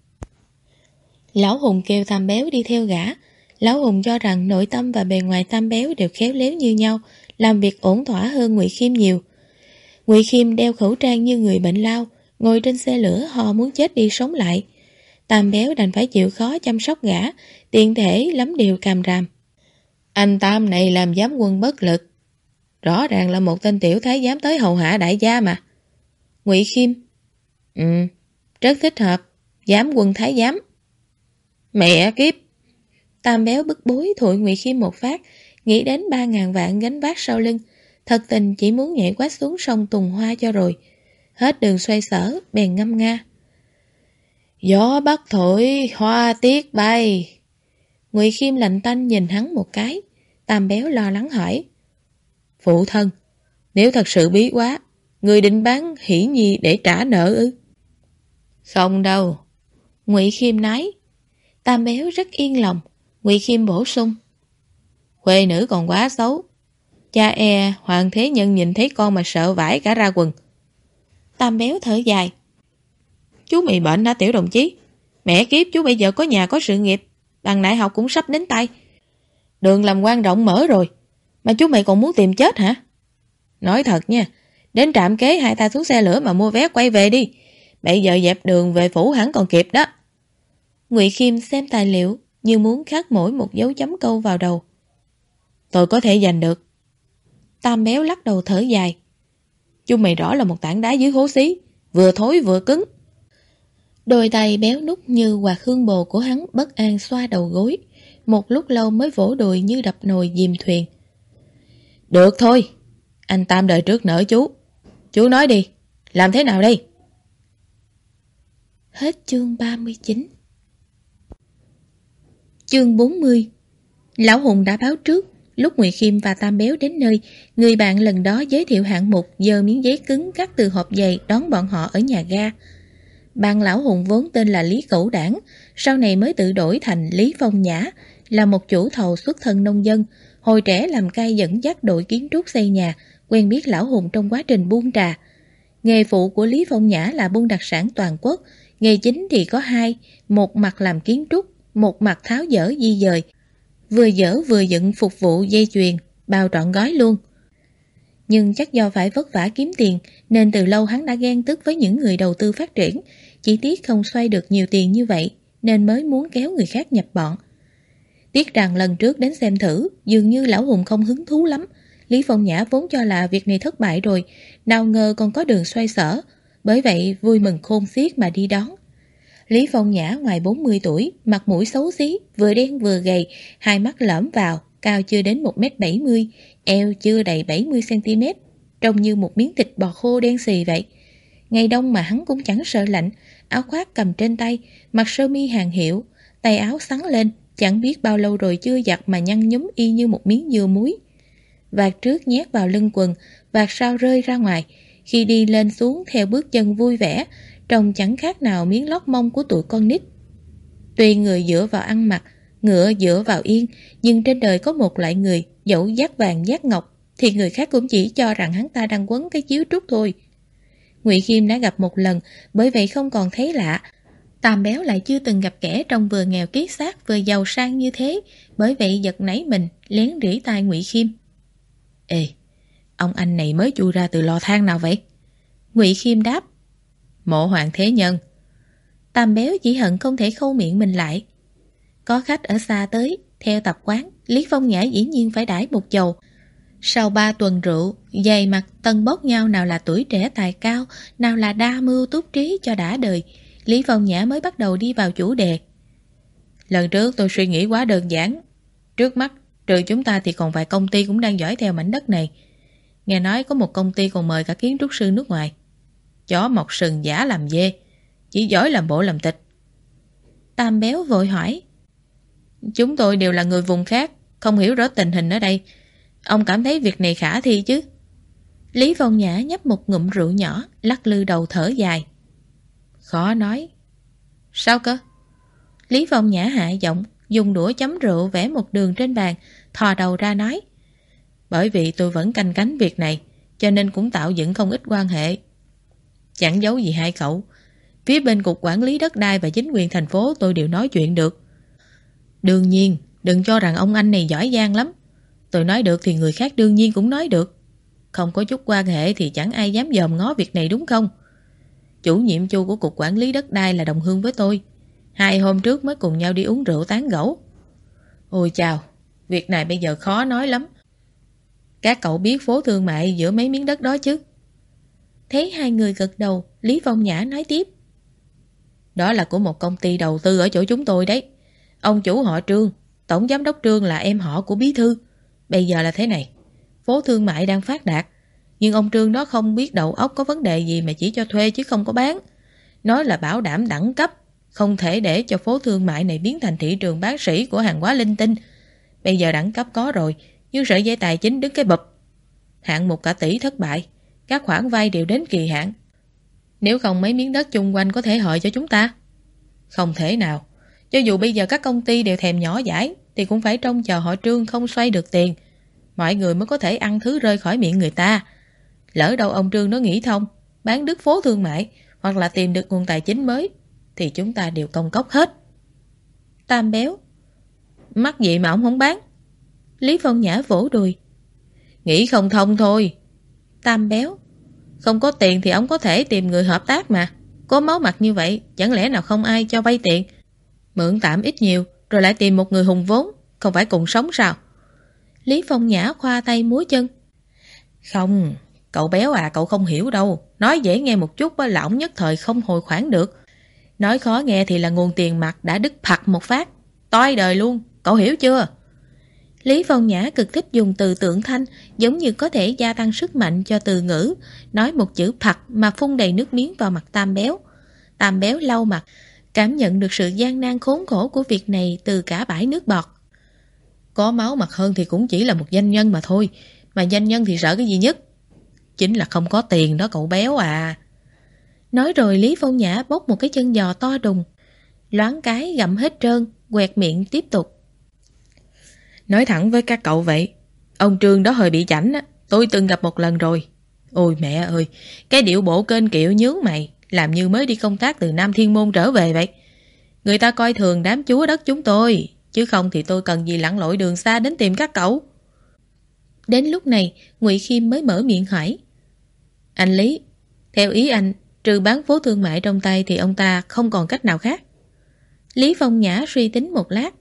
Lão Hùng kêu Tam Béo đi theo gã. Lão Hùng cho rằng nội tâm và bề ngoài Tam Béo đều khéo léo như nhau, làm việc ổn thỏa hơn Ngụy Khiêm nhiều. Ngụy Khiêm đeo khẩu trang như người bệnh lao, ngồi trên xe lửa ho muốn chết đi sống lại. Tam Béo đành phải chịu khó chăm sóc gã, tiện thể lắm điều càm ràm. Anh Tam này làm giám quân bất lực. Rõ ràng là một tên tiểu thái giám tới hầu hạ đại gia mà. Ngụy Khiêm. Rất thích hợp. Giám quân thái giám. Mẹ kiếp. Tam Béo bức bối thụi Ngụy Khiêm một phát, nghĩ đến 3.000 vạn gánh vác sau lưng, thật tình chỉ muốn nhảy quát xuống sông Tùng Hoa cho rồi. Hết đường xoay sở, bèn ngâm nga. Gió bắc thổi, hoa tiết bay. Ngụy Khiêm lạnh tanh nhìn hắn một cái. Tam Béo lo lắng hỏi. Phụ thân, nếu thật sự bí quá, người định bán Hỷ Nhi để trả nợ ư? Không đâu. Ngụy Khiêm nói. Tam Béo rất yên lòng. Ngụy Khiêm bổ sung. Khuê nữ còn quá xấu. Cha Hoàng Thế Nhân nhìn thấy con mà sợ vãi cả ra quần. Tam Béo thở dài. Chú bị bệnh hả tiểu đồng chí? Mẹ kiếp, chú bây giờ có nhà có sự nghiệp, bằng đại học cũng sắp đến tay. Đường làm quan rộng mở rồi, mà chú mày còn muốn tìm chết hả? Nói thật nha, đến trạm kế hai ta xuống xe lửa mà mua vé quay về đi. Bây giờ dẹp đường về phủ hẳn còn kịp đó. Ngụy Khiêm xem tài liệu như muốn khắc mỗi một dấu chấm câu vào đầu. Tôi có thể giành được. Tam Béo lắc đầu thở dài. Chú mày rõ là một tảng đá dưới hố xí, vừa thối vừa cứng. Đôi tay béo nút như quạt hương bồ của hắn bất an xoa đầu gối, một lúc lâu mới vỗ đùi như đập nồi dìm thuyền. Được thôi, anh Tam đời trước nợ chú. Chú nói đi, làm thế nào đây? Hết chương 39. Chương 40. Lão Hùng đã báo trước, lúc Ngụy Khiêm và Tam Béo đến nơi, người bạn lần đó giới thiệu hạng mục giơ miếng giấy cứng cắt từ hộp giày đón bọn họ ở nhà ga. Bạn Lão Hùng vốn tên là Lý Cẩu Đảng, sau này mới tự đổi thành Lý Phong Nhã, là một chủ thầu xuất thân nông dân, hồi trẻ làm cai dẫn dắt đội kiến trúc xây nhà, quen biết Lão Hùng trong quá trình buôn trà. Nghề phụ của Lý Phong Nhã là buôn đặc sản toàn quốc, nghề chính thì có hai, một mặt làm kiến trúc, một mặt tháo dỡ di dời, vừa dỡ vừa dựng phục vụ dây chuyền, bao trọn gói luôn. Nhưng chắc do phải vất vả kiếm tiền nên từ lâu hắn đã ghen tức với những người đầu tư phát triển, chỉ tiếc không xoay được nhiều tiền như vậy nên mới muốn kéo người khác nhập bọn. Tiếc rằng lần trước đến xem thử, dường như Lão Hùng không hứng thú lắm. Lý Phong Nhã vốn cho là việc này thất bại rồi, nào ngờ còn có đường xoay sở, bởi vậy vui mừng khôn xiết mà đi đón. Lý Phong Nhã ngoài 40 tuổi, mặt mũi xấu xí, vừa đen vừa gầy, hai mắt lõm vào, cao chưa đến 1m70, eo chưa đầy 70cm, trông như một miếng thịt bò khô đen xì vậy. Ngày đông mà hắn cũng chẳng sợ lạnh, áo khoác cầm trên tay, mặc sơ mi hàng hiệu, tay áo xắn lên, chẳng biết bao lâu rồi chưa giặt mà nhăn nhúm y như một miếng dưa muối. Vạt trước nhét vào lưng quần, vạt sau rơi ra ngoài, khi đi lên xuống theo bước chân vui vẻ, trông chẳng khác nào miếng lót mông của tụi con nít. Tuy người dựa vào ăn mặc, ngựa dựa vào yên, nhưng trên đời có một loại người dẫu dát vàng dát ngọc thì người khác cũng chỉ cho rằng hắn ta đang quấn cái chiếu trúc thôi. Ngụy Khiêm đã gặp một lần, bởi vậy không còn thấy lạ. Tam Béo lại chưa từng gặp kẻ trông vừa nghèo kiết xác vừa giàu sang như thế, bởi vậy giật nảy mình, lén rỉ tai Ngụy Khiêm. Ê, ông anh này mới chui ra từ lò than nào vậy? Ngụy Khiêm đáp. Mộ Hoàng Thế Nhân. Tam Béo chỉ hận không thể khâu miệng mình lại. Có khách ở xa tới, theo tập quán, Lý Phong Nhã dĩ nhiên phải đãi một chầu. Sau 3 tuần rượu, dày mặt tân bốc nhau nào là tuổi trẻ tài cao, nào là đa mưu túc trí cho đã đời, Lý Phong Nhã mới bắt đầu đi vào chủ đề. Lần trước tôi suy nghĩ quá đơn giản. Trước mắt, trừ chúng ta thì còn vài công ty cũng đang dõi theo mảnh đất này. Nghe nói có một công ty còn mời cả kiến trúc sư nước ngoài. Chó mọc sừng giả làm dê, chỉ giỏi làm bộ làm tịch. Tam Béo vội hỏi. Chúng tôi đều là người vùng khác, không hiểu rõ tình hình ở đây. Ông cảm thấy việc này khả thi chứ? Lý Phong Nhã nhấp một ngụm rượu nhỏ, lắc lư đầu thở dài. Khó nói. Sao cơ? Lý Phong Nhã hạ giọng, dùng đũa chấm rượu vẽ một đường trên bàn, thò đầu ra nói. Bởi vì tôi vẫn canh cánh việc này, cho nên cũng tạo dựng không ít quan hệ. Chẳng giấu gì hai cậu, phía bên cục quản lý đất đai và chính quyền thành phố tôi đều nói chuyện được. Đương nhiên, đừng cho rằng ông anh này giỏi giang lắm. Tôi nói được thì người khác đương nhiên cũng nói được. Không có chút quan hệ thì chẳng ai dám dòm ngó việc này đúng không? Chủ nhiệm Chu của cục quản lý đất đai là đồng hương với tôi. 2 hôm trước mới cùng nhau đi uống rượu tán gẫu. Ôi chào, việc này bây giờ khó nói lắm. Các cậu biết phố thương mại giữa mấy miếng đất đó chứ? Thấy hai người gật đầu, Lý Phong Nhã nói tiếp. Đó là của một công ty đầu tư ở chỗ chúng tôi đấy. Ông chủ họ Trương, tổng giám đốc Trương là em họ của bí thư. Bây giờ là thế này, phố thương mại đang phát đạt, nhưng ông Trương đó không biết đầu óc có vấn đề gì mà chỉ cho thuê chứ không có bán. Nói là bảo đảm đẳng cấp, không thể để cho phố thương mại này biến thành thị trường bán sỉ của hàng hóa linh tinh. Bây giờ đẳng cấp có rồi, nhưng sợi dây tài chính đứng cái bụp. Hạng mục cả tỷ thất bại, các khoản vay đều đến kỳ hạn. Nếu không mấy miếng đất chung quanh có thể hời cho chúng ta? Không thể nào. Cho dù bây giờ các công ty đều thèm nhỏ dãi thì cũng phải trông chờ họ Trương không xoay được tiền, mọi người mới có thể ăn thứ rơi khỏi miệng người ta. Lỡ đâu ông Trương nó nghĩ thông, bán đứt phố thương mại hoặc là tìm được nguồn tài chính mới thì chúng ta đều công cốc hết. Tam Béo: Mắc gì mà ông không bán? Lý Phong Nhã vỗ đùi: Nghĩ không thông thôi. Tam Béo: Không có tiền thì ông có thể tìm người hợp tác mà. Có máu mặt như vậy, chẳng lẽ nào không ai cho vay tiền? Mượn tạm ít nhiều, rồi lại tìm một người hùng vốn, không phải cùng sống sao? Lý Phong Nhã khoa tay múa chân: Không, cậu Béo à, cậu không hiểu đâu. Nói dễ nghe một chút là ổng nhất thời không hồi khoản được. Nói khó nghe thì là nguồn tiền mặt đã đứt phặt một phát, toi đời luôn, cậu hiểu chưa? Lý Phong Nhã cực thích dùng từ tượng thanh, giống như có thể gia tăng sức mạnh cho từ ngữ. Nói một chữ phặt mà phun đầy nước miếng vào mặt Tam Béo. Tam Béo lau mặt, cảm nhận được sự gian nan khốn khổ của việc này từ cả bãi nước bọt. Có máu mặt hơn thì cũng chỉ là một doanh nhân mà thôi. Mà doanh nhân thì sợ cái gì nhất? Chính là không có tiền đó cậu Béo à. Nói rồi Lý Phong Nhã bốc một cái chân giò to đùng, loáng cái gặm hết trơn, quẹt miệng tiếp tục: Nói thẳng với các cậu vậy, ông Trương đó hơi bị chảnh á, tôi từng gặp một lần rồi. Ôi mẹ ơi, cái điệu bộ kênh kiệu nhướng mày, làm như mới đi công tác từ Nam Thiên Môn trở về vậy. Người ta coi thường đám chúa đất chúng tôi, chứ không thì tôi cần gì lặn lội đường xa đến tìm các cậu. Đến lúc này, Ngụy Khiêm mới mở miệng hỏi: Anh Lý, theo ý anh, trừ bán phố thương mại trong tay thì ông ta không còn cách nào khác? Lý Phong Nhã suy tính một lát: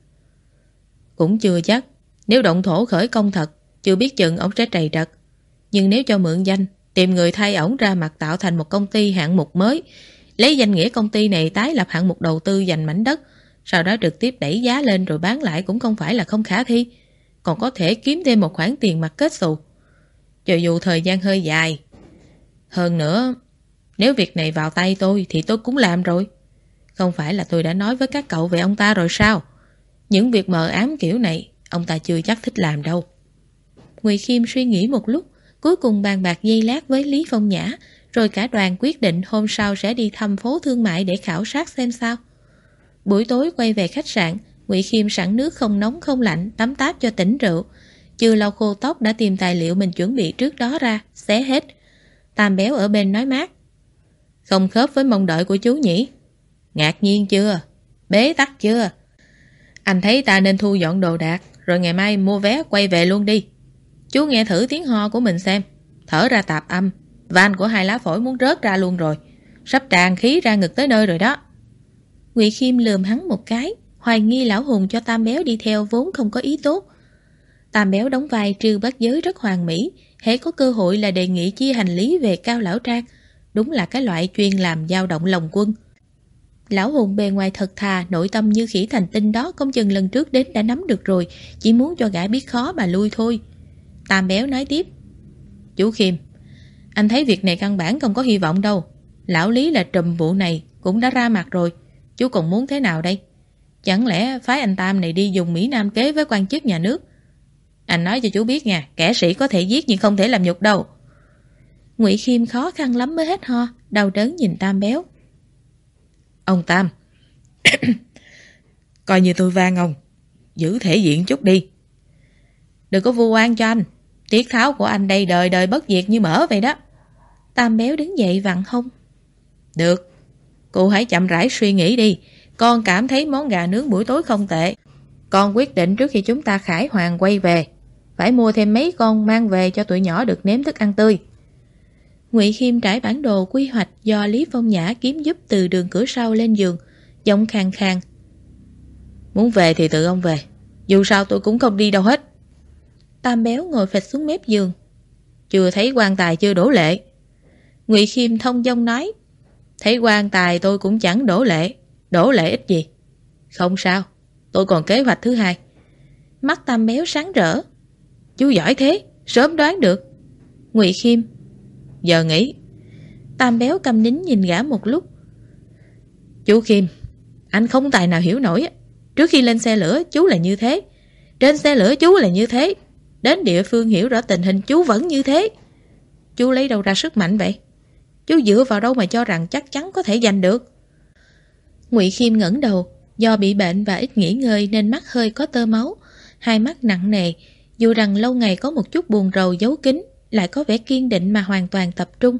Cũng chưa chắc. Nếu động thổ khởi công thật, chưa biết chừng ông sẽ trầy trật. Nhưng nếu cho mượn danh, tìm người thay ổng ra mặt tạo thành một công ty hạng mục mới, lấy danh nghĩa công ty này tái lập hạng mục đầu tư giành mảnh đất, sau đó trực tiếp đẩy giá lên rồi bán lại cũng không phải là không khả thi. Còn có thể kiếm thêm một khoản tiền mặt kết xù, cho dù thời gian hơi dài. Hơn nữa, nếu việc này vào tay tôi thì tôi cũng làm rồi. Không phải là tôi đã nói với các cậu về ông ta rồi sao? Những việc mờ ám kiểu này ông ta chưa chắc thích làm đâu. Ngụy Khiêm suy nghĩ một lúc, cuối cùng bàn bạc giây lát với Lý Phong Nhã, rồi cả đoàn quyết định hôm sau sẽ đi thăm phố thương mại để khảo sát xem sao. Buổi tối quay về khách sạn, Ngụy Khiêm sẵn nước không nóng không lạnh, tắm táp cho tỉnh rượu. Chưa lau khô tóc đã tìm tài liệu mình chuẩn bị trước đó ra, xé hết. Tam Béo ở bên nói mát: Không khớp với mong đợi của chú nhỉ? Ngạc nhiên chưa? Bế tắc chưa? Anh thấy ta nên thu dọn đồ đạc, rồi ngày mai mua vé quay về luôn đi. Chú nghe thử tiếng ho của mình xem, thở ra tạp âm, van của hai lá phổi muốn rớt ra luôn rồi, sắp tràn khí ra ngực tới nơi rồi đó. Ngụy Khiêm lườm hắn một cái, hoài nghi lão Hùng cho Tam Béo đi theo vốn không có ý tốt. Tam Béo đóng vai Trư Bát Giới rất hoàn mỹ, hễ có cơ hội là đề nghị chia hành lý về Cao Lão Trang, đúng là cái loại chuyên làm dao động lòng quân. Lão Hùng bề ngoài thật thà, nội tâm như khỉ thành tinh đó không chừng lần trước đến đã nắm được rồi, chỉ muốn cho gã biết khó mà lui thôi. Tam Béo nói tiếp: Chú Khiêm, anh thấy việc này căn bản không có hy vọng đâu. Lão Lý là trùm vụ này cũng đã ra mặt rồi, chú còn muốn thế nào đây? Chẳng lẽ phái anh Tam này đi dùng Mỹ Nam kế với quan chức nhà nước? Anh nói cho chú biết nha, kẻ sĩ có thể giết nhưng không thể làm nhục đâu. Ngụy Khiêm khó khăn lắm mới hết ho, đau đớn nhìn Tam Béo: Ông Tam, coi như tôi van ông, giữ thể diện chút đi. Đừng có vu oan cho anh, tiết tháo của anh đây đời đời bất diệt như mỡ vậy đó. Tam Béo đứng dậy vặn hông: Được, cô hãy chậm rãi suy nghĩ đi. Con cảm thấy món gà nướng buổi tối không tệ. Con quyết định trước khi chúng ta khải hoàn quay về, phải mua thêm mấy con mang về cho tụi nhỏ được nếm thức ăn tươi. Ngụy Khiêm trải bản đồ quy hoạch do Lý Phong Nhã kiếm giúp từ đường cửa sau lên giường, giọng khàn khàn: Muốn về thì tự ông về, dù sao tôi cũng không đi đâu hết. Tam Béo ngồi phịch xuống mép giường. Chưa thấy quan tài chưa đổ lệ. Ngụy Khiêm thông dong nói. Thấy quan tài tôi cũng chẳng đổ lệ. Đổ lệ ít gì. Không sao, tôi còn kế hoạch thứ hai. Mắt Tam Béo sáng rỡ. Chú giỏi thế, sớm đoán được. Ngụy Khiêm. Giờ nghỉ. Tam Béo câm nín nhìn gã một lúc. Chú Khiêm, anh không tài nào hiểu nổi. Trước khi lên xe lửa chú là như thế, trên xe lửa chú là như thế, đến địa phương hiểu rõ tình hình chú vẫn như thế. Chú lấy đâu ra sức mạnh vậy? Chú dựa vào đâu mà cho rằng chắc chắn có thể giành được? Ngụy Khiêm ngẩng đầu. Do bị bệnh và ít nghỉ ngơi nên mắt hơi có tơ máu, hai mắt nặng nề. Dù rằng lâu ngày có một chút buồn rầu giấu kín, lại có vẻ kiên định mà hoàn toàn tập trung.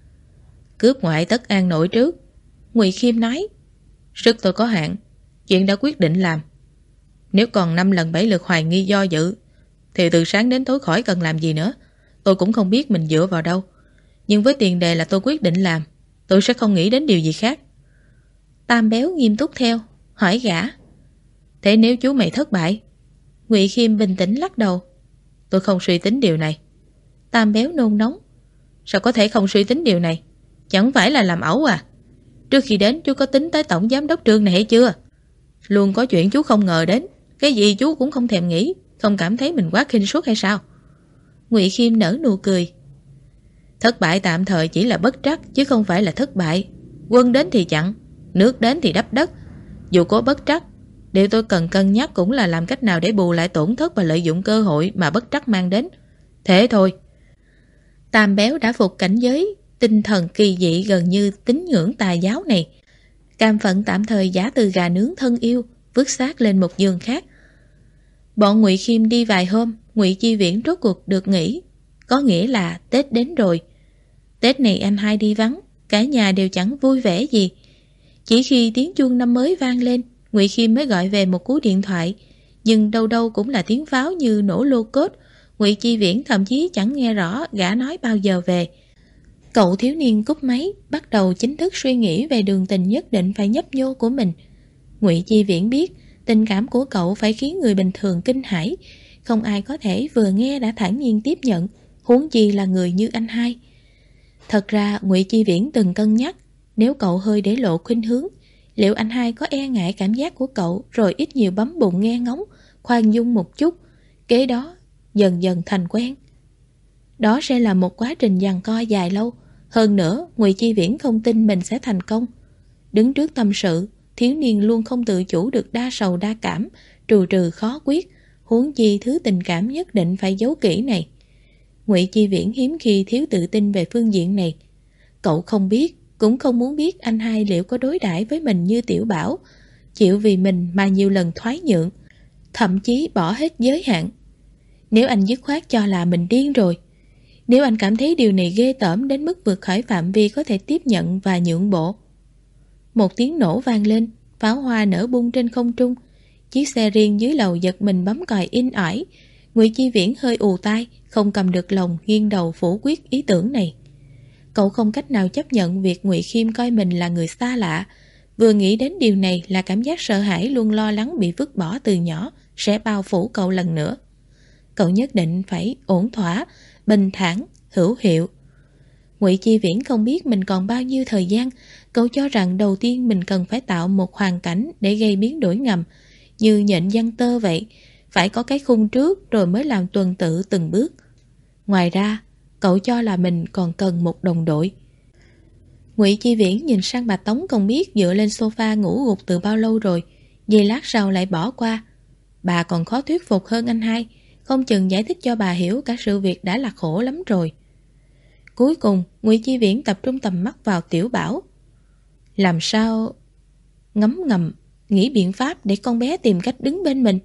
Cướp ngoại tất an nội trước. Ngụy Khiêm nói. Sức tôi có hạn, chuyện đã quyết định làm. Nếu còn 5 lần 7 lượt hoài nghi do dự thì từ sáng đến tối khỏi cần làm gì nữa. Tôi cũng không biết mình dựa vào đâu. Nhưng với tiền đề là tôi quyết định làm, tôi sẽ không nghĩ đến điều gì khác. Tam Béo nghiêm túc theo, hỏi gã. Thế nếu chú mày thất bại? Ngụy Khiêm bình tĩnh lắc đầu. Tôi không suy tính điều này. Tam Béo nôn nóng. Sao có thể không suy tính điều này? Chẳng phải là làm ẩu à? Trước khi đến chú có tính tới tổng giám đốc Trương này hay chưa? Luôn có chuyện chú không ngờ đến. Cái gì chú cũng không thèm nghĩ, không cảm thấy mình quá khinh suất hay sao? Ngụy Khiêm nở nụ cười. Thất bại tạm thời chỉ là bất trắc chứ không phải là thất bại. Quân đến thì chặn, nước đến thì đắp đất. Dù có bất trắc, điều tôi cần cân nhắc cũng là làm cách nào để bù lại tổn thất và lợi dụng cơ hội mà bất trắc mang đến. Thế thôi. Tam Béo đã phục cảnh giới tinh thần kỳ dị gần như tín ngưỡng tà giáo này. Cam phận tạm thời giả từ gà nướng thân yêu, vứt xác lên một giường khác. Bọn Ngụy Khiêm đi vài hôm, Ngụy Chi Viễn rốt cuộc được nghỉ. Có nghĩa là Tết đến rồi. Tết này anh hai đi vắng, cả nhà đều chẳng vui vẻ gì. Chỉ khi tiếng chuông năm mới vang lên, Ngụy Khiêm mới gọi về một cú điện thoại. Nhưng đâu đâu cũng là tiếng pháo như nổ lô cốt. Ngụy Chi Viễn thậm chí chẳng nghe rõ gã nói bao giờ về. Cậu thiếu niên cúp máy, bắt đầu chính thức suy nghĩ về đường tình nhất định phải nhấp nhô của mình. Ngụy Chi Viễn biết, tình cảm của cậu phải khiến người bình thường kinh hãi. Không ai có thể vừa nghe đã thản nhiên tiếp nhận, huống chi là người như anh hai. Thật ra Ngụy Chi Viễn từng cân nhắc, nếu cậu hơi để lộ khuynh hướng, liệu anh hai có e ngại cảm giác của cậu rồi ít nhiều bấm bụng nghe ngóng, khoan dung một chút, kế đó dần dần thành quen. Đó sẽ là một quá trình giằng co dài lâu. Hơn nữa, Ngụy Chi Viễn không tin mình sẽ thành công. Đứng trước tâm sự, thiếu niên luôn không tự chủ được đa sầu đa cảm, trù trừ khó quyết, huống chi thứ tình cảm nhất định phải giấu kỹ này. Ngụy Chi Viễn hiếm khi thiếu tự tin về phương diện này. Cậu không biết, cũng không muốn biết anh hai liệu có đối đãi với mình như Tiểu Bảo, chịu vì mình mà nhiều lần thoái nhượng, thậm chí bỏ hết giới hạn. Nếu anh dứt khoát cho là mình điên rồi, nếu anh cảm thấy điều này ghê tởm đến mức vượt khỏi phạm vi có thể tiếp nhận và nhượng bộ. Một tiếng nổ vang lên, pháo hoa nở bung trên không trung. Chiếc xe riêng dưới lầu giật mình bấm còi in ỏi. Ngụy Chi Viễn hơi ù tai, không cầm được lòng, nghiêng đầu phủ quyết ý tưởng này. Cậu không cách nào chấp nhận việc Ngụy Khiêm coi mình là người xa lạ. Vừa nghĩ đến điều này là cảm giác sợ hãi luôn lo lắng bị vứt bỏ từ nhỏ sẽ bao phủ cậu lần nữa. Cậu nhất định phải ổn thỏa, bình thản, hữu hiệu. Ngụy Chi Viễn không biết mình còn bao nhiêu thời gian. Cậu cho rằng đầu tiên mình cần phải tạo một hoàn cảnh để gây biến đổi ngầm, như nhện giăng tơ vậy, phải có cái khung trước rồi mới làm tuần tự từng bước. Ngoài ra, cậu cho là mình còn cần một đồng đội. Ngụy Chi Viễn nhìn sang bà Tống không biết dựa lên sofa ngủ gục từ bao lâu rồi, giây lát sau lại bỏ qua. Bà còn khó thuyết phục hơn anh hai, không chừng giải thích cho bà hiểu cả sự việc đã là khổ lắm rồi. Cuối cùng, Ngụy Chi Viễn tập trung tầm mắt vào Tiểu Bảo. Làm sao ngấm ngầm nghĩ biện pháp để con bé tìm cách đứng bên mình.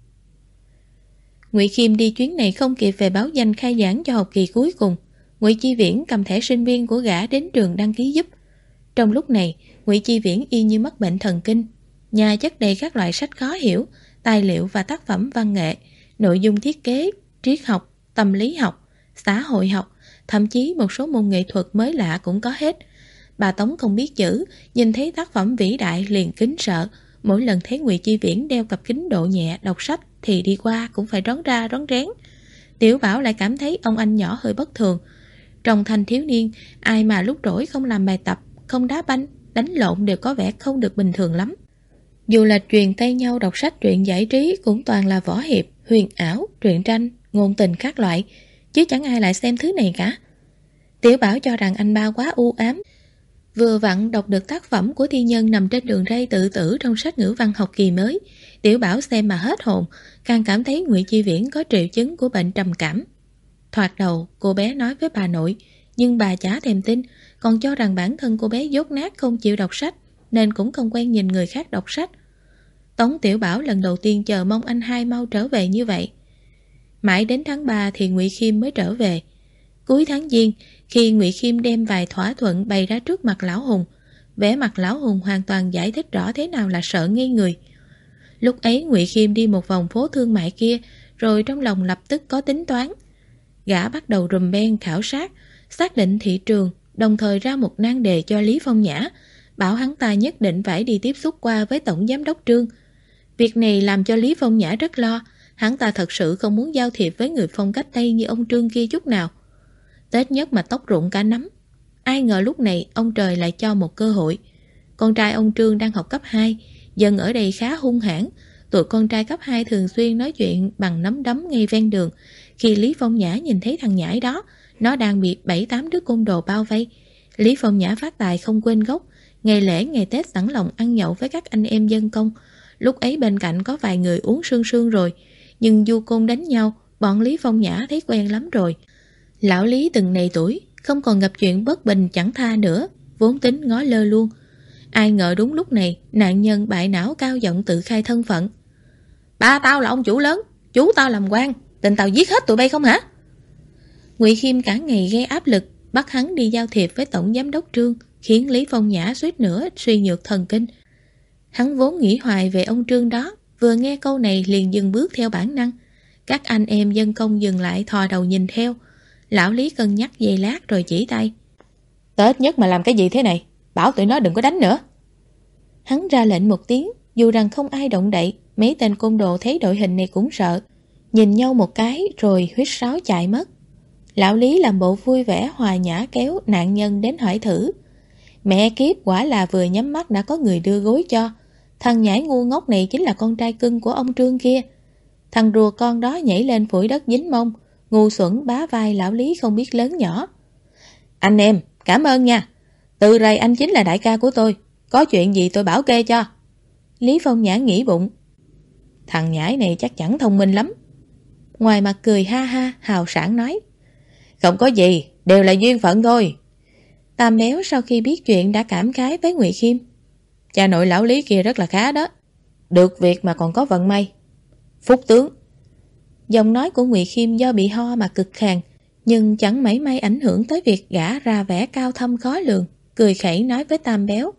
Ngụy Khiêm đi chuyến này không kịp về báo danh khai giảng cho học kỳ cuối cùng. Ngụy Chi Viễn cầm thẻ sinh viên của gã đến trường đăng ký giúp. Trong lúc này, Ngụy Chi Viễn y như mắc bệnh thần kinh. Nhà chất đầy các loại sách khó hiểu, tài liệu và tác phẩm văn nghệ, nội dung thiết kế, triết học, tâm lý học, xã hội học, thậm chí một số môn nghệ thuật mới lạ cũng có hết. Bà Tống không biết chữ, nhìn thấy tác phẩm vĩ đại liền kính sợ. Mỗi lần thấy Ngụy Chi Viễn đeo cặp kính độ nhẹ đọc sách thì đi qua cũng phải rón ra rón rén. Tiểu Bảo lại cảm thấy ông anh nhỏ hơi bất thường. Trong thanh thiếu niên, ai mà lúc rỗi không làm bài tập, không đá banh, đánh lộn đều có vẻ không được bình thường lắm. Dù là truyền tay nhau đọc sách truyện giải trí cũng toàn là võ hiệp, huyền ảo, truyện tranh, ngôn tình các loại, chứ chẳng ai lại xem thứ này cả. Tiểu Bảo cho rằng anh ba quá u ám. Vừa vặn đọc được tác phẩm của thi nhân nằm trên đường ray tự tử trong sách ngữ văn học kỳ mới. Tiểu Bảo xem mà hết hồn, càng cảm thấy Ngụy Chi Viễn có triệu chứng của bệnh trầm cảm. Thoạt đầu, cô bé nói với bà nội, nhưng bà chả thèm tin, còn cho rằng bản thân cô bé dốt nát không chịu đọc sách, nên cũng không quen nhìn người khác đọc sách. Tống Tiểu Bảo lần đầu tiên chờ mong anh hai mau trở về như vậy. Mãi đến tháng 3 thì Ngụy Khiêm mới trở về. Cuối tháng Giêng, khi Ngụy Khiêm đem vài thỏa thuận bày ra trước mặt Lão Hùng, vẻ mặt Lão Hùng hoàn toàn giải thích rõ thế nào là sợ ngây người. Lúc ấy Ngụy Khiêm đi một vòng phố thương mại kia, rồi trong lòng lập tức có tính toán. Gã bắt đầu rùm beng khảo sát, xác định thị trường, đồng thời ra một nan đề cho Lý Phong Nhã, bảo hắn ta nhất định phải đi tiếp xúc qua với Tổng Giám đốc Trương. Việc này làm cho Lý Phong Nhã rất lo, hắn ta thật sự không muốn giao thiệp với người phong cách Tây như ông Trương kia chút nào. Tết nhất mà tóc rụng cả nắm. Ai ngờ lúc này ông trời lại cho một cơ hội. Con trai ông Trương đang học cấp 2, dân ở đây khá hung hãn. Tụi con trai cấp 2 thường xuyên nói chuyện bằng nắm đấm ngay ven đường. Khi Lý Phong Nhã nhìn thấy thằng nhãi đó, nó đang bị 7-8 đứa côn đồ bao vây. Lý Phong Nhã phát tài không quên gốc, ngày lễ ngày Tết sẵn lòng ăn nhậu với các anh em dân công. Lúc ấy bên cạnh có vài người uống sương sương rồi, nhưng du côn đánh nhau, bọn Lý Phong Nhã thấy quen lắm rồi. Lão Lý từng này tuổi, không còn gặp chuyện bất bình chẳng tha nữa, vốn tính ngó lơ luôn. Ai ngờ đúng lúc này, nạn nhân bại não cao giọng tự khai thân phận. Ba tao là ông chủ lớn, chú tao làm quan, tình tao giết hết tụi bay không hả? Ngụy Khiêm cả ngày gây áp lực, bắt hắn đi giao thiệp với Tổng Giám đốc Trương, khiến Lý Phong Nhã suýt nữa suy nhược thần kinh. Hắn vốn nghĩ hoài về ông Trương đó, vừa nghe câu này liền dừng bước theo bản năng. Các anh em dân công dừng lại thò đầu nhìn theo. Lão Lý cân nhắc giây lát rồi chỉ tay. Tết nhất mà làm cái gì thế này? Bảo tụi nó đừng có đánh nữa. Hắn ra lệnh một tiếng, dù rằng không ai động đậy, mấy tên côn đồ thấy đội hình này cũng sợ. Nhìn nhau một cái rồi huýt sáo chạy mất. Lão Lý làm bộ vui vẻ hòa nhã kéo nạn nhân đến hỏi thử. Mẹ kiếp, quả là vừa nhắm mắt đã có người đưa gối cho. Thằng nhãi ngu ngốc này chính là con trai cưng của ông Trương kia. Thằng rùa con đó nhảy lên phủi đất dính mông, ngu xuẩn bá vai Lão Lý không biết lớn nhỏ. Anh em, cảm ơn nha. Từ rày anh chính là đại ca của tôi, có chuyện gì tôi bảo kê cho. Lý Phong Nhã nghĩ bụng, thằng nhãi này chắc chẳng thông minh lắm. Ngoài mặt cười ha ha, hào sảng nói, không có gì, đều là duyên phận thôi. Tam Béo sau khi biết chuyện đã cảm khái với Ngụy Khiêm. Cha nội Lão Lý kia rất là khá đó, được việc mà còn có vận may. Phúc tướng. Giọng nói của Ngụy Khiêm do bị ho mà cực khàn, nhưng chẳng mảy may ảnh hưởng tới việc gã ra vẻ cao thâm khó lường, cười khẩy nói với Tam Béo.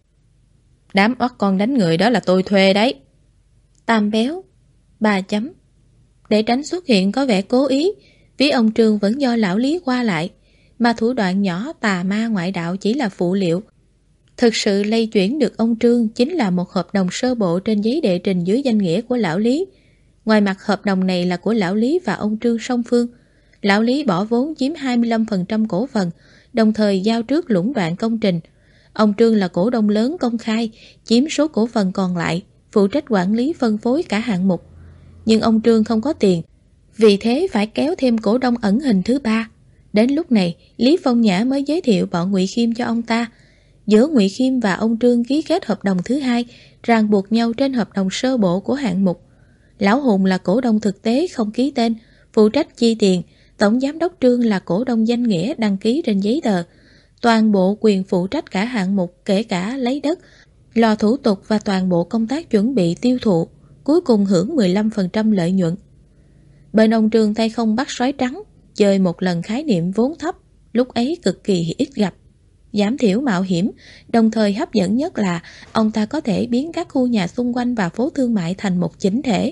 Đám oắt con đánh người đó là tôi thuê đấy. Tam Béo. 3 chấm. Để tránh xuất hiện có vẻ cố ý, phía ông Trương vẫn do Lão Lý qua lại, mà thủ đoạn nhỏ tà ma ngoại đạo chỉ là phụ liệu. Thực sự lay chuyển được ông Trương chính là một hợp đồng sơ bộ trên giấy đệ trình dưới danh nghĩa của Lão Lý. Ngoài mặt hợp đồng này là của Lão Lý và ông Trương song phương. Lão Lý bỏ vốn chiếm 25% cổ phần, đồng thời giao trước lũng đoạn công trình. Ông Trương là cổ đông lớn công khai, chiếm số cổ phần còn lại, phụ trách quản lý phân phối cả hạng mục. Nhưng ông Trương không có tiền, vì thế phải kéo thêm cổ đông ẩn hình thứ 3. Đến lúc này, Lý Phong Nhã mới giới thiệu bọn Ngụy Khiêm cho ông ta. Giữa Ngụy Khiêm và ông Trương ký kết hợp đồng thứ 2, ràng buộc nhau trên hợp đồng sơ bộ của hạng mục. Lão Hùng là cổ đông thực tế không ký tên, phụ trách chi tiền. Tổng Giám đốc Trương là cổ đông danh nghĩa đăng ký trên giấy tờ. Toàn bộ quyền phụ trách cả hạng mục, kể cả lấy đất, lo thủ tục và toàn bộ công tác chuẩn bị tiêu thụ, cuối cùng hưởng 15% lợi nhuận. Bên ông Trương tay không bắt sói trắng, chơi một lần khái niệm vốn thấp, lúc ấy cực kỳ ít gặp. Giảm thiểu mạo hiểm, đồng thời hấp dẫn nhất là ông ta có thể biến các khu nhà xung quanh và phố thương mại thành một chỉnh thể.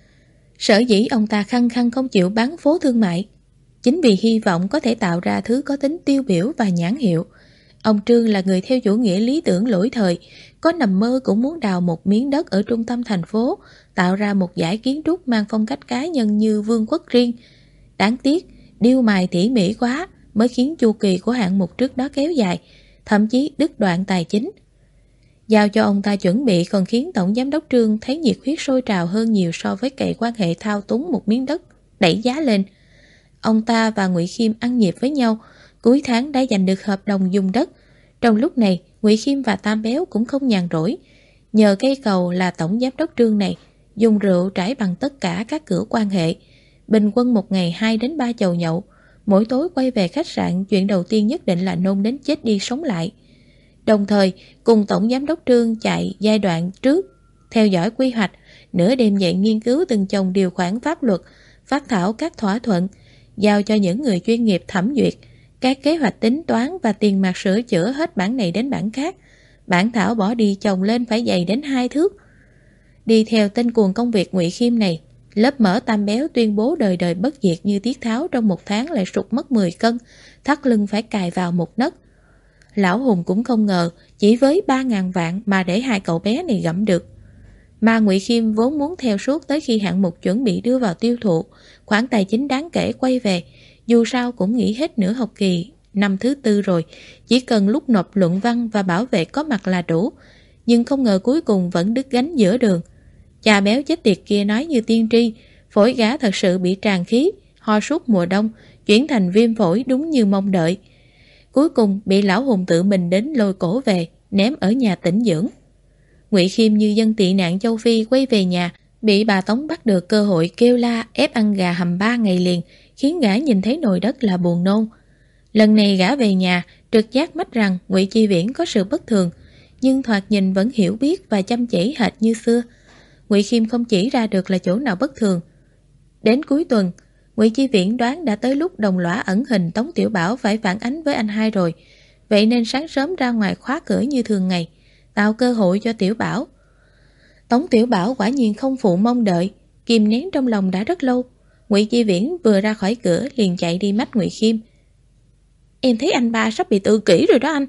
Sở dĩ ông ta khăng khăng không chịu bán phố thương mại, chính vì hy vọng có thể tạo ra thứ có tính tiêu biểu và nhãn hiệu. Ông Trương là người theo chủ nghĩa lý tưởng lỗi thời, có nằm mơ cũng muốn đào một miếng đất ở trung tâm thành phố, tạo ra một dải kiến trúc mang phong cách cá nhân như vương quốc riêng. Đáng tiếc, điêu mài tỉ mỉ quá mới khiến chu kỳ của hạng mục trước đó kéo dài, thậm chí đứt đoạn tài chính. Giao cho ông ta chuẩn bị còn khiến Tổng Giám đốc Trương thấy nhiệt huyết sôi trào hơn nhiều so với cậy quan hệ thao túng một miếng đất, đẩy giá lên. Ông ta và Ngụy Khiêm ăn nhịp với nhau, cuối tháng đã giành được hợp đồng dùng đất. Trong lúc này, Ngụy Khiêm và Tam Béo cũng không nhàn rỗi. Nhờ cây cầu là Tổng Giám đốc Trương này, dùng rượu trải bằng tất cả các cửa quan hệ. Bình quân một ngày 2 đến 3 chầu nhậu. Mỗi tối quay về khách sạn, chuyện đầu tiên nhất định là nôn đến chết đi sống lại. Đồng thời, cùng Tổng Giám đốc Trương chạy giai đoạn trước, theo dõi quy hoạch, nửa đêm dậy nghiên cứu từng chồng điều khoản pháp luật, phát thảo các thỏa thuận, giao cho những người chuyên nghiệp thẩm duyệt, các kế hoạch tính toán và tiền mặt sửa chữa hết bản này đến bản khác. Bản thảo bỏ đi chồng lên phải dày đến 2 thước. Đi theo tên cuồng công việc Ngụy Khiêm này, lớp mỡ Tam Béo tuyên bố đời đời bất diệt như Tiết Tháo trong một tháng lại sụt mất 10 cân, thắt lưng phải cài vào một nấc. Lão Hùng cũng không ngờ chỉ với 3.000 vạn mà để hai cậu bé này gặm được. Mà Ngụy Khiêm vốn muốn theo suốt tới khi hạng mục chuẩn bị đưa vào tiêu thụ, khoản tài chính đáng kể quay về, dù sao cũng nghỉ hết nửa học kỳ, năm thứ 4 rồi, chỉ cần lúc nộp luận văn và bảo vệ có mặt là đủ. Nhưng không ngờ cuối cùng vẫn đứt gánh giữa đường. Cha béo chết tiệt kia nói như tiên tri, phổi gã thật sự bị tràn khí, ho suốt mùa đông, chuyển thành viêm phổi đúng như mong đợi. Cuối cùng bị lão Hùng tự mình đến lôi cổ về, ném ở nhà tĩnh dưỡng. Ngụy Khiêm như dân tị nạn châu Phi quay về nhà, bị bà Tống bắt được cơ hội kêu la ép ăn gà hầm 3 ngày liền, khiến gã nhìn thấy nồi đất là buồn nôn. Lần này gã về nhà, trực giác mách rằng Ngụy Chi Viễn có sự bất thường, nhưng thoạt nhìn vẫn hiểu biết và chăm chỉ hệt như xưa. Ngụy Khiêm không chỉ ra được là chỗ nào bất thường. Đến cuối tuần, Ngụy Chi Viễn đoán đã tới lúc đồng lõa ẩn hình Tống Tiểu Bảo phải phản ánh với anh hai rồi, vậy nên sáng sớm ra ngoài khóa cửa như thường ngày, tạo cơ hội cho Tiểu Bảo. Tống Tiểu Bảo quả nhiên không phụ mong đợi, kìm nén trong lòng đã rất lâu. Ngụy Chi Viễn vừa ra khỏi cửa liền chạy đi mách Ngụy Khiêm. Em thấy anh ba sắp bị tự kỷ rồi đó anh.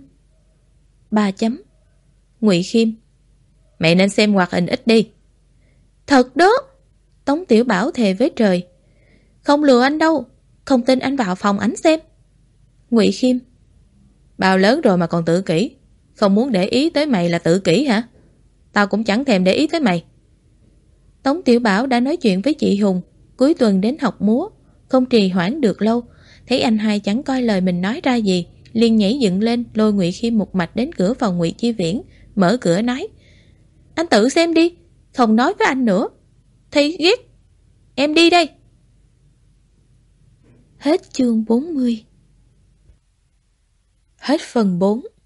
3 chấm. Ngụy Khiêm. Mẹ nên xem hoạt hình ít đi. Thật đó. Tống Tiểu Bảo thề với trời. Không lừa anh đâu, không tin anh vào phòng ảnh xem. Ngụy Khiêm. Bao lớn rồi mà còn tự kỷ, không muốn để ý tới mày là tự kỷ hả? Tao cũng chẳng thèm để ý tới mày. Tống Tiểu Bảo đã nói chuyện với chị Hùng, cuối tuần đến học múa, không trì hoãn được lâu, thấy anh hai chẳng coi lời mình nói ra gì, liền nhảy dựng lên lôi Ngụy Khiêm một mạch đến cửa phòng Ngụy Chi Viễn, mở cửa nói. Anh tự xem đi, không nói với anh nữa. Thấy ghét. Em đi đây. Hết chương 40. Hết phần 4.